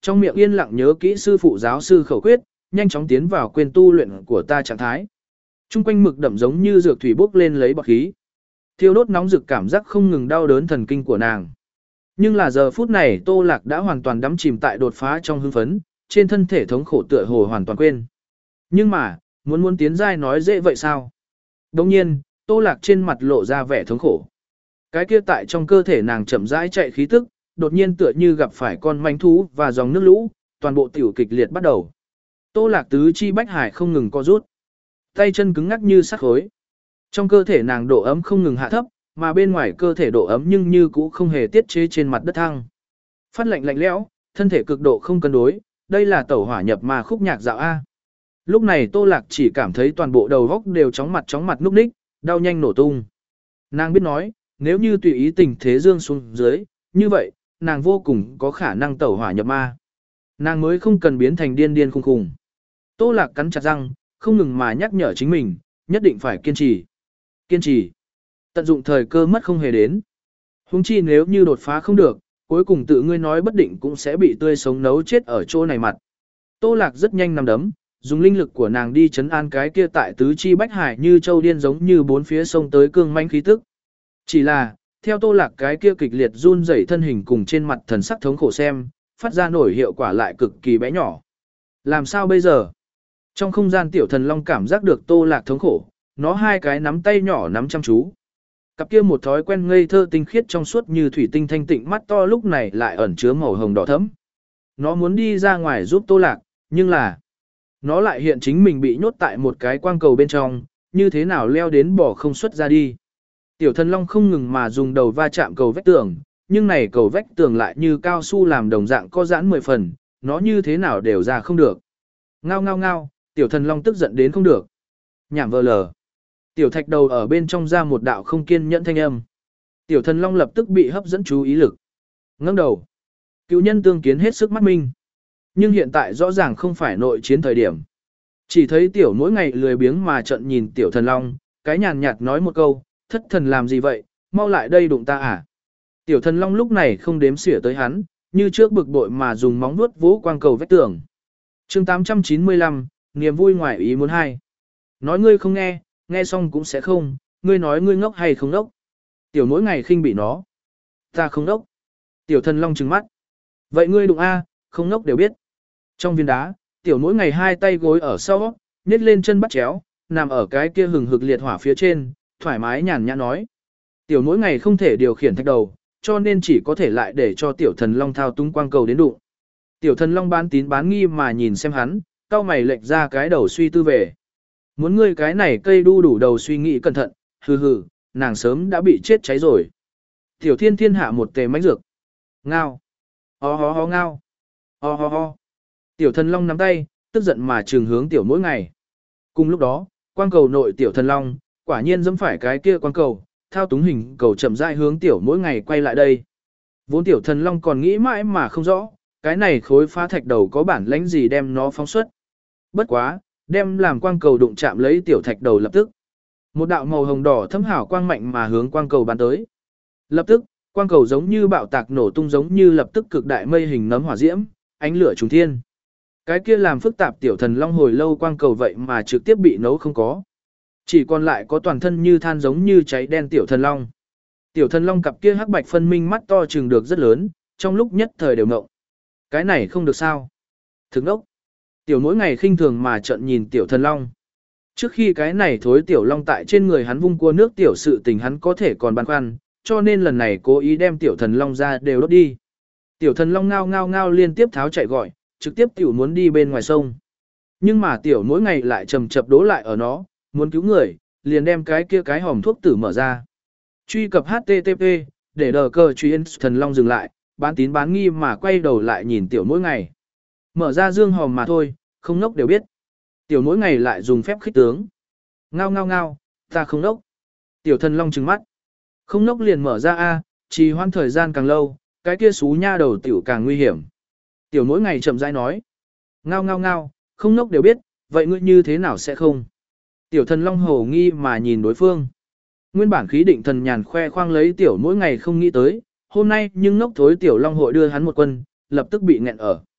trong miệng yên lặng nhớ kỹ sư phụ giáo sư khẩu quyết, nhanh chóng tiến vào quên tu luyện của ta trạng thái. Trung quanh mực đậm giống như dược thủy bốc lên lấy bọt khí. Thiêu đốt nóng rực cảm giác không ngừng đau đớn thần kinh của nàng. Nhưng là giờ phút này Tô Lạc đã hoàn toàn đắm chìm tại đột phá trong hưng phấn, trên thân thể thống khổ tựa hồ hoàn toàn quên. Nhưng mà, muốn muốn tiến giai nói dễ vậy sao? Đồng nhiên, Tô Lạc trên mặt lộ ra vẻ thống khổ. Cái kia tại trong cơ thể nàng chậm rãi chạy khí tức, đột nhiên tựa như gặp phải con manh thú và dòng nước lũ, toàn bộ tiểu kịch liệt bắt đầu. Tô Lạc tứ chi bách hải không ngừng co rút. Tay chân cứng ngắc như sắt khối. Trong cơ thể nàng độ ấm không ngừng hạ thấp, mà bên ngoài cơ thể độ ấm nhưng như cũ không hề tiết chế trên mặt đất thăng. Phát lạnh lạnh lẽo, thân thể cực độ không cân đối, đây là tẩu hỏa nhập ma khúc nhạc dạo A. Lúc này Tô Lạc chỉ cảm thấy toàn bộ đầu góc đều chóng mặt chóng mặt núp ních, đau nhanh nổ tung. Nàng biết nói, nếu như tùy ý tình thế dương xuống dưới, như vậy, nàng vô cùng có khả năng tẩu hỏa nhập ma. Nàng mới không cần biến thành điên điên khùng khùng. Tô Lạc cắn chặt răng, không ngừng mà nhắc nhở chính mình, nhất định phải kiên trì. Kiên trì. Tận dụng thời cơ mất không hề đến. Huống chi nếu như đột phá không được, cuối cùng tự ngươi nói bất định cũng sẽ bị tươi sống nấu chết ở chỗ này mặt. Tô Lạc rất nhanh nằm đấm, dùng linh lực của nàng đi chấn an cái kia tại tứ chi bách hải như châu điên giống như bốn phía sông tới cương manh khí tức. Chỉ là, theo Tô Lạc cái kia kịch liệt run rẩy thân hình cùng trên mặt thần sắc thống khổ xem, phát ra nổi hiệu quả lại cực kỳ bé nhỏ. Làm sao bây giờ? Trong không gian tiểu thần long cảm giác được Tô Lạc thống khổ, nó hai cái nắm tay nhỏ nắm chăm chú. Cặp kia một thói quen ngây thơ tinh khiết trong suốt như thủy tinh thanh tịnh mắt to lúc này lại ẩn chứa màu hồng đỏ thẫm. Nó muốn đi ra ngoài giúp Tô Lạc, nhưng là nó lại hiện chính mình bị nhốt tại một cái quang cầu bên trong, như thế nào leo đến bỏ không xuất ra đi. Tiểu thần long không ngừng mà dùng đầu va chạm cầu vách tường, nhưng này cầu vách tường lại như cao su làm đồng dạng có giãn mười phần, nó như thế nào đều ra không được. Ngao ngao ngao, tiểu thần long tức giận đến không được. Nhảm vờ lờ. Tiểu thạch đầu ở bên trong ra một đạo không kiên nhẫn thanh âm. Tiểu thần long lập tức bị hấp dẫn chú ý lực. Ngẩng đầu. Cựu nhân tương kiến hết sức mắt minh. Nhưng hiện tại rõ ràng không phải nội chiến thời điểm. Chỉ thấy tiểu mỗi ngày lười biếng mà trận nhìn tiểu thần long, cái nhàn nhạt nói một câu, thất thần làm gì vậy, mau lại đây đụng ta à. Tiểu thần long lúc này không đếm xỉa tới hắn, như trước bực bội mà dùng móng vuốt vỗ quang cầu vách tường. Chương tám trăm chín mươi lăm, niềm vui ngoài ý muốn hai. Nói ngươi không nghe, nghe xong cũng sẽ không, ngươi nói ngươi ngốc hay không ngốc. Tiểu mỗi ngày khinh bị nó. Ta không ngốc. Tiểu thần long trừng mắt. Vậy ngươi đụng a, không ngốc đều biết. Trong viên đá, tiểu mỗi ngày hai tay gối ở sau, nhét lên chân bắt chéo, nằm ở cái kia hừng hực liệt hỏa phía trên, thoải mái nhàn nhã nói. Tiểu mỗi ngày không thể điều khiển thạch đầu, cho nên chỉ có thể lại để cho tiểu thần long thao túng quang cầu đến đụng. Tiểu thần long bán tín bán nghi mà nhìn xem hắn, cau mày lệch ra cái đầu suy tư về. Muốn ngươi cái này cây đu đủ đầu suy nghĩ cẩn thận, hừ hừ, nàng sớm đã bị chết cháy rồi. Tiểu thiên thiên hạ một tề mánh dược. Ngao. Ho ho ho ngao. Ho ho ho. Tiểu thần long nắm tay, tức giận mà trừng hướng tiểu mỗi ngày. Cùng lúc đó, quang cầu nội tiểu thần long, quả nhiên dẫm phải cái kia quang cầu, thao túng hình cầu chậm rãi hướng tiểu mỗi ngày quay lại đây. Vốn tiểu thần long còn nghĩ mãi mà không rõ, cái này khối phá thạch đầu có bản lãnh gì đem nó phóng xuất. Bất quá, đem làm quang cầu đụng chạm lấy tiểu thạch đầu lập tức. Một đạo màu hồng đỏ thấm hảo quang mạnh mà hướng quang cầu bắn tới. Lập tức, quang cầu giống như bạo tạc nổ tung giống như lập tức cực đại mây hình nấm hỏa diễm, ánh lửa trùng thiên. Cái kia làm phức tạp tiểu thần long hồi lâu quang cầu vậy mà trực tiếp bị nấu không có. Chỉ còn lại có toàn thân như than giống như cháy đen tiểu thần long. Tiểu thần long cặp kia hắc bạch phân minh mắt to trừng được rất lớn, trong lúc nhất thời đều ngộng. Cái này không được sao? Thực ngốc. Tiểu mỗi ngày khinh thường mà trận nhìn tiểu thần long. Trước khi cái này thối tiểu long tại trên người hắn vung cua nước tiểu sự tình hắn có thể còn băn khoăn, cho nên lần này cố ý đem tiểu thần long ra đều đốt đi. Tiểu thần long ngao ngao ngao liên tiếp tháo chạy gọi, trực tiếp tiểu muốn đi bên ngoài sông. Nhưng mà tiểu mỗi ngày lại chầm chập đố lại ở nó, muốn cứu người, liền đem cái kia cái hòm thuốc tử mở ra. Truy cập hát tê tê pê, để đờ cờ truy thần long dừng lại, bán tín bán nghi mà quay đầu lại nhìn tiểu mỗi ngày. Mở ra dương hòm mà thôi, không nốc đều biết. Tiểu mỗi ngày lại dùng phép khích tướng. Ngao ngao ngao, ta không nốc. Tiểu thần long trừng mắt. Không nốc liền mở ra a, trì hoãn thời gian càng lâu, cái kia xú nha đầu tiểu càng nguy hiểm. Tiểu mỗi ngày chậm rãi nói. Ngao ngao ngao, không nốc đều biết, vậy ngươi như thế nào sẽ không? Tiểu thần long hồ nghi mà nhìn đối phương. Nguyên bản khí định thần nhàn khoe khoang lấy tiểu mỗi ngày không nghĩ tới, hôm nay nhưng ngốc thối tiểu long hội đưa hắn một quân, lập tức bị nghẹn ở.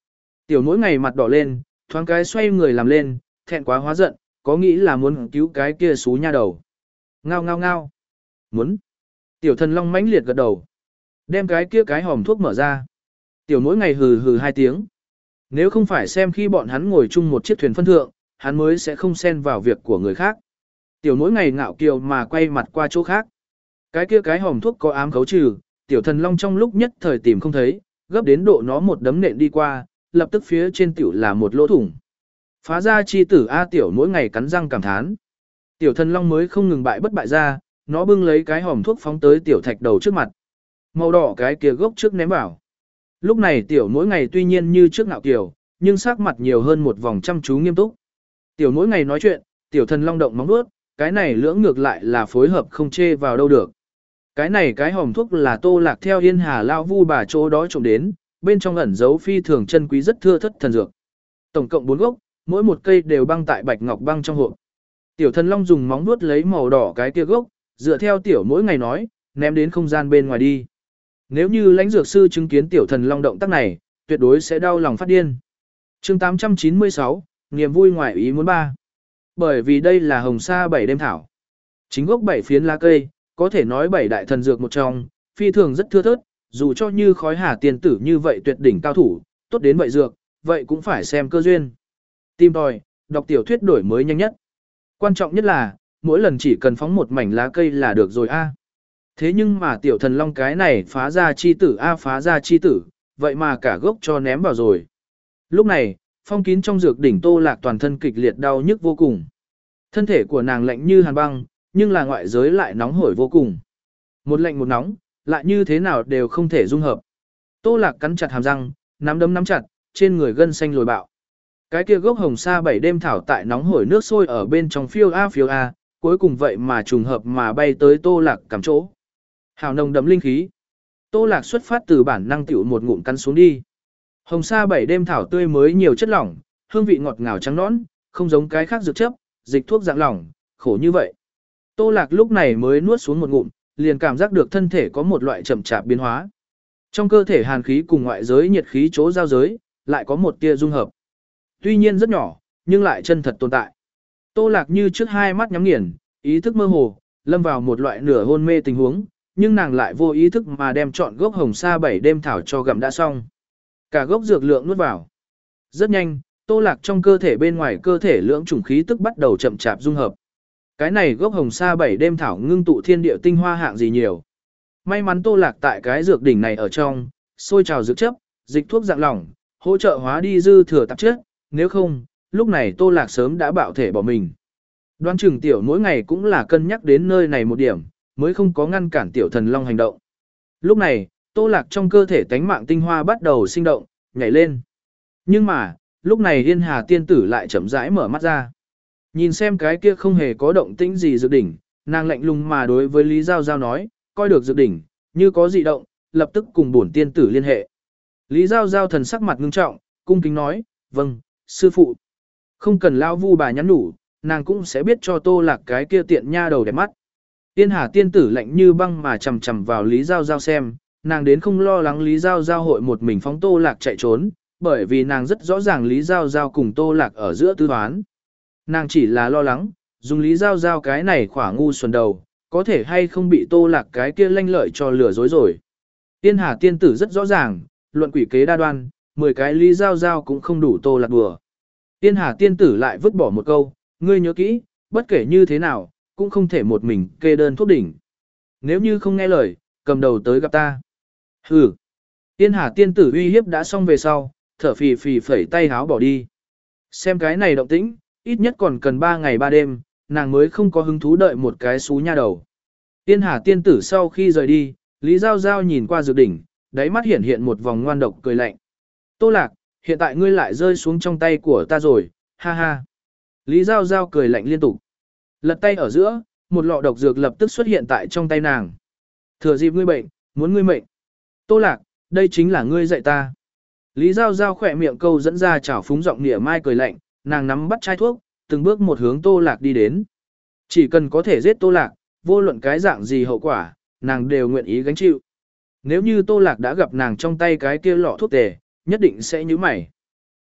Tiểu mỗi ngày mặt đỏ lên, thoáng cái xoay người làm lên, thẹn quá hóa giận, có nghĩ là muốn cứu cái kia xú nha đầu. Ngao ngao ngao. Muốn. Tiểu thần long mãnh liệt gật đầu. Đem cái kia cái hòm thuốc mở ra. Tiểu mỗi ngày hừ hừ hai tiếng. Nếu không phải xem khi bọn hắn ngồi chung một chiếc thuyền phân thượng, hắn mới sẽ không xen vào việc của người khác. Tiểu mỗi ngày ngạo kiều mà quay mặt qua chỗ khác. Cái kia cái hòm thuốc có ám khấu trừ, tiểu thần long trong lúc nhất thời tìm không thấy, gấp đến độ nó một đấm nện đi qua, lập tức phía trên tiểu là một lỗ thủng. Phá ra chi tử A tiểu mỗi ngày cắn răng cảm thán. Tiểu thần long mới không ngừng bại bất bại ra, nó bưng lấy cái hòm thuốc phóng tới tiểu thạch đầu trước mặt. Màu đỏ cái kia gốc trước ném vào. Lúc này tiểu mỗi ngày tuy nhiên như trước ngạo kiều, nhưng sắc mặt nhiều hơn một vòng chăm chú nghiêm túc. Tiểu mỗi ngày nói chuyện, tiểu thần long động móng vuốt, cái này lưỡng ngược lại là phối hợp không chê vào đâu được. Cái này cái hòm thuốc là Tô Lạc theo Yên Hà lao vu bà chỗ đó trộm đến, bên trong ẩn dấu phi thường chân quý rất thưa thất thần dược. Tổng cộng bốn gốc, mỗi một cây đều băng tại bạch ngọc băng trong hộp. Tiểu thần long dùng móng vuốt lấy màu đỏ cái kia gốc, dựa theo tiểu mỗi ngày nói, ném đến không gian bên ngoài đi. Nếu như lãnh dược sư chứng kiến tiểu thần long động tác này, tuyệt đối sẽ đau lòng phát điên. Chương tám trăm chín mươi sáu, niềm vui ngoài ý muốn ba. Bởi vì đây là hồng sa bảy đêm thảo. Chính gốc bảy phiến lá cây, có thể nói bảy đại thần dược một trong, phi thường rất thưa thớt, dù cho như khói hà tiền tử như vậy tuyệt đỉnh cao thủ, tốt đến vậy dược, vậy cũng phải xem cơ duyên. Tìm tòi, đọc tiểu thuyết đổi mới nhanh nhất. Quan trọng nhất là, mỗi lần chỉ cần phóng một mảnh lá cây là được rồi a. Thế nhưng mà tiểu thần long cái này phá ra chi tử a phá ra chi tử, vậy mà cả gốc cho ném vào rồi. Lúc này, phong kín trong dược đỉnh Tô Lạc toàn thân kịch liệt đau nhức vô cùng. Thân thể của nàng lạnh như hàn băng, nhưng là ngoại giới lại nóng hổi vô cùng. Một lạnh một nóng, lại như thế nào đều không thể dung hợp. Tô Lạc cắn chặt hàm răng, nắm đấm nắm chặt, trên người gân xanh lồi bạo. Cái kia gốc hồng sa bảy đêm thảo tại nóng hổi nước sôi ở bên trong phiêu a phiêu a, cuối cùng vậy mà trùng hợp mà bay tới Tô Lạc cắm chỗ. Hào nồng đậm linh khí. Tô Lạc xuất phát từ bản năng tiểu một ngụm cắn xuống đi. Hồng sa bảy đêm thảo tươi mới nhiều chất lỏng, hương vị ngọt ngào trắng nõn, không giống cái khác dược chấp, dịch thuốc dạng lỏng, khổ như vậy. Tô Lạc lúc này mới nuốt xuống một ngụm, liền cảm giác được thân thể có một loại chậm chạp biến hóa. Trong cơ thể hàn khí cùng ngoại giới nhiệt khí chỗ giao giới, lại có một tia dung hợp. Tuy nhiên rất nhỏ, nhưng lại chân thật tồn tại. Tô Lạc như trước hai mắt nhắm nghiền, ý thức mơ hồ, lâm vào một loại nửa hôn mê tình huống, nhưng nàng lại vô ý thức mà đem trọn gốc hồng sa bảy đêm thảo cho gặm đã xong. Cả gốc dược lượng nuốt vào. Rất nhanh, Tô Lạc trong cơ thể bên ngoài cơ thể lưỡng chủng khí tức bắt đầu chậm chạp dung hợp. Cái này gốc hồng sa bảy đêm thảo ngưng tụ thiên địa tinh hoa hạng gì nhiều. May mắn Tô Lạc tại cái dược đỉnh này ở trong, sôi trào dược chấp, dịch thuốc dạng lỏng, hỗ trợ hóa đi dư thừa tạp chất, nếu không, lúc này Tô Lạc sớm đã bạo thể bỏ mình. Đoán chừng tiểu mỗi ngày cũng là cân nhắc đến nơi này một điểm, mới không có ngăn cản tiểu thần long hành động. Lúc này, Tô Lạc trong cơ thể tánh mạng tinh hoa bắt đầu sinh động, nhảy lên. Nhưng mà, lúc này Yên Hà tiên tử lại chậm rãi mở mắt ra. Nhìn xem cái kia không hề có động tĩnh gì dược đỉnh, nàng lạnh lùng mà đối với Lý Giao Giao nói, coi được dược đỉnh, như có dị động, lập tức cùng bổn tiên tử liên hệ. Lý Giao Giao thần sắc mặt ngưng trọng, cung kính nói, vâng, sư phụ. Không cần lao vu bà nhắn nhủ, nàng cũng sẽ biết cho Tô Lạc cái kia tiện nha đầu đẹp mắt. Yên Hà tiên tử lạnh như băng mà chầm chầm vào Lý Giao Giao xem, nàng đến không lo lắng Lý Giao Giao hội một mình phóng Tô Lạc chạy trốn, bởi vì nàng rất rõ ràng Lý Giao Giao cùng Tô Lạc ở giữa tư toán. Nàng chỉ là lo lắng, dùng Lý Giao Giao cái này khỏa ngu xuẩn đầu, có thể hay không bị Tô Lạc cái kia lanh lợi cho lừa dối rồi. Yên Hà tiên tử rất rõ ràng, luận quỷ kế đa đoan, mười cái Lý Giao Giao cũng không đủ Tô Lạc đùa. Yên Hà tiên tử lại vứt bỏ một câu, ngươi nhớ kỹ, bất kể như thế nào, cũng không thể một mình kê đơn thuốc đỉnh. Nếu như không nghe lời, cầm đầu tới gặp ta. Hừ. Yên Hà tiên tử uy hiếp đã xong về sau, thở phì phì phẩy tay háo bỏ đi. Xem cái này động tĩnh, ít nhất còn cần ba ngày ba đêm, nàng mới không có hứng thú đợi một cái xú nha đầu. Yên Hà tiên tử sau khi rời đi, Lý Giao Giao nhìn qua dược đỉnh, đáy mắt hiện hiện một vòng ngoan độc cười lạnh. Tô Lạc, hiện tại ngươi lại rơi xuống trong tay của ta rồi, ha ha. Lý Giao Giao cười lạnh liên tục. Lật tay ở giữa, một lọ độc dược lập tức xuất hiện tại trong tay nàng. Thừa dịp ngươi bệnh, muốn ngươi mệnh. Tô Lạc, đây chính là ngươi dạy ta. Lý Giao Giao khỏe miệng câu dẫn ra chảo phúng giọng nịa mai cười lạnh, nàng nắm bắt chai thuốc, từng bước một hướng Tô Lạc đi đến. Chỉ cần có thể giết Tô Lạc, vô luận cái dạng gì hậu quả, nàng đều nguyện ý gánh chịu. Nếu như Tô Lạc đã gặp nàng trong tay cái kia lọ thuốc tề, nhất định sẽ nhíu mày.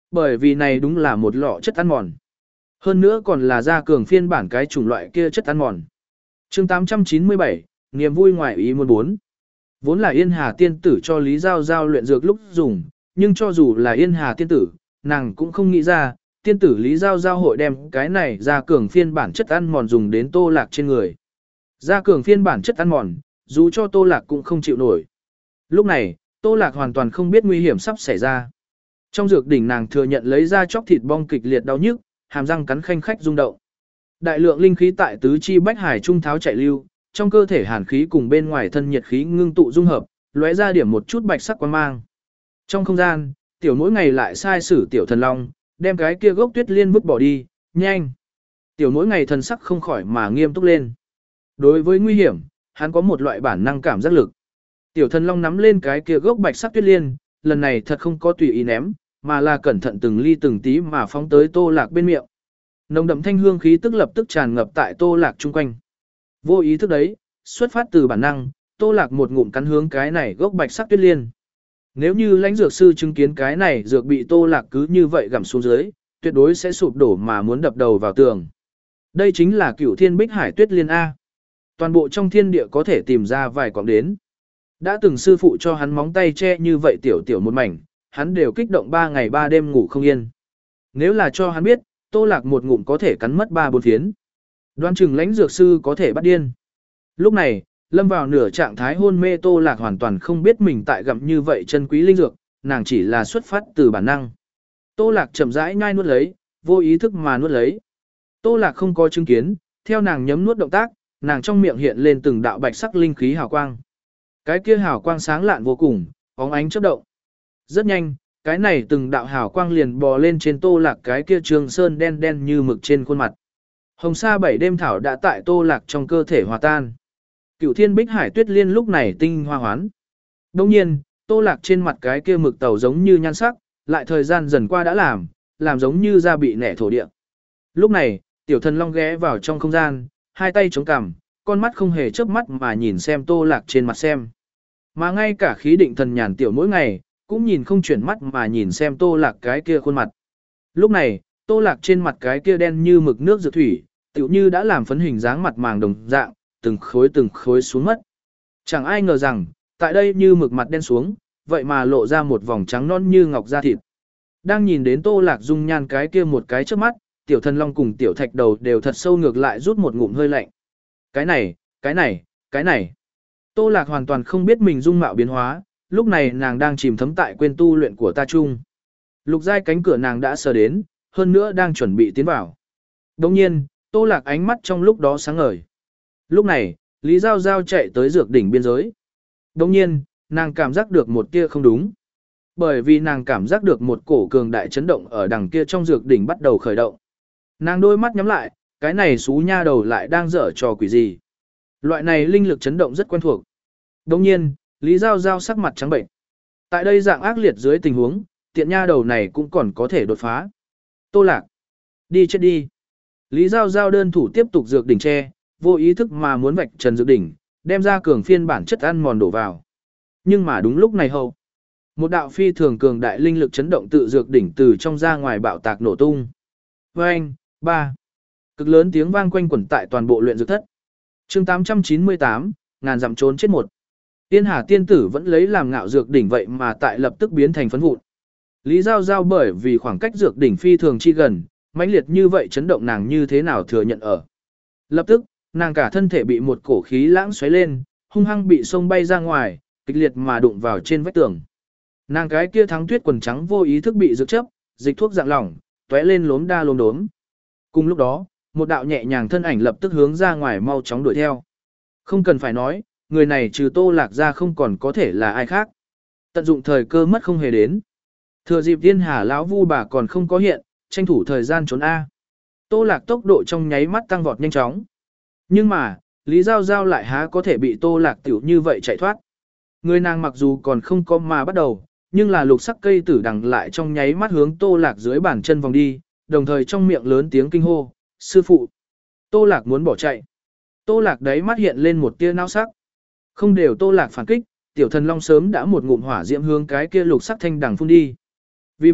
Bởi vì này đúng là một lọ chất ăn mòn. Hơn nữa còn là gia cường phiên bản cái chủng loại kia chất ăn mòn. chương tám trăm chín mươi bảy, niềm vui ngoài ý muốn bốn. Vốn là Yên Hà tiên tử cho Lý Giao Giao luyện dược lúc dùng, nhưng cho dù là Yên Hà tiên tử, nàng cũng không nghĩ ra, tiên tử Lý Giao Giao hội đem cái này gia cường phiên bản chất ăn mòn dùng đến Tô Lạc trên người. Gia cường phiên bản chất ăn mòn, dù cho Tô Lạc cũng không chịu nổi. Lúc này, Tô Lạc hoàn toàn không biết nguy hiểm sắp xảy ra. Trong dược đỉnh nàng thừa nhận lấy ra chóc thịt bong kịch liệt đau nhức, hàm răng cắn khanh khách rung động. Đại lượng linh khí tại tứ chi bách hải trung tháo chạy lưu, trong cơ thể hàn khí cùng bên ngoài thân nhiệt khí ngưng tụ dung hợp, lóe ra điểm một chút bạch sắc quang mang. Trong không gian, tiểu mỗi ngày lại sai sử tiểu thần long, đem cái kia gốc tuyết liên vứt bỏ đi, nhanh. Tiểu mỗi ngày thần sắc không khỏi mà nghiêm túc lên. Đối với nguy hiểm, hắn có một loại bản năng cảm giác lực. Tiểu thần long nắm lên cái kia gốc bạch sắc tuyết liên, lần này thật không có tùy ý ném, mà là cẩn thận từng ly từng tí mà phóng tới Tô Lạc bên miệng. Nồng đậm thanh hương khí tức lập tức tràn ngập tại Tô Lạc chung quanh. Vô ý thức đấy, xuất phát từ bản năng, Tô Lạc một ngụm cắn hướng cái này gốc bạch sắc tuyết liên. Nếu như lãnh dược sư chứng kiến cái này dược bị Tô Lạc cứ như vậy gặm xuống dưới, tuyệt đối sẽ sụp đổ mà muốn đập đầu vào tường. Đây chính là Cửu Thiên Bích Hải Tuyết Liên A. Toàn bộ trong thiên địa có thể tìm ra vài quãng đến. Đã từng sư phụ cho hắn móng tay che như vậy tiểu tiểu một mảnh, hắn đều kích động ba ngày ba đêm ngủ không yên. Nếu là cho hắn biết, Tô Lạc một ngụm có thể cắn mất ba bốn phiến. Đoán chừng lãnh dược sư có thể bắt điên. Lúc này, lâm vào nửa trạng thái hôn mê Tô Lạc hoàn toàn không biết mình tại gặm như vậy chân quý linh dược, nàng chỉ là xuất phát từ bản năng. Tô Lạc chậm rãi nhai nuốt lấy, vô ý thức mà nuốt lấy. Tô Lạc không có chứng kiến, theo nàng nhấm nuốt động tác, nàng trong miệng hiện lên từng đạo bạch sắc linh khí hào quang. Cái kia hào quang sáng lạn vô cùng, bóng ánh chớp động. Rất nhanh, cái này từng đạo hào quang liền bò lên trên Tô Lạc cái kia trường sơn đen đen như mực trên khuôn mặt. Hồng sa bảy đêm thảo đã tại Tô Lạc trong cơ thể hòa tan. Cửu Thiên Bích Hải Tuyết Liên lúc này tinh hoa hoán. Đồng nhiên, Tô Lạc trên mặt cái kia mực tàu giống như nhan sắc, lại thời gian dần qua đã làm, làm giống như da bị nẻ thổ địa. Lúc này, tiểu thần long ghé vào trong không gian, hai tay chống cằm, con mắt không hề chớp mắt mà nhìn xem Tô Lạc trên mặt xem. Mà ngay cả khí định thần nhàn tiểu mỗi ngày, cũng nhìn không chuyển mắt mà nhìn xem Tô Lạc cái kia khuôn mặt. Lúc này, Tô Lạc trên mặt cái kia đen như mực nước dược thủy, tựu như đã làm phấn hình dáng mặt màng đồng dạng, từng khối từng khối xuống mất. Chẳng ai ngờ rằng, tại đây như mực mặt đen xuống, vậy mà lộ ra một vòng trắng non như ngọc da thịt. Đang nhìn đến Tô Lạc dung nhan cái kia một cái trước mắt, tiểu thần long cùng tiểu thạch đầu đều thật sâu ngược lại rút một ngụm hơi lạnh. Cái này, cái này, cái này. Tô Lạc hoàn toàn không biết mình dung mạo biến hóa, lúc này nàng đang chìm thấm tại quên tu luyện của ta chung. Lục giai cánh cửa nàng đã sờ đến, hơn nữa đang chuẩn bị tiến vào. Đồng nhiên, Tô Lạc ánh mắt trong lúc đó sáng ngời. Lúc này, Lý Giao Giao chạy tới dược đỉnh biên giới. Đồng nhiên, nàng cảm giác được một tia không đúng. Bởi vì nàng cảm giác được một cổ cường đại chấn động ở đằng kia trong dược đỉnh bắt đầu khởi động. Nàng đôi mắt nhắm lại, cái này xú nha đầu lại đang dở trò quỷ gì. Loại này linh lực chấn động rất quen thuộc. Đồng nhiên, Lý Giao Giao sắc mặt trắng bệnh. Tại đây dạng ác liệt dưới tình huống, tiện nha đầu này cũng còn có thể đột phá. Tô Lạc, đi chết đi. Lý Giao Giao đơn thủ tiếp tục dược đỉnh che, vô ý thức mà muốn vạch trần dược đỉnh, đem ra cường phiên bản chất ăn mòn đổ vào. Nhưng mà đúng lúc này hậu, một đạo phi thường cường đại linh lực chấn động tự dược đỉnh từ trong ra ngoài bạo tạc nổ tung. Vang, ba. Cực lớn tiếng vang quanh quẩn tại toàn bộ luyện dược thất. Chương tám trăm chín mươi tám, ngàn dặm trốn chết một. Tiên Hà tiên tử vẫn lấy làm ngạo dược đỉnh vậy mà tại lập tức biến thành phấn vụn. Lý Giao Giao bởi vì khoảng cách dược đỉnh phi thường chi gần, mãnh liệt như vậy chấn động nàng như thế nào thừa nhận ở. Lập tức, nàng cả thân thể bị một cổ khí lãng xoáy lên, hung hăng bị xông bay ra ngoài, kịch liệt mà đụng vào trên vách tường. Nàng cái kia thắng tuyết quần trắng vô ý thức bị dược chấp, dịch thuốc dạng lỏng, tóe lên lốm đa lốm đốm. Cùng lúc đó, một đạo nhẹ nhàng thân ảnh lập tức hướng ra ngoài mau chóng đuổi theo. Không cần phải nói, người này trừ Tô Lạc ra không còn có thể là ai khác. Tận dụng thời cơ mất không hề đến. Thừa dịp Tiên Hà lão vu bà còn không có hiện, tranh thủ thời gian trốn A. Tô Lạc tốc độ trong nháy mắt tăng vọt nhanh chóng. Nhưng mà, Lý Giao Giao lại há có thể bị Tô Lạc tiểu như vậy chạy thoát. Người nàng mặc dù còn không có mà bắt đầu, nhưng là lục sắc cây tử đằng lại trong nháy mắt hướng Tô Lạc dưới bàn chân vòng đi, đồng thời trong miệng lớn tiếng kinh hô, sư phụ. Tô Lạc muốn bỏ chạy. Tô Lạc đấy mắt hiện lên một tia nao sắc. Không đều Tô Lạc phản kích, tiểu thần long sớm đã một ngụm hỏa diễm hướng cái kia lục sắc thanh đằng phun đi. Vì vậy,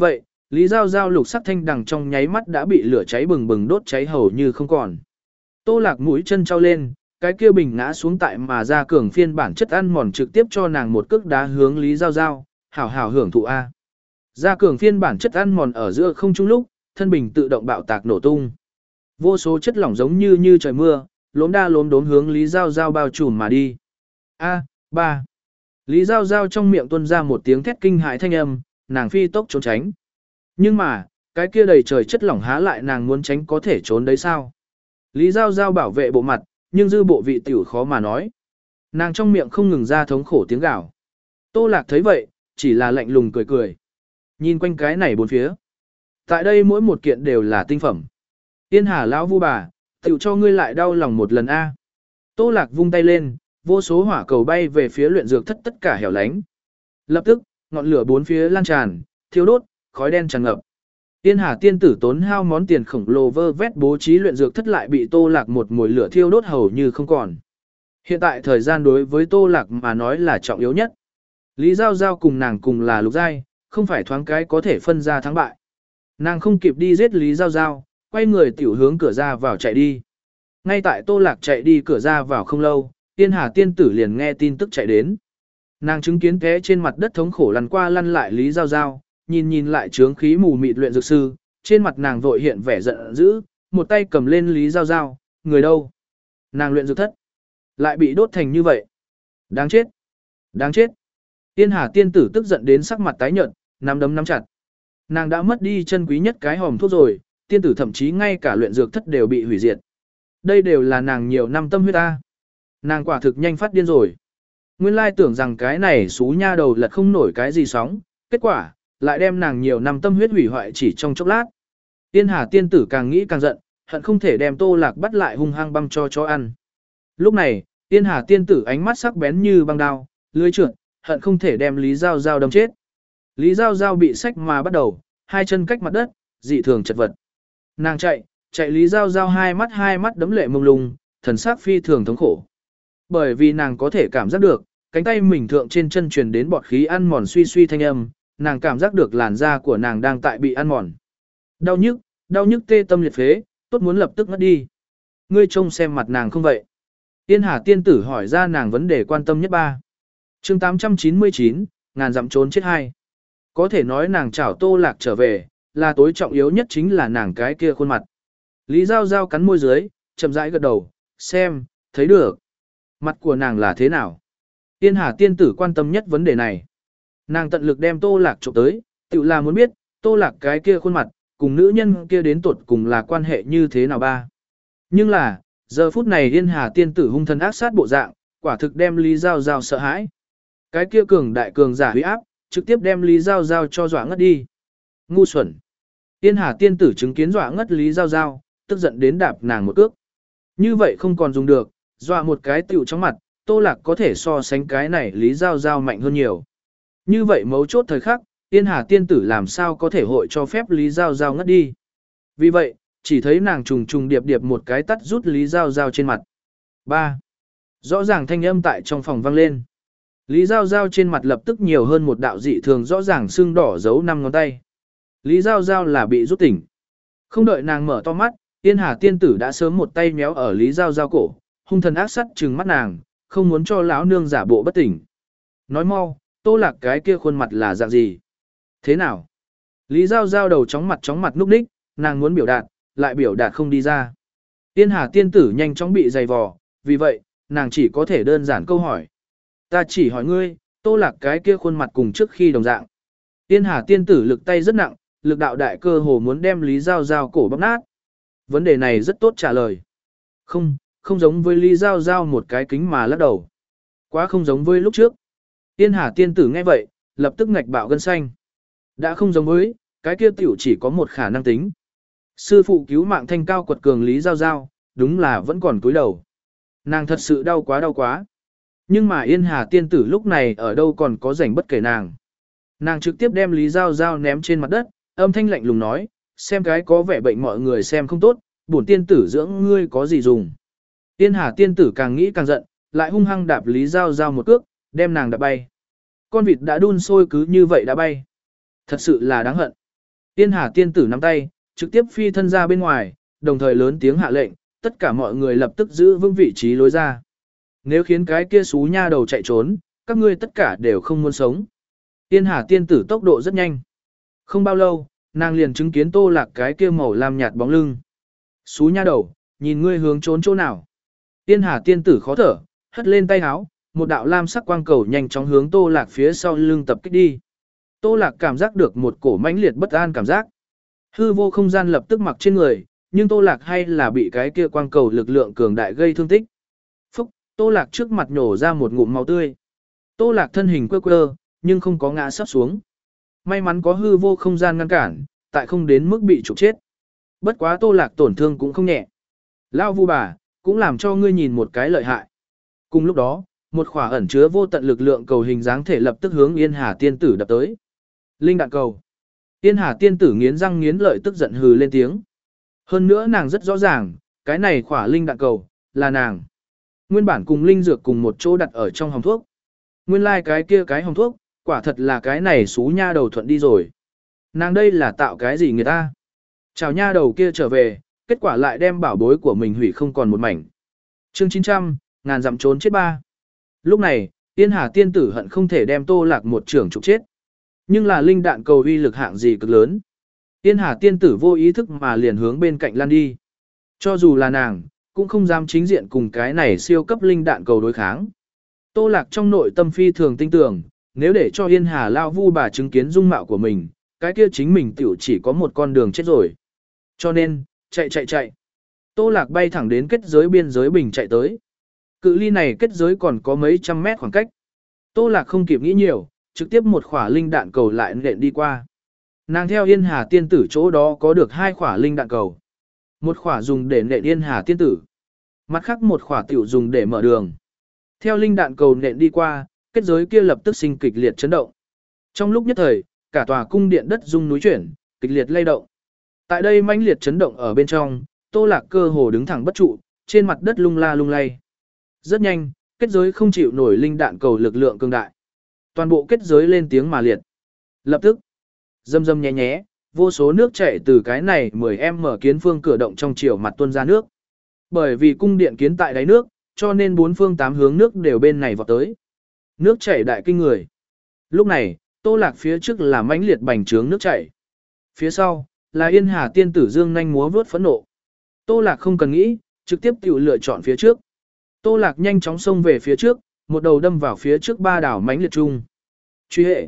Lý Giao Giao lục sắc thanh đằng trong nháy mắt đã bị lửa cháy bừng bừng đốt cháy hầu như không còn. Tô Lạc mũi chân trao lên, cái kia bình ngã xuống tại mà ra cường phiên bản chất ăn mòn trực tiếp cho nàng một cước đá hướng Lý Giao Giao, hảo hảo hưởng thụ A. Ra cường phiên bản chất ăn mòn ở giữa không trung lúc, thân bình tự động bạo tạc nổ tung. Vô số chất lỏng giống như như trời mưa, lốm đa lốm đốm hướng Lý Giao Giao bao trùm mà đi. A, ba. Lý Giao Giao trong miệng tuôn ra một tiếng thét kinh hãi thanh âm, nàng phi tốc trốn tránh. Nhưng mà, cái kia đầy trời chất lỏng há lại nàng muốn tránh có thể trốn đấy sao? Lý Giao Giao bảo vệ bộ mặt, nhưng dư bộ vị tiểu khó mà nói. Nàng trong miệng không ngừng ra thống khổ tiếng gào. Tô Lạc thấy vậy, chỉ là lạnh lùng cười cười. Nhìn quanh cái này bốn phía. Tại đây mỗi một kiện đều là tinh phẩm. Yên Hà lão vu bà, tiểu cho ngươi lại đau lòng một lần a. Tô Lạc vung tay lên, vô số hỏa cầu bay về phía luyện dược thất tất cả hẻo lánh. Lập tức, ngọn lửa bốn phía lan tràn, thiêu đốt, khói đen tràn ngập. Yên Hà tiên tử tốn hao món tiền khổng lồ vơ vét bố trí luyện dược thất lại bị Tô Lạc một mùi lửa thiêu đốt hầu như không còn. Hiện tại thời gian đối với Tô Lạc mà nói là trọng yếu nhất. Lý Giao Giao cùng nàng cùng là lục giai, không phải thoáng cái có thể phân ra thắng bại. Nàng không kịp đi giết Lý Giao Giao, quay người tiểu hướng cửa ra vào chạy đi. Ngay tại Tô Lạc chạy đi cửa ra vào không lâu, Yên Hà tiên tử liền nghe tin tức chạy đến. Nàng chứng kiến té trên mặt đất thống khổ lăn qua lăn lại Lý Giao Giao, nhìn nhìn lại trướng khí mù mịt luyện dược sư, trên mặt nàng vội hiện vẻ giận dữ, một tay cầm lên Lý Giao Giao, người đâu? Nàng luyện dược thất, lại bị đốt thành như vậy. Đáng chết! Đáng chết! Yên Hà tiên tử tức giận đến sắc mặt tái nhợt, nắm đấm nắm chặt. Nàng đã mất đi chân quý nhất cái hòm thuốc rồi, tiên tử thậm chí ngay cả luyện dược thất đều bị hủy diệt. Đây đều là nàng nhiều năm tâm huyết ta. Nàng quả thực nhanh phát điên rồi. Nguyên lai tưởng rằng cái này xú nha đầu lật không nổi cái gì sóng, kết quả, lại đem nàng nhiều năm tâm huyết hủy hoại chỉ trong chốc lát. Yên Hà tiên tử càng nghĩ càng giận, hận không thể đem Tô Lạc bắt lại hung hăng băm cho chó ăn. Lúc này, Yên Hà tiên tử ánh mắt sắc bén như băng đao, lưỡi trượt, hận không thể đem Lý Giao Giao đâm chết. Lý Giao Giao bị xách mà bắt đầu, hai chân cách mặt đất, dị thường chật vật. Nàng chạy, chạy Lý Giao Giao hai mắt hai mắt đấm lệ mông lung, thần sắc phi thường thống khổ. Bởi vì nàng có thể cảm giác được, cánh tay mình thượng trên chân truyền đến bọt khí ăn mòn suy suy thanh âm, nàng cảm giác được làn da của nàng đang tại bị ăn mòn. Đau nhức, đau nhức tê tâm liệt phế, tốt muốn lập tức ngất đi. Ngươi trông xem mặt nàng không vậy? Yên Hà tiên tử hỏi ra nàng vấn đề quan tâm nhất ba. Chương tám trăm chín mươi chín, ngàn dặm trốn chết hai. Có thể nói nàng chảo Tô Lạc trở về, là tối trọng yếu nhất chính là nàng cái kia khuôn mặt. Lý Giao Giao cắn môi dưới, chậm rãi gật đầu, xem, thấy được. Mặt của nàng là thế nào? Yên Hà tiên tử quan tâm nhất vấn đề này. Nàng tận lực đem Tô Lạc trộm tới, tự là muốn biết, Tô Lạc cái kia khuôn mặt, cùng nữ nhân kia đến tuột cùng là quan hệ như thế nào ba. Nhưng là, giờ phút này Yên Hà tiên tử hung thần ác sát bộ dạng, quả thực đem Lý Giao Giao sợ hãi. Cái kia cường đại cường giả huy áp, trực tiếp đem Lý Giao Giao cho dọa ngất đi. Ngu xuẩn. Yên Hà tiên tử chứng kiến dọa ngất Lý Giao Giao, tức giận đến đạp nàng một cước. Như vậy không còn dùng được, dọa một cái tiểu trong mặt, Tô Lạc có thể so sánh cái này Lý Giao Giao mạnh hơn nhiều. Như vậy mấu chốt thời khắc, Yên Hà tiên tử làm sao có thể hội cho phép Lý Giao Giao ngất đi. Vì vậy, chỉ thấy nàng trùng trùng điệp điệp một cái tắt rút Lý Giao Giao trên mặt. ba. Rõ ràng thanh âm tại trong phòng vang lên. Lý Giao Giao trên mặt lập tức nhiều hơn một đạo dị thường rõ ràng sưng đỏ giấu năm ngón tay. Lý Giao Giao là bị rút tỉnh. Không đợi nàng mở to mắt, Yên Hà tiên tử đã sớm một tay méo ở Lý Giao Giao cổ, hung thần ác sắt trừng mắt nàng, không muốn cho lão nương giả bộ bất tỉnh. Nói mau, Tô Lạc cái kia khuôn mặt là dạng gì? Thế nào? Lý Giao Giao đầu chóng mặt chóng mặt núp ních, nàng muốn biểu đạt, lại biểu đạt không đi ra. Yên Hà tiên tử nhanh chóng bị dày vò, vì vậy, nàng chỉ có thể đơn giản câu hỏi. Ta chỉ hỏi ngươi, Tô Lạc cái kia khuôn mặt cùng trước khi đồng dạng. Yên Hà tiên tử lực tay rất nặng, lực đạo đại cơ hồ muốn đem Lý Giao Giao cổ bóp nát. Vấn đề này rất tốt trả lời. Không, không giống với Lý Giao Giao một cái kính mà lắc đầu. Quá không giống với lúc trước. Yên Hà tiên tử nghe vậy, lập tức ngạch bạo gân xanh. Đã không giống với, cái kia tiểu chỉ có một khả năng tính. Sư phụ cứu mạng thanh cao quật cường Lý Giao Giao, đúng là vẫn còn cúi đầu. Nàng thật sự đau quá đau quá. Nhưng mà Yên Hà tiên tử lúc này ở đâu còn có rảnh bất kể nàng. Nàng trực tiếp đem Lý Giao Giao ném trên mặt đất, âm thanh lạnh lùng nói, xem cái có vẻ bệnh mọi người xem không tốt, bổn tiên tử dưỡng ngươi có gì dùng. Yên Hà tiên tử càng nghĩ càng giận, lại hung hăng đạp Lý Giao Giao một cước, đem nàng đạp bay. Con vịt đã đun sôi cứ như vậy đã bay. Thật sự là đáng hận. Yên Hà tiên tử nắm tay, trực tiếp phi thân ra bên ngoài, đồng thời lớn tiếng hạ lệnh, tất cả mọi người lập tức giữ vững vị trí lối ra. Nếu khiến cái kia xú nha đầu chạy trốn, các ngươi tất cả đều không muốn sống. Yên Hà tiên tử tốc độ rất nhanh. Không bao lâu, nàng liền chứng kiến Tô Lạc cái kia màu lam nhạt bóng lưng. Xú nha đầu, nhìn ngươi hướng trốn chỗ nào. Yên Hà tiên tử khó thở, hất lên tay áo, một đạo lam sắc quang cầu nhanh chóng hướng Tô Lạc phía sau lưng tập kích đi. Tô Lạc cảm giác được một cổ mãnh liệt bất an cảm giác. Hư vô không gian lập tức mặc trên người, nhưng Tô Lạc hay là bị cái kia quang cầu lực lượng cường đại gây thương tích. Phúc, Tô Lạc trước mặt nhổ ra một ngụm máu tươi. Tô Lạc thân hình quơ quơ, nhưng không có ngã sắp xuống. May mắn có hư vô không gian ngăn cản, tại không đến mức bị trục chết. Bất quá Tô Lạc tổn thương cũng không nhẹ. Lao vu bà, cũng làm cho ngươi nhìn một cái lợi hại. Cùng lúc đó, một khỏa ẩn chứa vô tận lực lượng cầu hình dáng thể lập tức hướng Yên Hà tiên tử đập tới. Linh đạn cầu. Yên Hà tiên tử nghiến răng nghiến lợi tức giận hừ lên tiếng. Hơn nữa nàng rất rõ ràng, cái này khỏa linh đạn cầu, là nàng. Nguyên bản cùng linh dược cùng một chỗ đặt ở trong hòm thuốc. Nguyên lai like cái kia cái hòm thuốc, quả thật là cái này xú nha đầu thuận đi rồi. Nàng đây là tạo cái gì người ta? Chào nha đầu kia trở về, kết quả lại đem bảo bối của mình hủy không còn một mảnh. Chương chín trăm, ngàn dặm trốn chết ba. Lúc này, Yên Hà tiên tử hận không thể đem Tô Lạc một trưởng trục chết. Nhưng là linh đạn cầu uy lực hạng gì cực lớn. Yên Hà tiên tử vô ý thức mà liền hướng bên cạnh lăn đi. Cho dù là nàng, cũng không dám chính diện cùng cái này siêu cấp linh đạn cầu đối kháng. Tô Lạc trong nội tâm phi thường tinh tưởng, nếu để cho Yên Hà lao vu bà chứng kiến dung mạo của mình, cái kia chính mình tiểu chỉ có một con đường chết rồi. Cho nên, chạy chạy chạy. Tô Lạc bay thẳng đến kết giới biên giới bình chạy tới. Cự ly này kết giới còn có mấy trăm mét khoảng cách. Tô Lạc không kịp nghĩ nhiều, trực tiếp một khỏa linh đạn cầu lại nện đi qua. Nàng theo Yên Hà tiên tử chỗ đó có được hai khỏa linh đạn cầu. Một khỏa dùng để nện Yên Hà tiên tử. Mặt khác một khỏa tiểu dùng để mở đường. Theo linh đạn cầu nện đi qua, kết giới kia lập tức sinh kịch liệt chấn động. Trong lúc nhất thời, cả tòa cung điện đất rung núi chuyển, kịch liệt lay động. Tại đây mãnh liệt chấn động ở bên trong, Tô Lạc cơ hồ đứng thẳng bất trụ, trên mặt đất lung la lung lay. Rất nhanh, kết giới không chịu nổi linh đạn cầu lực lượng cường đại. Toàn bộ kết giới lên tiếng mà liệt. Lập tức, rầm rầm nhẹ nhé, vô số nước chảy từ cái này mười em mở kiến phương cửa động trong chiều mặt tuôn ra nước. Bởi vì cung điện kiến tại đáy nước, cho nên bốn phương tám hướng nước đều bên này vọt tới. Nước chảy đại kinh người. Lúc này, Tô Lạc phía trước là mãnh liệt bành trướng nước chảy. Phía sau, là Yên Hà tiên tử dương nhanh múa vớt phẫn nộ. Tô Lạc không cần nghĩ, trực tiếp tự lựa chọn phía trước. Tô Lạc nhanh chóng xông về phía trước, một đầu đâm vào phía trước ba đảo mãnh liệt chung. Truy hệ.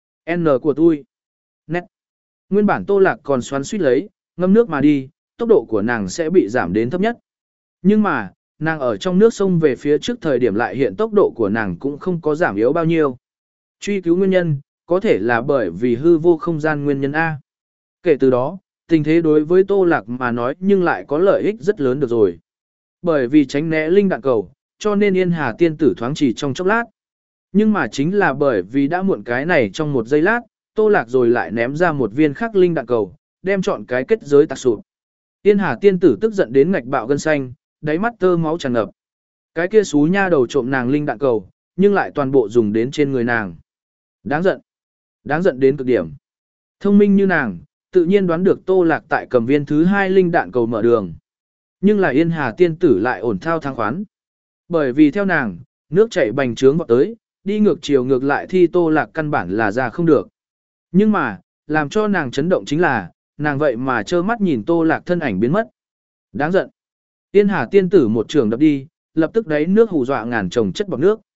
N của tôi. Nét. Nguyên bản Tô Lạc còn xoắn suýt lấy, ngâm nước mà đi, tốc độ của nàng sẽ bị giảm đến thấp nhất. Nhưng mà, nàng ở trong nước sông về phía trước thời điểm lại hiện tốc độ của nàng cũng không có giảm yếu bao nhiêu. Truy cứu nguyên nhân, có thể là bởi vì hư vô không gian nguyên nhân A. Kể từ đó, tình thế đối với Tô Lạc mà nói nhưng lại có lợi ích rất lớn được rồi. Bởi vì tránh né linh đạn cầu, cho nên Yên Hà tiên tử thoáng chỉ trong chốc lát. Nhưng mà chính là bởi vì đã muộn cái này trong một giây lát, Tô Lạc rồi lại ném ra một viên khắc linh đạn cầu, đem chọn cái kết giới tạc sụp. Yên Hà tiên tử tức giận đến ngạch bạo gân xanh, đáy mắt tơ máu tràn ngập. Cái kia xú nha đầu trộm nàng linh đạn cầu, nhưng lại toàn bộ dùng đến trên người nàng. Đáng giận. Đáng giận đến cực điểm. Thông minh như nàng, tự nhiên đoán được Tô Lạc tại cầm viên thứ hai linh đạn cầu mở đường. Nhưng là Yên Hà tiên tử lại ổn thao thang khoán. Bởi vì theo nàng, nước chảy bành trướng vọt tới, đi ngược chiều ngược lại thi Tô Lạc căn bản là ra không được. Nhưng mà, làm cho nàng chấn động chính là, nàng vậy mà trơ mắt nhìn Tô Lạc thân ảnh biến mất. Đáng giận. Yên Hà tiên tử một trường đập đi, lập tức đáy nước hù dọa ngàn chồng chất bọt nước.